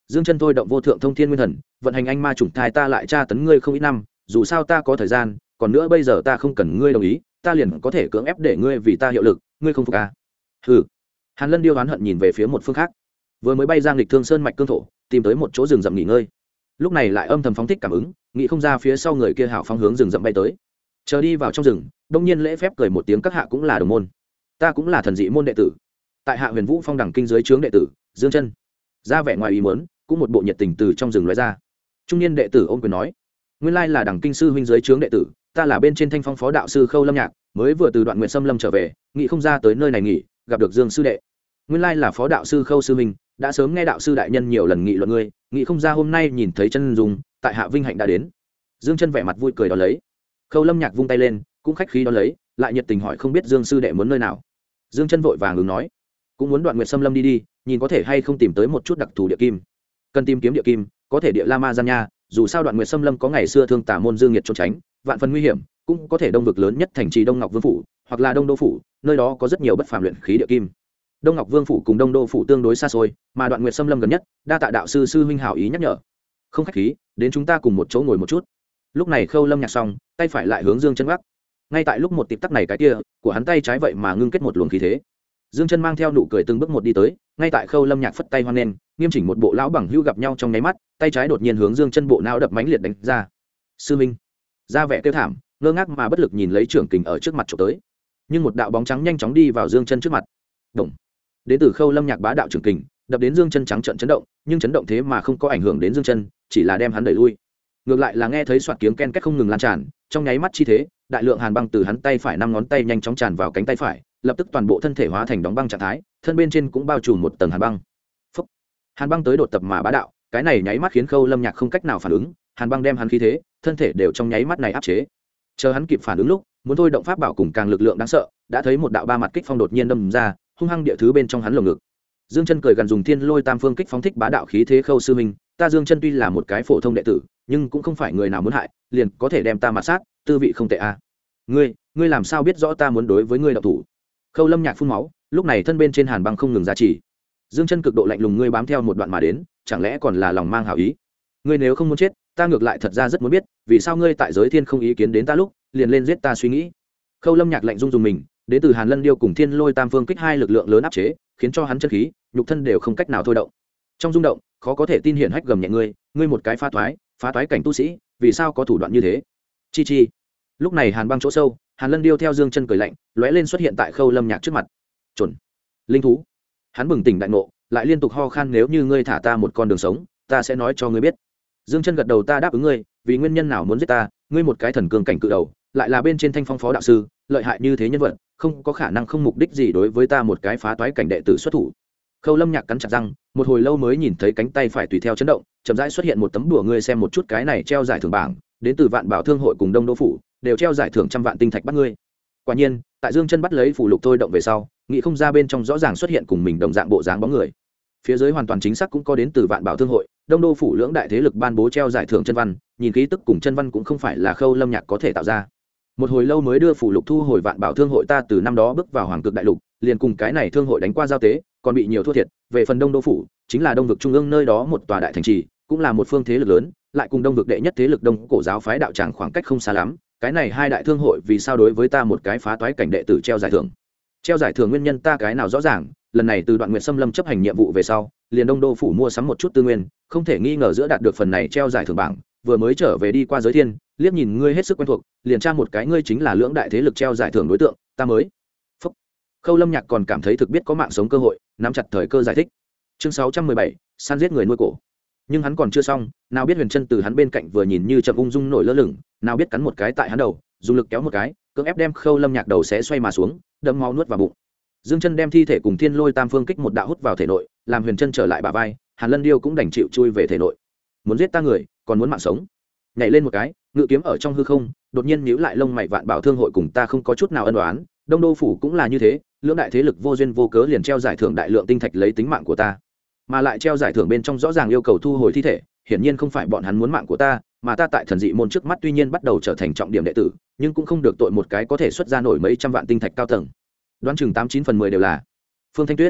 Dương Chân thôi động vô thượng thông thiên nguyên thần, vận hành anh ma chủng thai, ta lại tra tấn ngươi không ít năm, dù sao ta có thời gian, còn nữa bây giờ ta không cần ngươi đồng ý, ta liền có thể cưỡng ép để ngươi vì ta hiệu lực, ngươi không phục à? Hừ. Hàn Lân Điêu oán hận nhìn về phía một phương khác, vừa mới bay ra nghịch thương sơn mạch cương thổ, tìm tới một chỗ rừng rậm nghỉ ngơi, lúc này lại âm thầm phóng thích cảm ứng, nghĩ không ra phía sau người kia hảo phóng hướng rừng rậm bay tới. Chờ đi vào trong rừng, đông nhiên lễ phép cười một tiếng, các hạ cũng là đồng môn, ta cũng là thần dị môn đệ tử, tại hạ Huyền Vũ Phong đẳng kinh dưới trướng đệ tử Dương Chân. Ra vẻ ngoài ý muốn, cũng một bộ nhiệt tình từ trong rừng lóe ra. Trung niên đệ tử ôm quyền nói, nguyên lai là đẳng kinh sư huynh dưới trướng đệ tử, ta là bên trên Thanh Phong phó đạo sư Khâu Lâm Nhạc, mới vừa từ Đoạn Nguyệt Sâm Lâm trở về, nghĩ không ra tới nơi này nghỉ, gặp được Dương sư đệ. Nguyên lai là phó đạo sư Khâu sư huynh, đã sớm nghe đạo sư đại nhân nhiều lần nghị luận ngươi, nghĩ không ra hôm nay nhìn thấy chân dung, tại hạ vinh hạnh đã đến. Dương Chân vẻ mặt vui cười đón lấy. Khâu Lâm Nhạc vung tay lên, cũng khách khí đón lấy, lại nhiệt tình hỏi không biết Dương sư đệ muốn nơi nào. Dương Chân vội vàng ứng nói, cũng muốn Đoạn Nguyệt Sâm Lâm đi đi, nhìn có thể hay không tìm tới một chút đặc thù địa kim. Cần tìm kiếm địa kim, có thể địa La Ma gian nha, dù sao Đoạn Nguyệt Sâm Lâm có ngày xưa thương tà môn Dương Nghiệt trốn tránh, vạn phần nguy hiểm, cũng có thể đông vực lớn nhất thành trì Đông Ngọc Vương phủ, hoặc là Đông Đô phủ, nơi đó có rất nhiều bất phàm luyện khí địa kim. Đông Ngọc Vương phủ cùng Đông Đô phủ tương đối xa xôi, mà Đoạn Nguyệt Sâm Lâm gần nhất, đa tạ đạo sư sư huynh hảo ý nhắc nhở. Không khách khí, đến chúng ta cùng một chỗ ngồi một chút. Lúc này Khâu Lâm Nhạc xong, tay phải lại hướng Dương Chân gác. Ngay tại lúc một tịp tắc này cái kia, của hắn tay trái vậy mà ngưng kết một luồng khí thế. Dương Chân mang theo nụ cười từng bước một đi tới, ngay tại Khâu Lâm Nhạc phất tay hoan nghênh, nghiêm chỉnh một bộ lão bằng hữu gặp nhau trong nháy mắt, tay trái đột nhiên hướng Dương Chân bộ não đập mãnh liệt đánh ra. Sư minh, ra vẻ kêu thảm, ngơ ngác mà bất lực nhìn lấy trưởng kình ở trước mặt chụp tới. Nhưng một đạo bóng trắng nhanh chóng đi vào Dương Chân trước mặt. Động. Đến từ Khâu Lâm Nhạc bá đạo trưởng kình, đập đến Dương Chân trắng trợn chấn động, nhưng chấn động thế mà không có ảnh hưởng đến Dương Chân, chỉ là đem hắn đẩy lui. Ngược lại là nghe thấy xoạt tiếng ken két không ngừng lan tràn, trong nháy mắt chi thế, đại lượng hàn băng từ hắn tay phải năm ngón tay nhanh chóng tràn vào cánh tay phải, lập tức toàn bộ thân thể hóa thành đóng băng trạng thái, thân bên trên cũng bao trùm một tầng hàn băng. Phúc. Hàn băng tới đột tập mà bá đạo, cái này nháy mắt khiến Khâu Lâm Nhạc không cách nào phản ứng, hàn băng đem hắn khí thế, thân thể đều trong nháy mắt này áp chế. Chờ hắn kịp phản ứng lúc, muốn thôi động pháp bảo cùng càng lực lượng đáng sợ, đã thấy một đạo ba mặt kích phong đột nhiên đâm ra, hung hăng địa thứ bên trong hắn lồng ngực. Dương Chân cười gần dùng Thiên Lôi Tam Phương kích phóng thích bá đạo khí thế. Khâu sư huynh, ta Dương Chân tuy là một cái phổ thông đệ tử, nhưng cũng không phải người nào muốn hại, liền có thể đem ta mà sát, tư vị không tệ a. Ngươi làm sao biết rõ ta muốn đối với ngươi động thủ? Khâu Lâm Nhạc phun máu, lúc này thân bên trên hàn băng không ngừng giá trị. Dương Chân cực độ lạnh lùng, ngươi bám theo một đoạn mà đến, chẳng lẽ còn là lòng mang hảo ý? Ngươi nếu không muốn chết, ta ngược lại thật ra rất muốn biết, vì sao ngươi tại giới thiên không ý kiến đến ta lúc, liền lên giết ta suy nghĩ. Khâu Lâm Nhạc lạnh rung dùng mình, đến từ Hàn Lân Điêu cùng Thiên Lôi Tam Phương kích hai lực lượng lớn áp chế, khiến cho hắn chân khí, nhục thân đều không cách nào thôi động. Trong rung động, khó có thể tin hiển hách gầm nhẹ ngươi một cái phá toái cảnh tu sĩ, vì sao có thủ đoạn như thế? Chi chi. Lúc này Hàn băng chỗ sâu, Hàn Lân Điêu theo Dương Chân cười lạnh, lóe lên xuất hiện tại Khâu Lâm Nhạc trước mặt. Chuẩn. Linh thú. Hắn bừng tỉnh đại ngộ, lại liên tục ho khan, nếu như ngươi thả ta một con đường sống, ta sẽ nói cho ngươi biết. Dương Chân gật đầu, ta đáp ứng ngươi, vì nguyên nhân nào muốn giết ta, ngươi một cái thần cường cảnh cự đầu, lại là bên trên Thanh Phong phó đạo sư, lợi hại như thế nhân vật, không có khả năng không mục đích gì đối với ta một cái phá toái cảnh đệ tử xuất thủ. Khâu Lâm Nhạc cắn chặt răng, một hồi lâu mới nhìn thấy cánh tay phải tùy theo chấn động, chậm rãi xuất hiện một tấm đùa, ngươi xem một chút cái này treo giải thưởng bảng, đến từ Vạn Bảo Thương hội cùng Đông Đô phủ, đều treo giải thưởng 100 vạn tinh thạch bắt ngươi. Quả nhiên, tại Dương Chân bắt lấy phù lục thôi động về sau, nghĩ không ra bên trong rõ ràng xuất hiện cùng mình đồng dạng bộ dáng bóng người. Phía dưới hoàn toàn chính xác cũng có đến từ Vạn Bảo Thương hội, Đông Đô phủ lưỡng đại thế lực ban bố treo giải thưởng chân văn, nhìn khí tức cùng chân văn cũng không phải là Khâu Lâm Nhạc có thể tạo ra. Một hồi lâu mới đưa phù lục thu hồi. Vạn Bảo Thương hội ta từ năm đó bước vào Hoàng Cực Đại Lục, liền cùng cái này thương hội đánh qua giao tế, còn bị nhiều thua thiệt. Về phần Đông Đô phủ, chính là Đông vực trung ương nơi đó một tòa đại thành trì, cũng là một phương thế lực lớn, lại cùng Đông vực đệ nhất thế lực Đông Cổ giáo phái đạo tràng khoảng cách không xa lắm. Cái này hai đại thương hội vì sao đối với ta một cái phá toái cảnh đệ tử treo giải thưởng? Treo giải thưởng nguyên nhân ta cái nào rõ ràng, lần này từ Đoạn Nguyệt Sâm Lâm chấp hành nhiệm vụ về sau, liền Đông Đô phủ mua sắm một chút tư nguyên, không thể nghi ngờ giữa đạt được phần này treo giải thưởng bảng, vừa mới trở về đi qua giới thiên, liếc nhìn ngươi hết sức quen thuộc, liền tra một cái ngươi chính là lưỡng đại thế lực treo giải thưởng đối tượng, ta mới. Phúc. Khâu Lâm Nhạc còn cảm thấy thực biết có mạng sống cơ hội, nắm chặt thời cơ giải thích. Chương 617, săn giết người nuôi cổ. Nhưng hắn còn chưa xong, nào biết Huyền Chân từ hắn bên cạnh vừa nhìn như chậm ung dung nổi lơ lửng, nào biết cắn một cái tại hắn đầu, dùng lực kéo một cái, cưỡng ép đem Khâu Lâm Nhạc đầu xé xoay mà xuống, đẫm máu nuốt vào bụng. Dương Chân đem thi thể cùng Thiên Lôi Tam Phương kích một đạo hút vào thể nội, làm Huyền Chân trở lại bả vai, Hàn Lân Điêu cũng đành chịu chui về thể nội. Muốn giết ta người, còn muốn mạng sống. Nhảy lên một cái, ngự kiếm ở trong hư không, đột nhiên nhíu lại lông mày, Vạn Bảo Thương hội cùng ta không có chút nào ân oán, Đông Đô phủ cũng là như thế, lưỡng đại thế lực vô duyên vô cớ liền treo giải thưởng đại lượng tinh thạch lấy tính mạng của ta. Mà lại treo giải thưởng bên trong rõ ràng yêu cầu thu hồi thi thể, hiển nhiên không phải bọn hắn muốn mạng của ta, mà ta tại thần dị môn trước mắt tuy nhiên bắt đầu trở thành trọng điểm đệ tử, nhưng cũng không được tội một cái có thể xuất ra nổi mấy trăm vạn tinh thạch cao tầng. Đoán chừng 89/10 đều là Phương Thanh Tuyết.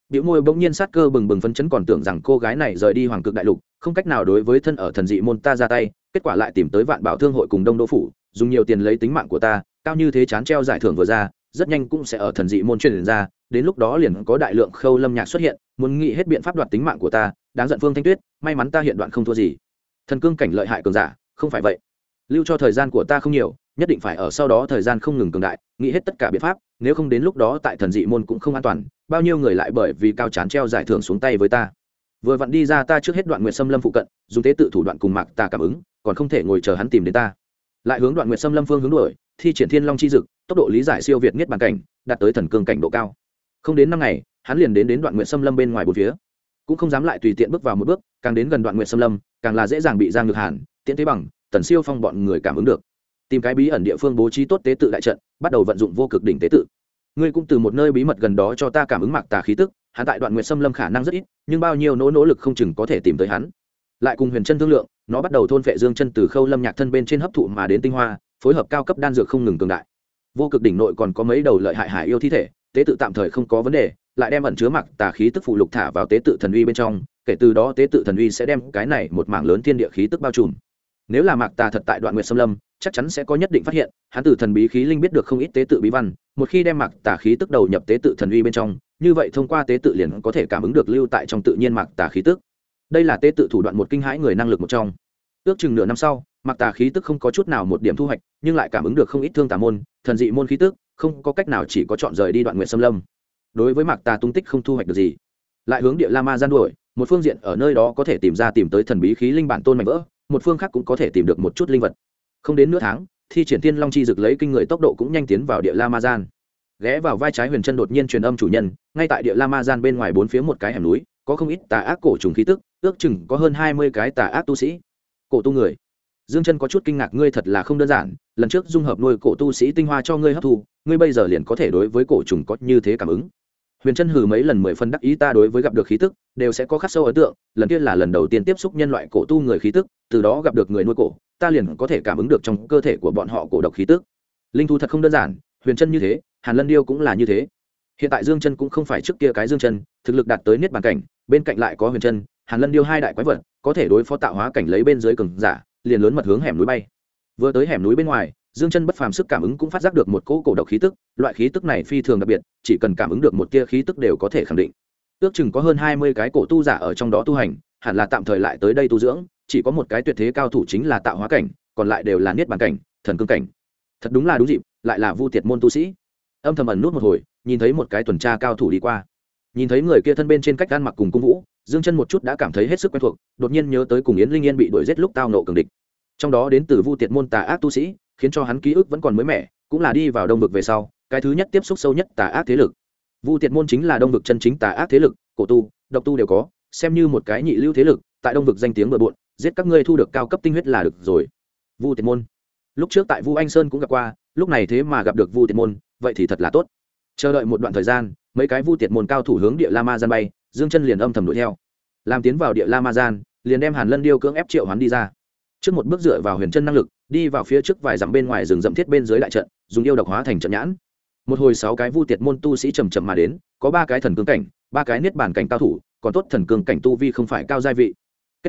Biểu môi bỗng nhiên sát cơ bừng bừng phấn chấn, còn tưởng rằng cô gái này rời đi hoàng cực đại lục không cách nào đối với thân ở thần dị môn ta ra tay, kết quả lại tìm tới Vạn Bảo Thương hội cùng Đông Đô phủ, dùng nhiều tiền lấy tính mạng của ta, cao như thế chán treo giải thưởng vừa ra, rất nhanh cũng sẽ ở thần dị môn truyền ra, đến lúc đó liền có đại lượng khâu lâm nhạc xuất hiện, muốn nghĩ hết biện pháp đoạt tính mạng của ta, đáng giận Phương Thanh Tuyết, may mắn ta hiện đoạn không thua gì. Thần cương cảnh lợi hại cường giả, không phải vậy. Lưu cho thời gian của ta không nhiều, nhất định phải ở sau đó thời gian không ngừng cường đại, nghĩ hết tất cả biện pháp, nếu không đến lúc đó tại thần dị môn cũng không an toàn, bao nhiêu người lại bởi vì cao chán treo giải thưởng xuống tay với ta. Vừa vặn đi ra ta trước hết Đoạn Nguyệt Sâm Lâm phụ cận, dùng tế tự thủ đoạn cùng Mạc Tà cảm ứng, còn không thể ngồi chờ hắn tìm đến ta. Lại hướng Đoạn Nguyệt Sâm Lâm phương hướng đuổi, thi triển Thiên Long chi dực, tốc độ lý giải siêu việt niết bàn cảnh, đạt tới thần cương cảnh độ cao. Không đến 5 ngày, hắn liền đến Đoạn Nguyệt Sâm Lâm bên ngoài bốn phía, cũng không dám lại tùy tiện bước vào một bước, càng đến gần Đoạn Nguyệt Sâm Lâm, càng là dễ dàng bị Giang Nhược Hàn, Tiễn Thế Bằng, Tần Siêu Phong bọn người cảm ứng được. Tìm cái bí ẩn địa phương bố trí tốt tế tự đại trận, bắt đầu vận dụng vô cực đỉnh tế tự. Ngươi cũng từ một nơi bí mật gần đó cho ta cảm ứng Mạc Tà khí tức, hắn tại Đoạn Nguyệt Sâm Lâm khả năng rất ít, nhưng bao nhiêu nỗ lực không chừng có thể tìm tới hắn. Lại cùng Huyền Chân thương lượng, nó bắt đầu thôn phệ Dương Chân từ Khâu Lâm Nhạc thân bên trên hấp thụ mà đến tinh hoa, phối hợp cao cấp đan dược không ngừng cường đại. Vô cực đỉnh nội còn có mấy đầu lợi hại hải yêu thi thể, tế tự tạm thời không có vấn đề, lại đem ẩn chứa Mạc Tà khí tức phụ lục thả vào tế tự thần uy bên trong, kể từ đó tế tự thần uy sẽ đem cái này một mảng lớn thiên địa khí tức bao trùm. Nếu là Mạc Tà thật tại Đoạn Nguyệt Sâm Lâm, chắc chắn sẽ có nhất định phát hiện, hắn từ thần bí khí linh biết được không ít tế tự bí văn, một khi đem Mạc Tà khí tức đầu nhập tế tự thần uy bên trong, như vậy thông qua tế tự liền có thể cảm ứng được lưu tại trong tự nhiên Mạc Tà khí tức. Đây là tế tự thủ đoạn một kinh hãi người năng lực một trong. Ước chừng nửa năm sau, Mạc Tà khí tức không có chút nào một điểm thu hoạch, nhưng lại cảm ứng được không ít thương tà môn, thần dị môn khí tức, không có cách nào chỉ có chọn rời đi Đoạn Nguyệt Sâm Lâm. Đối với Mạc Tà tung tích không thu hoạch được gì, lại hướng Địa La Ma gian đuổi, một phương diện ở nơi đó có thể tìm tới thần bí khí linh bản tôn mảnh vỡ, một phương khác cũng có thể tìm được một chút linh vật. Không đến nửa tháng, thi triển Thiên Long chi dực lấy kinh người tốc độ cũng nhanh tiến vào Địa La Ma gian. Ghé vào vai trái Huyền Chân đột nhiên truyền âm chủ nhân, ngay tại Địa La Ma gian bên ngoài bốn phía một cái hẻm núi, có không ít tà ác cổ trùng khí tức, ước chừng có hơn 20 cái tà ác tu sĩ. Cổ tu người. Dương Chân có chút kinh ngạc, ngươi thật là không đơn giản, lần trước dung hợp nuôi cổ tu sĩ tinh hoa cho ngươi hấp thu, ngươi bây giờ liền có thể đối với cổ trùng có như thế cảm ứng. Huyền Chân hừ mấy lần 10 phân đắc ý, ta đối với gặp được khí tức đều sẽ có khắc sâu ấn tượng, lần kia là lần đầu tiên tiếp xúc nhân loại cổ tu người khí tức, từ đó gặp được người nuôi cổ, ta liền có thể cảm ứng được trong cơ thể của bọn họ cổ độc khí tức. Linh thú thật không đơn giản, Huyền Chân như thế, Hàn Lân Điêu cũng là như thế. Hiện tại Dương Chân cũng không phải trước kia cái Dương Chân, thực lực đạt tới niết bàn cảnh, bên cạnh lại có Huyền Chân, Hàn Lân Điêu hai đại quái vật, có thể đối phó tạo hóa cảnh lấy bên dưới cường giả, liền lớn mật hướng hẻm núi bay. Vừa tới hẻm núi bên ngoài, Dương Chân bất phàm sức cảm ứng cũng phát giác được một cỗ cổ độc khí tức, loại khí tức này phi thường đặc biệt, chỉ cần cảm ứng được một tia khí tức đều có thể khẳng định. Ước chừng có hơn 20 cái cổ tu giả ở trong đó tu hành, hẳn là tạm thời lại tới đây tu dưỡng, chỉ có một cái tuyệt thế cao thủ chính là tạo hóa cảnh, còn lại đều là niết bàn cảnh, thần cương cảnh. Thật đúng là đúng dịp, lại là Vu Tiệt môn tu sĩ. Âm thầm ẩn nút một hồi, nhìn thấy một cái tuần tra cao thủ đi qua. Nhìn thấy người kia thân bên trên cách ăn mặc cùng cung vũ, Dương Chân một chút đã cảm thấy hết sức quen thuộc, đột nhiên nhớ tới cùng Yến Linh Yên bị đuổi giết lúc tao nộ cường địch. Trong đó đến từ Vu Tiệt môn tà ác tu sĩ, khiến cho hắn ký ức vẫn còn mới mẻ, cũng là đi vào Đông vực về sau, cái thứ nhất tiếp xúc sâu nhất tà ác thế lực. Vu Tiệt môn chính là Đông vực chân chính tà ác thế lực, cổ tu, độc tu đều có, xem như một cái nhị lưu thế lực, tại Đông vực danh tiếng bừa bộn, giết các ngươi thu được cao cấp tinh huyết là được rồi. Vu Tiệt môn. Lúc trước tại Vu Anh Sơn cũng gặp qua, lúc này thế mà gặp được Vu Tiệt môn, vậy thì thật là tốt. Chờ đợi một đoạn thời gian, mấy cái Vu Tiệt môn cao thủ hướng Địa La Ma gian bay, Dương Chân liền âm thầm đuổi theo. Làm tiến vào Địa La Ma gian, liền đem Hàn Lân Điêu cưỡng ép triệu hoán đi ra. Trước một bước dựa vào Huyền Chân năng lực, đi vào phía trước vài dặm bên ngoài rừng rậm thiết bên dưới đại trận, dùng yêu độc hóa thành trận nhãn. Một hồi 6 cái Vu Tiệt môn tu sĩ chậm chậm mà đến, có 3 cái thần cương cảnh, 3 cái niết bàn cảnh cao thủ, còn tốt thần cương cảnh tu vi không phải cao giai vị.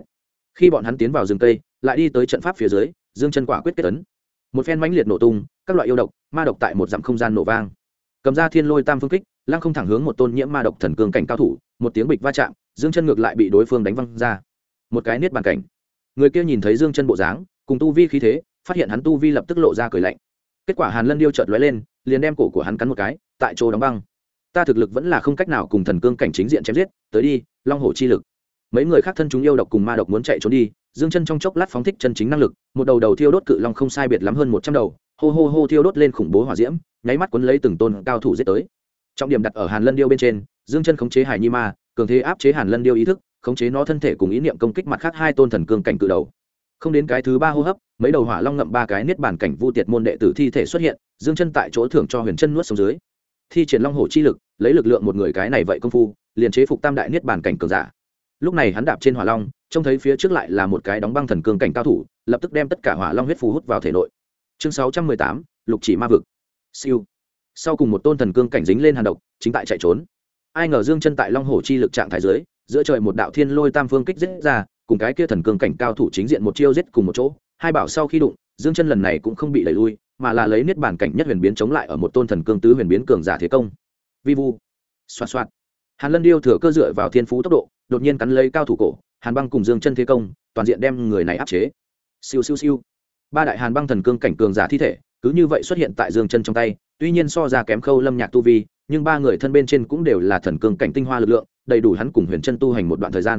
Khi bọn hắn tiến vào rừng cây, lại đi tới trận pháp phía dưới, Dương Chân quả quyết kết ấn. Một phen mãnh liệt nổ tung, các loại yêu độc, ma độc tại một dặm không gian nổ vang. Cầm ra Thiên Lôi Tam Phương Kích, lăng không thẳng hướng một tôn nhiễm ma độc thần cương cảnh cao thủ, một tiếng bịch va chạm, Dương Chân ngược lại bị đối phương đánh văng ra. Một cái niết bàn cảnh. Người kia nhìn thấy Dương Chân bộ dáng, cùng tu vi khí thế, phát hiện hắn tu vi lập tức lộ ra cười lạnh. Kết quả Hàn Lân Điêu chợt lóe lên, liền đem cổ của hắn cắn một cái, tại chỗ đóng băng. Ta thực lực vẫn là không cách nào cùng thần cương cảnh chính diện chém giết, tới đi, Long Hổ chi lực. Mấy người khác thân chúng yêu độc cùng ma độc muốn chạy trốn đi, Dương Chân trong chốc lát phóng thích chân chính năng lực, một đầu đầu thiêu đốt cự long không sai biệt lắm hơn 100 đầu, hô hô hô thiêu đốt lên khủng bố hỏa diễm, nháy mắt cuốn lấy từng tôn cao thủ giết tới. Trọng điểm đặt ở Hàn Lân Điêu bên trên, Dương Chân khống chế Hải Nhi Ma, cường thế áp chế Hàn Lân Điêu ý thức, khống chế nó thân thể cùng ý niệm công kích mặt khác hai tôn thần cương cảnh cự đầu. Không đến cái thứ 3 hô hấp, mấy đầu hỏa long ngậm 3 cái niết bàn cảnh Vu Tiệt môn đệ tử thi thể xuất hiện, Dương Chân tại chỗ thưởng cho Huyền Chân nuốt xuống dưới. Thi triển Long Hổ chi lực, lấy lực lượng một người cái này vậy công phu, liền chế phục tam đại niết bàn cảnh cường giả. Lúc này hắn đạp trên hỏa long, trông thấy phía trước lại là một cái đóng băng thần cương cảnh cao thủ, lập tức đem tất cả hỏa long huyết phù hút vào thể nội. Chương 618, Lục Chỉ Ma vực. Siêu. Sau cùng một tôn thần cương cảnh dính lên hàn độc, chính tại chạy trốn. ai ngờ Dương Chân tại long hổ chi lực trạng thái dưới, giữa trời một đạo thiên lôi tam phương kích giết ra, cùng cái kia thần cương cảnh cao thủ chính diện một chiêu giết cùng một chỗ, hai bảo sau khi đụng, Dương Chân lần này cũng không bị đẩy lui, mà là lấy niết bàn cảnh nhất huyền biến chống lại ở một tôn thần cương tứ huyền biến cường giả thế công. Vi vu, xoạt xoạt. Hàn Lân Điêu thừa cơ dựa vào thiên phú tốc độ, đột nhiên cắn lấy cao thủ cổ, Hàn Băng cùng Dương Chân thế công, toàn diện đem người này áp chế. Siêu siêu siêu. Ba đại Hàn Băng thần cương cảnh cường giả thi thể, cứ như vậy xuất hiện tại Dương Chân trong tay, tuy nhiên so ra kém Khâu Lâm Nhạc tu vi, nhưng ba người thân bên trên cũng đều là thần cương cảnh tinh hoa lực lượng, đầy đủ hắn cùng Huyền Chân tu hành một đoạn thời gian.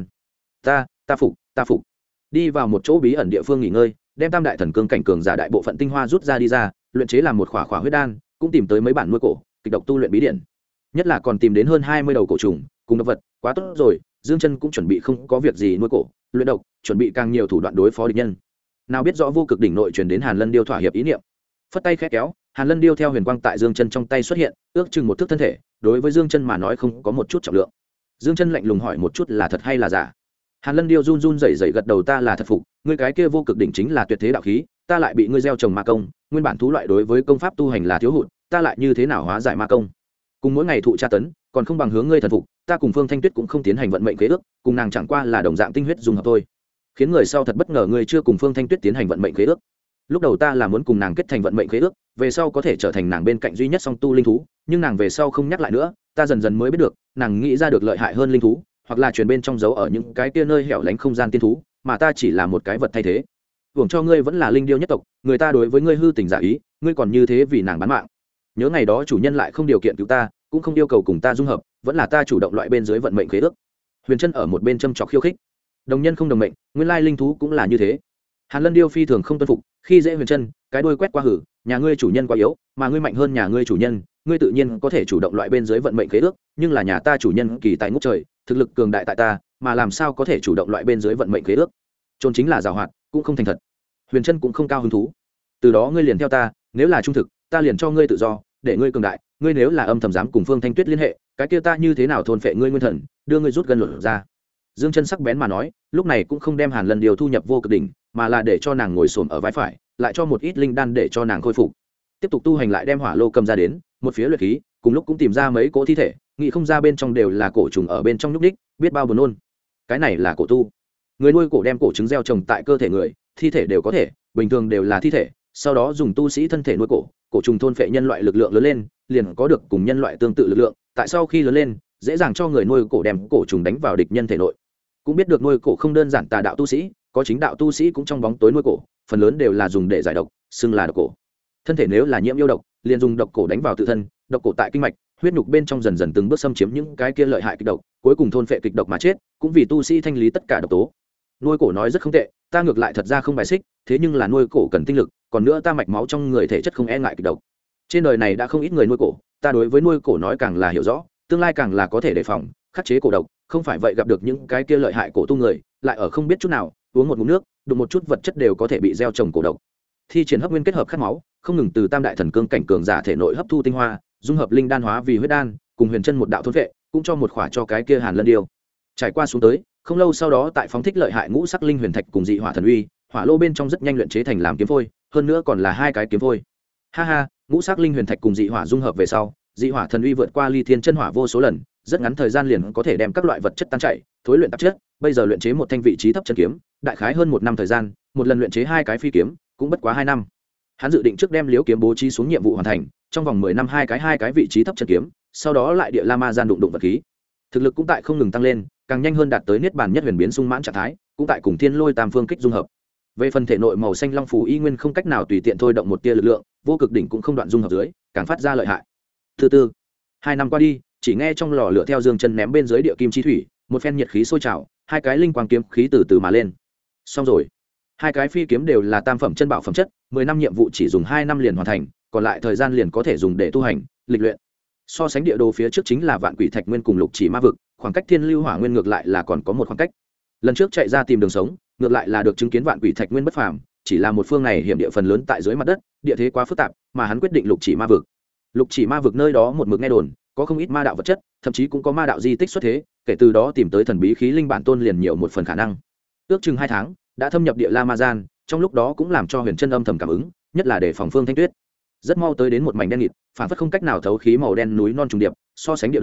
Ta phục. Đi vào một chỗ bí ẩn địa phương nghỉ ngơi, đem tam đại thần cương cảnh cường giả đại bộ phận tinh hoa rút ra đi ra, luyện chế làm một khỏa huyết đan, cũng tìm tới mấy bản nuôi cổ, kịch độc tu luyện bí điển. Nhất là còn tìm đến hơn 20 đầu cổ trùng, cùng độc vật, quá tốt rồi, Dương Chân cũng chuẩn bị không có việc gì nuôi cổ, luyện độc, chuẩn bị càng nhiều thủ đoạn đối phó địch nhân. Nào biết rõ vô cực đỉnh nội truyền đến Hàn Lân Điêu thỏa hiệp ý niệm. Phất tay khẽ kéo, Hàn Lân Điêu theo huyền quang tại Dương Chân trong tay xuất hiện, ước chừng một thước thân thể, đối với Dương Chân mà nói không có một chút trọng lượng. Dương Chân lạnh lùng hỏi một chút là thật hay là giả. Hàn Lân Điêu run run rẩy rẩy gật đầu, ta là thật phục, ngươi cái kia vô cực đỉnh chính là tuyệt thế đạo khí, ta lại bị ngươi gieo trồng ma công, nguyên bản thú loại đối với công pháp tu hành là thiếu hụt, ta lại như thế nào hóa giải ma công? Cùng mỗi ngày thụ tra tấn, còn không bằng hướng ngươi thần phục, ta cùng Phương Thanh Tuyết cũng không tiến hành vận mệnh khế ước, cùng nàng chẳng qua là đồng dạng tinh huyết dùng hợp thôi. Khiến người sau thật bất ngờ ngươi chưa cùng Phương Thanh Tuyết tiến hành vận mệnh khế ước. Lúc đầu ta là muốn cùng nàng kết thành vận mệnh khế ước, về sau có thể trở thành nàng bên cạnh duy nhất song tu linh thú, nhưng nàng về sau không nhắc lại nữa, ta dần dần mới biết được, nàng nghĩ ra được lợi hại hơn linh thú, hoặc là truyền bên trong dấu ở những cái kia nơi hẻo lánh không gian tiên thú, mà ta chỉ là một cái vật thay thế. Hưởng cho ngươi vẫn là linh điêu nhất tộc, người ta đối với ngươi hư tình giả ý, ngươi còn như thế vì nàng bán mạng. Nhớ ngày đó chủ nhân lại không điều kiện cứu ta, cũng không yêu cầu cùng ta dung hợp, vẫn là ta chủ động loại bên dưới vận mệnh khế ước. Huyền Chân ở một bên châm chọc khiêu khích. Đồng nhân không đồng mệnh, nguyên lai linh thú cũng là như thế. Hàn Lân Điêu phi thường không tuân phục, khi dễ Huyền Chân, cái đuôi quét qua hử, nhà ngươi chủ nhân quá yếu, mà ngươi mạnh hơn nhà ngươi chủ nhân, ngươi tự nhiên có thể chủ động loại bên dưới vận mệnh khế ước, nhưng là nhà ta chủ nhân kỳ tài ngút trời, thực lực cường đại tại ta, mà làm sao có thể chủ động loại bên dưới vận mệnh khế ước? Trôn chính là giàu hoạt, cũng không thành thật. Huyền Chân cũng không cao hứng thú. Từ đó ngươi liền theo ta, nếu là trung thực, ta liền cho ngươi tự do, để ngươi cường đại, ngươi nếu là âm thầm dám cùng Phương Thanh Tuyết liên hệ, cái kia ta như thế nào thôn phệ ngươi nguyên thần, đưa ngươi rút gân luận ra. Dương Chân sắc bén mà nói, lúc này cũng không đem Hàn Lân Điêu thu nhập vô cực đỉnh, mà là để cho nàng ngồi xổm ở vai phải, lại cho một ít linh đan để cho nàng khôi phục. Tiếp tục tu hành lại đem hỏa lô cầm ra đến, một phía luyện khí, cùng lúc cũng tìm ra mấy cỗ thi thể, nghĩ không ra bên trong đều là cổ trùng ở bên trong nhúc đích, biết bao buồn nôn. Cái này là cổ tu. Người nuôi cổ đem cổ trứng gieo trồng tại cơ thể người, thi thể đều có thể, bình thường đều là thi thể, sau đó dùng tu sĩ thân thể nuôi cổ, cổ trùng thôn phệ nhân loại lực lượng lớn lên, liền có được cùng nhân loại tương tự lực lượng, tại sau khi lớn lên, dễ dàng cho người nuôi cổ đem cổ trùng đánh vào địch nhân thể nội. Cũng biết được nuôi cổ không đơn giản tà đạo tu sĩ, có chính đạo tu sĩ cũng trong bóng tối nuôi cổ, phần lớn đều là dùng để giải độc, xưng là độc cổ. Thân thể nếu là nhiễm yêu độc, liền dùng độc cổ đánh vào tự thân, độc cổ tại kinh mạch, huyết nhục bên trong dần dần từng bước xâm chiếm những cái kia lợi hại kịch độc, cuối cùng thôn phệ kịch độc mà chết, cũng vì tu sĩ thanh lý tất cả độc tố. Nuôi cổ nói rất không tệ, ta ngược lại thật ra không bài xích, thế nhưng là nuôi cổ cần tinh lực, còn nữa ta mạch máu trong người thể chất không e ngại kịch độc. Trên đời này đã không ít người nuôi cổ, ta đối với nuôi cổ nói càng là hiểu rõ, tương lai càng là có thể đề phòng, khắc chế cổ độc, không phải vậy gặp được những cái kia lợi hại cổ tu người, lại ở không biết chút nào, uống một ngụm nước, đụng một chút vật chất đều có thể bị gieo trồng cổ độc. Thi triển hấp nguyên kết hợp khát máu, không ngừng từ tam đại thần cương cảnh cường giả thể nội hấp thu tinh hoa, dung hợp linh đan hóa vì huyết đan, cùng Huyền Chân một đạo thôn vệ, cũng cho một khỏa cho cái kia Hàn Lân Điêu. Trải qua xuống tới, không lâu sau đó tại phóng thích lợi hại ngũ sắc linh huyền thạch cùng dị hỏa thần uy, hỏa lô bên trong rất nhanh luyện chế thành làm kiếm phôi, hơn nữa còn là hai cái kiếm phôi. Ha ha, ngũ sắc linh huyền thạch cùng dị hỏa dung hợp về sau, dị hỏa thần uy vượt qua ly thiên chân hỏa vô số lần, rất ngắn thời gian liền có thể đem các loại vật chất tan chảy, thối luyện tạp chất. Bây giờ luyện chế một thanh vị trí thấp chân kiếm, đại khái hơn 1 năm thời gian, một lần luyện chế hai cái phi kiếm, cũng bất quá 2 năm. Hắn dự định trước đem liễu kiếm bố trí xuống nhiệm vụ hoàn thành, trong vòng 10 năm hai cái vị trí thấp chân kiếm, sau đó lại địa la ma gian đụng vật khí. Thực lực cũng tại không ngừng tăng lên, càng nhanh hơn đạt tới niết bàn nhất huyền biến sung mãn trạng thái, cũng tại cùng thiên lôi tam phương kích dung hợp. Về phần thể nội màu xanh long phù y nguyên không cách nào tùy tiện thôi động một tia lực lượng, vô cực đỉnh cũng không đoạn dung hợp dưới, càng phát ra lợi hại. Thứ tư, 2 năm qua đi, chỉ nghe trong lò lửa theo Dương Chân ném bên dưới địa kim chi thủy, một phen nhiệt khí sôi trào, hai cái linh quang kiếm khí từ từ mà lên. Xong rồi, hai cái phi kiếm đều là tam phẩm chân bảo phẩm chất, 10 năm nhiệm vụ chỉ dùng 2 năm liền hoàn thành, còn lại thời gian liền có thể dùng để tu hành, lịch luyện. So sánh địa đồ phía trước chính là Vạn Quỷ Thạch Nguyên cùng Lục Chỉ Ma vực, khoảng cách Thiên Lưu Hỏa Nguyên ngược lại là còn có một khoảng cách. Lần trước chạy ra tìm đường sống, ngược lại là được chứng kiến Vạn Quỷ Thạch Nguyên bất phàm, chỉ là một phương này hiểm địa phần lớn tại dưới mặt đất, địa thế quá phức tạp, mà hắn quyết định Lục Chỉ Ma vực. Lục Chỉ Ma vực nơi đó một mực nghe đồn, có không ít ma đạo vật chất, thậm chí cũng có ma đạo di tích xuất thế, kể từ đó tìm tới thần bí khí linh bản tôn liền nhiều một phần khả năng. Ước chừng 2 tháng, đã thâm nhập địa La Ma Gian, trong lúc đó cũng làm cho Huyền Chân âm thầm cảm ứng, nhất là để phòng Phương Thanh Tuyết. Rất mau tới đến một mảnh đen nghịt, phản phất không cách nào thấu khí màu đen núi non trùng điệp, so sánh địa đồ,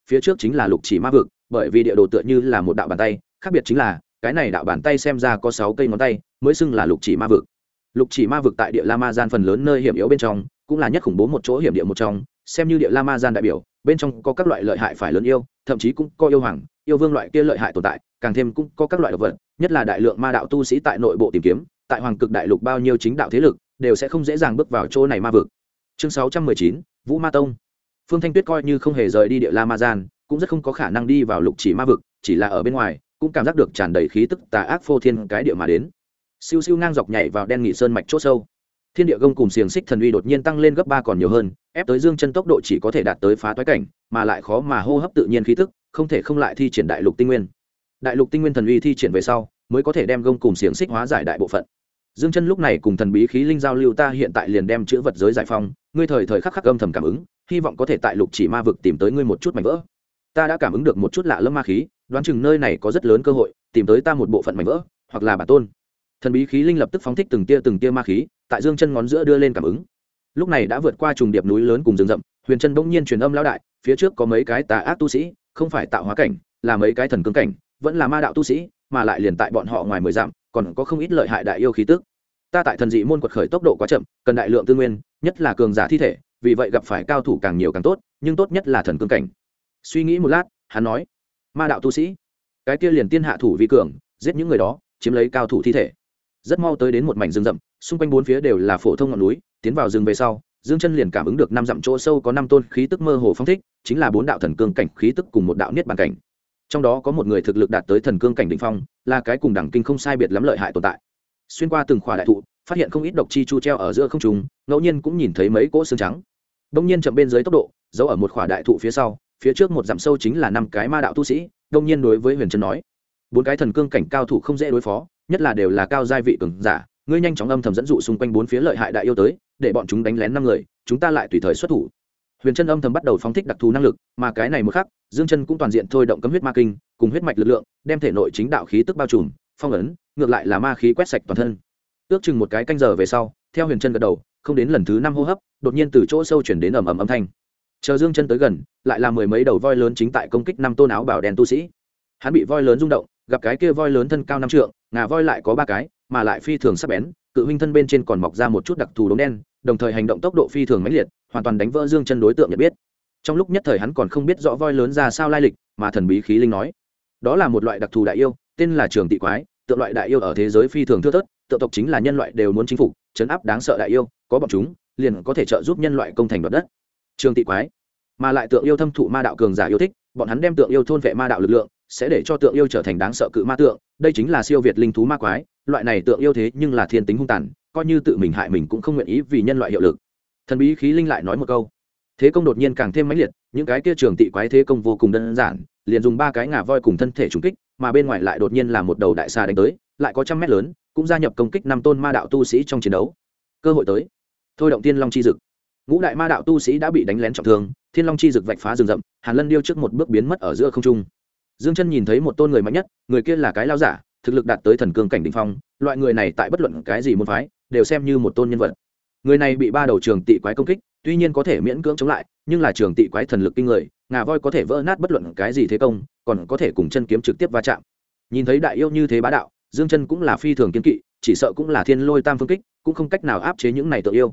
phía trước chính là lục chỉ ma vực, bởi vì địa đồ tựa như là một đạo bàn tay, khác biệt chính là cái này đạo bàn tay xem ra có 6 cây ngón tay mới xưng là lục chỉ ma vực. Lục chỉ ma vực tại địa La Ma Gian phần lớn nơi hiểm yếu bên trong, cũng là nhất khủng bố một chỗ hiểm địa một trong, xem như địa La Ma Gian đại biểu, bên trong có các loại lợi hại phải lớn yêu, thậm chí cũng có yêu hoàng, yêu vương loại kia lợi hại tồn tại, càng thêm cũng có các loại độc vật, nhất là đại lượng ma đạo tu sĩ tại nội bộ tìm kiếm, tại Hoàng Cực Đại Lục bao nhiêu chính đạo thế lực đều sẽ không dễ dàng bước vào chỗ này ma vực. Chương 619, Vũ Ma Tông. Phương Thanh Tuyết coi như không hề rời đi địa La Ma Gian, cũng rất không có khả năng đi vào lục chỉ ma vực, chỉ là ở bên ngoài, cũng cảm giác được tràn đầy khí tức tà ác phô thiên cái địa mà đến. Siêu siêu ngang dọc nhảy vào đen nghị sơn mạch chỗ sâu. Thiên địa gông cùng xiềng xích thần uy đột nhiên tăng lên gấp 3 còn nhiều hơn, ép tới Dương Chân tốc độ chỉ có thể đạt tới phá toái cảnh, mà lại khó mà hô hấp tự nhiên khí tức, không thể không lại thi triển đại lục tinh nguyên. Đại lục tinh nguyên thần uy thi triển về sau, mới có thể đem gông cùng xiềng xích hóa giải đại bộ phận. Dương Chân lúc này cùng thần bí khí linh giao lưu, ta hiện tại liền đem chữ vật giới giải phong, ngươi thời thời khắc khắc âm thầm cảm ứng, hy vọng có thể tại lục chỉ ma vực tìm tới ngươi một chút mảnh vỡ. Ta đã cảm ứng được một chút lạ lẫm ma khí, đoán chừng nơi này có rất lớn cơ hội tìm tới ta một bộ phận mảnh vỡ, hoặc là bản tôn. Thần bí khí linh lập tức phóng thích từng tia ma khí, tại Dương Chân ngón giữa đưa lên cảm ứng. Lúc này đã vượt qua trùng điệp núi lớn cùng rừng rậm, Huyền Chân bỗng nhiên truyền âm lão đại, phía trước có mấy cái tà ác tu sĩ, không phải tạo hóa cảnh, là mấy cái thần cương cảnh, vẫn là ma đạo tu sĩ, mà lại liền tại bọn họ ngoài 10 dặm, còn có không ít lợi hại đại yêu khí tức. Ta tại thần dị môn quật khởi tốc độ quá chậm, cần đại lượng tư nguyên, nhất là cường giả thi thể, vì vậy gặp phải cao thủ càng nhiều càng tốt, nhưng tốt nhất là thần cương cảnh. Suy nghĩ một lát, hắn nói, ma đạo tu sĩ, cái kia liền tiên hạ thủ vi cường, giết những người đó, chiếm lấy cao thủ thi thể. Rất mau tới đến một mảnh rừng rậm, xung quanh bốn phía đều là phổ thông ngọn núi, tiến vào rừng về sau, Dương Chân liền cảm ứng được 5 dặm chỗ sâu có 5 tôn khí tức mơ hồ phóng thích, chính là 4 đạo thần cương cảnh khí tức cùng một đạo niết bàn cảnh. Trong đó có một người thực lực đạt tới thần cương cảnh đỉnh phong, là cái cùng đẳng kinh không sai biệt lắm lợi hại tồn tại. Xuyên qua từng khỏa đại thụ, phát hiện không ít độc chi chu treo ở giữa không trung, ngẫu nhiên cũng nhìn thấy mấy cỗ xương trắng. Đông nhiên chậm bên dưới tốc độ, giấu ở một khỏa đại thụ phía sau, phía trước một dặm sâu chính là 5 cái ma đạo tu sĩ. Đông nhiên đối với Huyền Chân nói, 4 cái thần cương cảnh cao thủ không dễ đối phó, nhất là đều là cao giai vị cường giả, ngươi nhanh chóng âm thầm dẫn dụ xung quanh bốn phía lợi hại đại yêu tới, để bọn chúng đánh lén 5 người, chúng ta lại tùy thời xuất thủ. Huyền Chân âm thầm bắt đầu phóng thích đặc thù năng lực, mà cái này một khắc, Dương Chân cũng toàn diện thôi động cấm huyết ma kinh, cùng huyết mạch lực lượng, đem thể nội chính đạo khí tức bao trùm, phong ấn, ngược lại là ma khí quét sạch toàn thân. Ước chừng một cái canh giờ về sau, theo Huyền Chân gật đầu, không đến lần thứ 5 hô hấp, đột nhiên từ chỗ sâu truyền đến ầm ầm âm thanh. Chờ Dương Chân tới gần, lại là mười mấy đầu voi lớn chính tại công kích 5 tôn áo bào đen tu sĩ. Hắn bị voi lớn rung động, gặp cái kia voi lớn thân cao 5 trượng, ngà voi lại có 3 cái, mà lại phi thường sắc bén, cự huynh thân bên trên còn mọc ra một chút đặc thù đốm đen, đồng thời hành động tốc độ phi thường mãnh liệt, hoàn toàn đánh vỡ Dương Chân đối tượng nhận biết. Trong lúc nhất thời hắn còn không biết rõ voi lớn ra sao lai lịch, mà thần bí khí linh nói, đó là một loại đặc thù đại yêu, tên là Trường Tị Quái, tượng loại đại yêu ở thế giới phi thường thưa thớt, tượng tộc chính là nhân loại đều muốn chinh phục, trấn áp đáng sợ đại yêu, có bọn chúng, liền có thể trợ giúp nhân loại công thành đoạt đất. Trường Tị Quái, mà lại tượng yêu thâm thụ ma đạo cường giả yêu thích, bọn hắn đem tượng yêu thôn vệ ma đạo lực lượng, sẽ để cho tượng yêu trở thành đáng sợ cự ma tượng, đây chính là siêu việt linh thú ma quái, loại này tượng yêu thế nhưng là thiên tính hung tàn, coi như tự mình hại mình cũng không nguyện ý vì nhân loại hiệu lực. Thần bí khí linh lại nói một câu, thế công đột nhiên càng thêm mãnh liệt, những cái kia Trường Tị Quái thế công vô cùng đơn giản, liền dùng 3 cái ngà voi cùng thân thể trùng kích, mà bên ngoài lại đột nhiên là một đầu đại xà đánh tới, lại có trăm mét lớn, cũng gia nhập công kích 5 tôn ma đạo tu sĩ trong chiến đấu. Cơ hội tới, thôi động Tiên Long chi dực. Ngũ đại ma đạo tu sĩ đã bị đánh lén trọng thương, Thiên Long chi dực vạch phá rừng rậm, Hàn Lân điêu trước một bước biến mất ở giữa không trung. Dương Chân nhìn thấy một tôn người mạnh nhất, người kia là cái lão giả, thực lực đạt tới thần cương cảnh đỉnh phong, loại người này tại bất luận cái gì môn phái, đều xem như một tôn nhân vật. Người này bị 3 đầu Trường Tị Quái công kích, tuy nhiên có thể miễn cưỡng chống lại, nhưng là Trường Tị Quái thần lực kinh người, ngà voi có thể vỡ nát bất luận cái gì thế công, còn có thể cùng chân kiếm trực tiếp va chạm. Nhìn thấy đại yêu như thế bá đạo, Dương Chân cũng là phi thường kiên kỵ, chỉ sợ cũng là Thiên Lôi Tam phương kích, cũng không cách nào áp chế những này tượng yêu.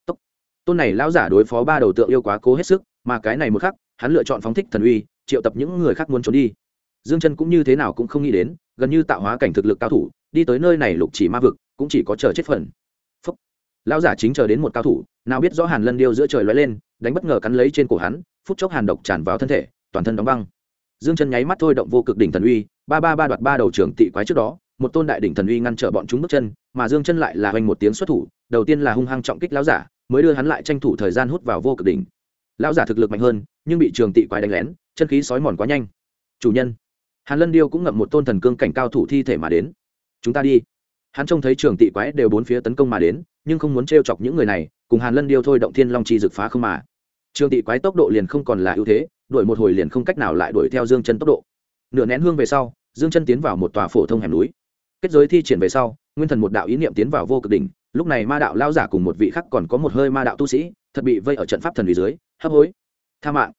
Tôn này lão giả đối phó 3 đầu tượng yêu quá cố hết sức, mà cái này một khắc, hắn lựa chọn phóng thích thần uy, triệu tập những người khác muốn trốn đi. Dương Chân cũng như thế nào cũng không nghĩ đến, gần như tạo hóa cảnh thực lực cao thủ, đi tới nơi này lục chỉ ma vực, cũng chỉ có chờ chết phần. Phúc. Lão giả chính chờ đến một cao thủ, nào biết rõ Hàn Lân điêu giữa trời lóe lên, đánh bất ngờ cắn lấy trên cổ hắn, phút chốc hàn độc tràn vào thân thể, toàn thân đóng băng. Dương Chân nháy mắt thôi động vô cực đỉnh thần uy, ba đoạt 3 đầu Trường Tị Quái trước đó, một tôn đại đỉnh thần uy ngăn trở bọn chúng bước chân, mà Dương Chân lại là hoành một tiếng xuất thủ, đầu tiên là hung hăng trọng kích lão giả, mới đưa hắn lại tranh thủ thời gian hút vào vô cực đỉnh. Lão giả thực lực mạnh hơn, nhưng bị Trường Tị Quái đánh lén, chân khí sói mòn quá nhanh. Chủ nhân, Hàn Lân điêu cũng ngậm một tôn thần cương cảnh cao thủ thi thể mà đến. Chúng ta đi. Hắn trông thấy Trường Tị Quái đều bốn phía tấn công mà đến, nhưng không muốn trêu chọc những người này, cùng Hàn Lân điêu thôi động Thiên Long chi dực phá không mà. Trường Tị Quái tốc độ liền không còn là ưu thế, đuổi một hồi liền không cách nào lại đuổi theo Dương Chân tốc độ. Nửa nén hương về sau, Dương Chân tiến vào một tòa phổ thông hẻm núi. Kết giới thi triển về sau, nguyên thần một đạo ý niệm tiến vào vô cực đỉnh, lúc này ma đạo lão giả cùng một vị khác còn có một hơi ma đạo tu sĩ, thật bị vây ở trận pháp thần vì dưới, hấp hối. Tha mạng.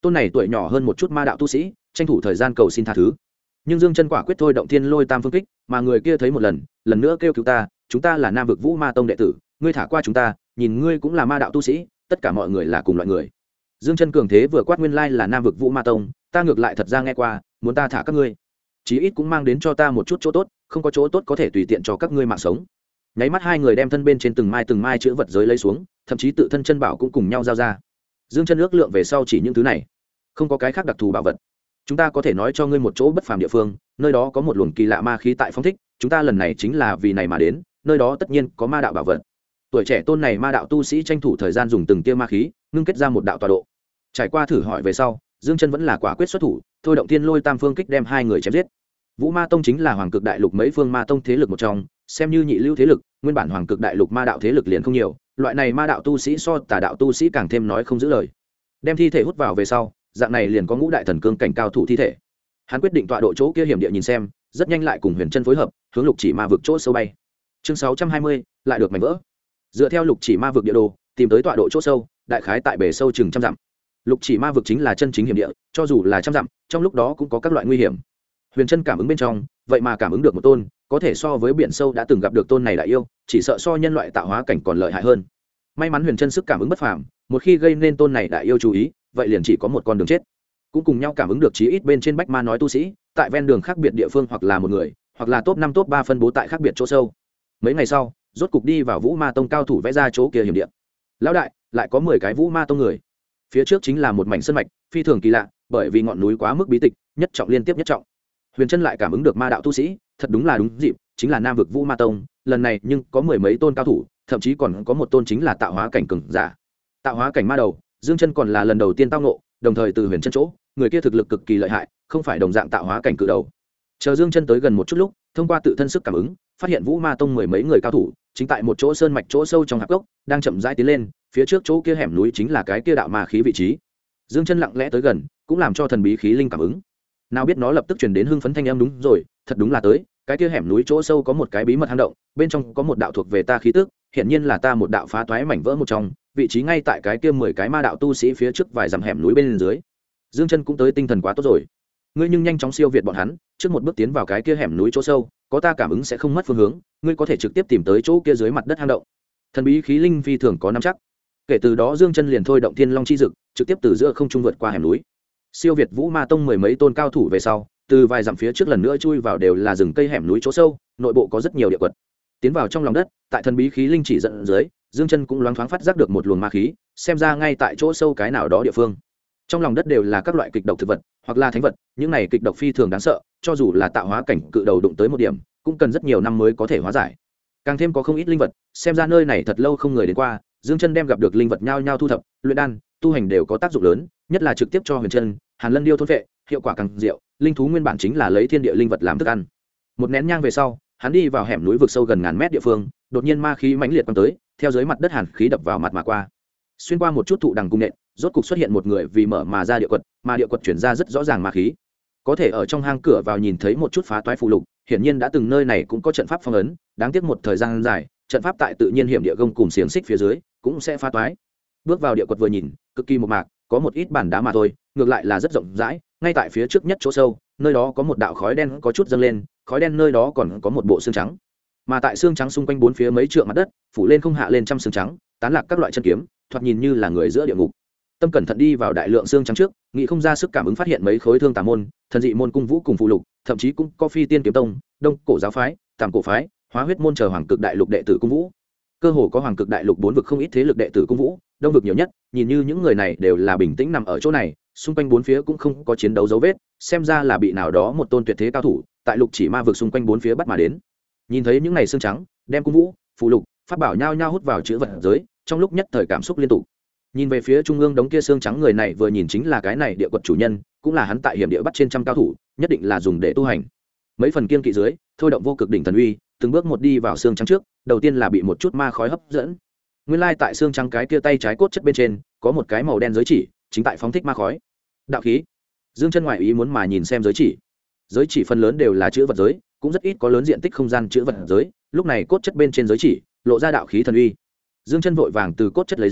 tôn này tuổi nhỏ hơn một chút ma đạo tu sĩ tranh thủ thời gian cầu xin tha thứ, nhưng Dương Chân quả quyết thôi động thiên lôi tam phương kích, mà người kia thấy một lần nữa kêu cứu ta, chúng ta là Nam vực Vũ Ma tông đệ tử, ngươi thả qua chúng ta, nhìn ngươi cũng là ma đạo tu sĩ, tất cả mọi người là cùng loại người. Dương Chân cường thế vừa quát nguyên lai là Nam vực Vũ Ma tông, ta ngược lại thật ra nghe qua, muốn ta thả các ngươi, chí ít cũng mang đến cho ta một chút chỗ tốt, không có chỗ tốt có thể tùy tiện cho các ngươi mạng sống. Nháy mắt hai người đem thân bên trên từng mai chữ vật giới lấy xuống, thậm chí tự thân chân bảo cũng cùng nhau giao ra. Dương Chân ước lượng về sau chỉ những thứ này, không có cái khác đặc thù bảo vật. Chúng ta có thể nói cho ngươi một chỗ bất phàm địa phương, nơi đó có một luồng kỳ lạ ma khí tại phóng thích, chúng ta lần này chính là vì này mà đến, nơi đó tất nhiên có ma đạo bảo vật. Tuổi trẻ tôn này ma đạo tu sĩ tranh thủ thời gian dùng từng tia ma khí, ngưng kết ra một đạo tọa độ. Trải qua thử hỏi về sau, Dương Chân vẫn là quả quyết xuất thủ, thôi động thiên lôi tam phương kích đem hai người chém giết. Vũ Ma tông chính là hoàng cực đại lục mấy phương ma tông thế lực một trong, xem như nhị lưu thế lực, nguyên bản hoàng cực đại lục ma đạo thế lực liền không nhiều, loại này ma đạo tu sĩ so tà đạo tu sĩ càng thêm nói không giữ lời. Đem thi thể hút vào về sau, dạng này liền có ngũ đại thần cương cảnh cao thủ thi thể. Hắn quyết định tọa độ chỗ kia hiểm địa nhìn xem, rất nhanh lại cùng Huyền Chân phối hợp, hướng Lục Chỉ Ma vực chỗ sâu bay. Chương 620, lại được mảnh vỡ. Dựa theo Lục Chỉ Ma vực địa đồ, tìm tới tọa độ chỗ sâu, đại khái tại bề sâu chừng trăm dặm. Lục Chỉ Ma vực chính là chân chính hiểm địa, cho dù là trăm dặm, trong lúc đó cũng có các loại nguy hiểm. Huyền Chân cảm ứng bên trong, vậy mà cảm ứng được một tôn, có thể so với biển sâu đã từng gặp được tôn này đại yêu, chỉ sợ so nhân loại tạo hóa cảnh còn lợi hại hơn. May mắn Huyền Chân sức cảm ứng bất phàm, một khi gây nên tôn này đại yêu chú ý, vậy liền chỉ có một con đường chết. Cũng cùng nhau cảm ứng được chí ít bên trên bách ma nói tu sĩ, tại ven đường khác biệt địa phương hoặc là một người, hoặc là top 5 top 3 phân bố tại khác biệt chỗ sâu. Mấy ngày sau, rốt cục đi vào Vũ Ma tông cao thủ vẽ ra chỗ kia hiểm địa. Lão đại, lại có 10 cái Vũ Ma tông người. Phía trước chính là một mảnh sơn mạch, phi thường kỳ lạ, bởi vì ngọn núi quá mức bí tịch, nhất trọng liên tiếp nhất trọng. Huyền Chân lại cảm ứng được ma đạo tu sĩ, thật đúng là đúng dịp, chính là Nam vực Vũ Ma tông, lần này nhưng có mười mấy tôn cao thủ, thậm chí còn có một tôn chính là tạo hóa cảnh cường giả. Tạo hóa cảnh ma đầu, Dương Chân còn là lần đầu tiên tao ngộ, đồng thời từ Huyền Chân chỗ, người kia thực lực cực kỳ lợi hại, không phải đồng dạng tạo hóa cảnh cự đầu. Chờ Dương Chân tới gần một chút lúc, thông qua tự thân sức cảm ứng, phát hiện Vũ Ma tông mười mấy người cao thủ, chính tại một chỗ sơn mạch chỗ sâu trong hạp gốc, đang chậm rãi tiến lên, phía trước chỗ kia hẻm núi chính là cái kia đạo ma khí vị trí. Dương Chân lặng lẽ tới gần, cũng làm cho thần bí khí linh cảm ứng. Nào biết nó lập tức truyền đến hưng phấn thanh âm, đúng rồi, thật đúng là tới, cái kia hẻm núi chỗ sâu có một cái bí mật hang động, bên trong có một đạo thuộc về ta khí tức, hiện nhiên là ta một đạo phá toái mảnh vỡ một trong, vị trí ngay tại cái kia 10 cái ma đạo tu sĩ phía trước vài dặm hẻm núi bên dưới. Dương Chân cũng tới tinh thần quá tốt rồi. Ngươi nhưng nhanh chóng siêu việt bọn hắn, trước một bước tiến vào cái kia hẻm núi chỗ sâu, có ta cảm ứng sẽ không mất phương hướng, ngươi có thể trực tiếp tìm tới chỗ kia dưới mặt đất hang động. Thần bí khí linh phi thường có nắm chắc. Kể từ đó Dương Chân liền thôi động Thiên Long chi dực, trực tiếp từ giữa không trung vượt qua hẻm núi. Siêu việt Vũ Ma tông mười mấy tôn cao thủ về sau, từ vài dặm phía trước lần nữa chui vào đều là rừng cây hẻm núi chỗ sâu, nội bộ có rất nhiều địa quật. Tiến vào trong lòng đất, tại thần bí khí linh chỉ dẫn dưới, Dương Chân cũng loáng thoáng phát giác được một luồng ma khí, xem ra ngay tại chỗ sâu cái nào đó địa phương. Trong lòng đất đều là các loại kịch độc thực vật, hoặc là thánh vật, những này kịch độc phi thường đáng sợ, cho dù là tạo hóa cảnh cự đầu đụng tới một điểm, cũng cần rất nhiều năm mới có thể hóa giải. Càng thêm có không ít linh vật, xem ra nơi này thật lâu không người đến qua, Dương Chân đem gặp được linh vật nhao nhao thu thập, luyện đan, tu hành đều có tác dụng lớn, nhất là trực tiếp cho Huyền Chân, Hàn Lân điêu thôn vệ, hiệu quả càng diệu, linh thú nguyên bản chính là lấy thiên địa linh vật làm thức ăn. Một nén nhang về sau, hắn đi vào hẻm núi vực sâu gần ngàn mét địa phương, đột nhiên ma khí mãnh liệt quăng tới, theo dưới mặt đất hàn khí đập vào mặt mà qua. Xuyên qua một chút thụ đằng cung nện, rốt cục xuất hiện một người vì mở mà ra địa quật, mà địa quật chuyển ra rất rõ ràng ma khí. Có thể ở trong hang cửa vào nhìn thấy một chút phá toái phù lục, hiển nhiên đã từng nơi này cũng có trận pháp phong ấn, đáng tiếc một thời gian dài, trận pháp tại tự nhiên hiểm địa gông cùng xiềng xích phía dưới, cũng sẽ phá toái. Bước vào địa quật vừa nhìn, cực kỳ mộc mạc, có một ít bản đá mà thôi, ngược lại là rất rộng rãi, ngay tại phía trước nhất chỗ sâu, nơi đó có một đạo khói đen có chút dâng lên, khói đen nơi đó còn có một bộ xương trắng. Mà tại xương trắng xung quanh bốn phía mấy trượng mặt đất, phủ lên không hạ lên trăm xương trắng, tán lạc các loại chân kiếm, thoạt nhìn như là người giữa địa ngục. Tâm cẩn thận đi vào đại lượng xương trắng trước, nghĩ không ra sức cảm ứng phát hiện mấy khối thương tà môn, thần dị môn cung vũ cùng phụ lục, thậm chí cũng có phi tiên kiếm tông, đông cổ giáo phái, tàm cổ phái, hóa huyết môn chờ hoàng cực đại lục đệ tử cung vũ. Cơ hồ có hoàng cực đại lục 4 vực không ít thế lực đệ tử cung vũ, đông vực nhiều nhất, nhìn như những người này đều là bình tĩnh nằm ở chỗ này, xung quanh bốn phía cũng không có chiến đấu dấu vết, xem ra là bị nào đó một tôn tuyệt thế cao thủ tại Lục Chỉ Ma vực xung quanh bốn phía bắt mà đến. Nhìn thấy những này xương trắng, đem cung vũ, phù lục, pháp bảo nhao nhao hút vào chữ vật giới, trong lúc nhất thời cảm xúc liên tục. Nhìn về phía trung ương đống kia xương trắng, người này vừa nhìn chính là cái này địa quật chủ nhân, cũng là hắn tại hiểm địa bắt trên trăm cao thủ, nhất định là dùng để tu hành. Mấy phần kiên kỵ dưới, thôi động vô cực đỉnh thần uy, từng bước một đi vào xương trắng trước, đầu tiên là bị một chút ma khói hấp dẫn. Nguyên lai tại xương trắng cái kia tay trái cốt chất bên trên, có một cái màu đen giới chỉ, chính tại phóng thích ma khói. Đạo khí. Dương Chân ngoại ý muốn mà nhìn xem giới chỉ. Giới chỉ phần lớn đều là chữ vật giới, cũng rất ít có lớn diện tích không gian chữ vật giới, lúc này cốt chất bên trên giới chỉ lộ ra đạo khí thần uy. Dương Chân vội vàng từ cốt chất lấy giới,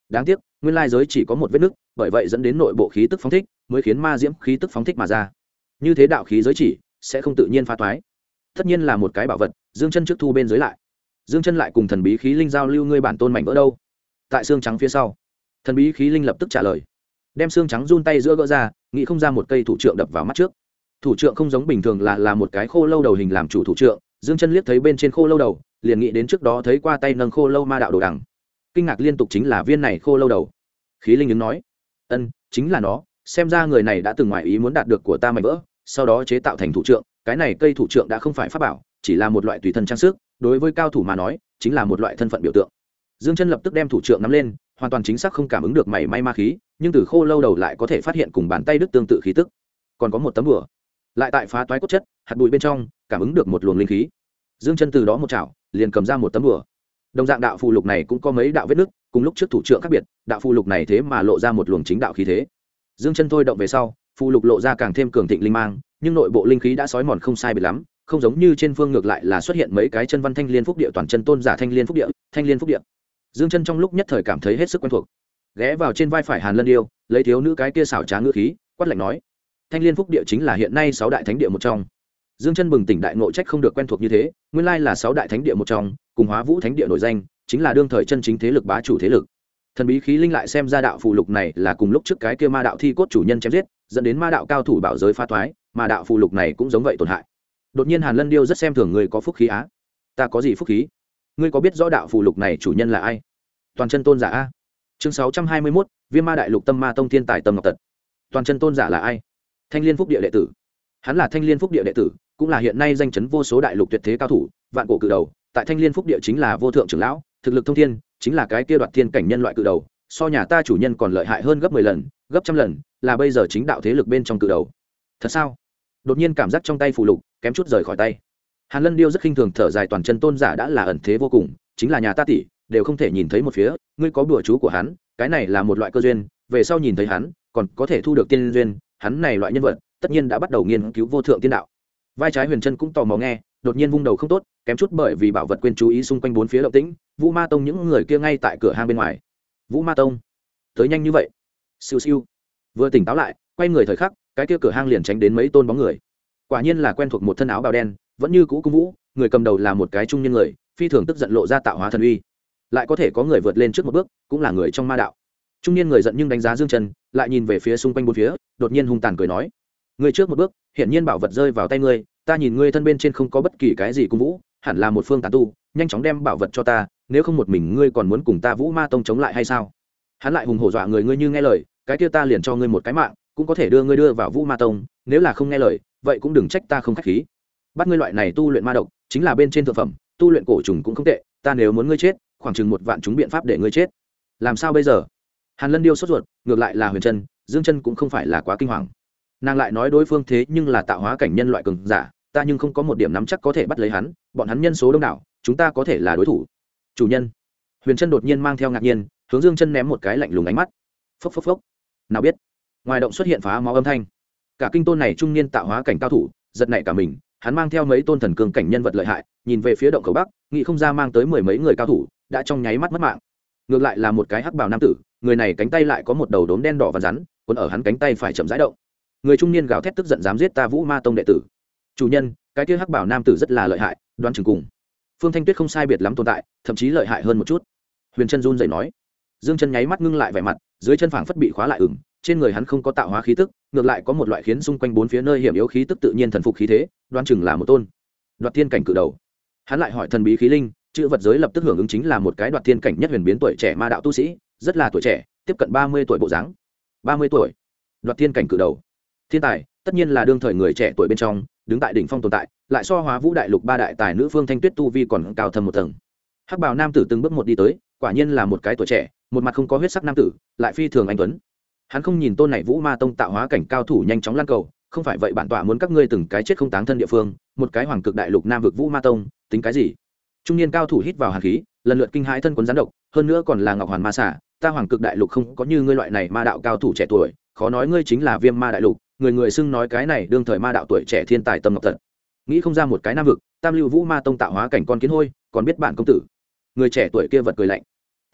đáng tiếc nguyên lai giới chỉ có một vết nứt, bởi vậy dẫn đến nội bộ khí tức phóng thích mới khiến ma diễm khí tức phóng thích mà ra. Như thế đạo khí giới chỉ sẽ không tự nhiên phá toái, tất nhiên là một cái bảo vật. Dương chân trước thu bên dưới lại, Dương chân lại cùng thần bí khí linh giao lưu, ngươi bản tôn mảnh vỡ đâu? Tại xương trắng phía sau. Thần bí khí linh lập tức trả lời, đem xương trắng run tay giữa gỡ ra, nghĩ không ra một cây thủ trượng đập vào mắt trước. Thủ trượng không giống bình thường là một cái khô lâu đầu hình làm chủ thủ trượng. Dương chân liếc thấy bên trên khô lâu đầu, liền nghĩ đến trước đó thấy qua tay nâng khô lâu ma đạo đồ đằng, kinh ngạc liên tục, chính là viên này khô lâu đầu. Khí linh ứng nói, ân, chính là nó, xem ra người này đã từng ngoại ý muốn đạt được của ta mảnh vỡ, sau đó chế tạo thành thủ trượng. Cái này cây thủ trượng đã không phải pháp bảo, chỉ là một loại tùy thân trang sức, đối với cao thủ mà nói chính là một loại thân phận biểu tượng. Dương chân lập tức đem thủ trượng nắm lên, hoàn toàn chính xác không cảm ứng được mảy may ma khí, nhưng từ khô lâu đầu lại có thể phát hiện cùng bàn tay đứt tương tự khí tức. Còn có một tấm bùa, lại tại phá toái cốt chất hạt bụi bên trong cảm ứng được một luồng linh khí. Dương chân từ đó một chảo liền cầm ra một tấm bùa. Đồng dạng đạo phù lục này cũng có mấy đạo vết nứt, cùng lúc trước thủ trượng khác biệt, đạo phù lục này thế mà lộ ra một luồng chính đạo khí thế. Dương chân thôi động về sau, phù lục lộ ra càng thêm cường thịnh linh mang, nhưng nội bộ linh khí đã sói mòn không sai biệt lắm, không giống như trên phương ngược lại là xuất hiện mấy cái chân văn thanh liên phúc địa, toàn chân tôn giả thanh liên phúc địa, thanh liên phúc địa. Dương chân trong lúc nhất thời cảm thấy hết sức quen thuộc, ghé vào trên vai phải Hàn Lân Điêu, lấy thiếu nữ cái kia xảo trá ngữ khí quát lạnh nói, thanh liên phúc địa chính là hiện nay 6 đại thánh địa một trong. Dương chân bừng tỉnh đại ngộ, trách không được quen thuộc như thế, nguyên lai là 6 đại thánh địa một trong, cùng Hóa Vũ thánh địa nổi danh, chính là đương thời chân chính thế lực bá chủ thế lực. Thần bí khí linh lại xem ra đạo phù lục này là cùng lúc trước cái kia ma đạo thi cốt chủ nhân chém giết, dẫn đến ma đạo cao thủ bảo giới phá thoái, mà đạo phù lục này cũng giống vậy tổn hại. Đột nhiên Hàn Lân Điêu rất xem thường người có phúc khí á. Ta có gì phúc khí? Ngươi có biết rõ đạo phù lục này chủ nhân là ai? Toàn chân tôn giả a. Chương 621, Viêm Ma Đại Lục Tâm Ma Tông Thiên Tài Tâm Ngọc Tật. Toàn chân tôn giả là ai? Thanh Liên Phúc Địa đệ tử. Hắn là Thanh Liên Phúc Địa đệ tử, cũng là hiện nay danh chấn vô số đại lục tuyệt thế cao thủ, vạn cổ cự đầu, tại Thanh Liên Phúc Địa chính là vô thượng trưởng lão, thực lực thông thiên, chính là cái kia đoạt thiên cảnh nhân loại cự đầu, so nhà ta chủ nhân còn lợi hại hơn gấp 10 lần, gấp trăm lần, là bây giờ chính đạo thế lực bên trong cự đầu. Thật sao? Đột nhiên cảm giác trong tay phù lục kém chút rời khỏi tay. Hàn Lân Điêu rất khinh thường thở dài, toàn chân tôn giả đã là ẩn thế vô cùng, chính là nhà ta tỷ đều không thể nhìn thấy một phía, ngươi có bùa chú của hắn, cái này là một loại cơ duyên, về sau nhìn thấy hắn, còn có thể thu được tiên duyên, hắn này loại nhân vật, tất nhiên đã bắt đầu nghiên cứu vô thượng tiên đạo. Vai trái Huyền Chân cũng tò mò nghe, đột nhiên vung đầu không tốt, kém chút bởi vì bảo vật quên chú ý xung quanh bốn phía động tĩnh, Vũ Ma Tông những người kia ngay tại cửa hang bên ngoài. Vũ Ma Tông, tới nhanh như vậy? Siêu siêu. Vừa tỉnh táo lại, quay người thời khắc, cái kia cửa hang liền tránh đến mấy tôn bóng người. Quả nhiên là quen thuộc, một thân áo bào đen, vẫn như cũ cung vũ, người cầm đầu là một cái trung niên người, phi thường tức giận lộ ra tạo hóa thần uy. Lại có thể có người vượt lên trước một bước, cũng là người trong ma đạo. Trung niên người giận nhưng đánh giá Dương Chân, lại nhìn về phía xung quanh bốn phía, đột nhiên hung tàn cười nói: "Ngươi trước một bước, hiện nhiên bảo vật rơi vào tay ngươi, ta nhìn ngươi thân bên trên không có bất kỳ cái gì cung vũ, hẳn là một phương tán tu, nhanh chóng đem bảo vật cho ta, nếu không một mình ngươi còn muốn cùng ta Vũ Ma Tông chống lại hay sao?" Hắn lại hùng hổ dọa người, ngươi như nghe lời, cái kia ta liền cho ngươi một cái mạng, cũng có thể đưa ngươi đưa vào Vũ Ma Tông, nếu là không nghe lời, vậy cũng đừng trách ta không khách khí. Bắt ngươi loại này tu luyện ma độc, chính là bên trên thượng phẩm, tu luyện cổ trùng cũng không tệ, ta nếu muốn ngươi chết, khoảng chừng 1 vạn chúng biện pháp để ngươi chết. Làm sao bây giờ? Hàn Lân Điêu sốt ruột, ngược lại là Huyền Chân, Dương Chân cũng không phải là quá kinh hoàng. Nàng lại nói đối phương thế nhưng là tạo hóa cảnh nhân loại cường giả, ta nhưng không có một điểm nắm chắc có thể bắt lấy hắn, bọn hắn nhân số đông đảo, chúng ta có thể là đối thủ. Chủ nhân. Huyền Chân đột nhiên mang theo ngạc nhiên, hướng Dương Chân ném một cái lạnh lùng ánh mắt. Phốc phốc phốc. Nào biết, ngoài động xuất hiện phá máu âm thanh. Cả kinh tôn này trung niên tạo hóa cảnh cao thủ, giật nảy cả mình, hắn mang theo mấy tôn thần cường cảnh nhân vật lợi hại, nhìn về phía động khẩu bắc, nghĩ không ra mang tới 10 mấy người cao thủ, đã trong nháy mắt mất mạng. Ngược lại là một cái hắc bào nam tử, người này cánh tay lại có một đầu đốm đen đỏ và rắn, cuốn ở hắn cánh tay phải chậm rãi động. Người trung niên gào thét tức giận, dám giết ta Vũ Ma Tông đệ tử. Chủ nhân, cái kia hắc bào nam tử rất là lợi hại, đoán chừng cùng Phương Thanh Tuyết không sai biệt lắm tồn tại, thậm chí lợi hại hơn một chút. Huyền Chân run rẩy nói. Dương Chân nháy mắt ngưng lại vẻ mặt, dưới chân phảng phất bị khóa lại, trên người hắn không có tạo hóa khí tức, ngược lại có một loại khiến xung quanh bốn phía nơi hiểm yếu khí tức tự nhiên thần phục khí thế, đoán chừng là một tôn đoạt thiên cảnh cự đầu. Hắn lại hỏi thần bí khí linh, chữ vật giới lập tức hưởng ứng, chính là một cái đoạt thiên cảnh nhất huyền biến tuổi trẻ ma đạo tu sĩ, rất là tuổi trẻ, tiếp cận 30 tuổi bộ dáng. 30 tuổi, đoạt thiên cảnh cự đầu, thiên tài, tất nhiên là đương thời người trẻ tuổi bên trong đứng tại đỉnh phong tồn tại, lại so Hóa Vũ đại lục 3 đại tài nữ Phương Thanh Tuyết tu vi còn cao thâm một tầng. Hắc bào nam tử từng bước một đi tới, quả nhiên là một cái tuổi trẻ, một mặt không có huyết sắc nam tử, lại phi thường anh tuấn. Hắn không nhìn tôn này Vũ Ma Tông tạo hóa cảnh cao thủ nhanh chóng lan cầu, không phải vậy bản tọa muốn các ngươi từng cái chết không táng thân địa phương, một cái hoàng cực đại lục nam vực Vũ Ma Tông, tính cái gì? Trung niên cao thủ hít vào hàn khí, lần lượt kinh hãi thân quấn rắn độc, hơn nữa còn là Ngọc Hoàn Ma xả, ta hoàng cực đại lục không có như ngươi loại này ma đạo cao thủ trẻ tuổi, khó nói ngươi chính là Viêm Ma đại lục, người người xưng nói cái này đương thời ma đạo tuổi trẻ thiên tài Tâm Ngọc Tật. Nghĩ không ra một cái nam vực, tam lưu Vũ Ma Tông tạo hóa cảnh con kiến hôi, còn biết bạn công tử. Người trẻ tuổi kia vật cười lạnh. Tại hạ,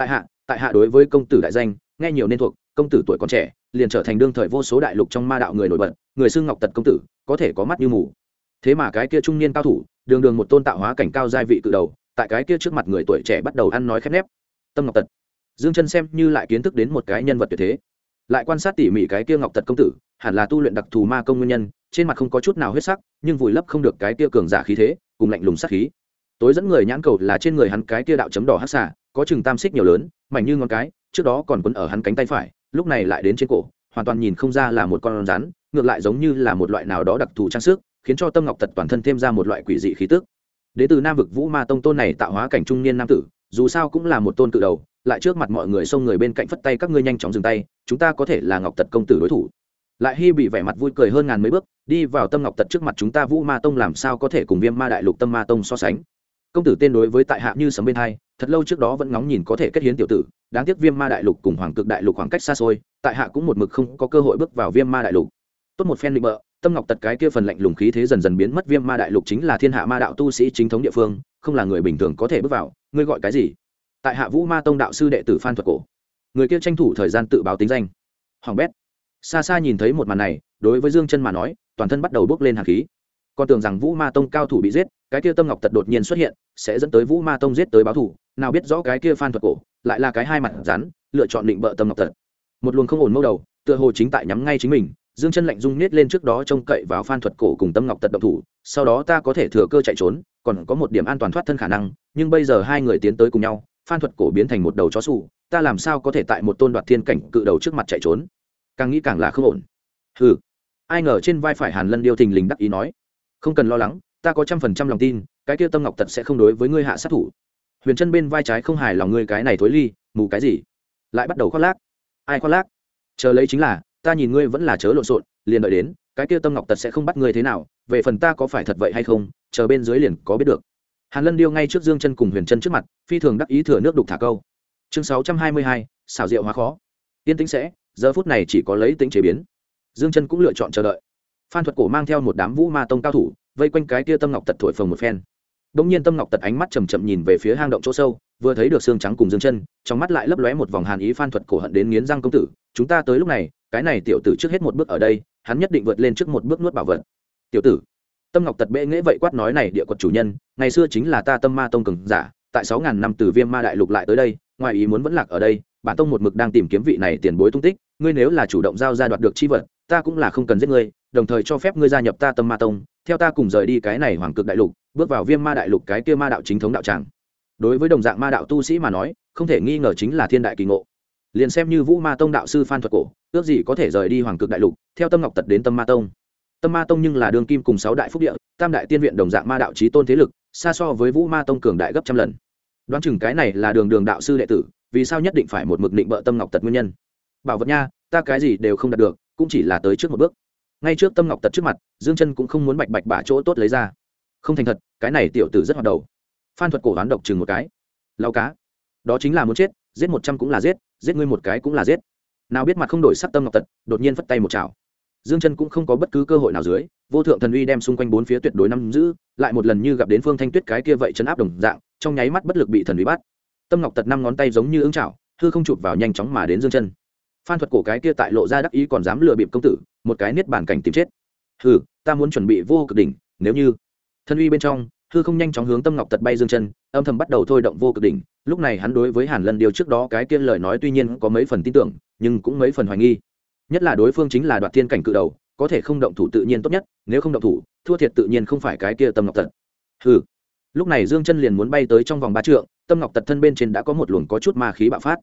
tại hạ đối với công tử đại danh nghe nhiều nên thuộc, công tử tuổi còn trẻ liền trở thành đương thời vô số đại lục trong ma đạo người nổi bật, người xưng Ngọc Tật công tử có thể có mắt như mù. Thế mà cái kia trung niên cao thủ đường đường một tôn tạo hóa cảnh cao giai vị cự đầu, tại cái kia trước mặt người tuổi trẻ bắt đầu ăn nói khép nép. Tâm Ngọc Tật, Dương Chân xem như lại kiến thức đến một cái nhân vật tuyệt thế. Lại quan sát tỉ mỉ cái kia Ngọc Tật công tử, hẳn là tu luyện đặc thù ma công nguyên nhân, trên mặt không có chút nào huyết sắc, nhưng vùi lấp không được cái kia cường giả khí thế cùng lạnh lùng sát khí. Tối dẫn người nhãn cầu là trên người hắn cái kia đạo chấm đỏ hắc xà, có chừng tam xích nhiều lớn, mảnh như ngón cái, trước đó còn quấn ở hắn cánh tay phải, lúc này lại đến trên cổ, hoàn toàn nhìn không ra là một con rắn, ngược lại giống như là một loại nào đó đặc thù trang sức, khiến cho Tâm Ngọc Tật toàn thân thêm ra một loại quỷ dị khí tức. Đến từ Nam vực Vũ Ma Tông tôn này tạo hóa cảnh trung niên nam tử, dù sao cũng là một tôn cự đầu, lại trước mặt mọi người xông người bên cạnh phất tay, các ngươi nhanh chóng dừng tay, chúng ta có thể là Ngọc Tật công tử đối thủ. Lại Hi bị vẻ mặt vui cười hơn ngàn mấy bước, đi vào Tâm Ngọc Tật trước mặt, chúng ta Vũ Ma Tông làm sao có thể cùng Viêm Ma Đại Lục Tâm Ma Tông so sánh. Công tử tên đối với tại hạ như sấm bên hai, thật lâu trước đó vẫn ngóng nhìn có thể kết hiến tiểu tử, đáng tiếc Viêm Ma Đại Lục cùng Hoàng Cực Đại Lục khoảng cách xa xôi, tại hạ cũng một mực không có cơ hội bước vào Viêm Ma Đại Lục. Tốt một phen định bợ, Tâm Ngọc Tật cái kia phần lạnh lùng khí thế dần dần biến mất. Viêm Ma Đại Lục chính là thiên hạ ma đạo tu sĩ chính thống địa phương, không là người bình thường có thể bước vào. Ngươi gọi cái gì? Tại hạ Vũ Ma Tông đạo sư đệ tử Phan Thuật Cổ. Người kia tranh thủ thời gian tự báo tính danh. Hoàng bét. Xa xa nhìn thấy một màn này, đối với Dương Chân mà nói, toàn thân bắt đầu bốc lên hàn khí. Con tưởng rằng Vũ Ma Tông cao thủ bị giết, cái kia Tâm Ngọc Tật đột nhiên xuất hiện, sẽ dẫn tới Vũ Ma Tông giết tới báo thù, nào biết rõ cái kia Phan Thuật Cổ lại là cái hai mặt rắn, lựa chọn định bợ Tâm Ngọc Tật. Một luồng không ổn mâu đầu, tựa hồ chính tại nhắm ngay chính mình. Dương Chân lạnh rung nết lên, trước đó trông cậy vào Phan Thuật Cổ cùng Tâm Ngọc Tật động thủ, sau đó ta có thể thừa cơ chạy trốn, còn có một điểm an toàn thoát thân khả năng, nhưng bây giờ hai người tiến tới cùng nhau, Phan Thuật Cổ biến thành một đầu chó sủ, ta làm sao có thể tại một tôn đoạt thiên cảnh cự đầu trước mặt chạy trốn? Càng nghĩ càng là không ổn. Hừ. Ai ngờ trên vai phải Hàn Lân Điêu thình lình đắc ý nói, không cần lo lắng, ta có 100% lòng tin, cái kia Tâm Ngọc Tật sẽ không đối với ngươi hạ sát thủ. Huyền Chân bên vai trái không hài lòng, ngươi cái này thối ly, mù cái gì? Lại bắt đầu khoác lác. Ai khoác lác? Chờ lấy chính là, ta nhìn ngươi vẫn là chớ lộn xộn, liền đợi đến, cái kia Tâm Ngọc Tật sẽ không bắt ngươi thế nào, về phần ta có phải thật vậy hay không, chờ bên dưới liền có biết được. Hàn Lân Điêu ngay trước Dương Chân cùng Huyền Chân trước mặt, phi thường đắc ý thừa nước đục thả câu. Chương 622, xảo diệu hóa khó. Tiên tĩnh sẽ, giờ phút này chỉ có lấy tĩnh chế biến. Dương Chân cũng lựa chọn chờ đợi. Phan Thuật Cổ mang theo một đám Vũ Ma Tông cao thủ, vây quanh cái kia Tâm Ngọc Tật thổi phồng một phen. Đống nhiên Tâm Ngọc Tật ánh mắt chậm chậm nhìn về phía hang động chỗ sâu, vừa thấy được xương trắng cùng Dương Chân, trong mắt lại lấp lóe một vòng hàn ý. Phan Thuật Cổ hận đến nghiến răng, công tử, chúng ta tới lúc này, cái này tiểu tử trước hết một bước ở đây, hắn nhất định vượt lên trước một bước nuốt bảo vật. Tiểu tử. Tâm Ngọc Tật bệ nghễ vậy quát nói, này địa quật chủ nhân, ngày xưa chính là ta Tâm Ma Tông cường giả, tại 6000 năm từ Viêm Ma Đại Lục lại tới đây, ngoài ý muốn vẫn lạc ở đây, bản tông một mực đang tìm kiếm vị này tiền bối tung tích, ngươi nếu là chủ động giao ra đoạt được chi vật, ta cũng là không cần giết ngươi, đồng thời cho phép ngươi gia nhập ta Tâm Ma Tông, theo ta cùng rời đi cái này Hoàng Cực Đại Lục, bước vào Viêm Ma Đại Lục cái kia ma đạo chính thống đạo tràng. Đối với đồng dạng ma đạo tu sĩ mà nói, không thể nghi ngờ chính là thiên đại kỳ ngộ. Liền xem như Vũ Ma Tông đạo sư Phan Thuật Cổ, ước gì có thể rời đi Hoàng Cực Đại Lục, theo Tâm Ngọc Tật đến Tâm Ma Tông. Tâm Ma Tông nhưng là đường kim cùng 6 đại phúc địa, tam đại tiên viện đồng dạng ma đạo chí tôn thế lực, xa so với Vũ Ma Tông cường đại gấp trăm lần. Đoán chừng cái này là đường đạo sư đệ tử, vì sao nhất định phải một mực định bợ Tâm Ngọc Tật nguyên nhân. Bảo vật nha, ta cái gì đều không đạt được, cũng chỉ là tới trước một bước. Ngay trước Tâm Ngọc Tật trước mặt, Dương Chân cũng không muốn bạch bạch bả chỗ tốt lấy ra. Không thành thật, cái này tiểu tử rất hoạt đầu. Phan Thuật Cổ đoán độc chừng một cái. Lao cá, đó chính là muốn chết, giết 100 cũng là giết, giết ngươi một cái cũng là giết. Nào biết mặt không đổi sắc Tâm Ngọc Tật, đột nhiên phất tay một chảo. Dương Chân cũng không có bất cứ cơ hội nào dưới, vô thượng thần uy đem xung quanh bốn phía tuyệt đối nắm giữ, lại một lần như gặp đến Phương Thanh Tuyết cái kia vậy trấn áp đồng dạng, trong nháy mắt bất lực bị thần uy bắt. Tâm Ngọc Tật 5 ngón tay giống như ứng chảo, hư không chụp vào nhanh chóng mà đến Dương Chân. Phan Thuật Cổ cái kia tại lộ ra đắc ý còn dám lừa bịp công tử, một cái niết bàn cảnh tìm chết. Hừ, ta muốn chuẩn bị vô cực đỉnh, nếu như thần uy bên trong, hư không nhanh chóng hướng Tâm Ngọc Tật bay. Dương Chân âm thầm bắt đầu thôi động vô cực đỉnh, lúc này hắn đối với Hàn Lân Điêu trước đó cái kia lời nói tuy nhiên có mấy phần tin tưởng, nhưng cũng mấy phần hoài nghi. Nhất là đối phương chính là đoạt thiên cảnh cự đầu, có thể không động thủ tự nhiên tốt nhất, nếu không động thủ, thua thiệt tự nhiên không phải cái kia Tâm Ngọc Tật. Hừ. Lúc này Dương Chân liền muốn bay tới trong vòng 3 trượng, Tâm Ngọc Tật thân bên trên đã có một luồng có chút ma khí bạo phát.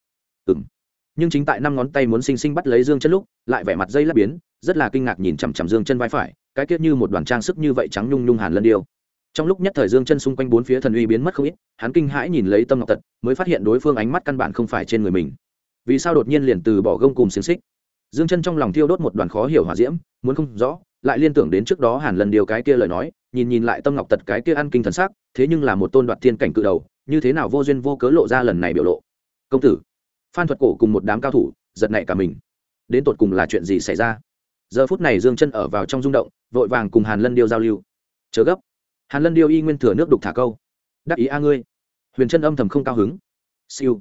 Nhưng chính tại 5 ngón tay muốn sinh sinh bắt lấy Dương Chân lúc, lại vẻ mặt dây lắp biến, rất là kinh ngạc nhìn chằm chằm Dương Chân vai phải, cái kia như một đoàn trang sức như vậy trắng nhung nhung Hàn Lân Điêu. Trong lúc nhất thời Dương Chân xung quanh bốn phía thần uy biến mất không ít, hắn kinh hãi nhìn lấy Tâm Ngọc Tật, mới phát hiện đối phương ánh mắt căn bản không phải trên người mình. Vì sao đột nhiên liền từ bỏ gông cùm xiềng xích? Dương Chân trong lòng thiêu đốt một đoàn khó hiểu hỏa diễm, muốn không rõ, lại liên tưởng đến trước đó Hàn Lân Điêu cái kia lời nói, nhìn lại Tâm Ngọc Tật cái kia ăn kinh thần sắc, thế nhưng là một tôn đoạt thiên cảnh cự đầu, như thế nào vô duyên vô cớ lộ ra lần này biểu lộ. Công tử, Phan Thuật Cổ cùng một đám cao thủ, giật nảy cả mình. Đến tột cùng là chuyện gì xảy ra? Giờ phút này Dương Chân ở vào trong rung động, vội vàng cùng Hàn Lân Điêu giao lưu. Chớ gấp. Hàn Lân Điêu y nguyên thừa nước đục thả câu. Đắc ý a ngươi. Huyền Chân âm thầm không cao hứng. Siêu.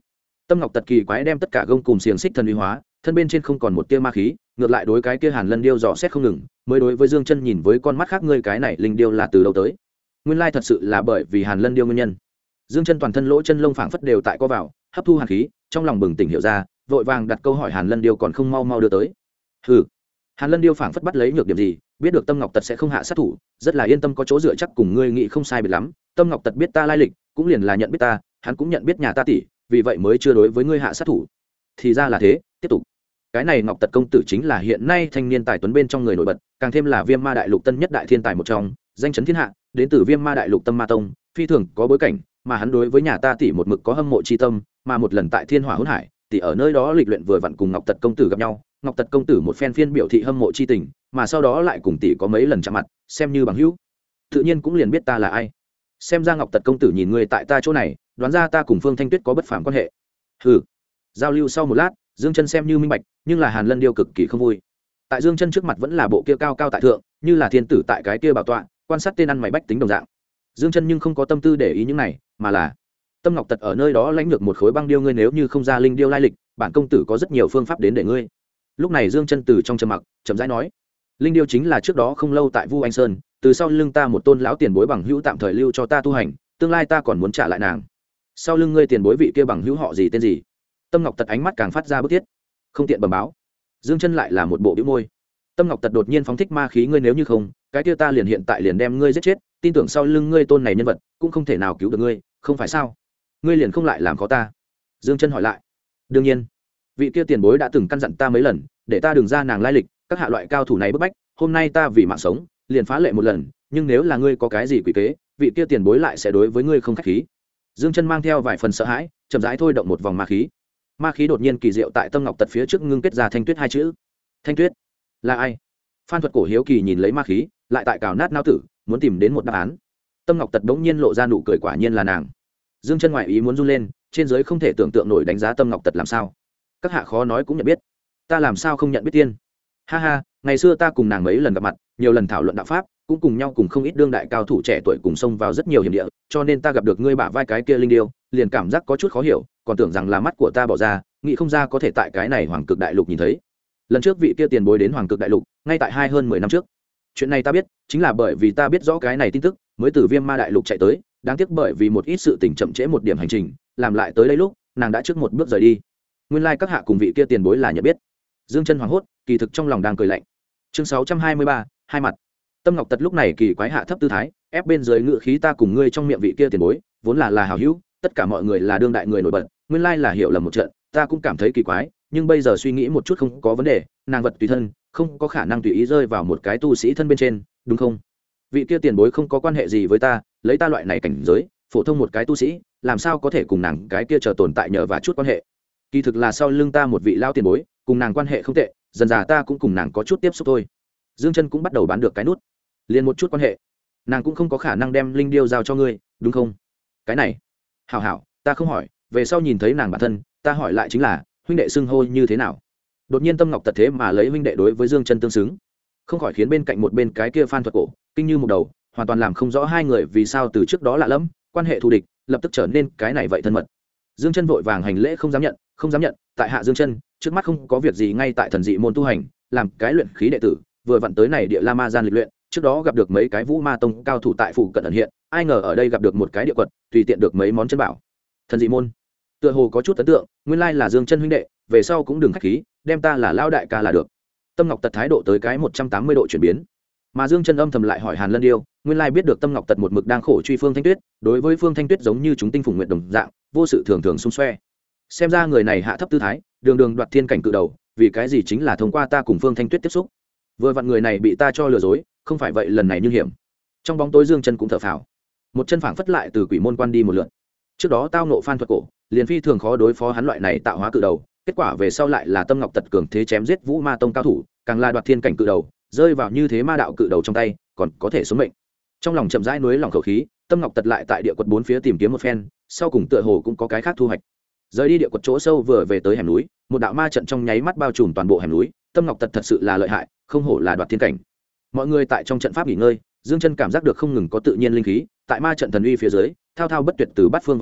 Tâm Ngọc Tật kỳ quái đem tất cả gông cùng xiềng xích thần uy hóa, thân bên trên không còn một tia ma khí, ngược lại đối cái kia Hàn Lân điêu dò xét không ngừng, mới đối với Dương Chân nhìn với con mắt khác, ngươi cái này linh điêu là từ đâu tới? Nguyên lai thật sự là bởi vì Hàn Lân điêu nguyên nhân. Dương Chân toàn thân lỗ chân lông phảng phất đều tại co vào, hấp thu hàn khí, trong lòng bừng tỉnh hiểu ra, vội vàng đặt câu hỏi Hàn Lân điêu còn không mau mau đưa tới. Hừ. Hàn Lân điêu phảng phất bắt lấy nhược điểm gì, biết được Tâm Ngọc Tật sẽ không hạ sát thủ, rất là yên tâm có chỗ dựa chắc cùng ngươi nghĩ không sai biệt lắm. Tâm Ngọc Tật biết ta lai lịch, cũng liền là nhận biết ta, hắn cũng nhận biết nhà ta tỷ, vì vậy mới chưa đối với ngươi hạ sát thủ. Thì ra là thế, tiếp tục. Cái này Ngọc Tật công tử chính là hiện nay thanh niên tài tuấn bên trong người nổi bật, càng thêm là Viêm Ma Đại Lục tân nhất đại thiên tài một trong, danh chấn thiên hạ, đến từ Viêm Ma Đại Lục Tâm Ma Tông, phi thường có bối cảnh, mà hắn đối với nhà ta tỷ một mực có hâm mộ chi tâm, mà một lần tại Thiên Hỏa Hỗn Hải, tỷ ở nơi đó lịch luyện vừa vặn cùng Ngọc Tật công tử gặp nhau, Ngọc Tật công tử một phen phiên biểu thị hâm mộ chi tình, mà sau đó lại cùng tỷ có mấy lần chạm mặt, xem như bằng hữu. Tự nhiên cũng liền biết ta là ai. Xem ra Ngọc Tật công tử nhìn người tại ta chỗ này, đoán ra ta cùng Phương Thanh Tuyết có bất phàm quan hệ. Hừ. Giao lưu sau một lát, Dương Chân xem như minh bạch, nhưng là Hàn Lân điêu cực kỳ không vui. Tại Dương Chân trước mặt vẫn là bộ kia cao cao tại thượng, như là thiên tử tại cái kia bảo tọa, quan sát tên ăn mày bách tính đồng dạng. Dương Chân nhưng không có tâm tư để ý những này, mà là Tâm Ngọc Tật ở nơi đó lãnh được một khối băng điêu, ngươi nếu như không ra linh điêu lai lịch, bản công tử có rất nhiều phương pháp đến để ngươi. Lúc này Dương Chân từ trong trầm mặc, chậm rãi nói, linh điêu chính là trước đó không lâu tại Vu Anh Sơn, từ sau lưng ta một tôn lão tiền bối bằng hữu tạm thời lưu cho ta tu hành, tương lai ta còn muốn trả lại nàng. Sau lưng ngươi tiền bối vị kia bằng hữu họ gì tên gì? Tâm Ngọc Tật ánh mắt càng phát ra bức thiết, không tiện bẩm báo. Dương Chân lại là một bộ bĩu môi. Tâm Ngọc Tật đột nhiên phóng thích ma khí, ngươi nếu như không, cái kia ta liền hiện tại liền đem ngươi giết chết, tin tưởng sau lưng ngươi tôn này nhân vật cũng không thể nào cứu được ngươi, không phải sao? Ngươi liền không lại làm khó ta? Dương Chân hỏi lại. Đương nhiên, vị kia tiền bối đã từng căn dặn ta mấy lần, để ta đừng ra nàng lai lịch, các hạ loại cao thủ này bức bách, hôm nay ta vì mạng sống, liền phá lệ một lần, nhưng nếu là ngươi có cái gì quỷ kế, vị kia tiền bối lại sẽ đối với ngươi không khách khí. Dương Chân mang theo vài phần sợ hãi, chậm rãi thôi động một vòng ma khí. Ma khí đột nhiên kỳ diệu tại Tâm Ngọc Tật phía trước ngưng kết ra Thanh Tuyết hai chữ. Thanh Tuyết là ai? Phan Thuật Cổ hiếu kỳ nhìn lấy ma khí, lại tại cào nát não tử, muốn tìm đến một đáp án. Tâm Ngọc Tật đống nhiên lộ ra nụ cười, quả nhiên là nàng. Dương Chân ngoại ý muốn run lên, trên dưới không thể tưởng tượng nổi đánh giá Tâm Ngọc Tật làm sao. Các hạ khó nói cũng nhận biết, ta làm sao không nhận biết tiên? Ha ha, ngày xưa ta cùng nàng mấy lần gặp mặt, nhiều lần thảo luận đạo pháp, cũng cùng nhau cùng không ít đương đại cao thủ trẻ tuổi cùng xông vào rất nhiều hiểm địa, cho nên ta gặp được ngươi bả vai cái kia linh điêu, liền cảm giác có chút khó hiểu, còn tưởng rằng là mắt của ta bỏ ra, nghĩ không ra có thể tại cái này Hoàng Cực Đại Lục nhìn thấy. Lần trước vị kia tiền bối đến Hoàng Cực Đại Lục, ngay tại hơn 10 năm trước. Chuyện này ta biết, chính là bởi vì ta biết rõ cái này tin tức, mới từ Viêm Ma Đại Lục chạy tới, đáng tiếc bởi vì một ít sự tình chậm trễ một điểm hành trình, làm lại tới đây lúc, nàng đã trước một bước rời đi. Nguyên lai các hạ cùng vị kia tiền bối là nhận biết. Dương Chân hoảng hốt, kỳ thực trong lòng đang cười lạnh. Chương 623, hai mặt. Tâm Ngọc Tật lúc này kỳ quái hạ thấp tư thái, ép bên dưới ngựa khí, ta cùng ngươi trong miệng vị kia tiền bối, vốn là hảo hữu, tất cả mọi người là đương đại người nổi bật, nguyên lai là hiểu lầm một trận, ta cũng cảm thấy kỳ quái, nhưng bây giờ suy nghĩ một chút không có vấn đề, nàng vật tùy thân, không có khả năng tùy ý rơi vào một cái tu sĩ thân bên trên, đúng không? Vị kia tiền bối không có quan hệ gì với ta, lấy ta loại này cảnh giới, phổ thông một cái tu sĩ, làm sao có thể cùng nàng cái kia chờ tồn tại nhờ và chút quan hệ. Kỳ thực là sau lưng ta một vị lao tiền bối, cùng nàng quan hệ không tệ, dần dà ta cũng cùng nàng có chút tiếp xúc thôi. Dương Chân cũng bắt đầu bán được cái nút, liền một chút quan hệ, nàng cũng không có khả năng đem linh điêu giao cho ngươi, đúng không? Cái này, hảo hảo, ta không hỏi, về sau nhìn thấy nàng bản thân, ta hỏi lại chính là, huynh đệ xưng hô như thế nào? Đột nhiên Tâm Ngọc Tật thế mà lấy huynh đệ đối với Dương Chân tương xứng, không khỏi khiến bên cạnh một bên cái kia Phan Thuật Cổ kinh như một đầu, hoàn toàn làm không rõ hai người vì sao từ trước đó lạ lẫm, quan hệ thù địch, lập tức trở nên cái này vậy thân mật. Dương Chân vội vàng hành lễ, không dám nhận, tại hạ Dương Chân, trước mắt không có việc gì, ngay tại thần dị môn tu hành, làm cái luyện khí đệ tử, vừa vặn tới này địa La Ma gian lịch luyện, trước đó gặp được mấy cái Vũ Ma Tông cao thủ tại phụ cận ẩn hiện, ai ngờ ở đây gặp được một cái địa quật, tùy tiện được mấy món chân bảo. Thần dị môn, tựa hồ có chút ấn tượng, nguyên lai là Dương Chân huynh đệ, về sau cũng đừng khách khí, đem ta là lão đại ca là được. Tâm Ngọc Tật thái độ tới cái 180 độ chuyển biến. Mà Dương Chân âm thầm lại hỏi Hàn Lân Điêu, nguyên lai biết được Tâm Ngọc Tật một mực đang khổ truy Phương Thanh Tuyết, đối với Phương Thanh Tuyết giống như chúng tinh phùng nguyện đồng dạng, vô sự thường thường xung xoe. Xem ra người này hạ thấp tư thái, đường đường đoạt thiên cảnh cự đầu, vì cái gì chính là thông qua ta cùng Phương Thanh Tuyết tiếp xúc. Vừa vặn người này bị ta cho lừa dối, không phải vậy lần này như hiểm. Trong bóng tối Dương Chân cũng thở phào, một chân phảng phất lại từ quỷ môn quan đi một lượt. Trước đó tao nộ Phan Thuật Cổ, liền phi thường khó đối phó hắn loại này tạo hóa cự đầu, kết quả về sau lại là Tâm Ngọc Tật cường thế chém giết Vũ Ma Tông cao thủ, càng là đoạt thiên cảnh cự đầu, rơi vào như thế ma đạo cự đầu trong tay, còn có thể sống mệnh. Trong lòng chậm rãi nuối lòng khẩu khí, Tâm Ngọc Tật lại tại địa quật bốn phía tìm kiếm một phen, sau cùng tựa hồ cũng có cái khác thu hoạch. Rời đi địa quật chỗ sâu vừa về tới hẻm núi, một đạo ma trận trong nháy mắt bao trùm toàn bộ hẻm núi, Tâm Ngọc Tật thật sự là lợi hại, không hổ là đoạt thiên cảnh. Mọi người tại trong trận pháp nghỉ ngơi, Dương Chân cảm giác được không ngừng có tự nhiên linh khí, tại ma trận thần uy phía dưới, thao thao bất tuyệt từ bát phương vào tới,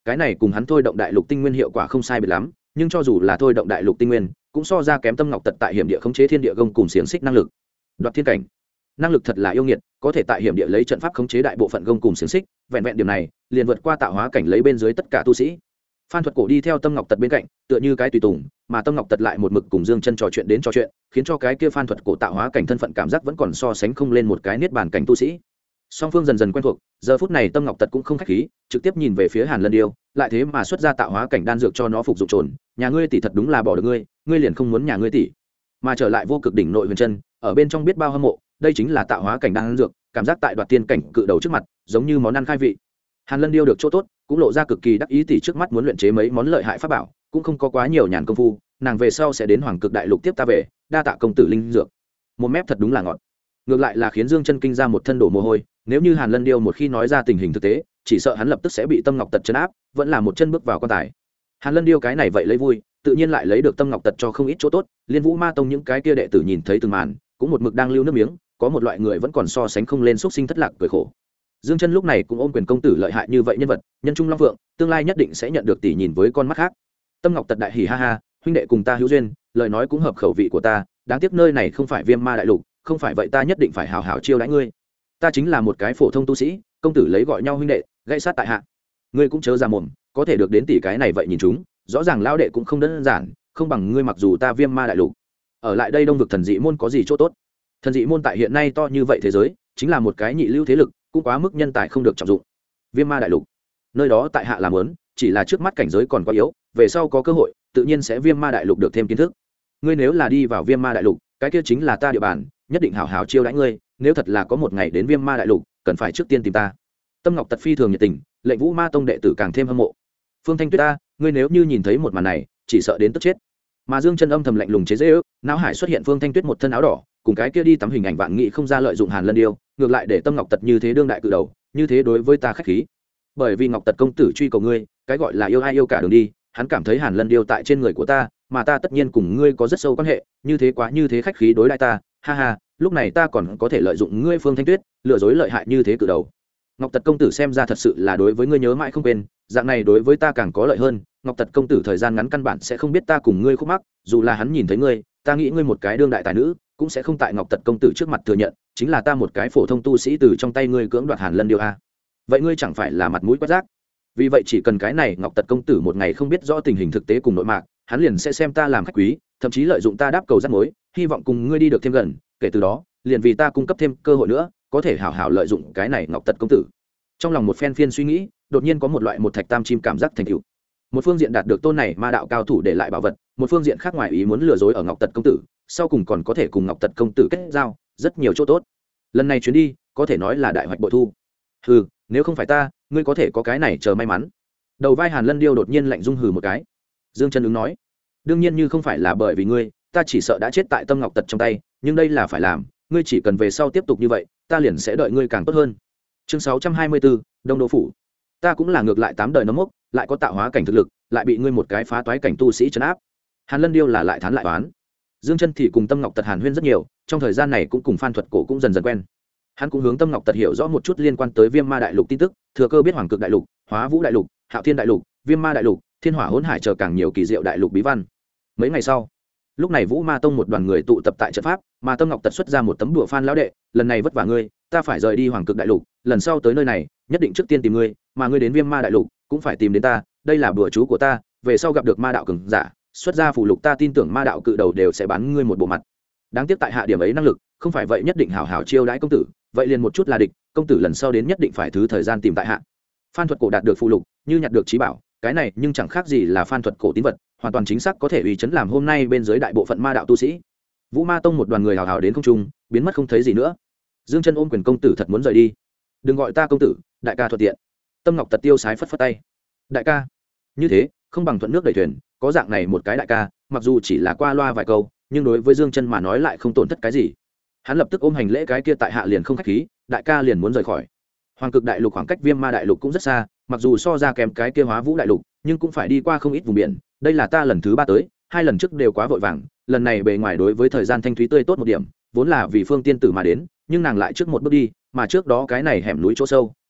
cái này cùng hắn thôi động đại lục tinh nguyên hiệu quả không sai biệt lắm, nhưng cho dù là thôi động đại lục tinh nguyên cũng so ra kém Tâm Ngọc Tật tại hiểm địa khống chế thiên địa gông cùng xiềng xích năng lực. Đoạt thiên cảnh năng lực thật là yêu nghiệt, có thể tại hiểm địa lấy trận pháp khống chế đại bộ phận gông cùng xiềng xích, vẹn vẹn điểm này liền vượt qua tạo hóa cảnh lấy bên dưới tất cả tu sĩ. Phan Thuật Cổ đi theo Tâm Ngọc Tật bên cạnh, tựa như cái tùy tùng, mà Tâm Ngọc Tật lại một mực cùng Dương Chân trò chuyện đến trò chuyện, khiến cho cái kia Phan Thuật Cổ tạo hóa cảnh thân phận cảm giác vẫn còn so sánh không lên một cái niết bàn cảnh tu sĩ. Song phương dần dần quen thuộc, giờ phút này Tâm Ngọc Tật cũng không khách khí, trực tiếp nhìn về phía Hàn Lân Điêu, lại thế mà xuất ra tạo hóa cảnh đan dược cho nó phục dụng trồn, nhà ngươi tỷ thật đúng là bỏ được ngươi, ngươi liền không muốn nhà ngươi tỷ. Mà trở lại vô cực đỉnh nội huyền chân, ở bên trong biết bao hâm mộ, đây chính là tạo hóa cảnh đan dược, cảm giác tại đoạt tiên cảnh cự đầu trước mặt, giống như món ăn khai vị. Hàn Lân Điêu được chỗ tốt, cũng lộ ra cực kỳ đắc ý, tỷ trước mắt muốn luyện chế mấy món lợi hại pháp bảo, cũng không có quá nhiều nhàn công phu, nàng về sau sẽ đến Hoàng Cực Đại Lục tiếp ta về, đa tạ công tử linh dược. Một mép thật đúng là ngọt. Ngược lại là khiến Dương Chân kinh ra một thân đổ mồ hôi, nếu như Hàn Lân Điêu một khi nói ra tình hình thực tế, chỉ sợ hắn lập tức sẽ bị Tâm Ngọc Tật trấn áp, vẫn là một chân bước vào quan tài. Hàn Lân Điêu cái này vậy lấy vui, tự nhiên lại lấy được Tâm Ngọc Tật cho không ít chỗ tốt, Liên Vũ Ma Tông những cái kia đệ tử nhìn thấy từng màn, cũng một mực đang lưu nước miếng, có một loại người vẫn còn so sánh không lên xúc sinh thất lạc cười khổ. Dương Chân lúc này cũng ôm quyền công tử lợi hại như vậy nhân vật, nhân trung long vượng, tương lai nhất định sẽ nhận được tỷ nhìn với con mắt khác. Tâm Ngọc Tật đại hỉ ha ha, huynh đệ cùng ta hữu duyên, lời nói cũng hợp khẩu vị của ta, đáng tiếc nơi này không phải Viêm Ma Đại Lục, không phải vậy ta nhất định phải hào hào chiêu đãi ngươi. Ta chính là một cái phổ thông tu sĩ, công tử lấy gọi nhau huynh đệ, gãy sát tại hạ. Ngươi cũng chớ ra mồm, có thể được đến tỷ cái này vậy nhìn chúng, rõ ràng lão đệ cũng không đơn giản, không bằng ngươi mặc dù ta Viêm Ma Đại Lục. Ở lại đây Đông vực thần dị môn có gì chỗ tốt? Thần dị môn tại hiện nay to như vậy thế giới, chính là một cái nhị lưu thế lực, cũng quá mức nhân tài không được trọng dụng. Viêm Ma Đại Lục, nơi đó tại hạ làm lớn, chỉ là trước mắt cảnh giới còn quá yếu, về sau có cơ hội, tự nhiên sẽ Viêm Ma Đại Lục được thêm kiến thức. Ngươi nếu là đi vào Viêm Ma Đại Lục, cái kia chính là ta địa bàn, nhất định hảo hảo chiêu đãi ngươi, nếu thật là có một ngày đến Viêm Ma Đại Lục, cần phải trước tiên tìm ta. Tâm Ngọc Tật phi thường nhiệt tình, lệnh Vũ Ma Tông đệ tử càng thêm hâm mộ. Phương Thanh Tuyết ta, ngươi nếu như nhìn thấy một màn này, chỉ sợ đến tức chết. Mà Dương Chân âm thầm lạnh lùng chế giễu, não hải xuất hiện Phương Thanh Tuyết một thân áo đỏ, cùng cái kia đi tắm hình ảnh vạn nghị không ra lợi dụng Hàn Lân Điêu, ngược lại để Tâm Ngọc Tật như thế đương đại cự đầu, như thế đối với ta khách khí. Bởi vì Ngọc Tật công tử truy cầu ngươi, cái gọi là yêu ai yêu cả đường đi, hắn cảm thấy Hàn Lân Điêu tại trên người của ta, mà ta tất nhiên cùng ngươi có rất sâu quan hệ, như thế quá như thế khách khí đối đãi ta, ha ha, lúc này ta còn có thể lợi dụng ngươi Phương Thanh Tuyết, lừa dối lợi hại như thế cự đầu. Ngọc Tật công tử xem ra thật sự là đối với ngươi nhớ mãi không quên, dạng này đối với ta càng có lợi hơn. Ngọc Tật công tử thời gian ngắn căn bản sẽ không biết ta cùng ngươi khúc mắc, dù là hắn nhìn thấy ngươi, ta nghĩ ngươi một cái đương đại tài nữ, cũng sẽ không tại Ngọc Tật công tử trước mặt thừa nhận, chính là ta một cái phổ thông tu sĩ từ trong tay ngươi cưỡng đoạt Hàn Lân Điêu a. Vậy ngươi chẳng phải là mặt mũi quét rác? Vì vậy chỉ cần cái này Ngọc Tật công tử một ngày không biết rõ tình hình thực tế cùng nội mạc, hắn liền sẽ xem ta làm khách quý, thậm chí lợi dụng ta đáp cầu rắc mối, hy vọng cùng ngươi đi được thêm gần, kể từ đó, liền vì ta cung cấp thêm cơ hội nữa, có thể hảo hảo lợi dụng cái này Ngọc Tật công tử. Trong lòng một phen phiên suy nghĩ, đột nhiên có một loại một thạch tam chim cảm giác thành tựu. Một phương diện đạt được tôn này ma đạo cao thủ để lại bảo vật, một phương diện khác ngoài ý muốn lừa dối ở Ngọc Tật công tử, sau cùng còn có thể cùng Ngọc Tật công tử kết giao, rất nhiều chỗ tốt. Lần này chuyến đi, có thể nói là đại hoạch bội thu. Hừ, nếu không phải ta, ngươi có thể có cái này chờ may mắn. Đầu vai Hàn Lân Điêu đột nhiên lạnh rung hừ một cái. Dương Chân ứng nói, đương nhiên như không phải là bởi vì ngươi, ta chỉ sợ đã chết tại Tâm Ngọc Tật trong tay, nhưng đây là phải làm, ngươi chỉ cần về sau tiếp tục như vậy, ta liền sẽ đợi ngươi càng tốt hơn. Chương 624, Đông Đô phủ. Ta cũng là ngược lại 8 đời nấm mốc, lại có tạo hóa cảnh thực lực, lại bị ngươi một cái phá toái cảnh tu sĩ trấn áp. Hàn Lân Điêu là lại thán lại oán. Dương Chân thì cùng Tâm Ngọc Tật hàn huyên rất nhiều, trong thời gian này cũng cùng Phan Thuật Cổ cũng dần dần quen. Hắn cũng hướng Tâm Ngọc Tật hiểu rõ một chút liên quan tới Viêm Ma Đại Lục tin tức, thừa cơ biết Hoàng Cực Đại Lục, Hóa Vũ Đại Lục, Hạo Thiên Đại Lục, Viêm Ma Đại Lục, Thiên Hỏa Hỗn Hải chờ càng nhiều kỳ diệu đại lục bí văn. Mấy ngày sau, lúc này Vũ Ma Tông một đoàn người tụ tập tại trận pháp, mà Tâm Ngọc Tật xuất ra một tấm đùa Phan lão đệ, lần này vất vả ngươi, ta phải rời đi Hoàng Cực Đại Lục, lần sau tới nơi này, nhất định trước tiên tìm ngươi, mà ngươi đến Viêm Ma Đại Lục, cũng phải tìm đến ta, đây là bùa chú của ta, về sau gặp được ma đạo cường giả, xuất ra phù lục ta tin tưởng ma đạo cự đầu đều sẽ bán ngươi một bộ mặt. Đáng tiếc tại hạ điểm ấy năng lực, không phải vậy nhất định hảo hảo chiêu đãi công tử, vậy liền một chút là địch, công tử lần sau đến nhất định phải thứ thời gian tìm tại hạ. Phan Thuật Cổ đạt được phù lục, như nhặt được trí bảo, cái này nhưng chẳng khác gì là Phan Thuật Cổ tín vật, hoàn toàn chính xác có thể uy chấn làm hôm nay bên dưới đại bộ phận ma đạo tu sĩ. Vũ Ma Tông một đoàn người hào hào đến không trung, biến mất không thấy gì nữa. Dương Chân ôm quyền công tử thật muốn rời đi, đừng gọi ta công tử, đại ca thuận tiện. Tâm Ngọc Tật tiêu sái phất phất tay, đại ca như thế không bằng thuận nước đẩy thuyền, có dạng này một cái đại ca, mặc dù chỉ là qua loa vài câu, nhưng đối với Dương Chân mà nói lại không tổn thất cái gì. Hắn lập tức ôm hành lễ, cái kia tại hạ liền không khách khí, đại ca liền muốn rời khỏi. Hoàng Cực Đại Lục khoảng cách Viêm Ma Đại Lục cũng rất xa, mặc dù so ra kèm cái kia Hóa Vũ Đại Lục, nhưng cũng phải đi qua không ít vùng biển, đây là ta lần thứ 3 tới, 2 lần trước đều quá vội vàng, lần này bề ngoài đối với thời gian thanh thúy tươi tốt một điểm, vốn là vì Phương tiên tử mà đến, nhưng nàng lại trước một bước đi, mà trước đó cái này hẻm núi chỗ sâu,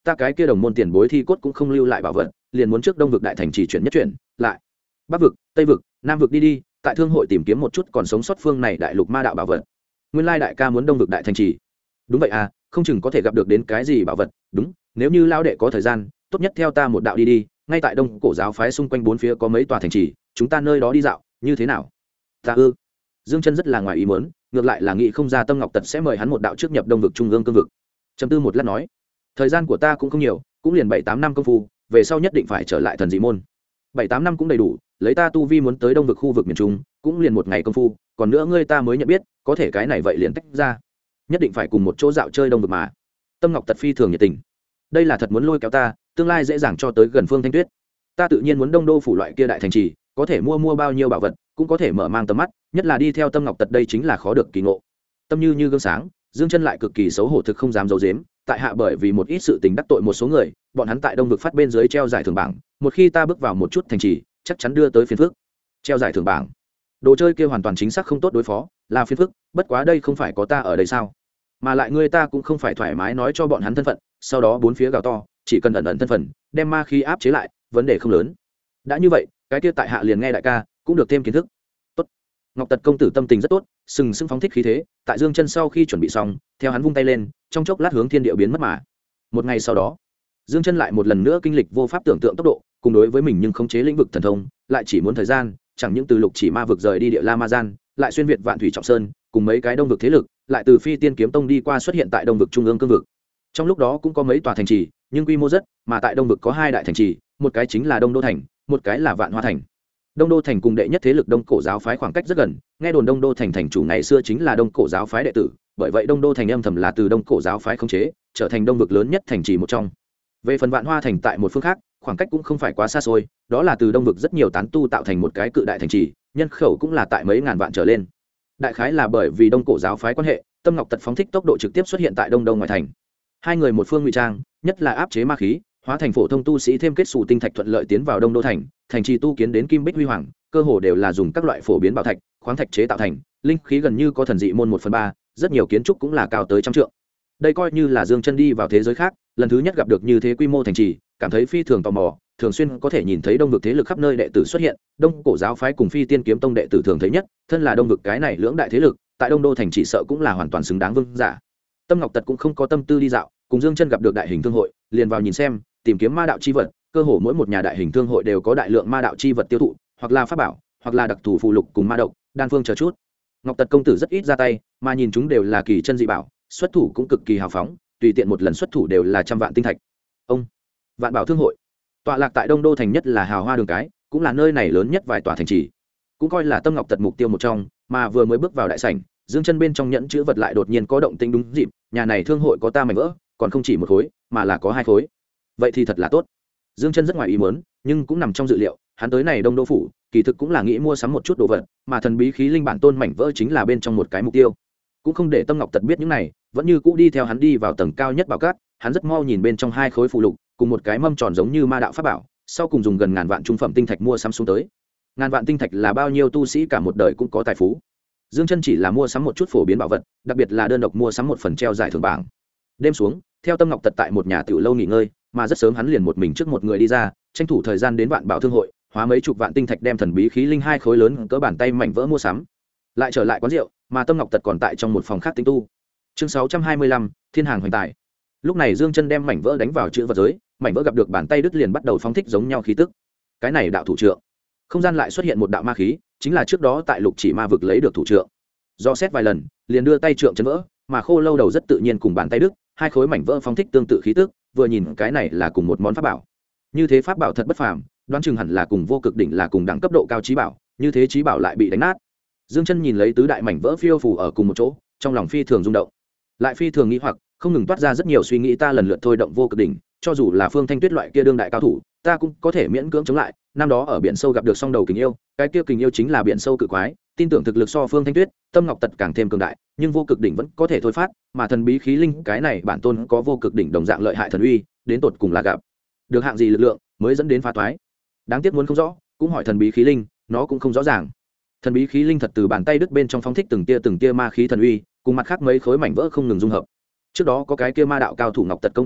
ta cái kia đồng môn tiền bối thi cốt cũng không lưu lại bảo vật, liền muốn trước đông vực đại thành trì chuyển nhất chuyển lại bắc vực, tây vực, nam vực đi tại thương hội tìm kiếm một chút còn sống sót phương này đại lục ma đạo bảo vật. Nguyên lai đại ca muốn đông vực đại thành trì. Đúng vậy à, không chừng có thể gặp được đến cái gì bảo vật. Đúng, nếu như lao đệ có thời gian, tốt nhất theo ta một đạo đi, ngay tại đông cổ giáo phái xung quanh bốn phía có mấy tòa thành trì, chúng ta nơi đó đi dạo, như thế nào? Ta ư? Dương Chân rất là ngoài ý muốn, ngược lại là nghĩ không ra Tâm Ngọc Tật sẽ mời hắn một đạo trước nhập đông vực trung ương cương vực. Trầm tư một lát nói, thời gian của ta cũng không nhiều, cũng liền 7-8 năm công phu, về sau nhất định phải trở lại thần dị môn. 7-8 năm cũng đầy đủ, lấy ta tu vi muốn tới đông vực khu vực miền trung, cũng liền một ngày công phu, còn nữa ngươi ta mới nhận biết, có thể cái này vậy liền tách ra. Nhất định phải cùng một chỗ dạo chơi đông vực mà. Tâm Ngọc Tật phi thường nhiệt tình. Đây là thật muốn lôi kéo ta, tương lai dễ dàng cho tới gần Phương Thanh Tuyết. Ta tự nhiên muốn đông đô phủ loại kia đại thành trì, có thể mua bao nhiêu bảo vật, cũng có thể mở mang tầm mắt, nhất là đi theo Tâm Ngọc Tật đây chính là khó được kỳ ngộ. Tâm như gương sáng, Dương Chân lại cực kỳ xấu hổ thực không dám giấu giếm, tại hạ bởi vì một ít sự tình đắc tội một số người, bọn hắn tại đông vực phát bên dưới treo giải thưởng bảng, một khi ta bước vào một chút thành trì, chắc chắn đưa tới phiền phức. Treo giải thưởng bảng, đồ chơi kia hoàn toàn chính xác không tốt đối phó, là phiền phức, bất quá đây không phải có ta ở đây sao? Mà lại người ta cũng không phải thoải mái nói cho bọn hắn thân phận, sau đó bốn phía gào to, chỉ cần ẩn ẩn thân phận, đem ma khí áp chế lại, vấn đề không lớn. Đã như vậy, cái kia tại hạ liền nghe đại ca, cũng được thêm kiến thức. Tốt. Ngọc Tật công tử tâm tình rất tốt, sừng sững phóng thích khí thế, tại Dương Chân sau khi chuẩn bị xong, theo hắn vung tay lên, trong chốc lát hướng thiên địa biến mất mà. Một ngày sau đó, Dương Chân lại một lần nữa kinh lịch vô pháp tưởng tượng tốc độ, cùng đối với mình nhưng khống chế lĩnh vực thần thông, lại chỉ muốn thời gian, chẳng những từ Lục Chỉ Ma vực rời đi địa La Ma Gian, lại xuyên việt Vạn Thủy Trọng Sơn, cùng mấy cái đông vực thế lực, lại từ Phi Tiên Kiếm Tông đi qua xuất hiện tại đông vực trung ương cương vực. Trong lúc đó cũng có mấy tòa thành trì, nhưng quy mô rất, mà tại đông vực có hai đại thành trì, một cái chính là Đông Đô thành, một cái là Vạn Hoa thành. Đông Đô thành cùng đệ nhất thế lực Đông Cổ giáo phái khoảng cách rất gần, nghe đồn Đông Đô thành thành chủ ngày xưa chính là Đông Cổ giáo phái đệ tử, bởi vậy Đông Đô thành âm thầm là từ Đông Cổ giáo phái khống chế, trở thành đông vực lớn nhất thành trì một trong. Về phần Vạn Hoa thành tại một phương khác, khoảng cách cũng không phải quá xa xôi, đó là từ đông vực rất nhiều tán tu tạo thành một cái cự đại thành trì, nhân khẩu cũng là tại mấy ngàn vạn trở lên. Đại khái là bởi vì Đông Cổ giáo phái quan hệ, Tâm Ngọc Tật phóng thích tốc độ trực tiếp xuất hiện tại Đông Đông ngoài thành. Hai người một phương ngụy trang, nhất là áp chế ma khí, hóa thành phổ thông tu sĩ thêm kết sủ tinh thạch thuận lợi tiến vào Đông Đô thành, thành trì tu kiến đến kim bích huy hoàng, cơ hồ đều là dùng các loại phổ biến bảo thạch, khoáng thạch chế tạo thành, linh khí gần như có thần dị môn 1/3, rất nhiều kiến trúc cũng là cao tới trăm trượng. Đây coi như là Dương Chân đi vào thế giới khác, lần thứ nhất gặp được như thế quy mô thành trì, cảm thấy phi thường tò mò, thường xuyên có thể nhìn thấy đông vực thế lực khắp nơi đệ tử xuất hiện, Đông Cổ giáo phái cùng Phi Tiên Kiếm Tông đệ tử thường thấy nhất, thân là đông vực cái này lưỡng đại thế lực, tại Đông Đô thành chỉ sợ cũng là hoàn toàn xứng đáng vương giả. Tâm Ngọc Tật cũng không có tâm tư đi dạo, cùng Dương Chân gặp được đại hình thương hội, liền vào nhìn xem, tìm kiếm ma đạo chi vật, cơ hồ mỗi một nhà đại hình thương hội đều có đại lượng ma đạo chi vật tiêu thụ, hoặc là pháp bảo, hoặc là đặc thù phụ lục cùng ma độc, đan phương chờ chút. Ngọc Tật công tử rất ít ra tay, mà nhìn chúng đều là kỳ chân dị bảo, xuất thủ cũng cực kỳ hào phóng, tùy tiện một lần xuất thủ đều là trăm vạn tinh thạch. Ông Vạn Bảo thương hội tọa lạc tại Đông Đô thành, nhất là hào hoa đường cái, cũng là nơi này lớn nhất vài tòa thành trì, cũng coi là Tâm Ngọc Tật mục tiêu một trong. Mà vừa mới bước vào đại sảnh, Dương Chân bên trong nhẫn chữ vật lại đột nhiên có động tĩnh, đúng dịp, nhà này thương hội có ta mảnh vỡ, còn không chỉ một khối, mà là có hai khối. Vậy thì thật là tốt. Dương Chân rất ngoài ý muốn, nhưng cũng nằm trong dự liệu, hắn tới này Đông Đô phủ, kỳ thực cũng là nghĩ mua sắm một chút đồ vật, mà thần bí khí linh bản tôn mảnh vỡ chính là bên trong một cái mục tiêu. Cũng không để Tâm Ngọc Tật biết những này, vẫn như cũ đi theo hắn đi vào tầng cao nhất bảo cát, hắn rất mau nhìn bên trong hai khối phụ lục, cùng một cái mâm tròn giống như ma đạo pháp bảo, sau cùng dùng gần ngàn vạn trung phẩm tinh thạch mua sắm xuống tới. Ngàn vạn tinh thạch là bao nhiêu tu sĩ cả một đời cũng có tài phú. Dương Chân chỉ là mua sắm một chút phổ biến bảo vật, đặc biệt là đơn độc mua sắm một phần treo giải thưởng bảng. Đêm xuống, theo Tâm Ngọc Tật tại một nhà tiểu lâu nghỉ ngơi, mà rất sớm hắn liền một mình trước một người đi ra, tranh thủ thời gian đến Vạn Bảo thương hội, hóa mấy chục vạn tinh thạch đem thần bí khí linh hai khối lớn cỡ bàn tay mảnh vỡ mua sắm. Lại trở lại quán rượu, mà Tâm Ngọc Tật còn tại trong một phòng khác tinh tu. Chương 625, Thiên hàng hoành tài. Lúc này Dương Chân đem mảnh vỡ đánh vào chữ vật giới, mảnh vỡ gặp được bàn tay đứt liền bắt đầu phóng thích giống nhau khí tức. Cái này đạo thủ trượng. Không gian lại xuất hiện một đạo ma khí, chính là trước đó tại Lục Chỉ Ma vực lấy được thủ trượng. Do xét vài lần, liền đưa tay trượng chấn vỡ, mà Khô Lâu đầu rất tự nhiên cùng bàn tay đứt, hai khối mảnh vỡ phóng thích tương tự khí tức, vừa nhìn cái này là cùng một món pháp bảo. Như thế pháp bảo thật bất phàm, đoán chừng hẳn là cùng vô cực đỉnh là cùng đẳng cấp độ cao chí bảo, như thế chí bảo lại bị đánh nát. Dương Chân nhìn lấy tứ đại mảnh vỡ phiêu phù ở cùng một chỗ, trong lòng phi thường rung động, lại phi thường nghi hoặc, không ngừng toát ra rất nhiều suy nghĩ. Ta lần lượt thôi động vô cực đỉnh, cho dù là Phương Thanh Tuyết loại kia đương đại cao thủ, ta cũng có thể miễn cưỡng chống lại. Năm đó ở biển sâu gặp được song đầu kình yêu, cái kia kình yêu chính là biển sâu cự quái, tin tưởng thực lực so Phương Thanh Tuyết, Tâm Ngọc Tật càng thêm cường đại, nhưng vô cực đỉnh vẫn có thể thôi phát, mà thần bí khí linh cái này bản tôn có vô cực đỉnh đồng dạng lợi hại thần uy, đến tột cùng là gặp được hạng gì lực lượng mới dẫn đến phá toái. Đáng tiếc muốn không rõ, cũng hỏi thần bí khí linh, nó cũng không rõ ràng. Thần bí khí linh thật từ bàn tay đứt bên trong phóng thích từng tia ma khí thần uy, cùng mặt khác mấy khối mảnh vỡ không ngừng dung hợp. Trước đó có cái kia ma đạo cao thủ Ngọc Tật công tử tại,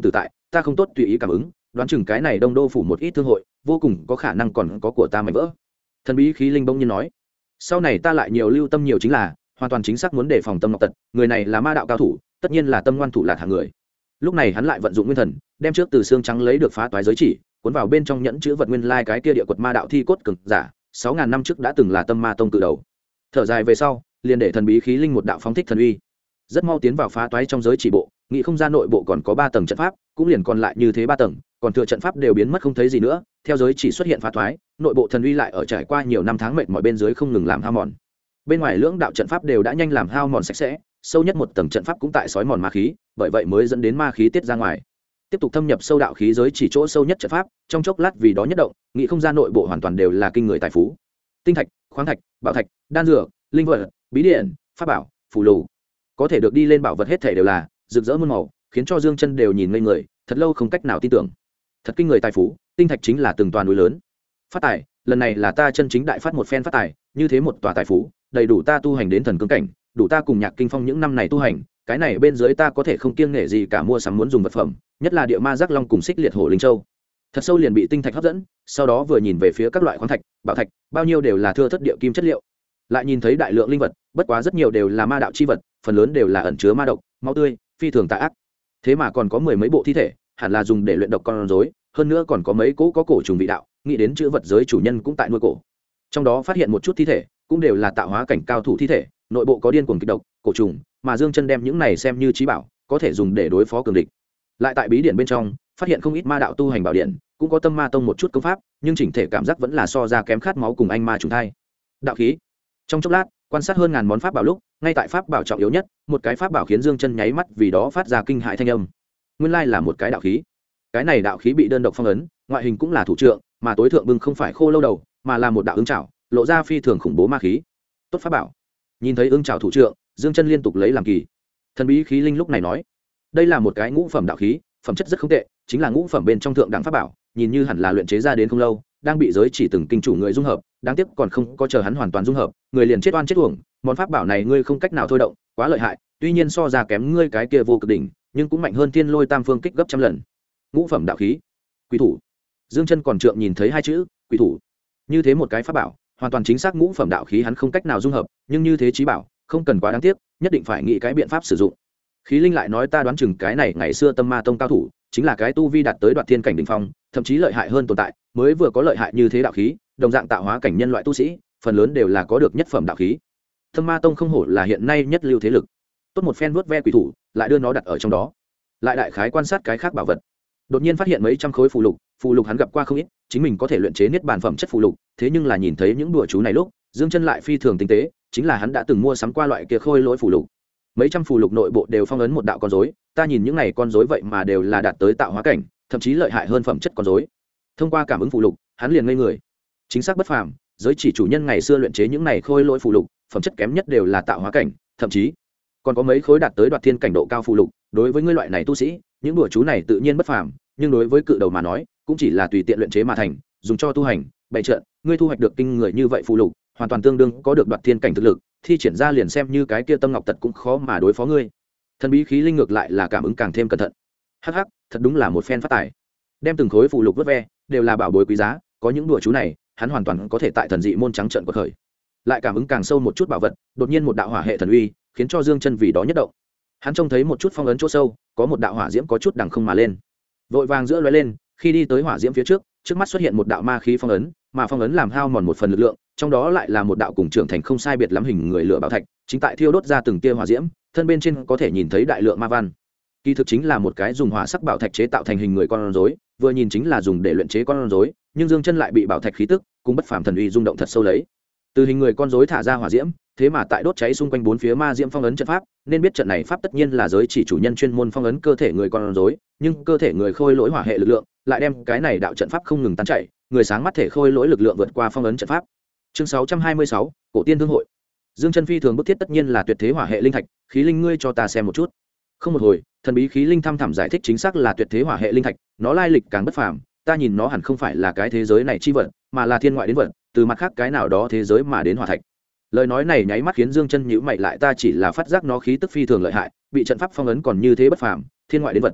ta không tốt tùy ý cảm ứng, đoán chừng cái này Đông Đô phủ một ít thương hội vô cùng có khả năng còn có của ta mảnh vỡ. Thần bí khí linh bỗng nhiên nói, sau này ta lại nhiều lưu tâm nhiều, chính là hoàn toàn chính xác muốn đề phòng Tâm Ngọc Tật, người này là ma đạo cao thủ, tất nhiên là tâm ngoan thủ lạt hạng người. Lúc này hắn lại vận dụng nguyên thần, đem trước từ xương trắng lấy được phá toái giới chỉ cuốn vào bên trong nhẫn chữ vật nguyên lai cái kia địa quật ma đạo thi cốt cường giả 6.000 năm trước đã từng là Tâm Ma Tông cự đầu. Thở dài về sau, liền để thần bí khí linh một đạo phóng thích thần uy, rất mau tiến vào phá toái trong giới chỉ bộ, nghĩ không ra nội bộ còn có 3 tầng trận pháp, cũng liền còn lại như thế 3 tầng, còn thừa trận pháp đều biến mất không thấy gì nữa. Theo giới chỉ xuất hiện phá toái, nội bộ thần uy lại ở trải qua nhiều năm tháng mệt mỏi bên dưới không ngừng làm hao mòn. Bên ngoài lưỡng đạo trận pháp đều đã nhanh làm hao mòn sạch sẽ, sâu nhất một tầng trận pháp cũng tại sói mòn ma khí, bởi vậy mới dẫn đến ma khí tiết ra ngoài. Tiếp tục thâm nhập sâu đạo khí giới chỉ chỗ sâu nhất trận pháp, trong chốc lát vì đó nhất động, nghĩ không ra nội bộ hoàn toàn đều là kinh người tài phú. Tinh thạch, khoáng thạch, bảo thạch, đan dược, linh vật, bí điện, pháp bảo, phù lục, có thể được đi lên bảo vật hết thảy đều là rực rỡ muôn màu, khiến cho Dương Chân đều nhìn ngây người, thật lâu không cách nào tin tưởng. Thật kinh người tài phú, tinh thạch chính là từng toàn núi lớn. Phát tài, lần này là ta chân chính đại phát một phen phát tài, như thế một tòa tài phú, đầy đủ ta tu hành đến thần cương cảnh, đủ ta cùng Nhạc Kinh Phong những năm này tu hành, cái này bên dưới ta có thể không kiêng nể gì cả mua sắm muốn dùng vật phẩm, nhất là địa ma giác long cùng xích liệt hổ linh châu. Thật sâu liền bị tinh thạch hấp dẫn, sau đó vừa nhìn về phía các loại khoáng thạch, bảo thạch, bao nhiêu đều là thưa thất địa kim chất liệu. Lại nhìn thấy đại lượng linh vật, bất quá rất nhiều đều là ma đạo chi vật, phần lớn đều là ẩn chứa ma độc, máu tươi, phi thường tà ác. Thế mà còn có 10 mấy bộ thi thể, hẳn là dùng để luyện độc con rối, hơn nữa còn có mấy cỗ có cổ trùng vị đạo, nghĩ đến chữ vật giới chủ nhân cũng tại nuôi cổ. Trong đó phát hiện một chút thi thể, cũng đều là tạo hóa cảnh cao thủ thi thể, nội bộ có điên cuồng kịch độc, cổ trùng, mà Dương Chân đem những này xem như trí bảo, có thể dùng để đối phó cường địch. Lại tại bí điển bên trong, phát hiện không ít ma đạo tu hành bảo điện, cũng có Tâm Ma Tông một chút công pháp, nhưng chỉnh thể cảm giác vẫn là so ra kém khát máu cùng anh ma trùng thai. Đạo khí. Trong chốc lát, quan sát hơn ngàn món pháp bảo lúc, ngay tại pháp bảo trọng yếu nhất, một cái pháp bảo khiến Dương Chân nháy mắt vì đó phát ra kinh hãi thanh âm. Nguyên lai là một cái đạo khí. Cái này đạo khí bị đơn độc phong ấn, ngoại hình cũng là thủ trượng, mà tối thượng bưng không phải khô lâu đầu, mà là một đạo ứng trảo, lộ ra phi thường khủng bố ma khí. Tốt pháp bảo. Nhìn thấy ứng trảo thủ trượng, Dương Chân liên tục lấy làm kỳ. Thần bí khí linh lúc này nói, đây là một cái ngũ phẩm đạo khí, phẩm chất rất không tệ, chính là ngũ phẩm bên trong thượng đẳng pháp bảo, nhìn như hẳn là luyện chế ra đến không lâu, đang bị giới chỉ từng kinh chủ người dung hợp, đáng tiếc còn không có chờ hắn hoàn toàn dung hợp, người liền chết oan chết uổng. Món pháp bảo này ngươi không cách nào thôi động, quá lợi hại, tuy nhiên so ra kém ngươi cái kia vô cực đỉnh, nhưng cũng mạnh hơn Thiên Lôi Tam Phương kích gấp trăm lần. Ngũ phẩm đạo khí, quỷ thủ. Dương Chân còn trượng nhìn thấy hai chữ quỷ thủ, như thế một cái pháp bảo, hoàn toàn chính xác ngũ phẩm đạo khí hắn không cách nào dung hợp, nhưng như thế chí bảo, không cần quá đáng tiếc, nhất định phải nghĩ cái biện pháp sử dụng. Khí linh lại nói, ta đoán chừng cái này ngày xưa Tâm Ma Tông cao thủ, chính là cái tu vi đạt tới Đoạt Thiên cảnh đỉnh phong, thậm chí lợi hại hơn tồn tại, mới vừa có lợi hại như thế đạo khí, đồng dạng tạo hóa cảnh nhân loại tu sĩ, phần lớn đều là có được nhất phẩm đạo khí. Tâm Ma Tông không hổ là hiện nay nhất lưu thế lực. Tốt một phen vuốt ve quỷ thủ, lại đưa nó đặt ở trong đó. Lại đại khái quan sát cái khác bảo vật. Đột nhiên phát hiện mấy trăm khối phù lục hắn gặp qua không ít, chính mình có thể luyện chế niết bàn phẩm chất phù lục, thế nhưng là nhìn thấy những đùa chú này lúc, Dương Chân lại phi thường tinh tế, chính là hắn đã từng mua sắm qua loại kia khôi lỗi phù lục. Mấy trăm phù lục nội bộ đều phong ấn một đạo con rối, ta nhìn những này con rối vậy mà đều là đạt tới tạo hóa cảnh, thậm chí lợi hại hơn phẩm chất con rối. Thông qua cảm ứng phù lục, hắn liền ngây người. Chính xác bất phàm, giới chỉ chủ nhân ngày xưa luyện chế những này khôi lỗi phù lục, phẩm chất kém nhất đều là tạo hóa cảnh, thậm chí còn có mấy khối đạt tới Đoạt Thiên cảnh độ cao phù lục. Đối với ngươi loại này tu sĩ, những đùa chú này tự nhiên bất phàm, nhưng đối với cự đầu mà nói, cũng chỉ là tùy tiện luyện chế mà thành, dùng cho tu hành, bày trận, ngươi thu hoạch được kinh người như vậy phù lục, hoàn toàn tương đương có được Đoạt Thiên cảnh thực lực, thi triển ra liền xem như cái kia Tâm Ngọc Tật cũng khó mà đối phó ngươi. Thần bí khí linh ngược lại là cảm ứng càng thêm cẩn thận. Hắc hắc, thật đúng là một phen phát tài. Đem từng khối phù lục vớt ve, đều là bảo bối quý giá, có những đùa chú này, hắn hoàn toàn có thể tại thần dị môn trắng trận của khởi. Lại cảm ứng càng sâu một chút bảo vật, đột nhiên một đạo hỏa hệ thần uy, khiến cho Dương Chân vì đó nhất động. Hắn trông thấy một chút phong ấn chỗ sâu, có một đạo hỏa diễm có chút đằng không mà lên. Vội vàng giữa lóe lên, khi đi tới hỏa diễm phía trước, trước mắt xuất hiện một đạo ma khí phong ấn, mà phong ấn làm hao mòn một phần lực lượng, trong đó lại là một đạo cùng trưởng thành không sai biệt lắm hình người lửa bảo thạch, chính tại thiêu đốt ra từng tia hỏa diễm, thân bên trên có thể nhìn thấy đại lượng ma văn. Kỳ thực chính là một cái dùng hỏa sắc bảo thạch chế tạo thành hình người con rối, vừa nhìn chính là dùng để luyện chế con rối, nhưng Dương Chân lại bị bảo thạch khí tức cùng bất phàm thần uy rung động thật sâu lấy. Từ hình người con rối thả ra hỏa diễm, thế mà tại đốt cháy xung quanh bốn phía ma diễm phong ấn trận pháp, nên biết trận này pháp tất nhiên là giới chỉ chủ nhân chuyên môn phong ấn cơ thể người con rối, nhưng cơ thể người khôi lỗi hỏa hệ lực lượng lại đem cái này đạo trận pháp không ngừng tán chảy, người sáng mắt thể khôi lỗi lực lượng vượt qua phong ấn trận pháp. Chương 626, cổ tiên thương hội. Dương Chân phi thường bức thiết tất nhiên là tuyệt thế hỏa hệ linh thạch, khí linh ngươi cho ta xem một chút. Không một hồi, thần bí khí linh thăm thẳm giải thích chính xác là tuyệt thế hỏa hệ linh thạch, nó lai lịch càng bất phàm, ta nhìn nó hẳn không phải là cái thế giới này chi vật, mà là thiên ngoại đến vật, từ mặt khác cái nào đó thế giới mà đến hỏa thạch. Lời nói này nháy mắt khiến Dương Chân nhíu mày lại, ta chỉ là phát giác nó khí tức phi thường lợi hại, bị trận pháp phong ấn còn như thế bất phàm, thiên ngoại đến vật.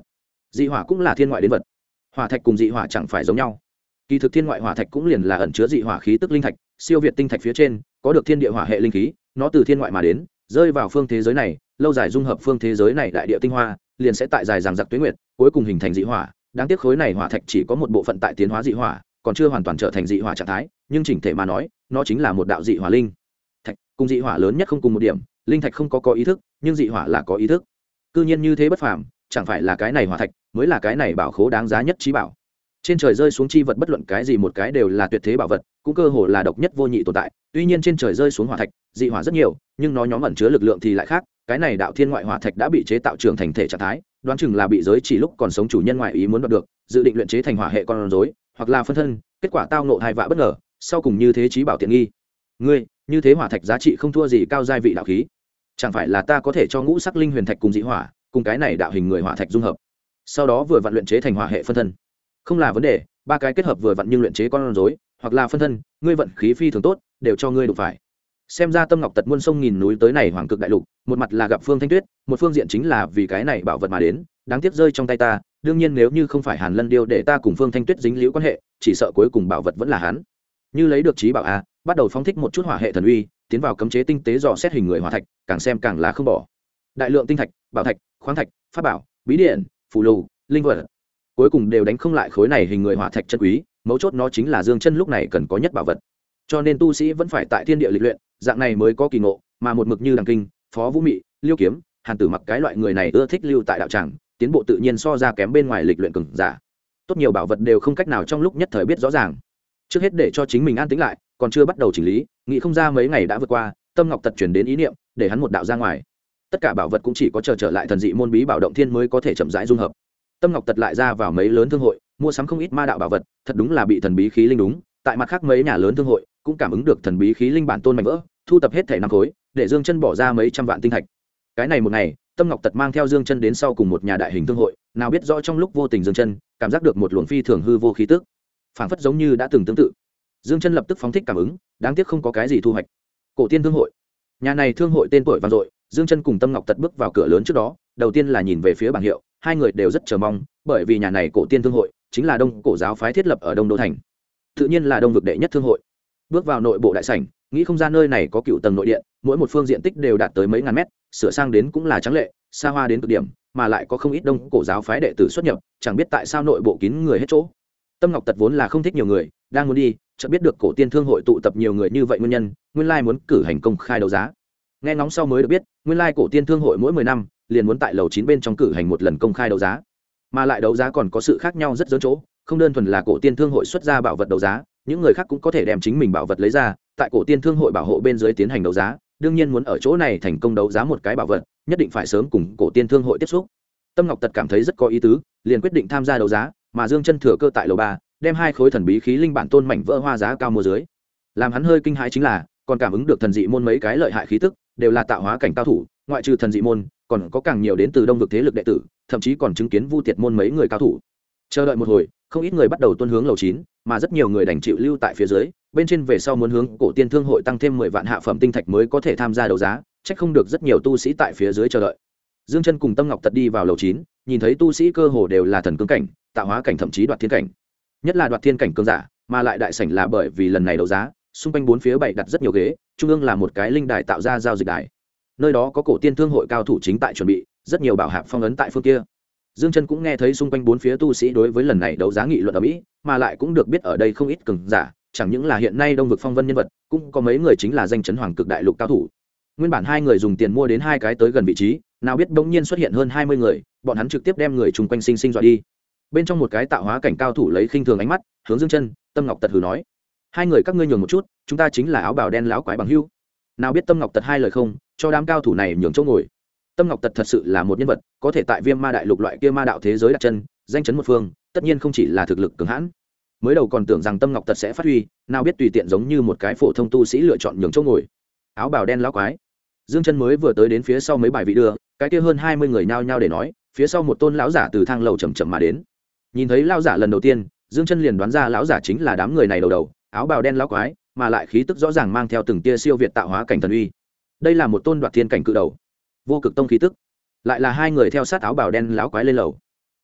dị hỏa cũng là thiên ngoại đến vật. Hỏa thạch cùng dị hỏa chẳng phải giống nhau. Kỳ thực thiên ngoại hỏa thạch cũng liền là ẩn chứa dị hỏa khí tức linh thạch, siêu việt tinh thạch phía trên, có được thiên địa hỏa hệ linh khí, nó từ thiên ngoại mà đến, rơi vào phương thế giới này, lâu dài dung hợp phương thế giới này đại địa tinh hoa, liền sẽ tại dài dằng dặc tuế nguyệt, cuối cùng hình thành dị hỏa. Đáng tiếc khối này hỏa thạch chỉ có một bộ phận tại tiến hóa dị hỏa, còn chưa hoàn toàn trở thành dị hỏa trạng thái, nhưng chỉnh thể mà nói, nó chính là một đạo dị hỏa linh thạch. Cùng dị hỏa lớn nhất không cùng một điểm, linh thạch không có ý thức, nhưng dị hỏa là có ý thức. Cư nhiên như thế bất phàm, chẳng phải là cái này hỏa thạch mới là cái này bảo khố đáng giá nhất trí bảo. Trên trời rơi xuống chi vật bất luận cái gì một cái đều là tuyệt thế bảo vật, cũng cơ hồ là độc nhất vô nhị tồn tại. Tuy nhiên trên trời rơi xuống hỏa thạch, dị hỏa rất nhiều, nhưng nó nhóm ẩn chứa lực lượng thì lại khác. Cái này đạo thiên ngoại hỏa thạch đã bị chế tạo trưởng thành thể trạng thái, đoán chừng là bị giới chỉ lúc còn sống chủ nhân ngoại ý muốn đoạt được, dự định luyện chế thành hỏa hệ con rối, hoặc là phân thân, kết quả tao ngộ hai vạ bất ngờ, sau cùng như thế trí bảo tiện nghi. Ngươi, như thế hỏa thạch giá trị không thua gì cao giai vị đạo khí. Chẳng phải là ta có thể cho ngũ sắc linh huyền thạch cùng dị hỏa, cùng cái này đạo hình người hỏa thạch dung hợp, sau đó vừa vặn luyện chế thành hỏa hệ phân thân. Không là vấn đề, ba cái kết hợp vừa vặn nhưng luyện chế con rối, hoặc là phân thân, ngươi vận khí phi thường tốt, đều cho ngươi đủ phải. Xem ra Tâm Ngọc Tật muôn sông nghìn núi tới này hoàng cực đại lục, một mặt là gặp Phương Thanh Tuyết, một phương diện chính là vì cái này bảo vật mà đến, đáng tiếc rơi trong tay ta, đương nhiên nếu như không phải Hàn Lân Điêu để ta cùng Phương Thanh Tuyết dính liễu quan hệ, chỉ sợ cuối cùng bảo vật vẫn là hắn. Như lấy được trí bảo a, bắt đầu phóng thích một chút hỏa hệ thần uy, tiến vào cấm chế tinh tế dò xét hình người hỏa thạch, càng xem càng là không bỏ. Đại lượng tinh thạch, bảo thạch, khoáng thạch, pháp bảo, bí điện, phù lù, linh vật, cuối cùng đều đánh không lại khối này hình người hỏa thạch chân quý, mấu chốt nó chính là Dương Chân lúc này cần có nhất bảo vật. Cho nên tu sĩ vẫn phải tại thiên địa lịch luyện, dạng này mới có kỳ ngộ, mà một mực như Đằng Kinh, Phó Vũ Mị, Liêu Kiếm, Hàn Tử Mặc cái loại người này ưa thích lưu tại đạo tràng, tiến bộ tự nhiên so ra kém bên ngoài lịch luyện cường giả. Tốt nhiều bảo vật đều không cách nào trong lúc nhất thời biết rõ ràng. Trước hết để cho chính mình an tĩnh lại, còn chưa bắt đầu chỉnh lý, nghĩ không ra mấy ngày đã vượt qua, Tâm Ngọc Tật chuyển đến ý niệm, để hắn một đạo ra ngoài. Tất cả bảo vật cũng chỉ có chờ trở lại thần dị môn bí bảo động thiên mới có thể chậm rãi dung hợp. Tâm Ngọc Tật lại ra vào mấy lớn thương hội, mua sắm không ít ma đạo bảo vật, thật đúng là bị thần bí khí linh đúng. Tại mặt khác mấy nhà lớn thương hội cũng cảm ứng được thần bí khí linh bản tôn mạnh vỡ, thu tập hết thảy năm khối, để Dương Chân bỏ ra mấy trăm vạn tinh thạch. Cái này một ngày, Tâm Ngọc Tật mang theo Dương Chân đến sau cùng một nhà đại hình thương hội, nào biết rõ trong lúc vô tình Dương Chân cảm giác được một luồng phi thường hư vô khí tức, phảng phất giống như đã từng tương tự. Dương Chân lập tức phóng thích cảm ứng, đáng tiếc không có cái gì thu hoạch. Cổ Tiên thương hội, nhà này thương hội tên tuổi vang dội, Dương Chân cùng Tâm Ngọc Tật bước vào cửa lớn trước đó, đầu tiên là nhìn về phía bảng hiệu, hai người đều rất chờ mong, bởi vì nhà này Cổ Tiên thương hội chính là Đông Cổ giáo phái thiết lập ở Đông Đô thành, tự nhiên là Đông vực đệ nhất thương hội. Bước vào nội bộ đại sảnh, nghĩ không ra nơi này có cựu tầng nội điện, mỗi một phương diện tích đều đạt tới mấy ngàn mét, sửa sang đến cũng là trắng lệ, xa hoa đến cực điểm, mà lại có không ít Đông Cổ giáo phái đệ tử xuất nhập, chẳng biết tại sao nội bộ kín người hết chỗ. Tâm Ngọc Tật vốn là không thích nhiều người, đang muốn đi, chợt biết được Cổ Tiên thương hội tụ tập nhiều người như vậy nguyên nhân, nguyên lai muốn cử hành công khai đấu giá. Nghe ngóng sau mới được biết, nguyên lai Cổ Tiên thương hội mỗi 10 năm liền muốn tại lầu 9 bên trong cử hành một lần công khai đấu giá, mà lại đấu giá còn có sự khác nhau rất lớn chỗ, không đơn thuần là Cổ Tiên thương hội xuất ra bảo vật đấu giá, những người khác cũng có thể đem chính mình bảo vật lấy ra, tại Cổ Tiên thương hội bảo hộ bên dưới tiến hành đấu giá. Đương nhiên muốn ở chỗ này thành công đấu giá một cái bảo vật, nhất định phải sớm cùng Cổ Tiên thương hội tiếp xúc. Tâm Ngọc Tật cảm thấy rất có ý tứ, liền quyết định tham gia đấu giá, mà Dương Chân thừa cơ tại lầu 3, đem hai khối thần bí khí linh bản tôn mảnh vỡ hoa giá cao mua dưới. Làm hắn hơi kinh hãi chính là, còn cảm ứng được thần dị môn mấy cái lợi hại khí tức, đều là tạo hóa cảnh cao thủ, ngoại trừ thần dị môn, còn có càng nhiều đến từ Đông vực thế lực đệ tử, thậm chí còn chứng kiến Vu Tiệt môn mấy người cao thủ. Chờ đợi một hồi, không ít người bắt đầu tuôn hướng lầu 9, mà rất nhiều người đành chịu lưu tại phía dưới, bên trên về sau muốn hướng Cổ Tiên thương hội tăng thêm 10 vạn hạ phẩm tinh thạch mới có thể tham gia đấu giá, chắc không được rất nhiều tu sĩ tại phía dưới chờ đợi. Dương Chân cùng Tâm Ngọc Tật đi vào lầu 9, nhìn thấy tu sĩ cơ hồ đều là thần cương cảnh, tạo hóa cảnh thậm chí đoạt thiên cảnh. Nhất là đoạt thiên cảnh cường giả, mà lại đại sảnh là bởi vì lần này đấu giá, xung quanh bốn phía bày đặt rất nhiều ghế, trung ương là một cái linh đài tạo ra giao dịch đài. Nơi đó có Cổ Tiên thương hội cao thủ chính tại chuẩn bị, rất nhiều bảo hạp phong ấn tại phương kia. Dương Chân cũng nghe thấy xung quanh bốn phía tu sĩ đối với lần này đấu giá nghị luận ở Mỹ, mà lại cũng được biết ở đây không ít cường giả, chẳng những là hiện nay Đông vực phong vân nhân vật, cũng có mấy người chính là danh chấn hoàng cực đại lục cao thủ. Nguyên bản hai người dùng tiền mua đến hai cái tới gần vị trí, nào biết bỗng nhiên xuất hiện hơn 20 người, bọn hắn trực tiếp đem người chung quanh sinh sinh dọa đi. Bên trong một cái tạo hóa cảnh cao thủ lấy khinh thường ánh mắt hướng Dương Chân, Tâm Ngọc Tật hừ nói: hai người các ngươi nhường một chút, chúng ta chính là áo bào đen lão quái bằng hữu. Nào biết Tâm Ngọc Tật hai lời không, cho đám cao thủ này nhường chỗ ngồi. Tâm Ngọc Tật thật sự là một nhân vật, có thể tại Viêm Ma đại lục loại kia ma đạo thế giới đặt chân, danh chấn một phương, tất nhiên không chỉ là thực lực cường hãn. Mới đầu còn tưởng rằng Tâm Ngọc Tật sẽ phát huy, nào biết tùy tiện giống như một cái phổ thông tu sĩ lựa chọn nhường chỗ ngồi. Áo bào đen lão quái. Dương Chân mới vừa tới đến phía sau mấy bài vị đưa, cái kia hơn 20 người nhao nhao để nói, phía sau một tôn lão giả từ thang lầu chậm chậm mà đến. Nhìn thấy lão giả lần đầu tiên, Dương Chân liền đoán ra lão giả chính là đám người này đầu, áo bào đen lão quái, mà lại khí tức rõ ràng mang theo từng tia siêu việt tạo hóa cảnh thần uy. Đây là một tôn đoạt thiên cảnh cự đầu, vô cực tông khí tức. Lại là hai người theo sát áo bào đen lão quái lên lầu.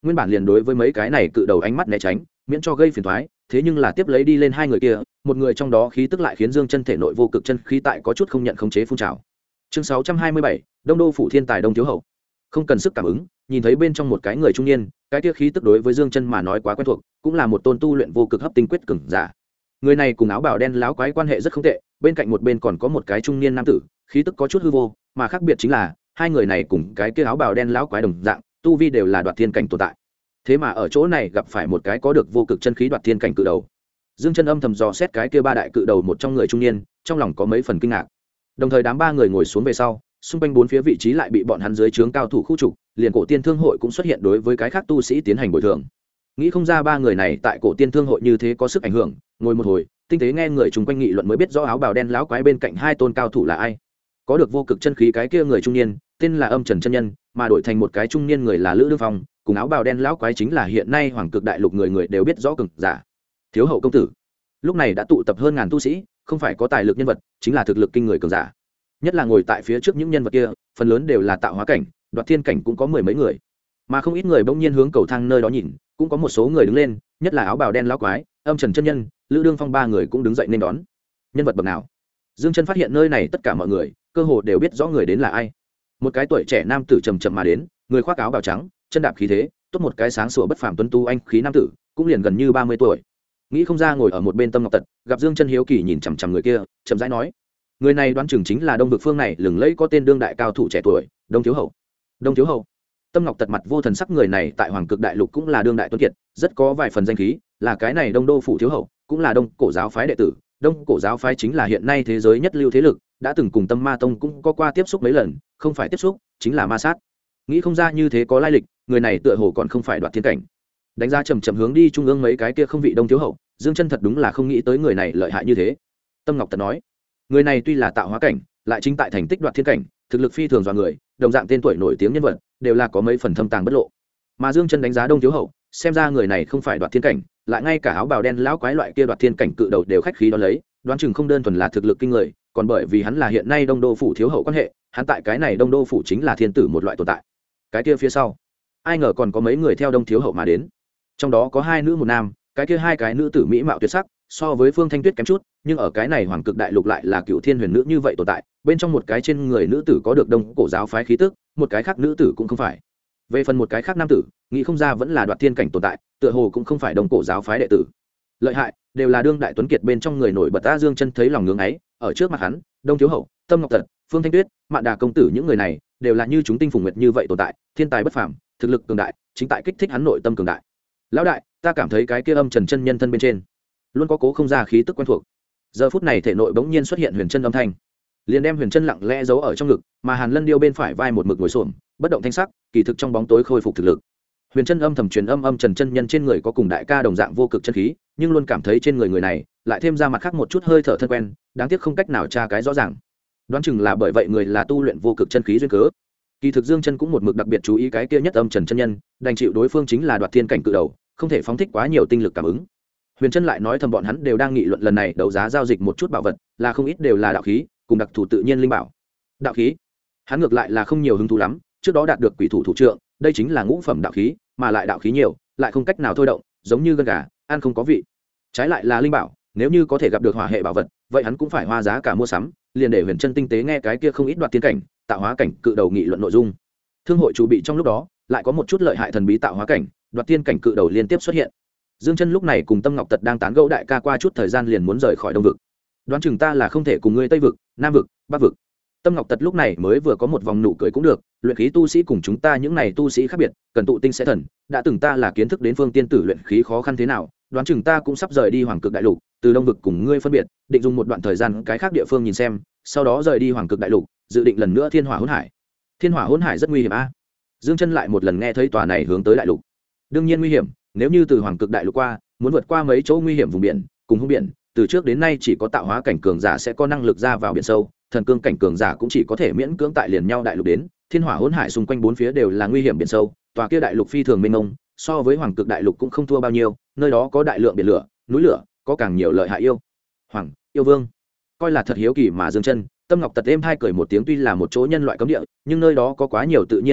nguyên bản liền đối với mấy cái này cự đầu ánh mắt né tránh miễn cho gây phiền thoái, thế nhưng là tiếp lấy đi lên hai người kia, một người trong đó khí tức lại khiến Dương Chân thể nội vô cực chân khí tại có chút không nhận khống chế phun trào. Chương 627, Đông Đô phủ thiên tài Đông thiếu hậu. Không cần sức cảm ứng, nhìn thấy bên trong một cái người trung niên, cái kia khí tức đối với Dương Chân mà nói quá quen thuộc, cũng là một tôn tu luyện vô cực hấp tinh quyết cường giả. Người này cùng áo bào đen láo quái quan hệ rất không tệ, bên cạnh một bên còn có một cái trung niên nam tử, khí tức có chút hư vô, mà khác biệt chính là hai người này cùng cái kia áo bào đen láo quái đồng dạng, tu vi đều là đoạt thiên cảnh tồn tại. Thế mà ở chỗ này gặp phải một cái có được vô cực chân khí đoạt thiên cảnh cự đầu. Dương Chân âm thầm dò xét cái kia ba đại cự đầu một trong người trung niên, trong lòng có mấy phần kinh ngạc. Đồng thời đám ba người ngồi xuống về sau, xung quanh bốn phía vị trí lại bị bọn hắn dưới trướng cao thủ khu trục, liền cổ tiên thương hội cũng xuất hiện đối với cái khác tu sĩ tiến hành bồi thường. Nghĩ không ra ba người này tại cổ tiên thương hội như thế có sức ảnh hưởng, ngồi một hồi, tinh tế nghe người chung quanh nghị luận mới biết rõ áo bào đen lão quái bên cạnh hai tôn cao thủ là ai. Có được vô cực chân khí cái kia người trung niên, tên là Âm Trần chân nhân, mà đổi thành một cái trung niên người là Lữ Đương Phong, cùng áo bào đen lão quái chính là hiện nay Hoàng Cực Đại Lục người người đều biết rõ cường giả. Thiếu hậu công tử. Lúc này đã tụ tập hơn ngàn tu sĩ, không phải có tài lực nhân vật, chính là thực lực kinh người cường giả. Nhất là ngồi tại phía trước những nhân vật kia, phần lớn đều là tạo hóa cảnh, đoạt thiên cảnh cũng có mười mấy người. Mà không ít người bỗng nhiên hướng cầu thang nơi đó nhìn, cũng có một số người đứng lên, nhất là áo bào đen lão quái, Âm Trần chân nhân, Lữ Đương Phong ba người cũng đứng dậy nên đón. Nhân vật bậc nào? Dương Chân phát hiện nơi này tất cả mọi người, cơ hồ đều biết rõ người đến là ai. Một cái tuổi trẻ nam tử trầm trầm mà đến, người khoác áo bào trắng, chân đạp khí thế, tốt một cái sáng sủa bất phàm tuấn tu anh khí nam tử, cũng liền gần như 30 tuổi. Nghĩ không ra ngồi ở một bên Tâm Ngọc Tật, gặp Dương Chân hiếu kỳ nhìn chằm chằm người kia, chậm rãi nói: người này đoán chừng chính là Đông vực phương này lừng lẫy có tên đương đại cao thủ trẻ tuổi, Đông thiếu hậu. Đông thiếu hậu. Tâm Ngọc Tật mặt vô thần sắc, người này tại Hoàng Cực Đại Lục cũng là đương đại tuấn kiệt, rất có vài phần danh khí, là cái này Đông Đô phủ thiếu hậu, cũng là Đông Cổ giáo phái đệ tử. Đông Cổ giáo phái chính là hiện nay thế giới nhất lưu thế lực, đã từng cùng Tâm Ma Tông cũng có qua tiếp xúc mấy lần, không phải tiếp xúc, chính là ma sát. Nghĩ không ra như thế có lai lịch, người này tựa hồ còn không phải đoạt thiên cảnh. Đánh ra chậm chậm hướng đi trung ương mấy cái kia không vị Đông thiếu hậu, Dương Chân thật đúng là không nghĩ tới người này lợi hại như thế. Tâm Ngọc Tật nói, người này tuy là tạo hóa cảnh, lại chính tại thành tích đoạt thiên cảnh, thực lực phi thường dọa người, đồng dạng tên tuổi nổi tiếng nhân vật, đều là có mấy phần thâm tàng bất lộ. Mà Dương Chân đánh giá Đông thiếu hậu, xem ra người này không phải đoạt thiên cảnh, lại ngay cả áo bào đen lão quái loại kia đoạt thiên cảnh cự đầu đều khách khí đón lấy, đoán chừng không đơn thuần là thực lực kinh người, còn bởi vì hắn là hiện nay Đông Đô phủ thiếu hậu quan hệ, hắn tại cái này Đông Đô phủ chính là thiên tử một loại tồn tại. Cái kia phía sau, ai ngờ còn có mấy người theo Đông thiếu hậu mà đến, trong đó có hai nữ một nam, cái kia hai cái nữ tử mỹ mạo tuyệt sắc, so với Phương Thanh Tuyết kém chút, nhưng ở cái này Hoàng Cực Đại Lục lại là cựu thiên huyền nữ như vậy tồn tại, bên trong một cái trên người nữ tử có được Đông Cổ giáo phái khí tức, một cái khác nữ tử cũng không phải. Về phần một cái khác nam tử, nghĩ không ra vẫn là đoạt thiên cảnh tồn tại, tựa hồ cũng không phải Đông Cổ giáo phái đệ tử. Lợi hại, đều là đương đại tuấn kiệt bên trong người nổi bật. Ta Dương Chân thấy lòng ngưỡng ấy, ở trước mặt hắn, Đông thiếu hậu, Tâm Ngọc Tật, Phương Thanh Tuyết, Mạn Đà công tử, những người này đều là như chúng tinh phùng nguyệt như vậy tồn tại, thiên tài bất phàm, thực lực cường đại, chính tại kích thích hắn nội tâm cường đại. Lão đại, ta cảm thấy cái kia Âm Trần chân nhân thân bên trên luôn có cố không ra khí tức quen thuộc. Giờ phút này thể nội bỗng nhiên xuất hiện huyền chân âm thanh, liền đem huyền chân lặng lẽ giấu ở trong ngực, mà Hàn Lân Điêu bên phải vai một mực ngồi xổm, bất động thanh sắc, kỳ thực trong bóng tối khôi phục thực lực. Huyền chân âm thầm truyền Âm Trần chân nhân trên người có cùng đại ca đồng dạng vô cực chân khí, nhưng luôn cảm thấy trên người này lại thêm ra mặt khác một chút hơi thở thân quen, đáng tiếc không cách nào tra cái rõ ràng. Đoán chừng là bởi vậy người là tu luyện vô cực chân khí duyên cớ. Kỳ thực Dương Chân cũng một mực đặc biệt chú ý cái kia nhất Âm Trần chân nhân, đành chịu đối phương chính là đoạt thiên cảnh cự đầu, không thể phóng thích quá nhiều tinh lực cảm ứng. Huyền Chân lại nói thầm bọn hắn đều đang nghị luận lần này đấu giá giao dịch một chút bảo vật, là không ít đều là đạo khí, cùng đặc thù tự nhiên linh bảo. Đạo khí, hắn ngược lại là không nhiều hứng thú lắm, trước đó đạt được quỷ thủ thủ trượng, đây chính là ngũ phẩm đạo khí, mà lại đạo khí nhiều, lại không cách nào thôi động, giống như gân gà, ăn không có vị. Trái lại là linh bảo, nếu như có thể gặp được hỏa hệ bảo vật, vậy hắn cũng phải hoa giá cả mua sắm, liền để Huyền Chân tinh tế nghe cái kia không ít đoạt tiên cảnh, tạo hóa cảnh cự đầu nghị luận nội dung. Thương hội chủ bị trong lúc đó, lại có một chút lợi hại thần bí tạo hóa cảnh, đoạt tiên cảnh cự đầu liên tiếp xuất hiện. Dương Chân lúc này cùng Tâm Ngọc Tật đang tán gẫu đại ca qua chút thời gian liền muốn rời khỏi Đông vực. Đoán chừng ta là không thể cùng ngươi Tây vực, Nam vực, Bắc vực. Tâm Ngọc Tật lúc này mới vừa có một vòng nụ cười cũng được, luyện khí tu sĩ cùng chúng ta những này tu sĩ khác biệt, cần tụ tinh sẽ thần, đã từng ta là kiến thức đến phương tiên tử luyện khí khó khăn thế nào, đoán chừng ta cũng sắp rời đi Hoàng Cực Đại Lục, từ Đông vực cùng ngươi phân biệt, định dùng một đoạn thời gian cái khác địa phương nhìn xem, sau đó rời đi Hoàng Cực Đại Lục, dự định lần nữa Thiên Hỏa Hỗn Hải. Thiên Hỏa Hỗn Hải rất nguy hiểm a. Dương Chân lại một lần nghe thấy tòa này hướng tới đại lục. Đương nhiên nguy hiểm, nếu như từ Hoàng Cực Đại Lục qua, muốn vượt qua mấy chỗ nguy hiểm vùng biển, cùng hung biển, từ trước đến nay chỉ có tạo hóa cảnh cường giả sẽ có năng lực ra vào biển sâu, thần cương cảnh cường giả cũng chỉ có thể miễn cưỡng tại liền nhau đại lục đến. Thiên Hỏa Hỗn Hải xung quanh bốn phía đều là nguy hiểm biển sâu, tòa kia đại lục phi thường mênh mông, so với Hoàng Cực Đại Lục cũng không thua bao nhiêu, nơi đó có đại lượng biển lửa, núi lửa, có càng nhiều lợi hại yêu hoàng, yêu vương. Coi là thật hiếu kỳ mà Dương Chân, Tâm Ngọc Tật êm hai cười một tiếng, tuy là một chỗ nhân loại cấm địa, nhưng nơi đó có quá nhiều tự nhiên linh vật,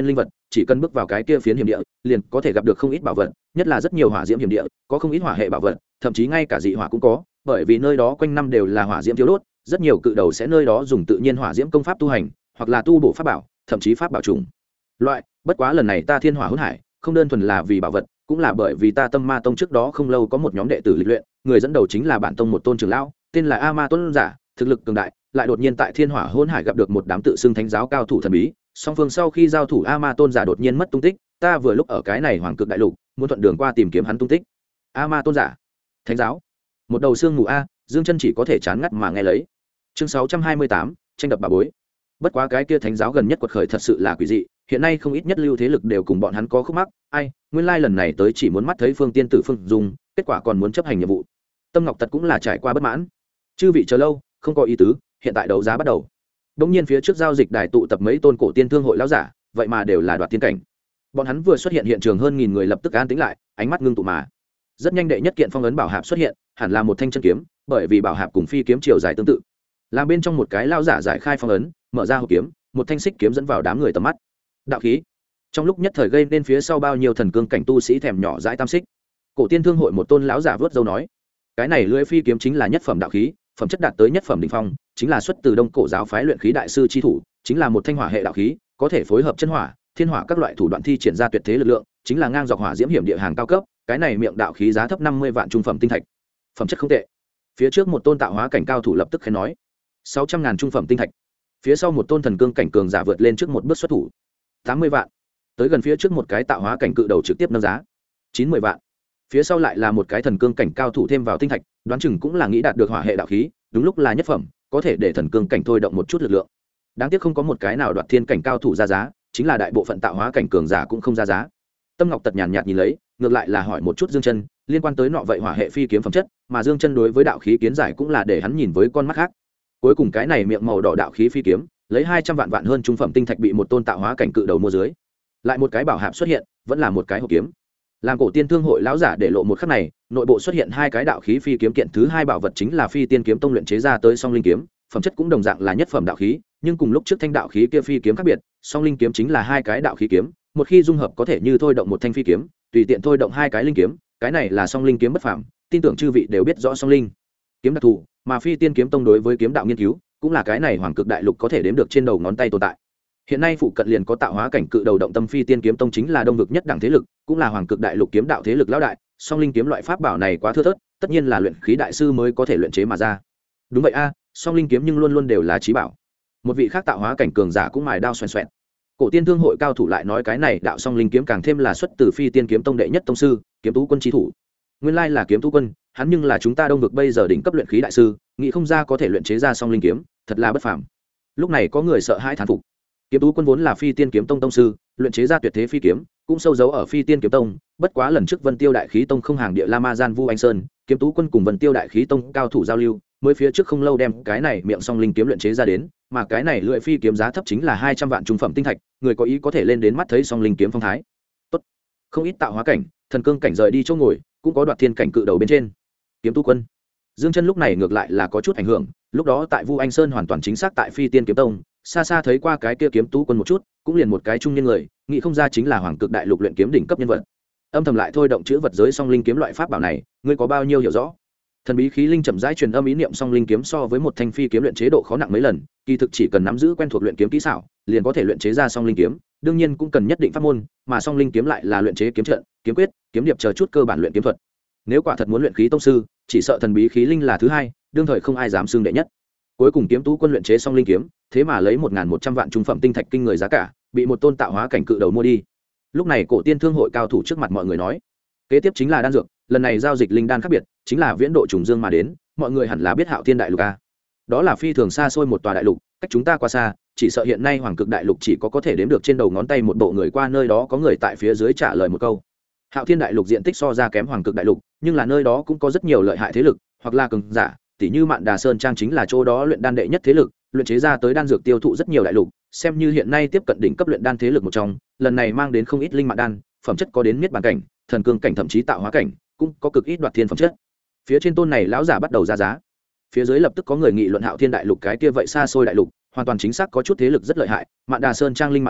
chỉ cần bước vào cái kia phiến hiểm địa liền có thể gặp được không ít bảo vật, nhất là rất nhiều hỏa diễm hiểm địa có không ít hỏa hệ bảo vật, thậm chí ngay cả dị hỏa cũng có, bởi vì nơi đó quanh năm đều là hỏa diễm thiếu đốt, rất nhiều cự đầu sẽ nơi đó dùng tự nhiên hỏa diễm công pháp tu hành, hoặc là tu bổ pháp bảo, thậm chí pháp bảo trùng loại. Bất quá lần này ta thiên hỏa hỗn hải không đơn thuần là vì bảo vật, cũng là bởi vì ta Tâm Ma Tông trước đó không lâu có một nhóm đệ tử lịch luyện, người dẫn đầu chính là bản tông một tôn trưởng lão, tên là A Ma Tôn giả, thực lực cường đại, lại đột nhiên tại thiên hỏa hỗn hải gặp được một đám tự xưng thánh giáo cao thủ thần bí. Song phương sau khi giao thủ, A Ma Tôn giả đột nhiên mất tung tích, ta vừa lúc ở cái này Hoàng Cực đại lục, muốn thuận đường qua tìm kiếm hắn tung tích. A Ma Tôn giả, thánh giáo, một đầu xương mù a, Dương Chân chỉ có thể chán ngắt mà nghe lấy. Chương 628, tranh đập bà bối. Bất quá cái kia thánh giáo gần nhất quật khởi thật sự là quỷ dị, hiện nay không ít nhất lưu thế lực đều cùng bọn hắn có khúc mắc. Ai, nguyên lai lần này tới chỉ muốn mắt thấy Phương Tiên tử Phương Dung, kết quả còn muốn chấp hành nhiệm vụ. Tâm Ngọc Tật cũng là trải qua bất mãn. Chư vị chờ lâu, không có ý tứ, hiện tại đấu giá bắt đầu. Đống nhiên phía trước giao dịch đài tụ tập mấy tôn cổ tiên thương hội lão giả, vậy mà đều là đoạt tiên cảnh. Bọn hắn vừa xuất hiện hiện trường hơn nghìn người lập tức an tĩnh lại, ánh mắt ngưng tụ mà. Rất nhanh đệ nhất kiện phong ấn bảo hạp xuất hiện, hẳn là một thanh chân kiếm, bởi vì bảo hạp cùng phi kiếm chiều dài tương tự. Làm bên trong một cái lão giả giải khai phong ấn, mở ra hộp kiếm, một thanh xích kiếm dẫn vào đám người tầm mắt. Đạo khí. Trong lúc nhất thời gây nên phía sau bao nhiêu thần cương cảnh tu sĩ thèm nhỏ dãi tam xích. Cổ tiên thương hội một tôn lão giả vớt dâu nói, cái này lưỡi phi kiếm chính là nhất phẩm đạo khí, phẩm chất đạt tới nhất phẩm đỉnh phong, chính là xuất từ Đông Cổ giáo phái luyện khí đại sư chi thủ, chính là một thanh hỏa hệ đạo khí, có thể phối hợp chân hỏa, thiên hỏa các loại thủ đoạn thi triển ra tuyệt thế lực lượng, chính là ngang dọc hỏa diễm hiểm địa hàng cao cấp. Cái này miệng đạo khí giá thấp 50 vạn trung phẩm tinh thạch, phẩm chất không tệ. Phía trước một tôn tạo hóa cảnh cao thủ lập tức khen nói, 600.000 trung phẩm tinh thạch. Phía sau một tôn thần cương cảnh cường giả vượt lên trước một bước xuất thủ, 80 vạn. Tới gần phía trước một cái tạo hóa cảnh cự đầu trực tiếp nâng giá, 90 vạn. Phía sau lại là một cái thần cương cảnh cao thủ thêm vào tinh thạch, đoán chừng cũng là nghĩ đạt được hỏa hệ đạo khí, đúng lúc là nhất phẩm, có thể để thần cương cảnh thôi động một chút lực lượng. Đáng tiếc không có một cái nào đoạt thiên cảnh cao thủ ra giá, chính là đại bộ phận tạo hóa cảnh cường giả cũng không ra giá. Tâm Ngọc Tật nhàn nhạt nhìn lấy, ngược lại là hỏi một chút Dương Chân liên quan tới nọ vậy hỏa hệ phi kiếm phẩm chất, mà Dương Chân đối với đạo khí kiến giải cũng là để hắn nhìn với con mắt khác. Cuối cùng cái này miệng màu đỏ đạo khí phi kiếm, lấy 200 vạn hơn trung phẩm tinh thạch bị một tôn tạo hóa cảnh cự đầu mua dưới. Lại một cái bảo hạp xuất hiện, vẫn là một cái hộp kiếm. Làm cổ tiên thương hội lão giả để lộ một khắc này, nội bộ xuất hiện hai cái đạo khí phi kiếm, kiện thứ hai bảo vật chính là Phi Tiên kiếm tông luyện chế ra tới song linh kiếm, phẩm chất cũng đồng dạng là nhất phẩm đạo khí, nhưng cùng lúc trước thanh đạo khí kia phi kiếm khác biệt, song linh kiếm chính là hai cái đạo khí kiếm, một khi dung hợp có thể như thôi động một thanh phi kiếm, tùy tiện thôi động hai cái linh kiếm, cái này là song linh kiếm bất phàm, tin tưởng chư vị đều biết rõ song linh kiếm đặc thù, mà Phi Tiên kiếm tông đối với kiếm đạo nghiên cứu, cũng là cái này Hoàng Cực đại lục có thể đếm được trên đầu ngón tay tồn tại. Hiện nay phụ cận liền có tạo hóa cảnh cự đầu động tâm Phi Tiên kiếm tông, chính là đông vực nhất đẳng thế lực, cũng là Hoàng Cực đại lục kiếm đạo thế lực lão đại. Song linh kiếm loại pháp bảo này quá thưa thớt, tất nhiên là luyện khí đại sư mới có thể luyện chế mà ra. Đúng vậy a, song linh kiếm nhưng luôn luôn đều là chí bảo. Một vị khác tạo hóa cảnh cường giả cũng mài đao xoèn xoẹt. Cổ tiên thương hội cao thủ lại nói cái này đạo song linh kiếm càng thêm là xuất từ Phi Tiên kiếm tông đệ nhất tông sư, Kiếm Tú Quân chí thủ. Nguyên lai là Kiếm Tú Quân, hắn nhưng là chúng ta đông vực bây giờ đỉnh cấp luyện khí đại sư, nghĩ không ra có thể luyện chế ra song linh kiếm, thật là bất phàm. Lúc này có người sợ hãi thán phục. Kiếm Tú Quân vốn là Phi Tiên kiếm tông tông sư, luyện chế ra tuyệt thế phi kiếm, cũng sâu giấu ở Phi Tiên kiếm tông, bất quá lần trước Vân Tiêu đại khí tông không hàng địa La Ma Gian Vu Anh Sơn, Kiếm Tú Quân cùng Vân Tiêu đại khí tông cao thủ giao lưu, mới phía trước không lâu đem cái này miệng song linh kiếm luyện chế ra đến, mà cái này lưỡi phi kiếm giá thấp chính là 200 vạn trung phẩm tinh thạch, người có ý có thể lên đến mắt thấy song linh kiếm phong thái. Tốt. Không ít tạo hóa cảnh, thần cương cảnh rời đi chỗ ngồi, cũng có đoạt thiên cảnh cự đầu bên trên. Kiếm Tú Quân. Dương Chân lúc này ngược lại là có chút ảnh hưởng, lúc đó tại Vu Anh Sơn hoàn toàn chính xác tại Phi Tiên kiếm tông, xa xa thấy qua cái kia Kiếm Tú Quân một chút, cũng liền một cái trung niên người, nghĩ không ra chính là Hoàng Cực đại lục luyện kiếm đỉnh cấp nhân vật. Âm thầm lại thôi động chữ vật giới song linh kiếm loại pháp bảo này, ngươi có bao nhiêu hiểu rõ? Thần bí khí linh chậm rãi truyền âm ý niệm, song linh kiếm so với một thanh phi kiếm luyện chế độ khó nặng mấy lần, kỳ thực chỉ cần nắm giữ quen thuộc luyện kiếm kỹ xảo, liền có thể luyện chế ra song linh kiếm, đương nhiên cũng cần nhất định pháp môn, mà song linh kiếm lại là luyện chế kiếm trận, kiếm quyết, kiếm điệp chờ chút cơ bản luyện kiếm thuật. Nếu quả thật muốn luyện khí tông sư, chỉ sợ thần bí khí linh là thứ hai, đương thời không ai dám xưng đệ nhất. Cuối cùng Kiếm Tú Quân luyện chế song linh kiếm, thế mà lấy 1.100 vạn trung phẩm tinh thạch kinh người giá cả, bị một tôn tạo hóa cảnh cự đầu mua đi. Lúc này cổ tiên thương hội cao thủ trước mặt mọi người nói, kế tiếp chính là đan dược, lần này giao dịch linh đan khác biệt, chính là viễn độ trùng dương mà đến, mọi người hẳn là biết Hạo Thiên đại lục a. Đó là phi thường xa xôi một tòa đại lục, cách chúng ta quá xa, chỉ sợ hiện nay Hoàng Cực đại lục chỉ có thể đếm được trên đầu ngón tay một bộ người qua nơi đó, có người tại phía dưới trả lời một câu. Hạo Thiên đại lục diện tích so ra kém Hoàng Cực đại lục, nhưng là nơi đó cũng có rất nhiều lợi hại thế lực, hoặc là cường giả, tỷ như Mạn Đà Sơn Trang chính là chỗ đó luyện đan đệ nhất thế lực, luyện chế ra tới đan dược tiêu thụ rất nhiều đại lục, xem như hiện nay tiếp cận đỉnh cấp luyện đan thế lực một trong, lần này mang đến không ít linh mạn đan, phẩm chất có đến miết bàn cảnh, thần cương cảnh thậm chí tạo hóa cảnh, cũng có cực ít đoạt thiên phẩm chất. Phía trên tôn này lão giả bắt đầu ra giá, phía dưới lập tức có người nghị luận Hạo Thiên đại lục cái kia vậy xa xôi đại lục, hoàn toàn chính xác có chút thế lực rất lợi hại, Mạn Đà Sơn Trang linh mạn đan,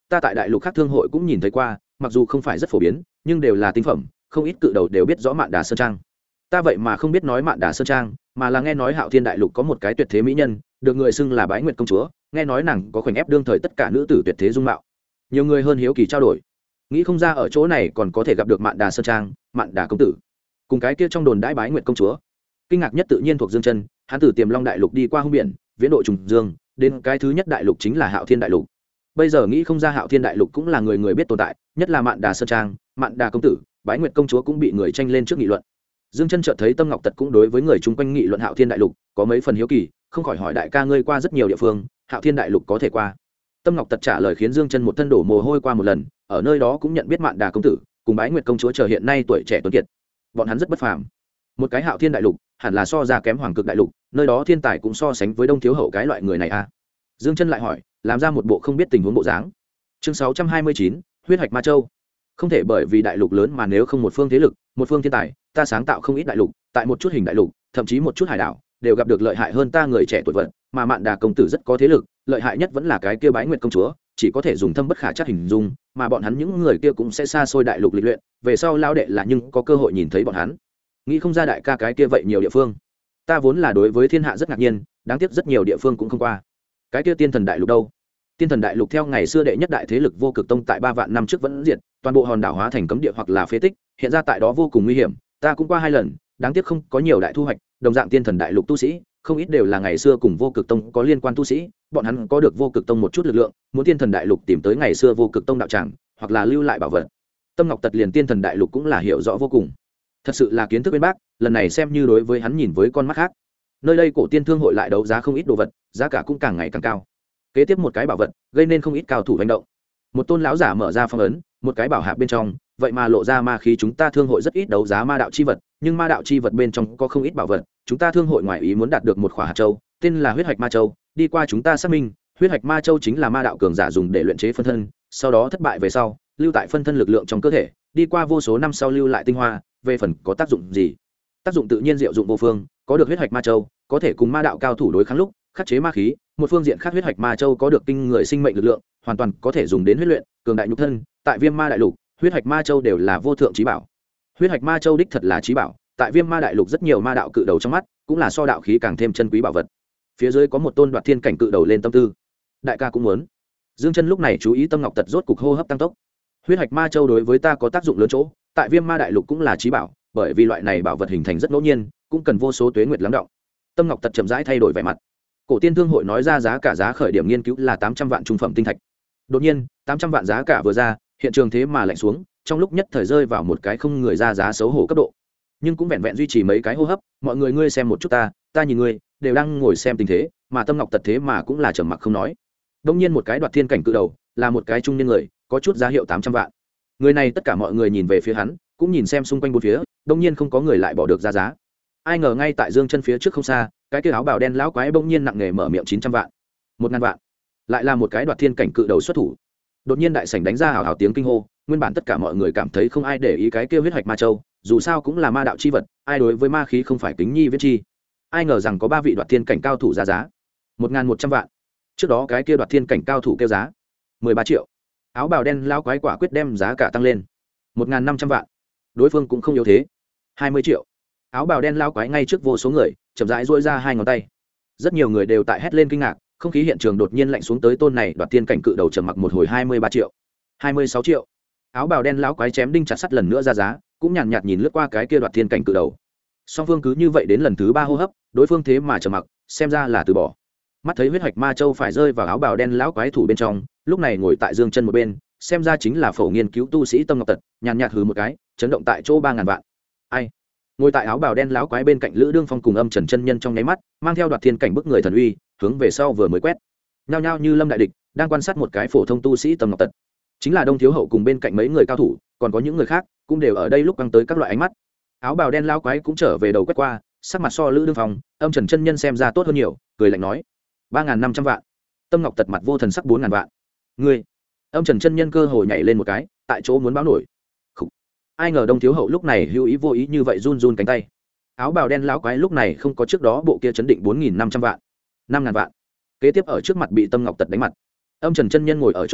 ta tại đại lục khác thương hội cũng nhìn thấy qua, mặc dù không phải rất phổ biến nhưng đều là tinh phẩm, không ít cự đầu đều biết rõ Mạn Đà Sơn Trang. Ta vậy mà không biết nói Mạn Đà Sơn Trang, mà là nghe nói Hạo Thiên đại lục có một cái tuyệt thế mỹ nhân, được người xưng là Bái Nguyệt công chúa, nghe nói nàng có khoảnh ép đương thời tất cả nữ tử tuyệt thế dung mạo. Nhiều người hơn hiếu kỳ trao đổi, nghĩ không ra ở chỗ này còn có thể gặp được Mạn Đà Sơn Trang, Mạn Đà công tử cùng cái kia trong đồn đãi Bái Nguyệt công chúa. Kinh ngạc nhất tự nhiên thuộc Dương Chân, hắn từ Tiềm Long đại lục đi qua hung biển, viễn độ trùng dương, đến cái thứ nhất đại lục chính là Hạo Thiên đại lục. Bây giờ nghĩ không ra Hạo Thiên đại lục cũng là người người biết tồn tại, nhất là Mạn Đà Sơn Trang, Mạn Đà công tử, Bái Nguyệt công chúa cũng bị người tranh lên trước nghị luận. Dương Chân chợt thấy Tâm Ngọc Tật cũng đối với người chung quanh nghị luận Hạo Thiên đại lục có mấy phần hiếu kỳ, không khỏi hỏi đại ca ngươi qua rất nhiều địa phương, Hạo Thiên đại lục có thể qua? Tâm Ngọc Tật trả lời khiến Dương Chân một thân đổ mồ hôi qua một lần, ở nơi đó cũng nhận biết Mạn Đà công tử cùng Bái Nguyệt công chúa chờ hiện nay tuổi trẻ tuấn kiệt, bọn hắn rất bất phàm. Một cái Hạo Thiên đại lục hẳn là so ra kém Hoàng Cực đại lục, nơi đó thiên tài cũng so sánh với Đông Thiếu Hậu cái loại người này a. Dương Chân lại hỏi, làm ra một bộ không biết tình huống bộ dáng. Chương 629, huyết hạch ma châu. Không thể bởi vì đại lục lớn mà nếu không một phương thế lực, một phương thiên tài, ta sáng tạo không ít đại lục, tại một chút hình đại lục, thậm chí một chút hải đảo, đều gặp được lợi hại hơn ta người trẻ tuổi vận, mà Mạn Đà công tử rất có thế lực, lợi hại nhất vẫn là cái kia Bái Nguyệt công chúa, chỉ có thể dùng thâm bất khả trắc hình dung, mà bọn hắn những người kia cũng sẽ xa xôi đại lục lịch luyện, về sau lao đệ là nhưng có cơ hội nhìn thấy bọn hắn. Nghĩ không ra đại ca cái kia vậy nhiều địa phương. Ta vốn là đối với thiên hạ rất ngạc nhiên, đáng tiếc rất nhiều địa phương cũng không qua. Cái kia Tiên Thần đại lục đâu? Tiên Thần đại lục theo ngày xưa đệ nhất đại thế lực Vô Cực tông tại 3 vạn năm trước vẫn diệt, toàn bộ hòn đảo hóa thành cấm địa hoặc là phế tích, hiện ra tại đó vô cùng nguy hiểm, ta cũng qua 2 lần, đáng tiếc không có nhiều đại thu hoạch, đồng dạng Tiên Thần đại lục tu sĩ, không ít đều là ngày xưa cùng Vô Cực tông có liên quan tu sĩ, bọn hắn có được Vô Cực tông một chút lực lượng, muốn Tiên Thần đại lục tìm tới ngày xưa Vô Cực tông đạo tràng, hoặc là lưu lại bảo vật. Tâm Ngọc Tật liền Tiên Thần đại lục cũng là hiểu rõ vô cùng. Thật sự là kiến thức bên bác, lần này xem như đối với hắn nhìn với con mắt khác. Nơi đây cổ tiên thương hội lại đấu giá không ít đồ vật, giá cả cũng càng ngày càng cao. Kế tiếp một cái bảo vật gây nên không ít cao thủ hành động. Một tôn lão giả mở ra phong ấn, một cái bảo hạp bên trong vậy mà lộ ra ma khí. Chúng ta thương hội rất ít đấu giá ma đạo chi vật, nhưng ma đạo chi vật bên trong có không ít bảo vật, chúng ta thương hội ngoài ý muốn đạt được một khỏa hạt châu, tên là huyết hạch ma châu. Đi qua chúng ta xác minh, huyết hạch ma châu chính là ma đạo cường giả dùng để luyện chế phân thân, sau đó thất bại về sau lưu tại phân thân lực lượng trong cơ thể, đi qua vô số năm sau lưu lại tinh hoa. Về phần có tác dụng gì, tác dụng tự nhiên diệu dụng vô phương, có được huyết hạch ma châu có thể cùng ma đạo cao thủ đối kháng lúc khắc chế ma khí. Một phương diện khác, huyết hạch ma châu có được kinh người sinh mệnh lực lượng, hoàn toàn có thể dùng đến huyết luyện cường đại nhục thân. Tại Viêm Ma đại lục, huyết hạch ma châu đều là vô thượng trí bảo. Huyết hạch ma châu đích thật là trí bảo, tại Viêm Ma đại lục rất nhiều ma đạo cự đầu trong mắt cũng là so đạo khí càng thêm chân quý bảo vật. Phía dưới có một tôn Đoạt Thiên cảnh cự đầu lên tâm tư, đại ca cũng muốn. Dương Chân lúc này chú ý Tâm Ngọc Tật rốt cục hô hấp tăng tốc. Huyết hạch ma châu đối với ta có tác dụng lớn chỗ, tại Viêm Ma đại lục cũng là trí bảo, bởi vì loại này bảo vật hình thành rất ngẫu nhiên, cũng cần vô số tuế nguyệt lắng đọng. Tâm Ngọc Tật chậm rãi thay đổi vẻ mặt. Cổ tiên thương hội nói ra giá cả giá khởi điểm nghiên cứu là 800 vạn trung phẩm tinh thạch. Đột nhiên 800 vạn giá cả vừa ra, hiện trường thế mà lạnh xuống, trong lúc nhất thời rơi vào một cái không người ra giá xấu hổ cấp độ. Nhưng cũng vẹn vẹn duy trì mấy cái hô hấp, mọi người ngươi xem một chút ta nhìn ngươi, đều đang ngồi xem tình thế, mà Tâm Ngọc Tật thế mà cũng là trầm mặc không nói. Đông nhiên một cái Đoạt Thiên cảnh cự đầu, là một cái trung niên người, có chút giá hiệu 800 vạn. Người này tất cả mọi người nhìn về phía hắn, cũng nhìn xem xung quanh bốn phía, đông nhiên không có người lại bỏ được ra giá. Ai ngờ ngay tại Dương Chân phía trước không xa, cái kia áo bào đen lão quái bỗng nhiên nặng nề mở miệng 900 vạn, 1000 vạn. Lại là một cái Đoạt Thiên cảnh cự đầu xuất thủ. Đột nhiên đại sảnh đánh ra hào hào tiếng kinh hô, nguyên bản tất cả mọi người cảm thấy không ai để ý cái kia huyết hạch ma châu, dù sao cũng là ma đạo chi vật, ai đối với ma khí không phải kính nhi viễn chi. Ai ngờ rằng có 3 vị Đoạt Thiên cảnh cao thủ ra giá 1100 vạn. Trước đó cái kia Đoạt Thiên cảnh cao thủ kêu giá 13 triệu. Áo bào đen lão quái quả quyết đem giá cả tăng lên 1500 vạn. Đối phương cũng không yếu thế, 20 triệu. Áo bào đen lão quái ngay trước vô số người chậm rãi duỗi ra 2 ngón tay. Rất nhiều người đều tại hét lên kinh ngạc, không khí hiện trường đột nhiên lạnh xuống tới. Tôn này Đoạt Thiên cảnh cự đầu trầm mặc một hồi 23 triệu, 26 triệu. Áo bào đen lão quái chém đinh chặt sắt lần nữa ra giá, cũng nhàn nhạt nhìn lướt qua cái kia Đoạt Thiên cảnh cự đầu. Song phương cứ như vậy đến lần thứ 3 hô hấp, đối phương thế mà trầm mặc, xem ra là từ bỏ. Mắt thấy huyết hạch ma châu phải rơi vào áo bào đen lão quái thủ bên trong, lúc này ngồi tại Dương Chân một bên, xem ra chính là phổ nghiên cứu tu sĩ Tâm Ngọc Tật, nhàn nhạt hừ một cái, chấn động tại chỗ 3000 vạn. Ai? Ngồi tại áo bào đen lão quái bên cạnh Lữ Đương Phong cùng Âm Trần chân nhân trong nháy mắt, mang theo Đoạt Thiên cảnh bức người thần uy, hướng về sau vừa mới quét. Nhao nhao như lâm đại địch, đang quan sát một cái phổ thông tu sĩ Tâm Ngọc Tật. Chính là Đông Thiếu Hậu cùng bên cạnh mấy người cao thủ, còn có những người khác, cũng đều ở đây lúc căng tới các loại ánh mắt. Áo bào đen lão quái cũng trở về đầu quét qua, sắc mặt so Lữ Đương Phong, Âm Trần chân nhân xem ra tốt hơn nhiều, cười lạnh nói: 3500 vạn. Tâm Ngọc Tật mặt vô thần sắc 4000 vạn. Ngươi? Âm Trần chân nhân cơ hội nhảy lên một cái, tại chỗ muốn báo nổi. Khủ. Ai ngờ Đông Thiếu Hậu lúc này hữu ý vô ý như vậy run run cánh tay. Áo bào đen lão quái lúc này không có trước đó bộ kia chấn định 4500 vạn. 5000 vạn. Kế tiếp ở trước mặt bị Tâm Ngọc Tật đánh mặt. Âm Trần chân nhân ngồi ở chỗ đó,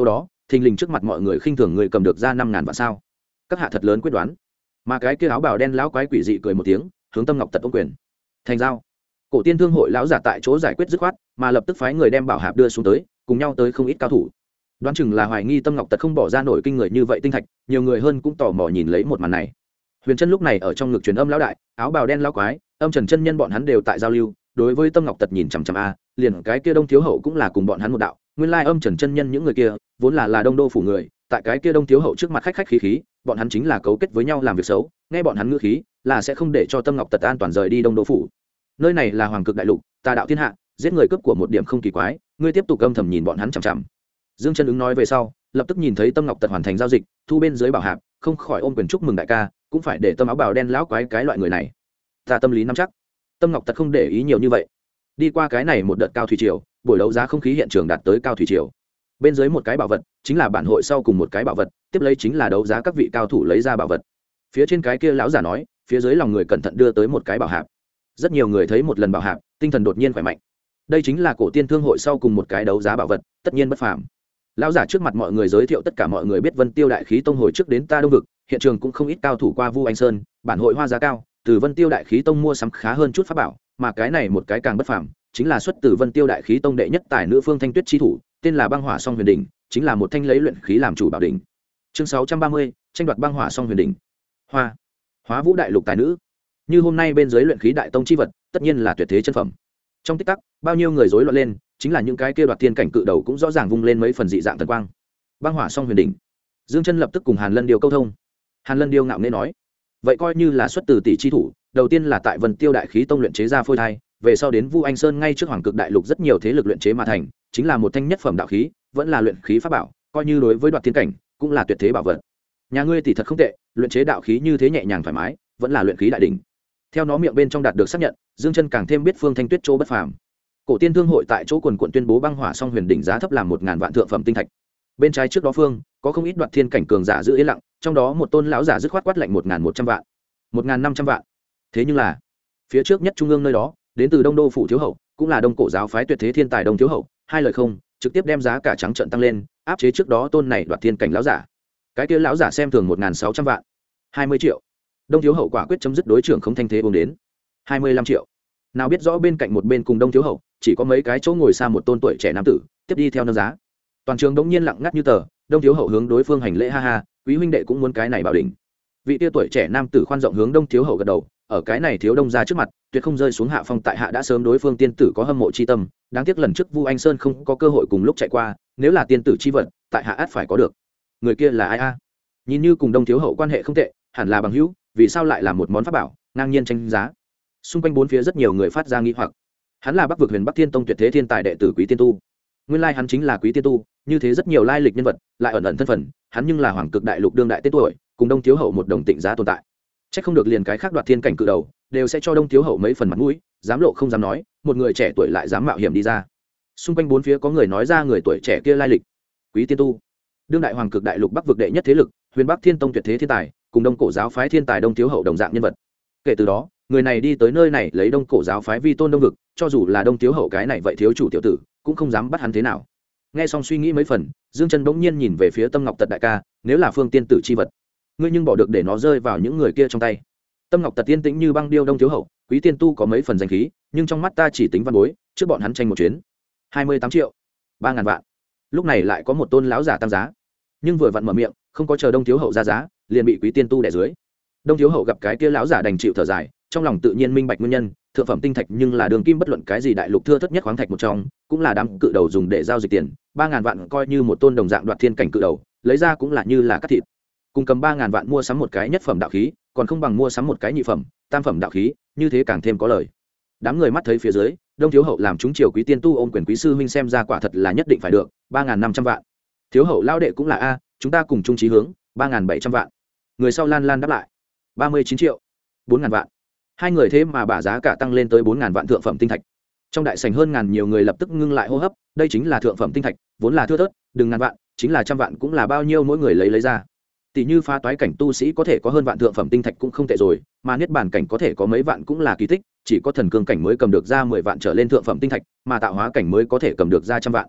thình lình trước mặt mọi người khinh thường người cầm được ra 5.000 vạn sao? Các hạ thật lớn quyết đoán. Mà cái kia áo bào đen lão quái quỷ dị cười một tiếng, hướng Tâm Ngọc Tật ôm quyền. Thành giao. Cổ Tiên Thương hội lão giả tại chỗ giải quyết dứt khoát, mà lập tức phái người đem bảo hạp đưa xuống tới, cùng nhau tới không ít cao thủ. Đoán chừng là hoài nghi Tâm Ngọc Tật không bỏ ra nổi kinh người như vậy tinh thạch, nhiều người hơn cũng tò mò nhìn lấy một màn này. Huyền Chân lúc này ở trong ngực truyền âm lão đại, áo bào đen lão quái, Âm Trần chân nhân bọn hắn đều tại giao lưu, đối với Tâm Ngọc Tật nhìn chằm chằm a, liền cái kia Đông Thiếu Hậu cũng là cùng bọn hắn một đạo, nguyên lai Âm Trần chân nhân những người kia, vốn là Đông Đô phủ người, tại cái kia Đông Thiếu Hậu trước mặt khách khách khí khí, bọn hắn chính là cấu kết với nhau làm việc xấu, nghe bọn hắn ngữ khí, là sẽ không để cho Tâm Ngọc Tật an toàn rời đi Đông Đô phủ. Nơi này là Hoàng Cực Đại Lục, tà đạo thiên hạ, giết người cướp của một điểm không kỳ quái, ngươi tiếp tục âm thầm nhìn bọn hắn chằm chằm. Dương Chân ứng nói về sau, lập tức nhìn thấy Tâm Ngọc Tật hoàn thành giao dịch, thu bên dưới bảo hạp, không khỏi ôm quyền chúc mừng đại ca, cũng phải để Tâm áo bào đen lão quái cái loại người này. Ta tâm lý nắm chắc. Tâm Ngọc Tật không để ý nhiều như vậy. Đi qua cái này một đợt cao thủy triều, buổi đấu giá không khí hiện trường đạt tới cao thủy triều. Bên dưới một cái bảo vật, chính là bản hội sau cùng một cái bảo vật, tiếp lấy chính là đấu giá các vị cao thủ lấy ra bảo vật. Phía trên cái kia lão giả nói, phía dưới lòng người cẩn thận đưa tới một cái bảo hạp. Rất nhiều người thấy một lần bảo hạp, tinh thần đột nhiên khỏe mạnh. Đây chính là Cổ Tiên Thương hội sau cùng một cái đấu giá bảo vật, tất nhiên bất phàm. Lão giả trước mặt mọi người giới thiệu tất cả mọi người biết Vân Tiêu Đại Khí Tông hồi trước đến ta Đông vực, hiện trường cũng không ít cao thủ qua Vu Anh Sơn, bản hội hoa giá cao, từ Vân Tiêu Đại Khí Tông mua sắm khá hơn chút pháp bảo, mà cái này một cái càng bất phàm, chính là xuất từ Vân Tiêu Đại Khí Tông đệ nhất tài nữ Phương Thanh Tuyết chi thủ, tên là Băng Hỏa Song Huyền Đỉnh, chính là một thanh lấy luyện khí làm chủ bảo đỉnh. Chương 630, tranh đoạt Băng Hỏa Song Huyền Đỉnh. Hoa, Hóa Vũ Đại Lục tài nữ. Như hôm nay bên dưới luyện khí đại tông chi vật, tất nhiên là tuyệt thế chân phẩm. Trong tích tắc, bao nhiêu người rối loạn lên, chính là những cái kia đoạt thiên cảnh cự đầu cũng rõ ràng vung lên mấy phần dị dạng thần quang. Băng Hỏa Song Huyền Đỉnh. Dương Chân lập tức cùng Hàn Lân Điêu câu thông. Hàn Lân Điêu ngạo nghễ nói, vậy coi như là xuất từ tỷ chi thủ, đầu tiên là tại Vân Tiêu Đại Khí Tông luyện chế ra phôi thai, về sau đến Vu Anh Sơn ngay trước Hoàng Cực Đại Lục rất nhiều thế lực luyện chế mà thành, chính là một thanh nhất phẩm đạo khí, vẫn là luyện khí pháp bảo, coi như đối với đoạt thiên cảnh cũng là tuyệt thế bảo vật. Nhà ngươi tỷ thật không tệ, luyện chế đạo khí như thế nhẹ nhàng thoải mái, vẫn là luyện khí đại đỉnh. Theo nó miệng bên trong đạt được xác nhận, Dương Chân càng thêm biết Phương Thanh Tuyết chỗ bất phàm. Cổ Tiên Thương hội tại chỗ quần quần tuyên bố Băng Hỏa Song Huyền Đỉnh giá thấp làm 1.000 vạn thượng phẩm tinh thạch. Bên trái trước đó phương có không ít đoạt thiên cảnh cường giả giữ yên lặng, trong đó một tôn lão giả dứt khoát quát lạnh 1.100 vạn, 1.500 vạn. Thế nhưng là phía trước nhất trung ương nơi đó, đến từ Đông Đô phủ thiếu hậu, cũng là Đông Cổ giáo phái tuyệt thế thiên tài Đông thiếu hậu, hai lời không, trực tiếp đem giá cả trắng trợn tăng lên, áp chế trước đó tôn này đoạt thiên cảnh lão giả. Cái kia lão giả xem thường 1.600 vạn, 20 triệu. Đông thiếu hậu quả quyết chấm dứt đối trưởng không thanh thế uống đến 25 triệu. Nào biết rõ bên cạnh một bên cùng Đông thiếu hậu chỉ có mấy cái chỗ ngồi xa một tôn tuổi trẻ nam tử tiếp đi theo nâng giá. Toàn trường đống nhiên lặng ngắt như tờ. Đông thiếu hậu hướng đối phương hành lễ, ha ha, quý huynh đệ cũng muốn cái này bảo đỉnh. Vị tia tuổi trẻ nam tử khoan rộng hướng Đông thiếu hậu gật đầu, ở cái này thiếu đông ra trước mặt tuyệt không rơi xuống hạ phong, tại hạ đã sớm đối phương tiên tử có hâm mộ chi tâm, đáng tiếc lần trước Vu Anh Sơn không có cơ hội cùng lúc chạy qua, nếu là tiên tử chi vật tại hạ ắt phải có được. Người kia là ai a? Nhìn như cùng Đông thiếu hậu quan hệ không tệ, hẳn là bằng hữu, vì sao lại là một món pháp bảo ngang nhiên tranh giá? Xung quanh bốn phía rất nhiều người phát ra nghi hoặc. Hắn là Bắc vực Huyền Bắc Thiên Tông tuyệt thế thiên tài đệ tử Quý Tiên Tu. Nguyên lai hắn chính là Quý Tiên Tu, như thế rất nhiều lai lịch nhân vật, lại ẩn ẩn thân phận, hắn nhưng là Hoàng Cực Đại Lục đương đại tên tuổi, cùng Đông thiếu hậu một đồng tịnh giá tồn tại. Chắc không được liền cái khác đoạt thiên cảnh cự đầu đều sẽ cho Đông thiếu hậu mấy phần mặt mũi, dám lộ không dám nói, một người trẻ tuổi lại dám mạo hiểm đi ra. Xung quanh bốn phía có người nói ra người tuổi trẻ kia lai lịch. Quý Tiên Tu, đương đại Hoàng Cực Đại Lục Bắc vực đệ nhất thế lực, Huyền Bắc Thiên Tông tuyệt thế thiên tài, cùng Đông Cổ giáo phái thiên tài Đông thiếu hậu đồng dạng nhân vật. Kể từ đó, người này đi tới nơi này lấy Đông Cổ giáo phái vi tôn Đông vực, cho dù là Đông thiếu hậu cái này vậy thiếu chủ tiểu tử, cũng không dám bắt hắn thế nào. Nghe xong suy nghĩ mấy phần, Dương Chân bỗng nhiên nhìn về phía Tâm Ngọc Tật đại ca, nếu là Phương tiên tử chi vật, ngươi nhưng bỏ được để nó rơi vào những người kia trong tay. Tâm Ngọc Tật tiên tĩnh như băng điêu Đông thiếu hậu, Quý Tiên Tu có mấy phần danh khí, nhưng trong mắt ta chỉ tính văn bối, trước bọn hắn tranh một chuyến 28 triệu, 3.000 vạn. Lúc này lại có một tôn lão giả tăng giá, nhưng vừa vặn mở miệng, không có chờ Đông thiếu hậu ra giá, liền bị Quý Tiên Tu đè dưới. Đông thiếu hậu gặp cái kia lão giả đành chịu thở dài, trong lòng tự nhiên minh bạch nguyên nhân, thượng phẩm tinh thạch nhưng là đường kim bất luận cái gì đại lục thưa thất nhất khoáng thạch một trong, cũng là đám cự đầu dùng để giao dịch tiền, 3.000 vạn coi như một tôn đồng dạng đoạt thiên cảnh cự đầu, lấy ra cũng là như là cắt thịt. Cùng cầm 3.000 vạn mua sắm một cái nhất phẩm đạo khí, còn không bằng mua sắm một cái nhị phẩm, tam phẩm đạo khí, như thế càng thêm có lời. Đám người mắt thấy phía dưới, Đông thiếu hậu làm chúng triều Quý Tiên Tu ôm quyền quý sư huynh xem ra quả thật là nhất định phải được, 3.500 vạn. Thiếu hậu lao đệ cũng là a, chúng ta cùng chung chí hướng, 3.700 vạn. Người sau lan lan đáp lại, 39 triệu, 4.000 vạn. Hai người thế mà bả giá cả tăng lên tới 4.000 vạn thượng phẩm tinh thạch. Trong đại sảnh hơn ngàn nhiều người lập tức ngưng lại hô hấp, đây chính là thượng phẩm tinh thạch, vốn là thưa thớt, đừng ngàn vạn, chính là trăm vạn cũng là bao nhiêu mỗi người lấy ra. Tỷ như phá toái cảnh tu sĩ có thể có hơn vạn thượng phẩm tinh thạch cũng không tệ rồi, mà niết bàn cảnh có thể có mấy vạn cũng là kỳ tích, chỉ có thần cương cảnh mới cầm được ra 10 vạn trở lên thượng phẩm tinh thạch, mà tạo hóa cảnh mới có thể cầm được ra trăm vạn.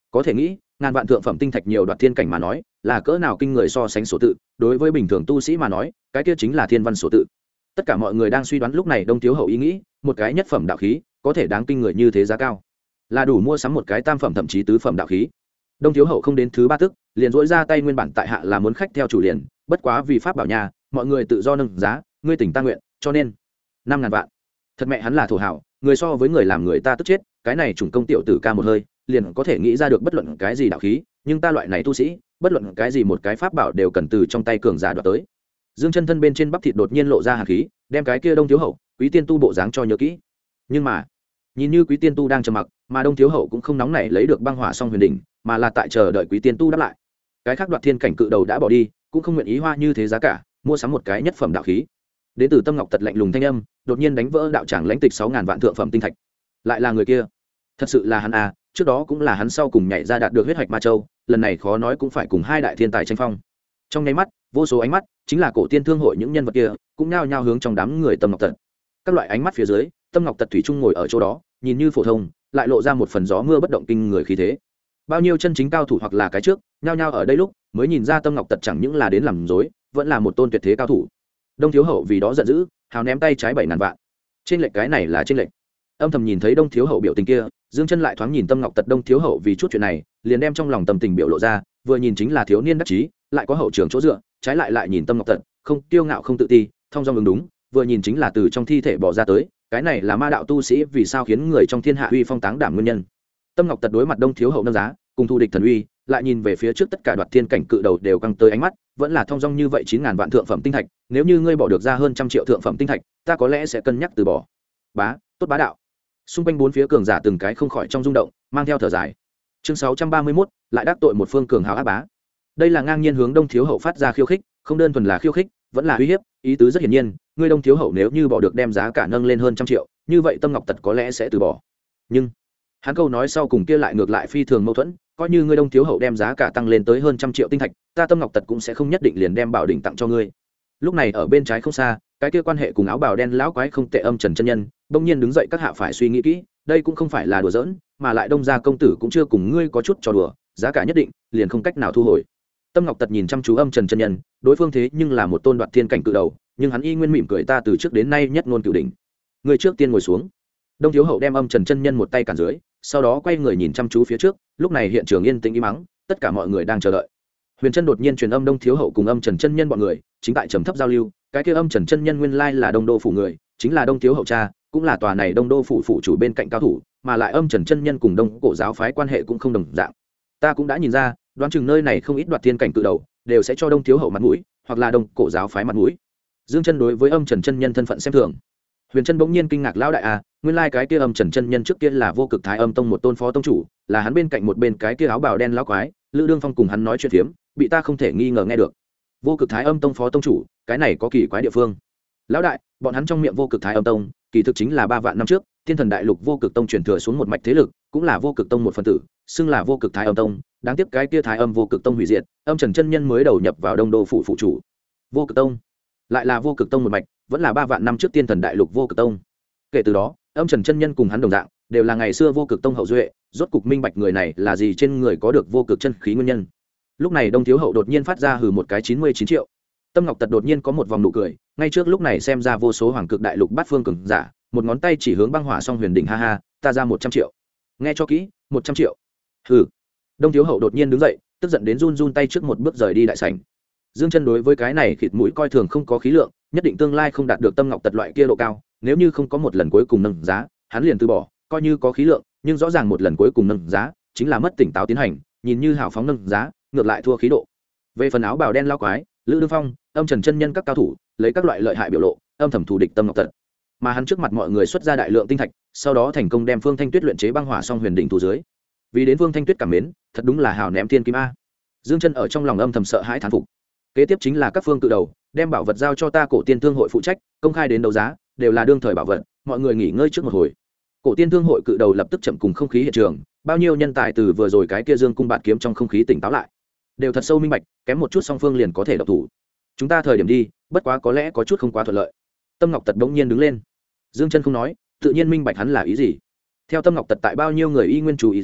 có thể nghĩ ngàn vạn thượng phẩm tinh thạch nhiều đoạt thiên cảnh mà nói là cỡ nào kinh người so sánh số tự, đối với bình thường tu sĩ mà nói cái kia chính là thiên văn số tự. Tất cả mọi người đang suy đoán lúc này Đông Thiếu Hậu ý nghĩ, một cái nhất phẩm đạo khí có thể đáng kinh người như thế giá cao, là đủ mua sắm một cái tam phẩm thậm chí tứ phẩm đạo khí. Đông Thiếu Hậu không đến thứ ba tức liền dỗi ra tay, nguyên bản tại hạ là muốn khách theo chủ liền, bất quá vì pháp bảo nhà mọi người tự do nâng giá, ngươi tỉnh ta nguyện, cho nên 5.000 vạn. Thật mẹ hắn là thổ hảo, người so với người làm người ta tức chết, cái này chủng công tiểu tử ca một hơi liền có thể nghĩ ra được bất luận cái gì đạo khí, nhưng ta loại này tu sĩ bất luận cái gì một cái pháp bảo đều cần từ trong tay cường giả đoạt tới. Dương Chân thân bên trên bắp thịt đột nhiên lộ ra hàn khí, đem cái kia Đông Thiếu Hậu Quý Tiên Tu bộ dáng cho nhớ kỹ. Nhưng mà nhìn như Quý Tiên Tu đang trầm mặc, mà Đông Thiếu Hậu cũng không nóng nảy lấy được băng hỏa song huyền đỉnh, mà là tại chờ đợi Quý Tiên Tu đáp lại. Cái khác đoạt thiên cảnh cự đầu đã bỏ đi, cũng không nguyện ý hoa như thế giá cả mua sắm một cái nhất phẩm đạo khí. Đến từ Tâm Ngọc Tật lạnh lùng thanh âm đột nhiên đánh vỡ đạo tràng lãnh tịch 6.000 vạn thượng phẩm tinh thạch. Lại là người kia, thật sự là hắn à? Trước đó cũng là hắn sau cùng nhảy ra đạt được huyết hạch ma châu, lần này khó nói cũng phải cùng hai đại thiên tài tranh phong. Trong nháy mắt vô số ánh mắt, chính là cổ tiên thương hội những nhân vật kia cũng nhao nhao hướng trong đám người Tâm Ngọc Tật. Các loại ánh mắt phía dưới, Tâm Ngọc Tật thủy chung ngồi ở chỗ đó, nhìn như phổ thông lại lộ ra một phần gió mưa bất động kinh người khí thế. Bao nhiêu chân chính cao thủ hoặc là cái trước nhao nhao ở đây lúc mới nhìn ra Tâm Ngọc Tật chẳng những là đến làm dối, vẫn là một tôn tuyệt thế cao thủ. Đông Thiếu Hậu vì đó giận dữ, hào ném tay trái 7.000 vạn. Trên lệch cái này là trên lệch. Âm thầm nhìn thấy Đông Thiếu Hậu biểu tình kia, Dương Chân lại thoáng nhìn Tâm Ngọc Tật. Đông Thiếu Hậu vì chút chuyện này liền đem trong lòng tâm tình biểu lộ ra, vừa nhìn chính là thiếu niên đắc chí, lại có hậu trường chỗ dựa, trái lại nhìn Tâm Ngọc Tật không kiêu ngạo không tự ti, thông dong ứng đúng, vừa nhìn chính là từ trong thi thể bỏ ra tới, cái này là ma đạo tu sĩ vì sao khiến người trong thiên hạ uy phong táng đảm nguyên nhân. Tâm Ngọc Tật đối mặt Đông Thiếu Hậu nâng giá cùng thu địch thần uy, lại nhìn về phía trước tất cả đoạt thiên cảnh cự đầu đều căng tới ánh mắt, vẫn là thông dong như vậy. 9.000 vạn thượng phẩm tinh thạch, nếu như ngươi bỏ được ra hơn 100 triệu thượng phẩm tinh thạch, ta có lẽ sẽ cân nhắc từ bỏ. Bá, tốt bá đạo. Xung quanh bốn phía cường giả từng cái không khỏi trong rung động, mang theo thở dài. Chương 631, lại đắc tội một phương cường hào ác bá. Đây là ngang nhiên hướng Đông Thiếu Hậu phát ra khiêu khích, không đơn thuần là khiêu khích, vẫn là uy hiếp, ý tứ rất hiển nhiên, ngươi Đông Thiếu Hậu nếu như bỏ được đem giá cả nâng lên hơn 100 triệu, như vậy Tâm Ngọc Tật có lẽ sẽ từ bỏ. Nhưng hắn câu nói sau cùng kia lại ngược lại phi thường mâu thuẫn, coi như ngươi Đông Thiếu Hậu đem giá cả tăng lên tới hơn 100 triệu tinh thạch, ta Tâm Ngọc Tật cũng sẽ không nhất định liền đem bảo đỉnh tặng cho ngươi. Lúc này ở bên trái không xa, cái kia quan hệ cùng áo bào đen lão quái không tệ Âm Trần chân nhân bỗng nhiên đứng dậy. Các hạ phải suy nghĩ kỹ, đây cũng không phải là đùa giỡn, mà lại Đông gia công tử cũng chưa cùng ngươi có chút trò đùa, giá cả nhất định liền không cách nào thu hồi. Tâm Ngọc Tật nhìn chăm chú Âm Trần chân nhân, đối phương thế nhưng là một tôn đoạt thiên cảnh cự đầu, nhưng hắn y nguyên mỉm cười, ta từ trước đến nay nhất ngôn cửu đỉnh, ngươi trước tiên ngồi xuống. Đông Thiếu Hậu đem Âm Trần chân nhân một tay cản dưới, sau đó quay người nhìn chăm chú phía trước. Lúc này hiện trường yên tĩnh im mắng, tất cả mọi người đang chờ đợi. Huyền Trân đột nhiên truyền âm, Đông Thiếu Hậu cùng Âm Trần chân nhân bọn người chính tại trầm thấp giao lưu. Cái kia Âm Trần chân nhân nguyên lai là Đông Đô phủ người, chính là Đông Thiếu Hậu cha, cũng là tòa này Đông Đô phủ phụ chủ bên cạnh cao thủ, mà lại Âm Trần chân nhân cùng Đông Cổ giáo phái quan hệ cũng không đồng dạng. Ta cũng đã nhìn ra, đoán chừng nơi này không ít đoạt thiên cảnh cự đầu đều sẽ cho Đông Thiếu Hậu mặt mũi, hoặc là Đông Cổ giáo phái mặt mũi. Dương Chân đối với Âm Trần chân nhân thân phận xem thường. Huyền Trân bỗng nhiên kinh ngạc, lão đại à, nguyên lai cái kia Âm Trần chân nhân trước kia là Vô Cực Thái Âm tông một tôn phó tông chủ, là hắn bên cạnh một bên cái kia áo bào đen lão quái, Lữ Đương Phong cùng hắn nói chuyện phiếm, bị ta không thể nghi ngờ nghe được. Vô Cực Thái Âm tông phó tông chủ, cái này có kỳ quái địa phương. Lão đại, bọn hắn trong miệng Vô Cực Thái Âm tông, kỳ thực chính là 3 vạn năm trước, Thiên Thần Đại Lục Vô Cực tông truyền thừa xuống một mạch thế lực, cũng là Vô Cực tông một phần tử, xưng là Vô Cực Thái Âm tông, đáng tiếc cái kia Thái Âm Vô Cực tông hủy diệt, Âm Trần chân nhân mới đầu nhập vào Đông Đô phủ phụ chủ. Vô Cực tông, lại là Vô Cực tông một mạch, vẫn là 3 vạn năm trước Thiên Thần Đại Lục Vô Cực tông. Kể từ đó, Âm Trần chân nhân cùng hắn đồng dạng, đều là ngày xưa Vô Cực tông hậu duệ, rốt cục minh bạch người này là gì, trên người có được vô cực chân khí nguyên nhân. Lúc này Đông Thiếu Hậu đột nhiên phát ra hừ một cái 99 triệu. Tâm Ngọc Tật đột nhiên có một vòng nụ cười, ngay trước lúc này xem ra vô số hoàng cực đại lục bát phương cường giả, một ngón tay chỉ hướng băng hỏa song huyền đỉnh, ha ha, ta ra 100 triệu. Nghe cho kỹ, 100 triệu. Hừ. Đông Thiếu Hậu đột nhiên đứng dậy, tức giận đến run run tay trước một bước rời đi đại sảnh. Dương Chân đối với cái này khịt mũi coi thường không có khí lượng, nhất định tương lai không đạt được Tâm Ngọc Tật loại kia độ cao, nếu như không có một lần cuối cùng nâng giá, hắn liền từ bỏ, coi như có khí lượng, nhưng rõ ràng một lần cuối cùng nâng giá, chính là mất tỉnh táo tiến hành, nhìn như hào phóng nâng giá, ngược lại thua khí độ. Về phần áo bào đen lao quái, Lữ Đương Phong, Âm Trần chân nhân các cao thủ, lấy các loại lợi hại biểu lộ, âm thầm thù địch Tâm Ngọc Tật. Mà hắn trước mặt mọi người xuất ra đại lượng tinh thạch, sau đó thành công đem Phương Thanh Tuyết luyện chế băng hỏa song huyền đỉnh thủ dưới. Vì đến Phương Thanh Tuyết cảm mến, thật đúng là hào ném thiên kim a. Dương Chân ở trong lòng âm thầm sợ hãi thán phục. Kế tiếp chính là các phương cự đầu, đem bảo vật giao cho ta Cổ Tiên Thương hội phụ trách, công khai đến đấu giá, đều là đương thời bảo vật, mọi người nghỉ ngơi trước một hồi. Cổ Tiên Thương hội cự đầu lập tức chậm cùng không khí hiện trường, bao nhiêu nhân tài từ vừa rồi cái kia dương cung bạt kiếm trong không khí tỉnh táo lại, đều thật sâu minh bạch, kém một chút song phương liền có thể độc thủ. Chúng ta thời điểm đi, bất quá có lẽ có chút không quá thuận lợi. Tâm Ngọc Tật bỗng nhiên đứng lên. Dương Chân không nói, tự nhiên minh bạch hắn là ý gì. Theo Tâm Ngọc Tật tại bao nhiêu người y nguyên chú ý dưới,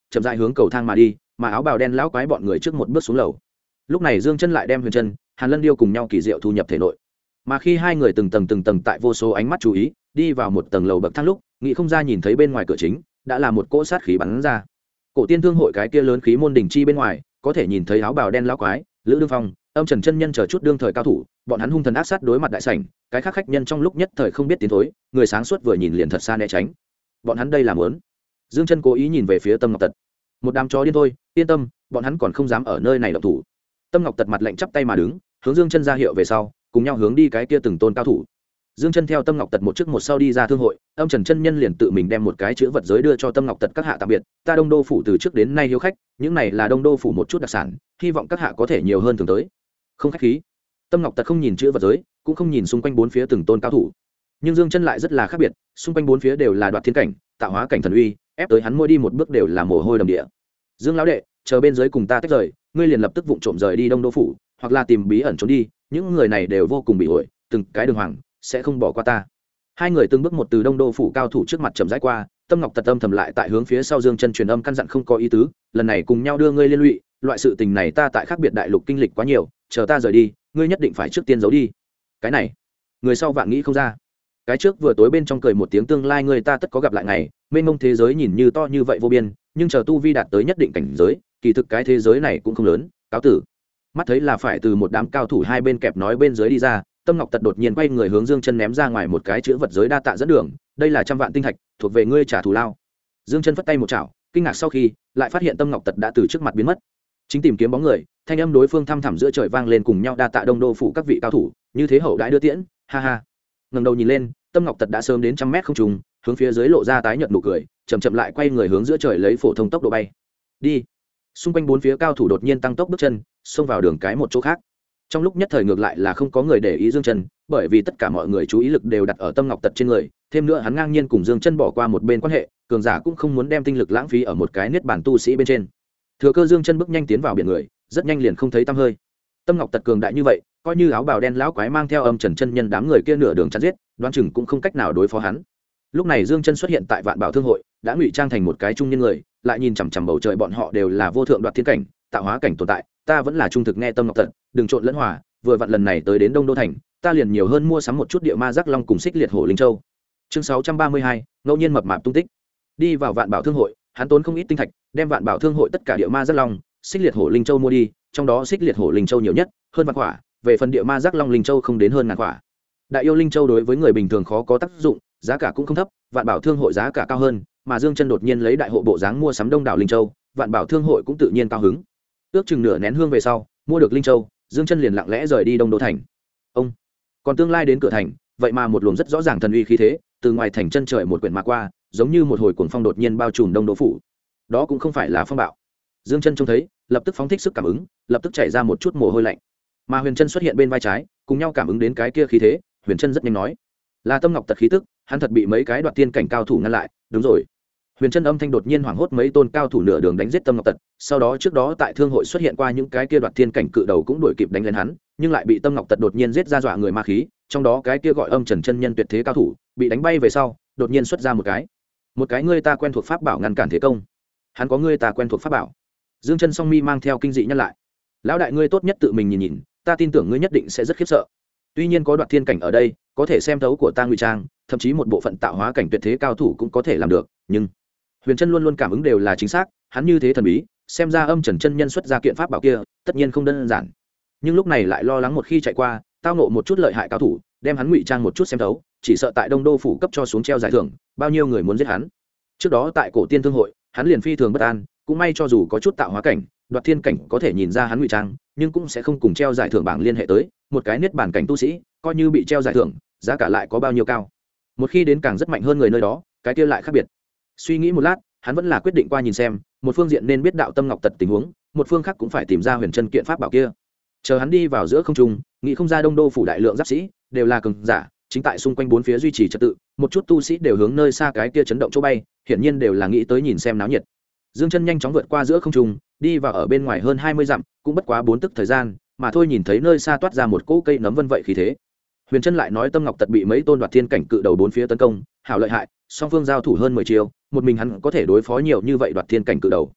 chậm rãi hướng cầu thang mà đi, mà áo bào đen lão quái bọn người trước một bước xuống lầu. Lúc này Dương Chân lại đem Huyền Chân, Hàn Lân Điêu cùng nhau kỳ diệu thu nhập thể nội. Mà khi hai người từng tầng tại vô số ánh mắt chú ý, đi vào một tầng lầu bậc thang lúc, nghĩ không ra nhìn thấy bên ngoài cửa chính đã là một cỗ sát khí bắn ra. Cổ Tiên Thương hội cái kia lớn khí môn đỉnh chi bên ngoài, có thể nhìn thấy áo bào đen lão quái, Lữ Đương Phong, Âm Trần chân nhân chờ chút đương thời cao thủ, bọn hắn hung thần ác sát đối mặt đại sảnh, cái khác khách nhân trong lúc nhất thời không biết tiến thối, người sáng suốt vừa nhìn liền thật xa né tránh. Bọn hắn đây là muốn? Dương Chân cố ý nhìn về phía Tâm Ngọc Tật. Một đám chó điên thôi, yên tâm, bọn hắn còn không dám ở nơi này động thủ. Tâm Ngọc Tật mặt lạnh chắp tay mà đứng, hướng Dương Chân ra hiệu về sau, cùng nhau hướng đi cái kia từng tôn cao thủ. Dương Chân theo Tâm Ngọc Tật một trước một sau đi ra thương hội, Âm Trần chân nhân liền tự mình đem một cái chữ vật giới đưa cho Tâm Ngọc Tật các hạ tạm biệt, ta Đông Đô phủ từ trước đến nay hiếu khách, những này là Đông Đô phủ một chút đặc sản, hy vọng các hạ có thể nhiều hơn thường tới. Không khách khí. Tâm Ngọc Tật không nhìn chữ vật giới, cũng không nhìn xung quanh bốn phía từng tôn cao thủ. Nhưng Dương Chân lại rất là khác biệt, xung quanh bốn phía đều là đoạt thiên cảnh, tạo hóa cảnh thần uy, ép tới hắn mỗi đi một bước đều là mồ hôi đầm địa. Dương lão đệ, chờ bên dưới cùng ta tách rời, ngươi liền lập tức vụng trộm rời đi Đông Đô phủ, hoặc là tìm bí ẩn trốn đi, những người này đều vô cùng bị ổi, từng cái đường hoàng, sẽ không bỏ qua ta. Hai người từng bước một từ Đông Đô phủ cao thủ trước mặt chậm rãi qua, Tâm Ngọc Tật âm thầm lại tại hướng phía sau Dương Chân truyền âm căn dặn không có ý tứ, lần này cùng nhau đưa ngươi liên lụy, loại sự tình này ta tại khác biệt đại lục kinh lịch quá nhiều, chờ ta rời đi, ngươi nhất định phải trước tiên giấu đi. Cái này, người sau vạn nghĩ không ra. Cái trước vừa tối bên trong cười một tiếng tương lai người ta tất có gặp lại ngày, mênh mông thế giới nhìn như to như vậy vô biên, nhưng chờ tu vi đạt tới nhất định cảnh giới, kỳ thực cái thế giới này cũng không lớn, cáo tử. Mắt thấy là phải từ một đám cao thủ hai bên kẹp nói bên dưới đi ra, Tâm Ngọc Tật đột nhiên quay người hướng Dương Chân ném ra ngoài một cái chữ vật giới đa tạ dẫn đường, đây là 100 vạn tinh thạch, thuộc về ngươi trả thù lao. Dương Chân phất tay một chảo, kinh ngạc sau khi lại phát hiện Tâm Ngọc Tật đã từ trước mặt biến mất. Chính tìm kiếm bóng người, thanh âm đối phương thăm thẳm giữa trời vang lên cùng nhau đa tạ Đông Đô phủ các vị cao thủ, như thế hậu đãi đưa tiễn, ha ha. Ngẩng đầu nhìn lên, Tâm Ngọc Tật đã sớm đến 100 mét không trung, hướng phía dưới lộ ra tái nhợt nụ cười, chậm chậm lại quay người hướng giữa trời lấy phổ thông tốc độ bay. Đi. Xung quanh bốn phía cao thủ đột nhiên tăng tốc bước chân, xông vào đường cái một chỗ khác. Trong lúc nhất thời ngược lại là không có người để ý Dương Chân, bởi vì tất cả mọi người chú ý lực đều đặt ở Tâm Ngọc Tật trên người, thêm nữa hắn ngang nhiên cùng Dương Chân bỏ qua một bên quan hệ, cường giả cũng không muốn đem tinh lực lãng phí ở một cái niết bàn tu sĩ bên trên. Thừa cơ Dương Chân bước nhanh tiến vào biển người, rất nhanh liền không thấy tăm hơi. Tâm Ngọc Tật cường đại như vậy, coi như áo bào đen lão quái mang theo Âm Trần chân nhân đám người kia nửa đường chặn giết, đoán chừng cũng không cách nào đối phó hắn. Lúc này Dương Chân xuất hiện tại Vạn Bảo Thương hội, đã ngụy trang thành một cái trung niên người, lại nhìn chằm chằm bầu trời, bọn họ đều là vô thượng đoạt thiên cảnh, tạo hóa cảnh tồn tại, ta vẫn là trung thực nghe Tâm Ngọc Tật, đừng trộn lẫn hòa, vừa vặn lần này tới đến Đông Đô thành, ta liền nhiều hơn mua sắm một chút địa ma giác long cùng xích liệt hổ linh châu. Chương 632, ngẫu nhiên mập mạp tung tích. Đi vào Vạn Bảo Thương hội, hắn tốn không ít tinh thạch, đem Vạn Bảo Thương hội tất cả địa ma giác long, xích liệt hổ linh châu mua đi, trong đó xích liệt hổ linh châu nhiều nhất, hơn vạn quả, về phần địa ma giác long linh châu không đến hơn ngàn quả. Đại yêu linh châu đối với người bình thường khó có tác dụng, giá cả cũng không thấp, Vạn Bảo Thương hội giá cả cao hơn, mà Dương Chân đột nhiên lấy đại hộ bộ dáng mua sắm đông đảo linh châu, Vạn Bảo Thương hội cũng tự nhiên cao hứng. Ước chừng nửa nén hương về sau, mua được linh châu, Dương Chân liền lặng lẽ rời đi Đông Đô thành. Ông, còn tương lai đến cửa thành, vậy mà một luồng rất rõ ràng thần uy khí thế, từ ngoài thành chân trời một quyển mà qua, giống như một hồi cuồng phong đột nhiên bao trùm Đông Đô phủ. Đó cũng không phải là phong bạo. Dương Chân trông thấy, lập tức phóng thích sức cảm ứng, lập tức chảy ra một chút mồ hôi lạnh. Mà Huyền Chân xuất hiện bên vai trái, cùng nhau cảm ứng đến cái kia khí thế, Huyền Chân rất nhanh nói: "Là Tâm Ngọc Tật khí tức, hắn thật bị mấy cái đoạt tiên cảnh cao thủ ngăn lại." Đúng rồi. Huyền Chân âm thanh đột nhiên hoảng hốt, mấy tôn cao thủ nửa đường đánh giết Tâm Ngọc Tật, sau đó trước đó tại thương hội xuất hiện qua những cái kia đoạt thiên cảnh cự đầu cũng đuổi kịp đánh lên hắn, nhưng lại bị Tâm Ngọc Tật đột nhiên giết ra dọa người ma khí, trong đó cái kia gọi Âm Trần chân nhân tuyệt thế cao thủ, bị đánh bay về sau, đột nhiên xuất ra một cái ngươi ta quen thuộc pháp bảo ngăn cản thế công. Hắn có ngươi ta quen thuộc pháp bảo. Dương Chân song mi mang theo kinh dị nhăn lại. Lão đại ngươi tốt nhất tự mình nhìn nhìn, ta tin tưởng ngươi nhất định sẽ rất khiếp sợ. Tuy nhiên có đoạt thiên cảnh ở đây, có thể xem thấu của ta ngụy trang, thậm chí một bộ phận tạo hóa cảnh tuyệt thế cao thủ cũng có thể làm được, nhưng Huyền Chân luôn luôn cảm ứng đều là chính xác, hắn như thế thần bí, xem ra Âm Trần chân nhân xuất ra kiện pháp bảo kia, tất nhiên không đơn giản. Nhưng lúc này lại lo lắng một khi chạy qua, tao ngộ một chút lợi hại cao thủ, đem hắn ngụy trang một chút xem thấu, chỉ sợ tại Đông Đô phủ cấp cho xuống treo giải thưởng, bao nhiêu người muốn giết hắn. Trước đó tại Cổ Tiên Thương hội, hắn liền phi thường bất an, cũng may cho dù có chút tạo hóa cảnh, đoạt thiên cảnh có thể nhìn ra hắn ngụy trang, nhưng cũng sẽ không cùng treo giải thưởng bảng liên hệ tới, một cái niết bàn cảnh tu sĩ, coi như bị treo giải thưởng, giá cả lại có bao nhiêu cao. Một khi đến càng rất mạnh hơn người nơi đó, cái kia lại khác biệt. Suy nghĩ một lát, hắn vẫn là quyết định qua nhìn xem, một phương diện nên biết đạo Tâm Ngọc Tật tình huống, một phương khác cũng phải tìm ra Huyền Chân kiện pháp bảo kia. Chờ hắn đi vào giữa không trung, nghĩ không ra Đông Đô phủ đại lượng giáp sĩ đều là cường giả, chính tại xung quanh bốn phía duy trì trật tự, một chút tu sĩ đều hướng nơi xa cái kia chấn động chỗ bay, hiển nhiên đều là nghĩ tới nhìn xem náo nhiệt. Dương Chân nhanh chóng vượt qua giữa không trung, đi vào ở bên ngoài hơn 20 dặm, cũng bất quá 4 tức thời gian, mà thôi nhìn thấy nơi xa toát ra một cỗ cây nấm vân vậy khí thế. Huyền Chân lại nói Tâm Ngọc Tật bị mấy tôn đoạt thiên cảnh cự đầu bốn phía tấn công, hảo lợi hại, song phương giao thủ hơn 10 chiêu, một mình hắn có thể đối phó nhiều như vậy đoạt thiên cảnh cự đầu.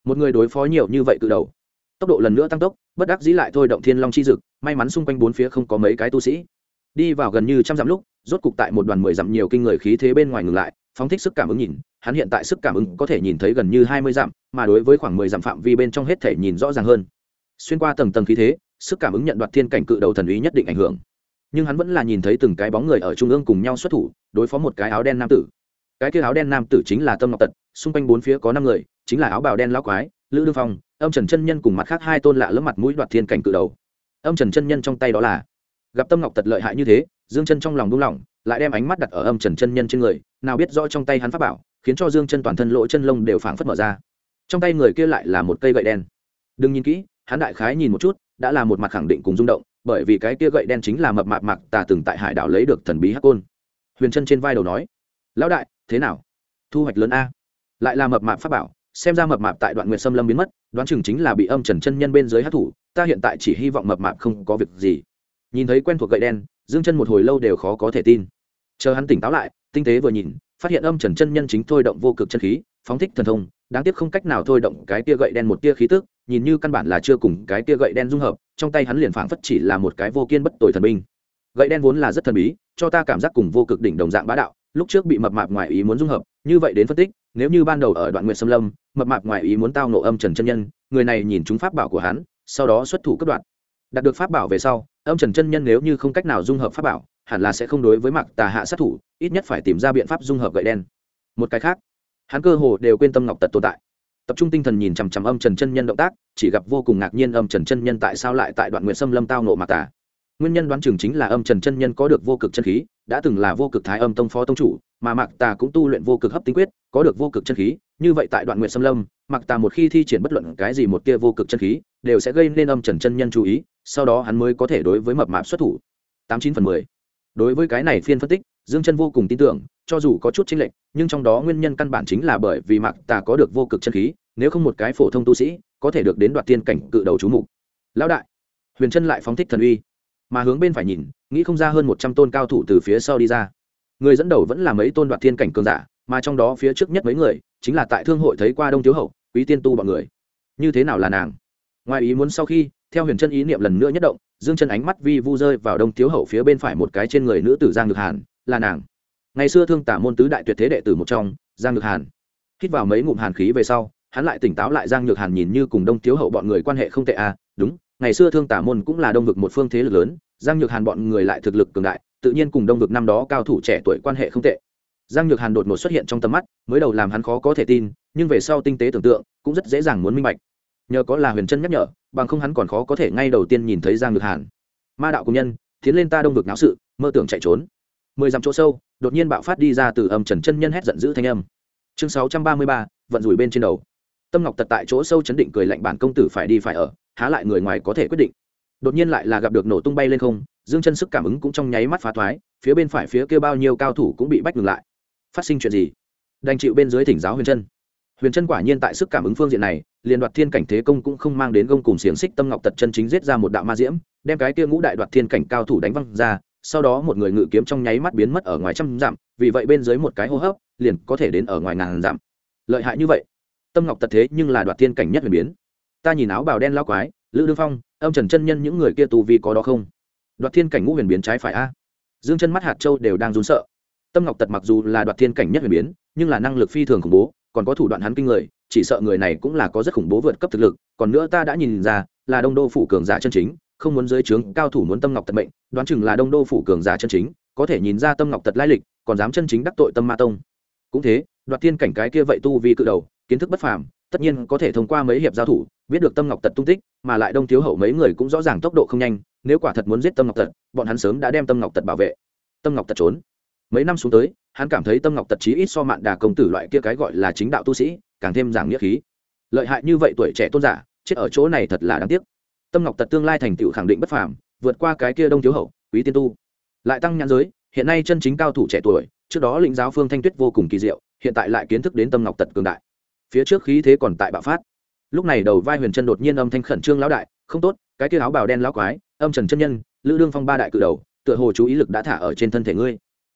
một người đối phó nhiều như vậy cự đầu, tốc độ lần nữa tăng tốc, bất đắc dĩ lại thôi động thiên long chi dực, may mắn xung quanh bốn phía không có mấy cái tu sĩ. Đi vào gần như trăm dặm lúc, rốt cục tại một đoàn 10 dặm nhiều kinh người khí thế bên ngoài ngừng lại, phóng thích sức cảm ứng nhìn, hắn hiện tại sức cảm ứng có thể nhìn thấy gần như 20 dặm, mà đối với khoảng 10 dặm phạm vi bên trong hết thể nhìn rõ ràng hơn. Xuyên qua tầng tầng khí thế, sức cảm ứng nhận đoạt thiên cảnh cự đầu thần uy nhất định ảnh hưởng. Nhưng hắn vẫn là nhìn thấy từng cái bóng người ở trung ương cùng nhau xuất thủ, đối phó một cái áo đen nam tử. Cái kia áo đen nam tử chính là Tâm Ngọc Tật, xung quanh bốn phía có 5 người, chính là áo bào đen lão quái, Lữ Đương Phong, Âm Trần chân nhân cùng mặt khác 2 tôn lạ lẫm mặt mũi đoạt thiên cảnh cự đầu. Âm Trần chân nhân trong tay đó là, gặp Tâm Ngọc Tật lợi hại như thế, Dương Chân trong lòng buông lỏng, lại đem ánh mắt đặt ở Âm Trần chân nhân trên người, nào biết rõ trong tay hắn pháp bảo, khiến cho Dương Chân toàn thân lỗ chân lông đều phảng phất mở ra. Trong tay người kia lại là một cây gậy đen. Đừng nhìn kỹ, hắn đại khái nhìn một chút, đã là một mặt khẳng định cùng rung động, bởi vì cái kia gậy đen chính là mập mạp Mạc Tà từng tại hải đảo lấy được thần bí hắc côn. Huyền Chân trên vai đầu nói: "Lão đại, thế nào? Thu hoạch lớn a?" Lại là mập mạp pháp bảo, xem ra mập mạp tại Đoạn Nguyệt Sâm Lâm biến mất, đoán chừng chính là bị Âm Trần chân nhân bên dưới hắc thủ, ta hiện tại chỉ hy vọng mập mạp không có việc gì. Nhìn thấy quen thuộc gậy đen, Dương Chân một hồi lâu đều khó có thể tin. Chờ hắn tỉnh táo lại, tinh tế vừa nhìn, phát hiện Âm Trần chân nhân chính thôi động vô cực chân khí, phóng thích thần thông, đáng tiếc không cách nào thôi động cái tia gậy đen một tia khí tức, nhìn như căn bản là chưa cùng cái tia gậy đen dung hợp, trong tay hắn liền phảng phất chỉ là một cái vô kiên bất tồi thần binh. Gậy đen vốn là rất thần bí, cho ta cảm giác cùng vô cực đỉnh đồng dạng bá đạo, lúc trước bị mập mạp ngoài ý muốn dung hợp, như vậy đến phân tích, nếu như ban đầu ở Đoạn Nguyệt Sâm Lâm, mập mạp ngoài ý muốn tao nộ Âm Trần chân nhân, người này nhìn trúng pháp bảo của hắn, sau đó xuất thủ cướp đoạt. Đạt được pháp bảo về sau, Âm Trần chân nhân nếu như không cách nào dung hợp pháp bảo, hẳn là sẽ không đối với Mạc Tà hạ sát thủ, ít nhất phải tìm ra biện pháp dung hợp gậy đen. Một cái khác, hắn cơ hồ đều quên Tâm Ngọc Tật tồn tại, tập trung tinh thần nhìn chằm chằm Âm Trần chân nhân động tác, chỉ gặp vô cùng ngạc nhiên Âm Trần chân nhân tại sao lại tại Đoạn Nguyệt Sâm Lâm tao nộ Mạc Tà. Nguyên nhân đoán chừng chính là Âm Trần chân nhân có được vô cực chân khí, đã từng là vô cực Thái Âm tông phó tông chủ, mà Mạc Tà cũng tu luyện vô cực hấp tinh quyết, có được vô cực chân khí, như vậy tại Đoạn Nguyệt Sâm Lâm, Mạc Tà một khi thi triển bất luận cái gì một tia vô cực chân khí, đều sẽ gây nên Âm Trần chân nhân chú ý, sau đó hắn mới có thể đối với mập mạp xuất thủ. 89/10. Đối với cái này phiên phân tích, Dương Chân vô cùng tin tưởng, cho dù có chút chênh lệch, nhưng trong đó nguyên nhân căn bản chính là bởi vì Mạc Tà có được vô cực chân khí, nếu không một cái phổ thông tu sĩ có thể được đến đoạt tiên cảnh cự đầu chú mục. Lão đại, Huyền Chân lại phóng thích thần uy, mà hướng bên phải nhìn, nghĩ không ra hơn 100 tôn cao thủ từ phía sau đi ra. Người dẫn đầu vẫn là mấy tôn đoạt tiên cảnh cường giả, mà trong đó phía trước nhất mấy người chính là tại thương hội thấy qua Đông Thiếu Hậu, Quý Tiên Tu bọn người. Như thế nào là nàng? Ngoài ý muốn sau khi, theo Huyền Chân ý niệm lần nữa nhất động, Dương Chân ánh mắt vi vu rơi vào Đông Thiếu Hậu phía bên phải một cái trên người nữ tử Giang Nhược Hàn, là nàng. Ngày xưa Thương Tả môn tứ đại tuyệt thế đệ tử một trong, Giang Nhược Hàn. Hít vào mấy ngụm hàn khí về sau, hắn lại tỉnh táo lại, Giang Nhược Hàn nhìn như cùng Đông Thiếu Hậu bọn người quan hệ không tệ à, đúng, ngày xưa Thương Tả môn cũng là Đông vực một phương thế lực lớn, Giang Nhược Hàn bọn người lại thực lực cường đại, tự nhiên cùng Đông vực năm đó cao thủ trẻ tuổi quan hệ không tệ. Giang Nhược Hàn đột ngột xuất hiện trong tầm mắt, mới đầu làm hắn khó có thể tin, nhưng về sau tinh tế tưởng tượng, cũng rất dễ dàng muốn minh bạch. Nhờ có là Huyền Chân nhắc nhở, bằng không hắn còn khó có thể ngay đầu tiên nhìn thấy Giang Nhược Hàn. Ma đạo cùng nhân, tiến lên ta Đông vực náo sự, mơ tưởng chạy trốn. 10 dặm chỗ sâu, đột nhiên bạo phát đi ra từ Âm Trần chân nhân hét giận dữ thanh âm. Chương 633, vận rủi bên trên đầu. Tâm Ngọc Tật tại chỗ sâu chấn định cười lạnh, bản công tử phải đi phải ở, há lại người ngoài có thể quyết định. Đột nhiên lại là gặp được nổ tung bay lên không, Dương Chân sức cảm ứng cũng trong nháy mắt phá thoái, phía bên phải phía kia bao nhiêu cao thủ cũng bị bách ngừng lại. Phát sinh chuyện gì? Đành chịu bên dưới thỉnh giáo Huyền Chân. Huyền Chân quả nhiên tại sức cảm ứng phương diện này, liền đoạt thiên cảnh thế công cũng không mang đến gông cùng xiềng xích. Tâm Ngọc Tật chân chính giết ra một đạo ma diễm, đem cái kia ngũ đại đoạt thiên cảnh cao thủ đánh văng ra, sau đó một người ngự kiếm trong nháy mắt biến mất ở ngoài trăm dặm, vì vậy bên dưới một cái hô hấp, liền có thể đến ở ngoài ngàn dặm. Lợi hại như vậy. Tâm Ngọc Tật thế nhưng là đoạt thiên cảnh nhất huyền biến. Ta nhìn áo bào đen lão quái, Lữ Đương Phong, Âm Trần chân nhân những người kia tu vi có đó không? Đoạt thiên cảnh ngũ huyền biến trái phải a? Dương Chân mắt hạt châu đều đang run sợ. Tâm Ngọc Tật mặc dù là đoạt thiên cảnh nhất huyền biến, nhưng là năng lực phi thường khủng bố, còn có thủ đoạn hắn kinh người, chỉ sợ người này cũng là có rất khủng bố vượt cấp thực lực, còn nữa ta đã nhìn ra, là Đông Đô phủ cường giả chân chính, không muốn dưới trướng cao thủ muốn Tâm Ngọc Tật mệnh, đoán chừng là Đông Đô phủ cường giả chân chính, có thể nhìn ra Tâm Ngọc Tật lai lịch, còn dám chân chính đắc tội Tâm Ma tông. Cũng thế, đoạt thiên cảnh cái kia vậy tu vi cự đầu, kiến thức bất phàm, tất nhiên có thể thông qua mấy hiệp giao thủ, biết được Tâm Ngọc Tật tung tích, mà lại Đông Thiếu Hậu mấy người cũng rõ ràng tốc độ không nhanh, nếu quả thật muốn giết Tâm Ngọc Tật, bọn hắn sớm đã đem Tâm Ngọc Tật bảo vệ. Tâm Ngọc Tật trốn. Mấy năm xuống tới, hắn cảm thấy Tâm Ngọc Tật chí ít so Mạn Đà công tử loại kia cái gọi là chính đạo tu sĩ, càng thêm giảng nghĩa khí. Lợi hại như vậy tuổi trẻ tôn giả, chết ở chỗ này thật là đáng tiếc. Tâm Ngọc Tật tương lai thành tựu khẳng định bất phàm, vượt qua cái kia Đông Thiếu Hậu, Quý Tiên Tu. Lại tăng nhãn giới, hiện nay chân chính cao thủ trẻ tuổi, trước đó lĩnh giáo Phương Thanh Tuyết vô cùng kỳ diệu, hiện tại lại kiến thức đến Tâm Ngọc Tật cường đại. Phía trước khí thế còn tại bạo phát. Lúc này đầu vai Huyền Chân đột nhiên âm thanh khẩn trương, lão đại, không tốt, cái kia áo bào đen lão quái, Âm Trần chân nhân, Lữ Đương Phong ba đại cự đầu, tựa hồ chú ý lực đã thả ở trên thân thể ngươi.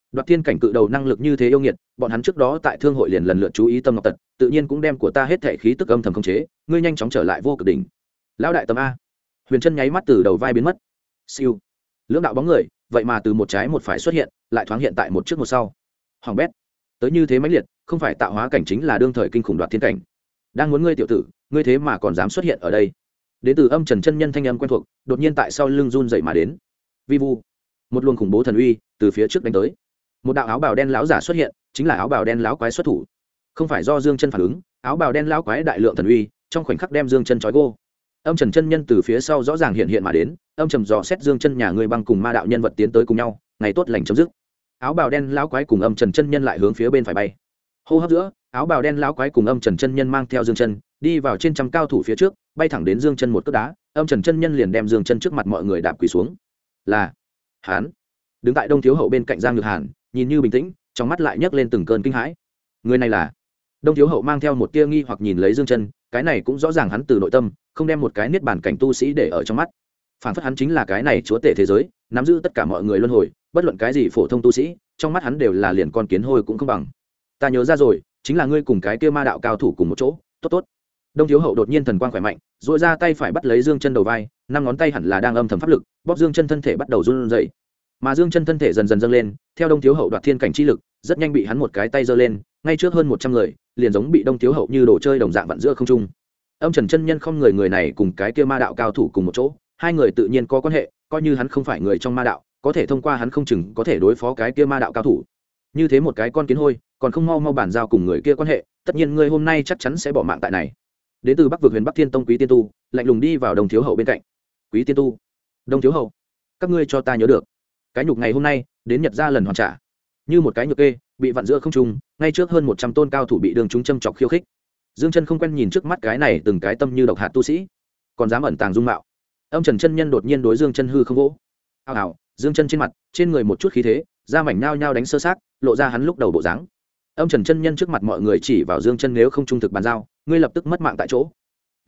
Đoạt thiên cảnh cự đầu năng lực như thế yêu nghiệt, bọn hắn trước đó tại thương hội liền lần lượt chú ý Tâm Ngọc Tật, tự nhiên cũng đem của ta hết thể khí tức âm thầm khống chế, ngươi nhanh chóng trở lại vô cực đỉnh. Lão đại tầm a. Huyền Chân nháy mắt từ đầu vai biến mất. Siêu. Lưỡng đạo bóng người, vậy mà từ một trái một phải xuất hiện, lại thoáng hiện tại một trước một sau. Hoàng bét. Tới như thế mãnh liệt, không phải tạo hóa cảnh chính là đương thời kinh khủng đoạt thiên cảnh. Đang muốn ngươi tiểu tử, ngươi thế mà còn dám xuất hiện ở đây. Đến từ Âm Trần chân nhân thanh âm quen thuộc, đột nhiên tại sau lưng run dậy mà đến. Vi vu. Một luồng khủng bố thần uy từ phía trước đánh tới. Một đạo áo bào đen lão giả xuất hiện, chính là áo bào đen lão quái xuất thủ. Không phải do Dương Chân phản ứng, áo bào đen lão quái đại lượng thần uy, trong khoảnh khắc đem Dương Chân trói gô. Âm Trần chân nhân từ phía sau rõ ràng hiện hiện mà đến, âm trầm dò xét Dương Chân nhà người băng cùng ma đạo nhân vật tiến tới cùng nhau, ngày tốt lành chấm dứt. Áo bào đen lão quái cùng Âm Trần chân nhân lại hướng phía bên phải bay. Hô hấp giữa, áo bào đen lão quái cùng Âm Trần chân nhân mang theo Dương Chân, đi vào trên trăm cao thủ phía trước, bay thẳng đến Dương Chân một cước đá, Âm Trần chân nhân liền đem Dương Chân trước mặt mọi người đạp quỳ xuống. Là hán. Đứng tại Đông Thiếu Hậu bên cạnh Giang Nhược Hàn, nhìn như bình tĩnh, trong mắt lại nhấc lên từng cơn kinh hãi. Người này là? Đông Thiếu Hậu mang theo một tia nghi hoặc nhìn lấy Dương Chân, cái này cũng rõ ràng hắn từ nội tâm không đem một cái niết bàn cảnh tu sĩ để ở trong mắt. Phản phất hắn chính là cái này chúa tể thế giới, nắm giữ tất cả mọi người luân hồi, bất luận cái gì phổ thông tu sĩ, trong mắt hắn đều là liền con kiến hôi cũng không bằng. Ta nhớ ra rồi, chính là ngươi cùng cái kia ma đạo cao thủ cùng một chỗ, tốt tốt. Đông Thiếu Hậu đột nhiên thần quang khỏe mạnh, duỗi ra tay phải bắt lấy Dương Chân đầu vai, năm ngón tay hẳn là đang âm thầm pháp lực, bóp Dương Chân thân thể bắt đầu run rẩy. Mà Dương Chân thân thể dần dần dâng lên, theo Đông Thiếu Hậu đoạt thiên cảnh chi lực, rất nhanh bị hắn một cái tay giơ lên, ngay trước hơn 100 người, liền giống bị Đông Thiếu Hậu như đồ chơi đồng dạng vặn giữa không trung. Âm Trần chân nhân không người này cùng cái kia ma đạo cao thủ cùng một chỗ, hai người tự nhiên có quan hệ, coi như hắn không phải người trong ma đạo, có thể thông qua hắn không chừng có thể đối phó cái kia ma đạo cao thủ. Như thế một cái con kiến hôi, còn không mau bản giao cùng người kia quan hệ, tất nhiên ngươi hôm nay chắc chắn sẽ bỏ mạng tại này. Đến từ Bắc vực Huyền Bắc Thiên Tông Quý Tiên Tu, lạnh lùng đi vào Đông Thiếu Hậu bên cạnh. Quý Tiên Tu, Đông Thiếu Hậu, các ngươi cho ta nhớ được, cái nhục ngày hôm nay, đến Nhật ra lần hoàn trả. Như một cái nhược kê, bị vặn giữa không trung, ngay trước hơn 100 tôn cao thủ bị đường chúng châm chọc khiêu khích. Dương Chân không quen nhìn trước mắt cái này từng cái tâm như độc hạt tu sĩ, còn dám ẩn tàng dung mạo. Âm Trần chân nhân đột nhiên đối Dương Chân hư không vỗ. Hào hào, Dương Chân trên mặt, trên người một chút khí thế, da mảnh nhao nhao đánh sơ sát, lộ ra hắn lúc đầu bộ dáng. Âm Trần chân nhân trước mặt mọi người chỉ vào Dương Chân nếu không trung thực bàn giao, ngươi lập tức mất mạng tại chỗ.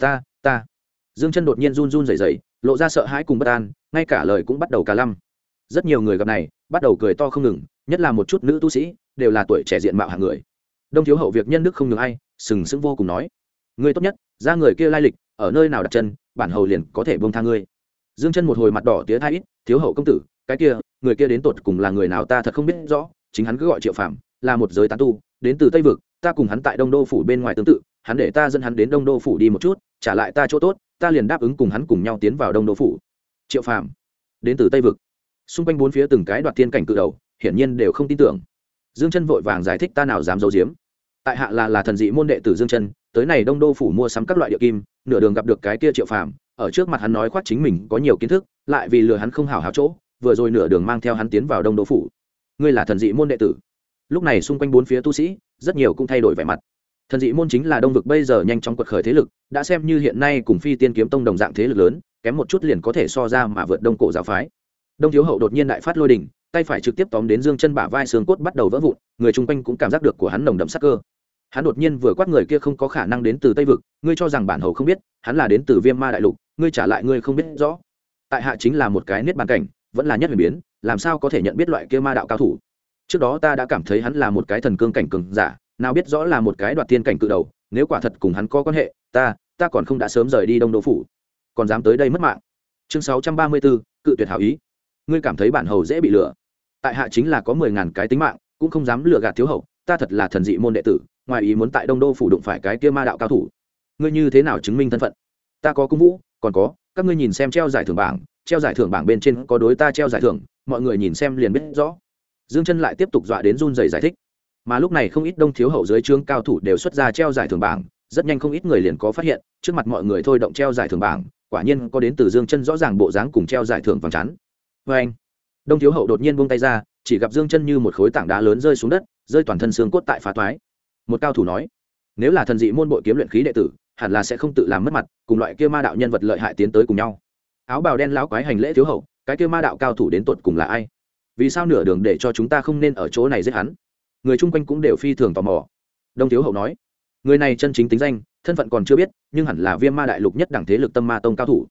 Ta. Dương Chân đột nhiên run run rẩy rẩy, lộ ra sợ hãi cùng bất an, ngay cả lời cũng bắt đầu cà lăm. Rất nhiều người gặp này, bắt đầu cười to không ngừng, nhất là một chút nữ tu sĩ, đều là tuổi trẻ diện mạo hạng người. Đông Thiếu Hậu việc nhân đức không nhường ai, sừng sững vô cùng nói, ngươi tốt nhất ra người kia lai lịch ở nơi nào đặt chân, bản hầu liền có thể buông tha ngươi. Dương Chân một hồi mặt đỏ tía thai ít, Thiếu Hậu công tử, cái kia người kia đến tột cùng là người nào ta thật không biết rõ, chính hắn cứ gọi Triệu Phàm, là một giới tán tu, đến từ Tây vực, ta cùng hắn tại Đông Đô phủ bên ngoài tương tự, hắn để ta dẫn hắn đến Đông Đô phủ đi một chút, trả lại ta chỗ tốt, ta liền đáp ứng cùng hắn cùng nhau tiến vào Đông Đô phủ. Triệu Phàm đến từ Tây vực. Xung quanh bốn phía từng cái đoạt thiên cảnh cự đầu, hiển nhiên đều không tin tưởng. Dương Chân vội vàng giải thích, ta nào dám giấu giếm, tại hạ là thần dị môn đệ tử Dương Chân, tới này Đông Đô phủ mua sắm các loại địa kim, nửa đường gặp được cái kia Triệu Phàm, ở trước mặt hắn nói khoác chính mình có nhiều kiến thức, lại vì lừa hắn không hảo hảo chỗ, vừa rồi nửa đường mang theo hắn tiến vào Đông Đô phủ. Ngươi là thần dị môn đệ tử? Lúc này xung quanh bốn phía tu sĩ, rất nhiều cũng thay đổi vẻ mặt. Thần dị môn chính là Đông vực bây giờ nhanh chóng quật khởi thế lực, đã xem như hiện nay cùng Phi Tiên Kiếm Tông đồng dạng thế lực lớn, kém một chút liền có thể so ra mà vượt Đông cổ giáo phái. Đông Thiếu Hậu đột nhiên đại phát lôi đình, tay phải trực tiếp tóm đến Dương Chân bả vai, xương cốt bắt đầu vỡ vụn, người chung quanh cũng cảm giác được của hắn nồng đậm sát cơ. Hắn đột nhiên vừa quát, người kia không có khả năng đến từ Tây vực, ngươi cho rằng bản hầu không biết, hắn là đến từ Viêm Ma đại lục, ngươi trả lại ngươi không biết rõ. Tại hạ chính là một cái niết bàn cảnh, vẫn là nhất huyền biến, làm sao có thể nhận biết loại kia ma đạo cao thủ. Trước đó ta đã cảm thấy hắn là một cái thần cương cảnh cường giả, nào biết rõ là một cái đoạt thiên cảnh cự đầu, nếu quả thật cùng hắn có quan hệ, ta còn không đã sớm rời đi Đông Đô phủ, còn dám tới đây mất mạng. Chương 634, cự tuyệt hảo ý. Ngươi cảm thấy bản hầu dễ bị lừa? Tại hạ chính là có 10.000 cái tính mạng, cũng không dám lừa gạt Thiếu Hậu, ta thật là thần dị môn đệ tử, ngoài ý muốn tại Đông Đô phủ đụng phải cái kia ma đạo cao thủ. Ngươi như thế nào chứng minh thân phận? Ta có cung vũ, còn có, các ngươi nhìn xem treo giải thưởng bảng bên trên có đối ta treo giải thưởng, mọi người nhìn xem liền biết rõ. Dương Chân lại tiếp tục dọa đến run rẩy giải thích. Mà lúc này không ít Đông Thiếu Hậu dưới trướng cao thủ đều xuất ra treo giải thưởng bảng, rất nhanh không ít người liền có phát hiện, trước mặt mọi người thôi động treo giải thưởng bảng, quả nhiên có đến từ Dương Chân rõ ràng bộ dáng cùng treo giải thưởng vàng chắn. Anh, Đông Thiếu Hậu đột nhiên buông tay ra, chỉ gặp Dương Chân như một khối tảng đá lớn rơi xuống đất, rơi toàn thân xương cốt tại phá toái. Một cao thủ nói, nếu là thần dị môn bội kiếm luyện khí đệ tử, hẳn là sẽ không tự làm mất mặt, cùng loại kia ma đạo nhân vật lợi hại tiến tới cùng nhau. Áo bào đen lão quái hành lễ Thiếu Hậu, cái kia ma đạo cao thủ đến tột cùng là ai? Vì sao nửa đường để cho chúng ta không nên ở chỗ này giết hắn? Người chung quanh cũng đều phi thường tò mò. Đông Thiếu Hậu nói, người này chân chính tính danh, thân phận còn chưa biết, nhưng hẳn là Viêm Ma đại lục nhất đẳng thế lực Tâm Ma tông cao thủ.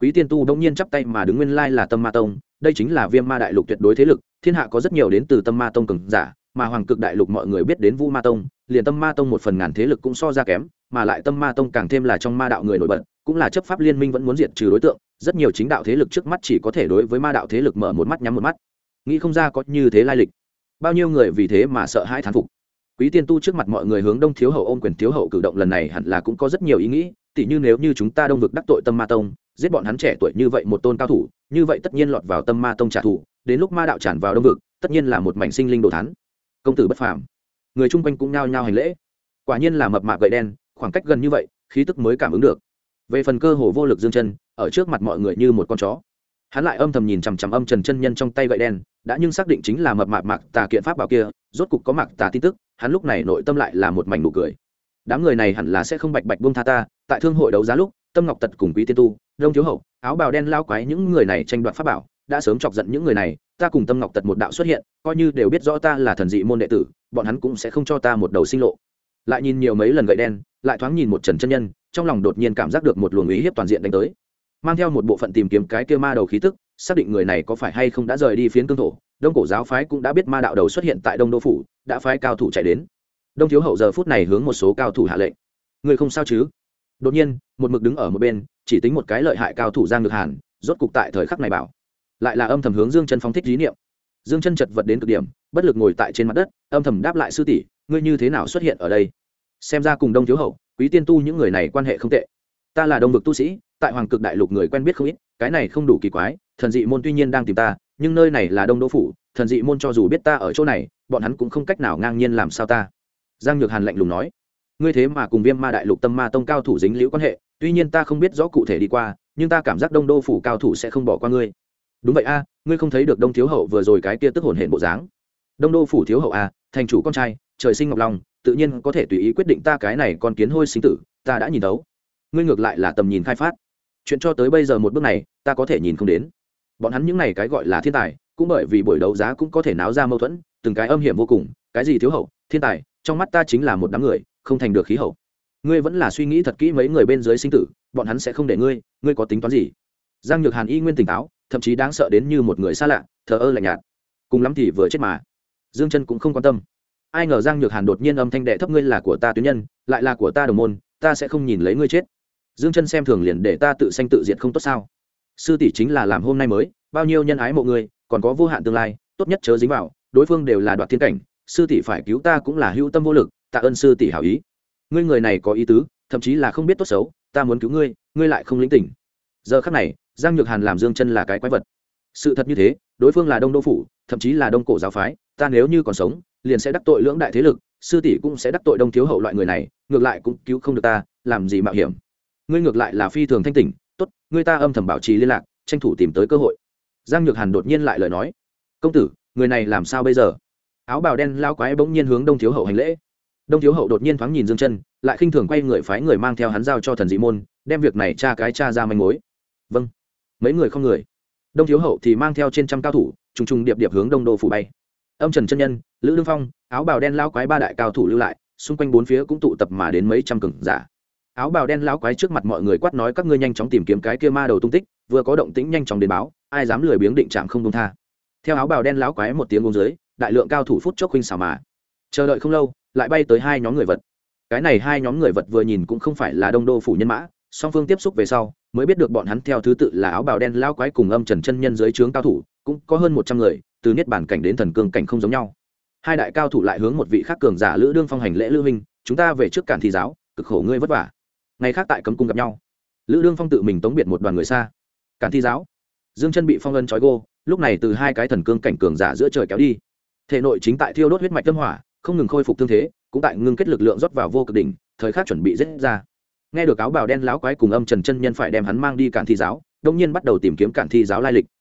Quý Tiên Tu đông nhiên chắp tay mà đứng, nguyên lai là Tâm Ma Tông, đây chính là Viêm Ma đại lục tuyệt đối thế lực, thiên hạ có rất nhiều đến từ Tâm Ma Tông cường giả, mà Hoàng Cực đại lục mọi người biết đến Vũ Ma Tông, liền Tâm Ma Tông một phần ngàn thế lực cũng so ra kém, mà lại Tâm Ma Tông càng thêm là trong ma đạo người nổi bật, cũng là chấp pháp liên minh vẫn muốn diệt trừ đối tượng, rất nhiều chính đạo thế lực trước mắt chỉ có thể đối với ma đạo thế lực mở một mắt nhắm một mắt. Nghĩ không ra có như thế lai lịch. Bao nhiêu người vì thế mà sợ hãi thán phục. Quý Tiên Tu trước mặt mọi người hướng Đông Thiếu Hậu ôm quyền, Thiếu Hậu cử động lần này hẳn là cũng có rất nhiều ý nghĩ, tỉ như nếu như chúng ta Đông vực đắc tội Tâm Ma Tông, giết bọn hắn trẻ tuổi như vậy một tôn cao thủ, như vậy tất nhiên lọt vào Tâm Ma Tông trả thù, đến lúc ma đạo tràn vào Đông vực, tất nhiên là một mảnh sinh linh đồ thán. Công tử bất phàm. Người chung quanh cũng nhao nhao hành lễ. Quả nhiên là mập mạp gậy đen, khoảng cách gần như vậy, khí tức mới cảm ứng được. Về phần cơ hồ vô lực Dương Chân, ở trước mặt mọi người như một con chó. Hắn lại âm thầm nhìn chằm chằm Âm Trần chân nhân trong tay gậy đen, đã nhưng xác định chính là mập mạp Mạc Tà kiện pháp bảo kia, rốt cục có Mạc Tà tin tức, hắn lúc này nội tâm lại là một mảnh nụ cười. Đám người này hẳn là sẽ không bạch bạch buông tha ta, tại thương hội đấu giá lúc, Tâm Ngọc Tật cùng Quý Tiên Tu, Đông Thiếu Hậu, áo bào đen lao quái những người này tranh đoạt pháp bảo, đã sớm chọc giận những người này, ta cùng Tâm Ngọc Tật một đạo xuất hiện, coi như đều biết rõ ta là thần dị môn đệ tử, bọn hắn cũng sẽ không cho ta một đầu sinh lộ. Lại nhìn nhiều mấy lần gậy đen, lại thoáng nhìn một Trần chân nhân, trong lòng đột nhiên cảm giác được một luồng ý hiếp toàn diện đánh tới, mang theo một bộ phận tìm kiếm cái kia ma đầu khí tức, xác định người này có phải hay không đã rời đi phiến cương thổ. Đông cổ giáo phái cũng đã biết ma đạo đầu xuất hiện tại Đông Đô phủ, đã phái cao thủ chạy đến. Đông Thiếu Hậu giờ phút này hướng một số cao thủ hạ lệnh, người không sao chứ? Đột nhiên một mực đứng ở một bên chỉ tính một cái lợi hại cao thủ Giang Nhược Hàn rốt cục tại thời khắc này bảo, lại là âm thầm hướng Dương Chân phóng thích ý niệm. Dương Chân chật vật đến cực điểm, bất lực ngồi tại trên mặt đất, âm thầm đáp lại, sư tỷ, ngươi như thế nào xuất hiện ở đây? Xem ra cùng Đông Thiếu Hậu, Quý Tiên Tu những người này quan hệ không tệ. Ta là Đông vực tu sĩ, tại Hoàng Cực đại lục người quen biết không ít, cái này không đủ kỳ quái, thần dị môn tuy nhiên đang tìm ta, nhưng nơi này là Đông Đô phủ, thần dị môn cho dù biết ta ở chỗ này, bọn hắn cũng không cách nào ngang nhiên làm sao ta. Giang Nhược Hàn lạnh lùng nói, ngươi thế mà cùng Viêm Ma đại lục Tâm Ma tông cao thủ dính liễu quan hệ, tuy nhiên ta không biết rõ cụ thể đi qua, nhưng ta cảm giác Đông Đô phủ cao thủ sẽ không bỏ qua ngươi. Đúng vậy a, ngươi không thấy được Đông Thiếu Hậu vừa rồi cái kia tức hồn hển bộ dáng? Đông Đô phủ thiếu hậu a, thành chủ con trai, trời sinh ngọc long, tự nhiên có thể tùy ý quyết định ta cái này con kiến hôi sinh tử, ta đã nhìn thấu. Ngươi ngược lại là tầm nhìn khai phát, chuyện cho tới bây giờ một bước này ta có thể nhìn không đến. Bọn hắn những này cái gọi là thiên tài, cũng bởi vì buổi đấu giá cũng có thể náo ra mâu thuẫn, từng cái âm hiểm vô cùng, cái gì thiếu hậu thiên tài, trong mắt ta chính là một đám người không thành được khí hậu. Ngươi vẫn là suy nghĩ thật kỹ mấy người bên dưới sinh tử, bọn hắn sẽ không để ngươi có tính toán gì? Giang Nhược Hàn y nguyên tỉnh táo, thậm chí đáng sợ đến như một người xa lạ, thờ ơ lạnh nhạt, cùng lắm thì vừa chết mà. Dương Chân cũng không quan tâm. Ai ngờ Giang Nhược Hàn đột nhiên âm thanh đệ thấp, ngươi là của ta tuyến nhân, lại là của ta đồng môn, ta sẽ không nhìn lấy ngươi chết. Dương Chân xem thường liền để ta tự sanh tự diệt không tốt sao? Sư tỷ chính là làm hôm nay mới, bao nhiêu nhân ái mộ ngươi, còn có vô hạn tương lai, tốt nhất chớ dính vào, đối phương đều là đoạt thiên cảnh, sư tỷ phải cứu ta cũng là hữu tâm vô lực, tạ ơn sư tỷ hảo ý. Ngươi người này có ý tứ, thậm chí là không biết tốt xấu, ta muốn cứu ngươi, ngươi lại không lĩnh tỉnh. Giờ khắc này, Giang Nhược Hàn làm Dương Chân là cái quái vật. Sự thật như thế, đối phương là Đông Đô phủ, thậm chí là Đông cổ giáo phái, ta nếu như còn sống, liền sẽ đắc tội lưỡng đại thế lực, sư tỷ cũng sẽ đắc tội Đông Thiếu Hậu loại người này, ngược lại cũng cứu không được ta, làm gì mạo hiểm. Ngươi ngược lại là phi thường thanh tỉnh, tốt, ngươi ta âm thầm bảo trì liên lạc, tranh thủ tìm tới cơ hội. Giang Nhược Hàn đột nhiên lại lời nói, công tử, người này làm sao bây giờ? Áo bào đen lao quái bỗng nhiên hướng Đông Thiếu Hậu hành lễ. Đông Thiếu Hậu đột nhiên thoáng nhìn Dương Chân, lại khinh thường quay người phái người mang theo hắn giao cho thần dị môn, đem việc này tra ra manh mối. Vâng. Mấy người không người. Đông Thiếu Hậu thì mang theo trên trăm cao thủ, trùng trùng điệp điệp hướng Đông Đô phủ bay. Âm Trần chân nhân, Lữ Đương Phong, áo bào đen lao quái ba đại cao thủ lưu lại, xung quanh bốn phía cũng tụ tập mà đến mấy trăm cường giả. Áo bào đen lão quái trước mặt mọi người quát nói, các ngươi nhanh chóng tìm kiếm cái kia ma đầu tung tích, vừa có động tĩnh nhanh chóng đến báo, ai dám lười biếng định trạm không buông tha. Theo áo bào đen lão quái một tiếng uống dưới, đại lượng cao thủ phút chốc huynh xảo mà. Chờ đợi không lâu, lại bay tới hai nhóm người vật. Cái này hai nhóm người vật vừa nhìn cũng không phải là Đông Đô phủ nhân mã, song phương tiếp xúc về sau, mới biết được bọn hắn theo thứ tự là áo bào đen lão quái cùng Âm Trần chân nhân dưới trướng cao thủ, cũng có hơn 100 người, từ niết bàn cảnh đến thần cương cảnh không giống nhau. Hai đại cao thủ lại hướng một vị khác cường giả Lữ Đương Phong hành lễ, Lữ huynh, chúng ta về trước Cản Thi giáo, cực khổ ngươi vất vả. Ngày khác tại cấm cung gặp nhau. Lữ Đương Phong tự mình tống biệt một đoàn người xa. Cản Thi giáo. Dương Chân bị phong ấn trói gô, lúc này từ hai cái thần cương cảnh cường giả giữa trời kéo đi. Thể nội chính tại thiêu đốt huyết mạch tâm hỏa, không ngừng khôi phục thương thế, cũng tại ngưng kết lực lượng rót vào vô cực đỉnh, thời khắc chuẩn bị giết ra. Nghe được áo bào đen lão quái cùng Âm Trần chân nhân phải đem hắn mang đi Cản Thi giáo, đột nhiên bắt đầu tìm kiếm Cản Thi giáo lai lịch.